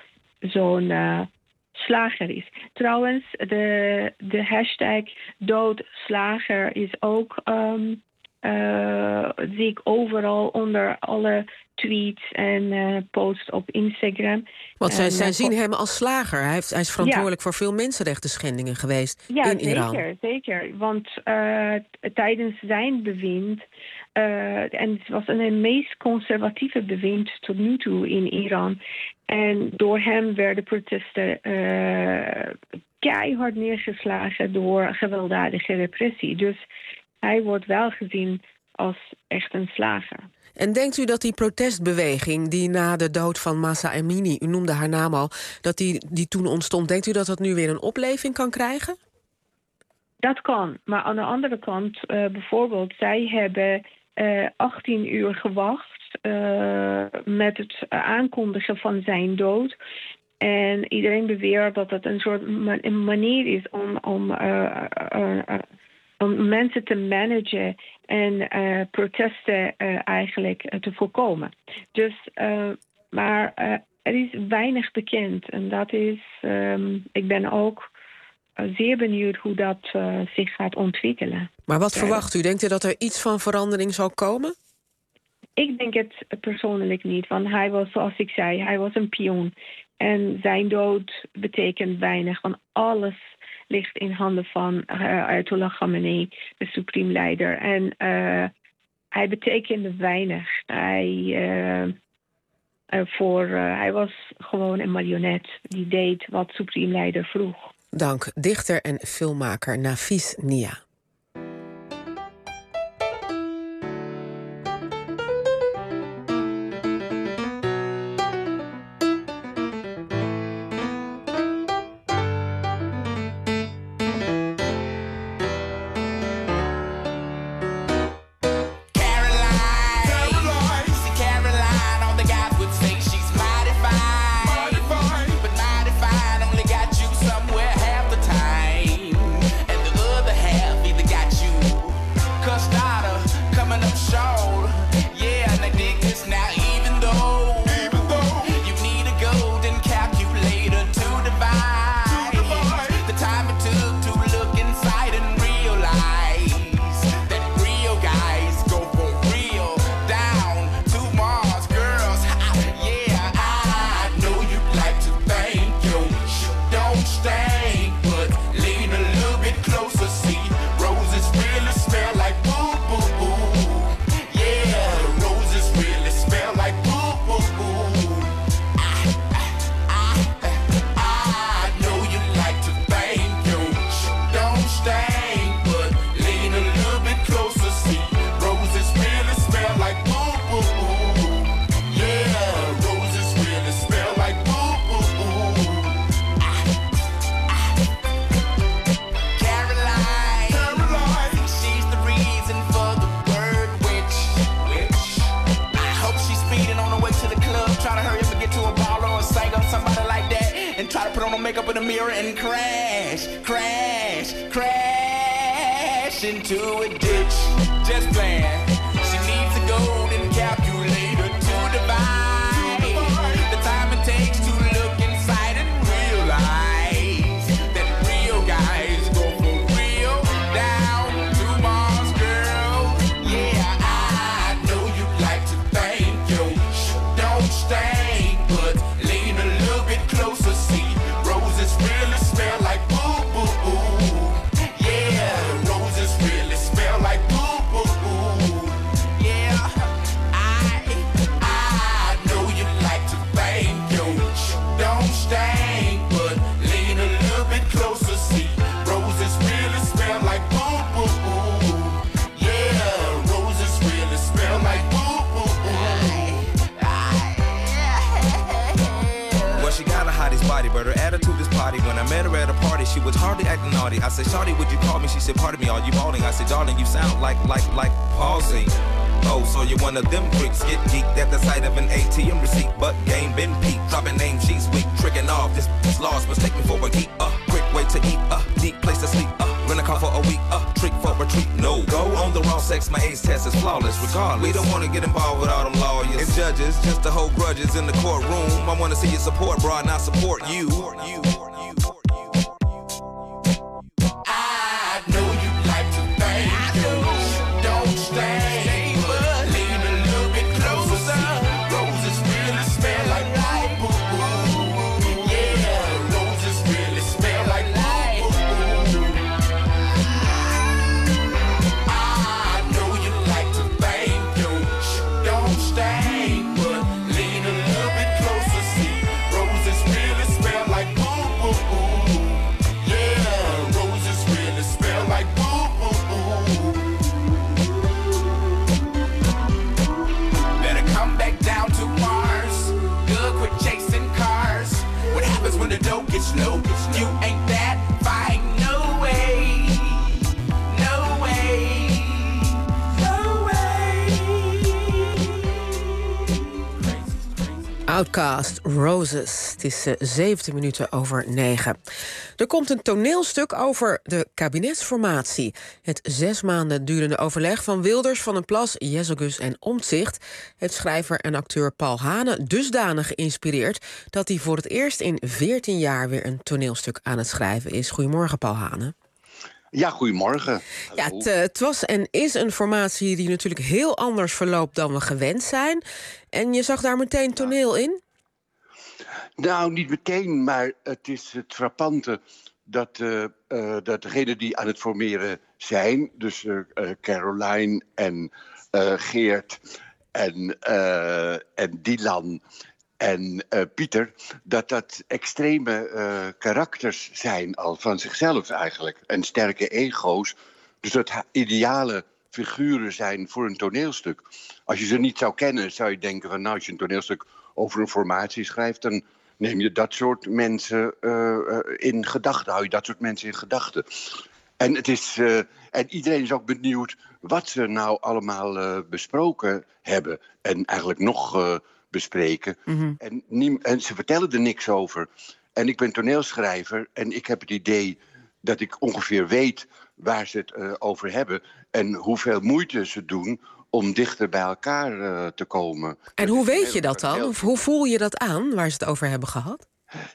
zo'n uh, slager is. Trouwens, de, de hashtag doodslager is ook... Um, uh, zie ik overal onder alle tweets en uh, posts op Instagram. Want zij, en, zij uh, zien hem als slager. Hij, heeft, hij is verantwoordelijk ja. voor veel mensenrechten schendingen geweest ja, in zeker, Iran. Ja, zeker. Want uh, tijdens zijn bewind... Uh, en het was een, een meest conservatieve bewind tot nu toe in Iran. En door hem werden protesten uh, keihard neergeslagen door gewelddadige repressie. Dus hij wordt wel gezien als echt een slager. En denkt u dat die protestbeweging die na de dood van Mahsa Amini, u noemde haar naam al, dat die, die toen ontstond, denkt u dat dat nu weer een opleving kan krijgen? Dat kan, maar aan de andere kant, uh, bijvoorbeeld, zij hebben uh, achttien uur gewacht uh, met het aankondigen van zijn dood. En iedereen beweert dat het een soort ma- een manier is om, om, uh, uh, uh, om mensen te managen en uh, protesten uh, eigenlijk uh, te voorkomen. Dus, uh, maar uh, er is weinig bekend. En dat is, um, ik ben ook uh, zeer benieuwd hoe dat uh, zich gaat ontwikkelen. Maar wat verwacht u? Denkt u dat er iets van verandering zal komen? Ik denk het persoonlijk niet, want hij was, zoals ik zei, hij was een pion. En zijn dood betekent weinig, want alles ligt in handen van uh, Ayatollah Khamenei, de supreme leider. En uh, hij betekende weinig. Hij, uh, uh, voor, uh, hij was gewoon een marionet die deed wat supreme leider vroeg. Dank, dichter en filmmaker Nafis Nia. Makeup in the mirror and crash, crash, crash into a ditch. Just playing. She needs a golden calculator to divide the time it takes to look inside and realize that real guys go for real down to Mars, girl. Yeah, I know you like to think yo don't stink, but lean a little bit closer, see. Roses really smell like boo boo boo. Yeah, roses really smell like boo boo boo. Yeah, I I know you like to bang yo. Don't stink, but lean a little bit closer, see. Roses really smell like boo boo boo. Yeah, roses really smell like boo boo boo. Well, she got a hottest body, but her attitude is potty. When I met her at a party, she was hardly acting naughty. I said, Shawty, would you call me? She said, pardon me, are you balling? I said, darling, you sound like, like, like pausing. Oh, so you're one of them freaks. Get geeked at the sight of an A T M receipt. But game been peaked. Dropping names, she's weak. Tricking off, this is lost. Mistake me for a geek. Uh, quick way to eat. Uh, deep place to sleep. Uh, rent a car for a week. Uh, trick for retreat. No, go on the raw sex. My age test is flawless. Regardless, we don't want to get involved with all them lawyers. It's judges just to hold grudges in the courtroom. I wanna see you support, bro, and I support you. I know you like to thank you. Don't stay, but lean a little bit closer. Roses really smell like boo boo. Yeah, roses really smell like boo boo. I know you like to thank you. Don't stay, but lean a little bit closer. See, roses really smell like boo boo. Yeah, roses really smell like boo boo. Better come back down to Mars. Good, quit chasing cars. What happens when the dough gets low? You ain't that fine, no way. No way. No way. Outcast, Roses. Het is uh, zeventien minuten over negen. Er komt een toneelstuk over de kabinetsformatie. Het zes maanden durende overleg van Wilders, Van den Plas, Jezelgus en Omtzigt heeft schrijver en acteur Paul Hane dusdanig geïnspireerd dat hij voor het eerst in veertien jaar weer een toneelstuk aan het schrijven is. Goedemorgen, Paul Hane. Ja, goedemorgen. Ja, het, uh, het was en is een formatie die natuurlijk heel anders verloopt dan we gewend zijn. En je zag daar meteen toneel in? Nou, niet meteen, maar het is het frappante dat, uh, uh, dat degenen die aan het formeren zijn, dus uh, uh, Caroline en uh, Geert en, uh, en Dylan en uh, Pieter, dat dat extreme uh, karakters zijn al van zichzelf eigenlijk. En sterke ego's. Dus dat ha- ideale figuren zijn voor een toneelstuk. Als je ze niet zou kennen, zou je denken van, nou, als je een toneelstuk over een formatie schrijft, dan neem je dat soort mensen uh, uh, in gedachten. Hou je dat soort mensen in gedachten. En, het is, uh, en iedereen is ook benieuwd wat ze nou allemaal uh, besproken hebben. En eigenlijk nog uh, bespreken. Mm-hmm. En, nie, en ze vertellen er niks over. En ik ben toneelschrijver en ik heb het idee dat ik ongeveer weet waar ze het uh, over hebben en hoeveel moeite ze doen om dichter bij elkaar uh, te komen. En hoe weet je dat dan? Of hoe voel je dat aan, waar ze het over hebben gehad?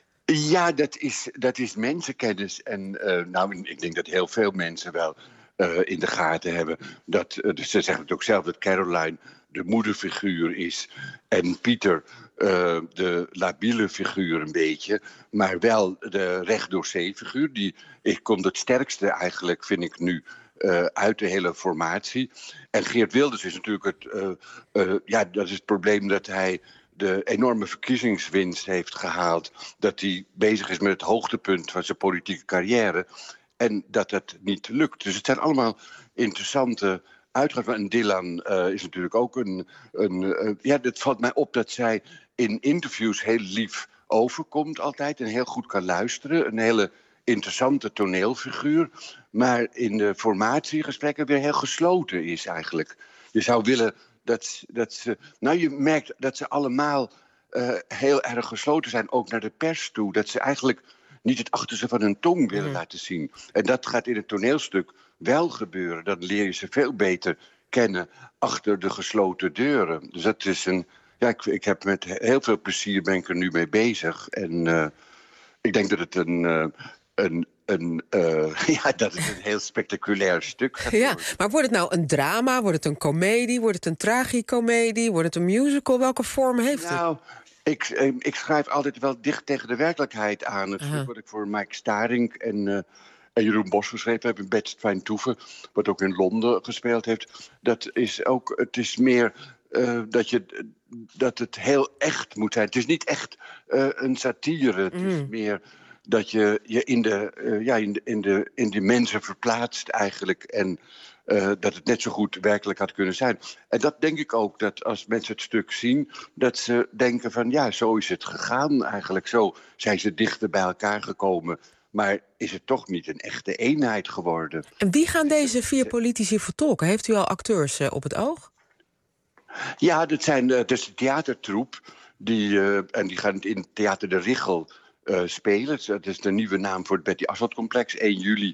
Ja, dat is, dat is mensenkennis. En uh, nou, ik denk dat heel veel mensen wel uh, in de gaten hebben. Dat, uh, dus ze zeggen het ook zelf, dat Caroline de moederfiguur is en Pieter uh, de labiele figuur een beetje, maar wel de recht-door-zee-figuur. Die ik komt het sterkste eigenlijk, vind ik nu, uh, uit de hele formatie. En Geert Wilders is natuurlijk het, uh, uh, ja, dat is het probleem dat hij de enorme verkiezingswinst heeft gehaald, dat hij bezig is met het hoogtepunt van zijn politieke carrière en dat het niet lukt. Dus het zijn allemaal interessante uitgaat. En Dylan uh, is natuurlijk ook een... een uh, ja, het valt mij op dat zij in interviews heel lief overkomt altijd en heel goed kan luisteren. Een hele interessante toneelfiguur. Maar in de formatiegesprekken weer heel gesloten is eigenlijk. Je zou willen dat, dat ze... Nou, je merkt dat ze allemaal uh, heel erg gesloten zijn, ook naar de pers toe. Dat ze eigenlijk niet het achterste van hun tong willen mm. laten zien. En dat gaat in het toneelstuk wel gebeuren. Dan leer je ze veel beter kennen achter de gesloten deuren. Dus dat is een... Ja, ik, ik heb met heel veel plezier ben ik er nu mee bezig. En uh, ik denk dat het een... Uh, een, een uh, ja, dat het een heel spectaculair stuk gaat ja, worden. maar wordt het nou een drama? Wordt het een komedie? Wordt het een tragicomedie? Wordt het een musical? Welke vorm heeft het? Nou, ik, ik schrijf altijd wel dicht tegen de werkelijkheid aan. Het stuk wat ik voor Mike Starink en... Uh, En Jeroen Bos geschreven hebben, Best Fijn Toeven, wat ook in Londen gespeeld heeft. Dat is ook, het is meer uh, dat, je, dat het heel echt moet zijn. Het is niet echt uh, een satire. Het mm. is meer dat je je in de, uh, ja, in de, in de, in de mensen verplaatst eigenlijk. En uh, dat het net zo goed werkelijk had kunnen zijn. En dat denk ik ook, dat als mensen het stuk zien, dat ze denken van ja, zo is het gegaan eigenlijk. Zo zijn ze dichter bij elkaar gekomen. Maar is het toch niet een echte eenheid geworden? En wie gaan deze vier politici vertolken? Heeft u al acteurs uh, op het oog? Ja, dat, zijn, uh, dat is de theatertroep. Die, uh, en die gaan in Theater de Richel uh, spelen. Dat is de nieuwe naam voor het Betty Asselt Complex. één juli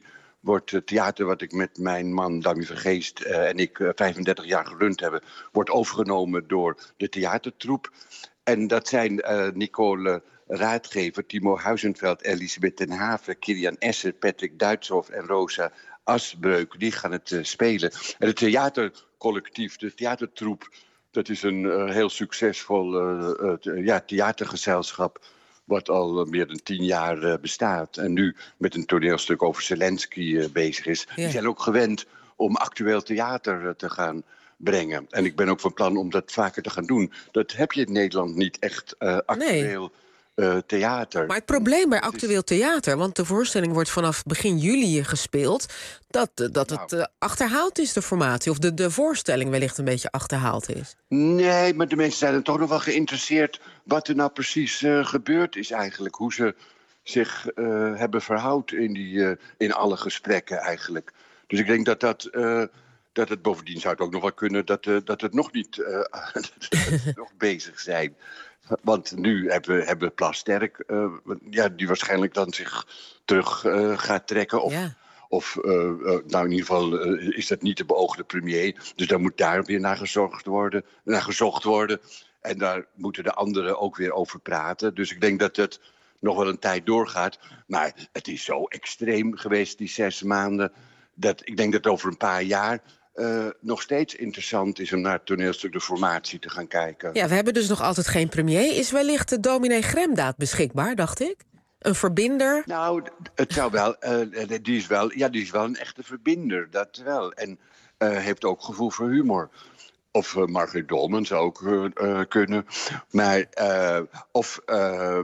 wordt het theater wat ik met mijn man Dami Vergeest uh, en ik uh, vijfendertig jaar gerund hebben, wordt overgenomen door de theatertroep. En dat zijn uh, Nicole Raadgever, Timo Huizenveld, Elisabeth ten Haven, Kilian Esser, Patrick Duitshoff en Rosa Asbreuk. Die gaan het uh, spelen. En het theatercollectief, de theatertroep, dat is een uh, heel succesvol uh, uh, te, ja, theatergezelschap wat al uh, meer dan tien jaar uh, bestaat. En nu met een toneelstuk over Zelensky uh, bezig is. Ja. Die zijn ook gewend om actueel theater uh, te gaan brengen. En ik ben ook van plan om dat vaker te gaan doen. Dat heb je in Nederland niet echt uh, actueel nee. Uh, theater. Maar het probleem bij actueel theater, want de voorstelling wordt vanaf begin juli gespeeld, dat, dat het uh, achterhaald is, de formatie. Of de, de voorstelling wellicht een beetje achterhaald is. Nee, maar de mensen zijn er toch nog wel geïnteresseerd wat er nou precies uh, gebeurd is eigenlijk. Hoe ze zich uh, hebben verhoud in, die, uh, in alle gesprekken eigenlijk. Dus ik denk dat dat... Uh, dat het bovendien zou het ook nog wel kunnen dat, uh, dat het nog niet uh, dat we nog bezig zijn. Want nu hebben we, hebben we Plasterk, uh, ja, die waarschijnlijk dan zich terug uh, gaat trekken. Of, ja. of uh, uh, nou in ieder geval uh, is dat niet de beoogde premier. Dus dan moet daar weer naar gezorgd worden, naar gezocht worden. En daar moeten de anderen ook weer over praten. Dus ik denk dat het nog wel een tijd doorgaat. Maar het is zo extreem geweest, die zes maanden. Dat ik denk dat over een paar jaar Uh, nog steeds interessant is om naar het toneelstuk De Formatie te gaan kijken. Ja, we hebben dus nog altijd geen premier. Is wellicht de dominee Gremdaad beschikbaar, dacht ik? Een verbinder? Nou, het zou wel, uh, die, is wel ja, die is wel een echte verbinder, dat wel. En uh, heeft ook gevoel voor humor. Of uh, Margaret Dolman zou ook uh, uh, kunnen. Maar, uh, of uh,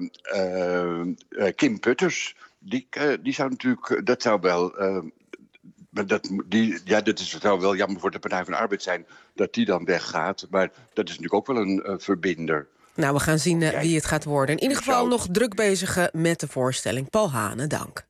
uh, uh, Kim Putters, die, uh, die zou natuurlijk, dat zou wel... Uh, Maar dat, die, ja, dat is, zou wel jammer voor de Partij van de Arbeid zijn dat die dan weggaat. Maar dat is natuurlijk ook wel een uh, verbinder. Nou, we gaan zien uh, wie het gaat worden. In ieder geval zou... nog druk bezig uh, met de voorstelling. Paul Hane, dank.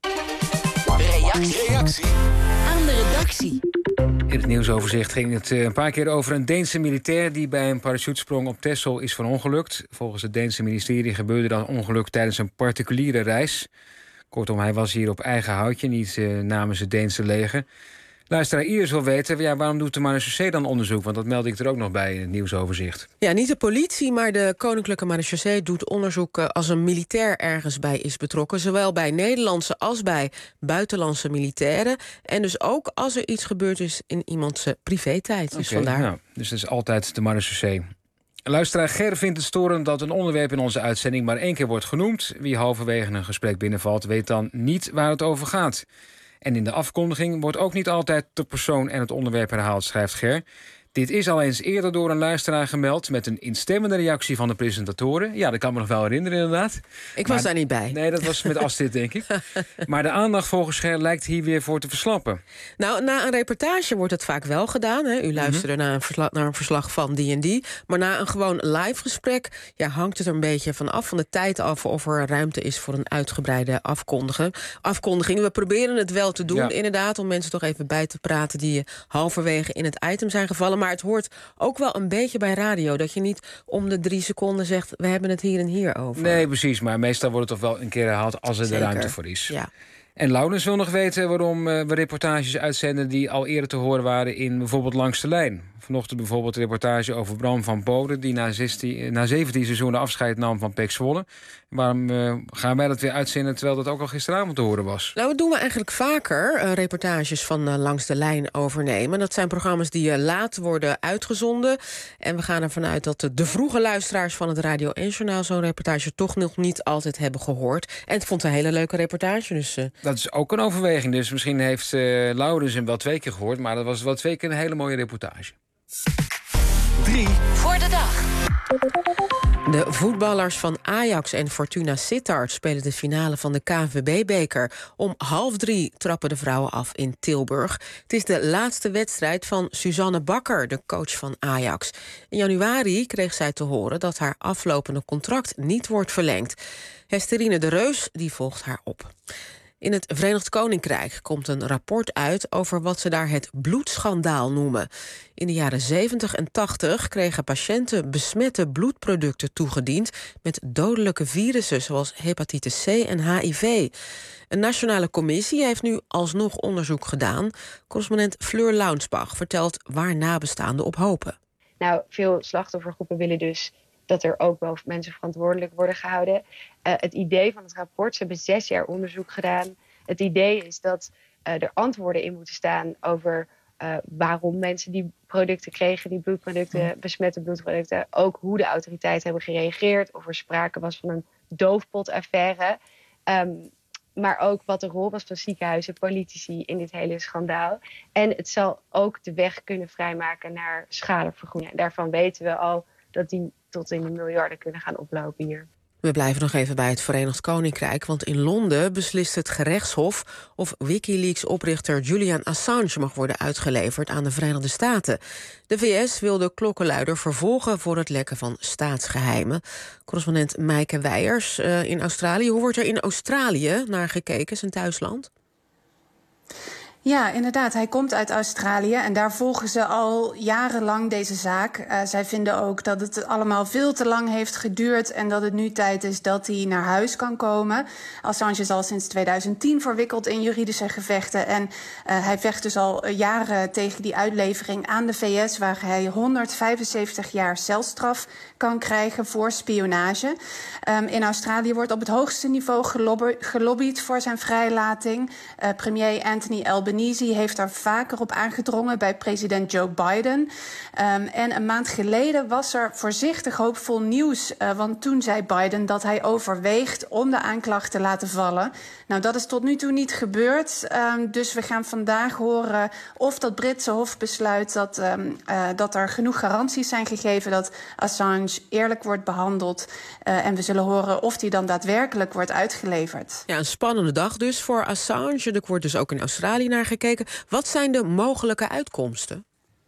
Reactie. Reactie aan de redactie. In het nieuwsoverzicht ging het uh, een paar keer over een Deense militair die bij een parachutesprong op Texel is verongelukt. Volgens het Deense ministerie gebeurde dat ongeluk tijdens een particuliere reis. Kortom, hij was hier op eigen houtje, niet uh, namens het Deense leger. Luisteraar Iris wil weten, ja, waarom doet de marechaussee dan onderzoek? Want dat meld ik er ook nog bij in het nieuwsoverzicht. Ja, niet de politie, maar de Koninklijke Marechaussee doet onderzoek als een militair ergens bij is betrokken. Zowel bij Nederlandse als bij buitenlandse militairen. En dus ook als er iets gebeurd is in iemands privé-tijd. Dus okay, vandaar. Nou, dus dat is altijd de marechaussee. Luisteraar Ger vindt het storend dat een onderwerp in onze uitzending maar één keer wordt genoemd. Wie halverwege een gesprek binnenvalt, weet dan niet waar het over gaat. En in de afkondiging wordt ook niet altijd de persoon en het onderwerp herhaald, schrijft Ger. Dit is al eens eerder door een luisteraar gemeld met een instemmende reactie van de presentatoren. Ja, dat kan me nog wel herinneren inderdaad. Ik was maar, daar niet bij. Nee, dat was met Astrid, denk ik. Maar de aandacht volgens Ger lijkt hier weer voor te verslappen. Nou, na een reportage wordt het vaak wel gedaan. Hè? U luisterde mm-hmm. naar, een verslag, naar een verslag van die en die. Maar na een gewoon live gesprek ja, hangt het er een beetje van af, van de tijd af, of er ruimte is voor een uitgebreide afkondiging. afkondiging. We proberen het wel te doen, ja. inderdaad, om mensen toch even bij te praten die halverwege in het item zijn gevallen. Maar het hoort ook wel een beetje bij radio, dat je niet om de drie seconden zegt, we hebben het hier en hier over. Nee, precies, maar meestal wordt het toch wel een keer herhaald als er Zeker. de ruimte voor is. Ja. En Laurens wil nog weten waarom uh, we reportages uitzenden die al eerder te horen waren in bijvoorbeeld Langs de Lijn. Vanochtend bijvoorbeeld een reportage over Bram van Boden, die na, zestien, na zeventien seizoenen afscheid nam van P E C Zwolle. Waarom uh, gaan wij dat weer uitzenden terwijl dat ook al gisteravond te horen was? Nou, dat doen we eigenlijk vaker, uh, reportages van uh, Langs de Lijn overnemen. Dat zijn programma's die uh, laat worden uitgezonden. En we gaan ervan uit dat uh, de vroege luisteraars van het Radio één-journaal zo'n reportage toch nog niet altijd hebben gehoord. En het vond een hele leuke reportage. Dus, uh... Dat is ook een overweging. Dus misschien heeft uh, Laurens hem wel twee keer gehoord, maar dat was wel twee keer een hele mooie reportage. Drie voor de dag. De voetballers van Ajax en Fortuna Sittard spelen de finale van de K N V B-beker. Om half drie trappen de vrouwen af in Tilburg. Het is de laatste wedstrijd van Suzanne Bakker, de coach van Ajax. In januari kreeg zij te horen dat haar aflopende contract niet wordt verlengd. Hesterine de Reus die volgt haar op. In het Verenigd Koninkrijk komt een rapport uit over wat ze daar het bloedschandaal noemen. In de jaren zeventig en tachtig kregen patiënten besmette bloedproducten toegediend met dodelijke virussen zoals hepatitis C en H I V. Een nationale commissie heeft nu alsnog onderzoek gedaan. Correspondent Fleur Launsbach vertelt waar nabestaanden op hopen. Nou, veel slachtoffergroepen willen dus dat er ook wel mensen verantwoordelijk worden gehouden. Uh, het idee van het rapport, ze hebben zes jaar onderzoek gedaan. Het idee is dat uh, er antwoorden in moeten staan over uh, waarom mensen die producten kregen, die bloedproducten, besmette bloedproducten. Ook hoe de autoriteiten hebben gereageerd, of er sprake was van een doofpotaffaire. Um, maar ook wat de rol was van ziekenhuizen, politici in dit hele schandaal. En het zal ook de weg kunnen vrijmaken naar schadevergoeding. En daarvan weten we al dat die tot in de miljarden kunnen gaan oplopen hier. We blijven nog even bij het Verenigd Koninkrijk, want in Londen beslist het gerechtshof of Wikileaks-oprichter Julian Assange mag worden uitgeleverd aan de Verenigde Staten. De V S wil de klokkenluider vervolgen voor het lekken van staatsgeheimen. Correspondent Meike Weijers uh, in Australië. Hoe wordt er in Australië naar gekeken, zijn thuisland? Ja, inderdaad. Hij komt uit Australië en daar volgen ze al jarenlang deze zaak. Uh, zij vinden ook dat het allemaal veel te lang heeft geduurd en dat het nu tijd is dat hij naar huis kan komen. Assange is al sinds tweeduizend tien verwikkeld in juridische gevechten en uh, hij vecht dus al jaren tegen die uitlevering aan de V S, waar hij honderdvijfenzeventig jaar celstraf kan krijgen voor spionage. Um, in Australië wordt op het hoogste niveau gelobby- gelobbyd voor zijn vrijlating. Uh, premier Anthony Albanese heeft daar vaker op aangedrongen bij president Joe Biden. Um, en een maand geleden was er voorzichtig hoopvol nieuws. Uh, want toen zei Biden dat hij overweegt om de aanklacht te laten vallen. Nou, dat is tot nu toe niet gebeurd. Um, dus we gaan vandaag horen of dat Britse hof besluit dat, um, uh, dat er genoeg garanties zijn gegeven dat Assange eerlijk wordt behandeld. Uh, en we zullen horen of die dan daadwerkelijk wordt uitgeleverd. Ja, een spannende dag dus voor Assange. Er wordt dus ook in Australië naar gekeken. Wat zijn de mogelijke uitkomsten?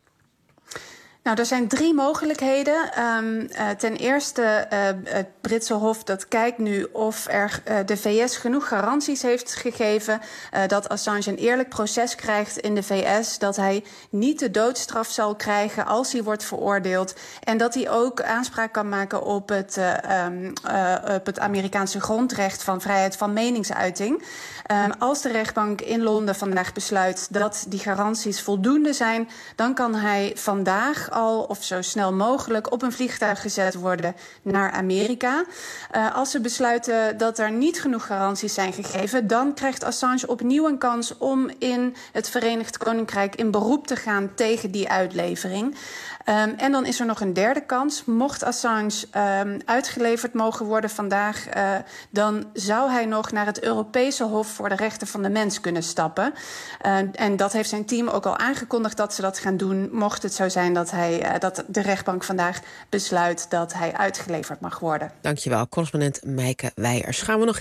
Nou, er zijn drie mogelijkheden. Um, uh, ten eerste, uh, het Britse Hof dat kijkt nu of er uh, de V S genoeg garanties heeft gegeven uh, dat Assange een eerlijk proces krijgt in de V S, dat hij niet de doodstraf zal krijgen als hij wordt veroordeeld en dat hij ook aanspraak kan maken op het, uh, um, uh, op het Amerikaanse grondrecht van vrijheid van meningsuiting. Um, als de rechtbank in Londen vandaag besluit dat die garanties voldoende zijn, dan kan hij vandaag al of zo snel mogelijk op een vliegtuig gezet worden naar Amerika. Uh, als ze besluiten dat er niet genoeg garanties zijn gegeven, dan krijgt Assange opnieuw een kans om in het Verenigd Koninkrijk in beroep te gaan tegen die uitlevering. Um, en dan is er nog een derde kans. Mocht Assange um, uitgeleverd mogen worden vandaag, uh, dan zou hij nog naar het Europese Hof voor de Rechten van de Mens kunnen stappen. Uh, en dat heeft zijn team ook al aangekondigd dat ze dat gaan doen, mocht het zo zijn dat, hij, uh, dat de rechtbank vandaag besluit dat hij uitgeleverd mag worden. Dankjewel, correspondent Meike Weijers. Gaan we nog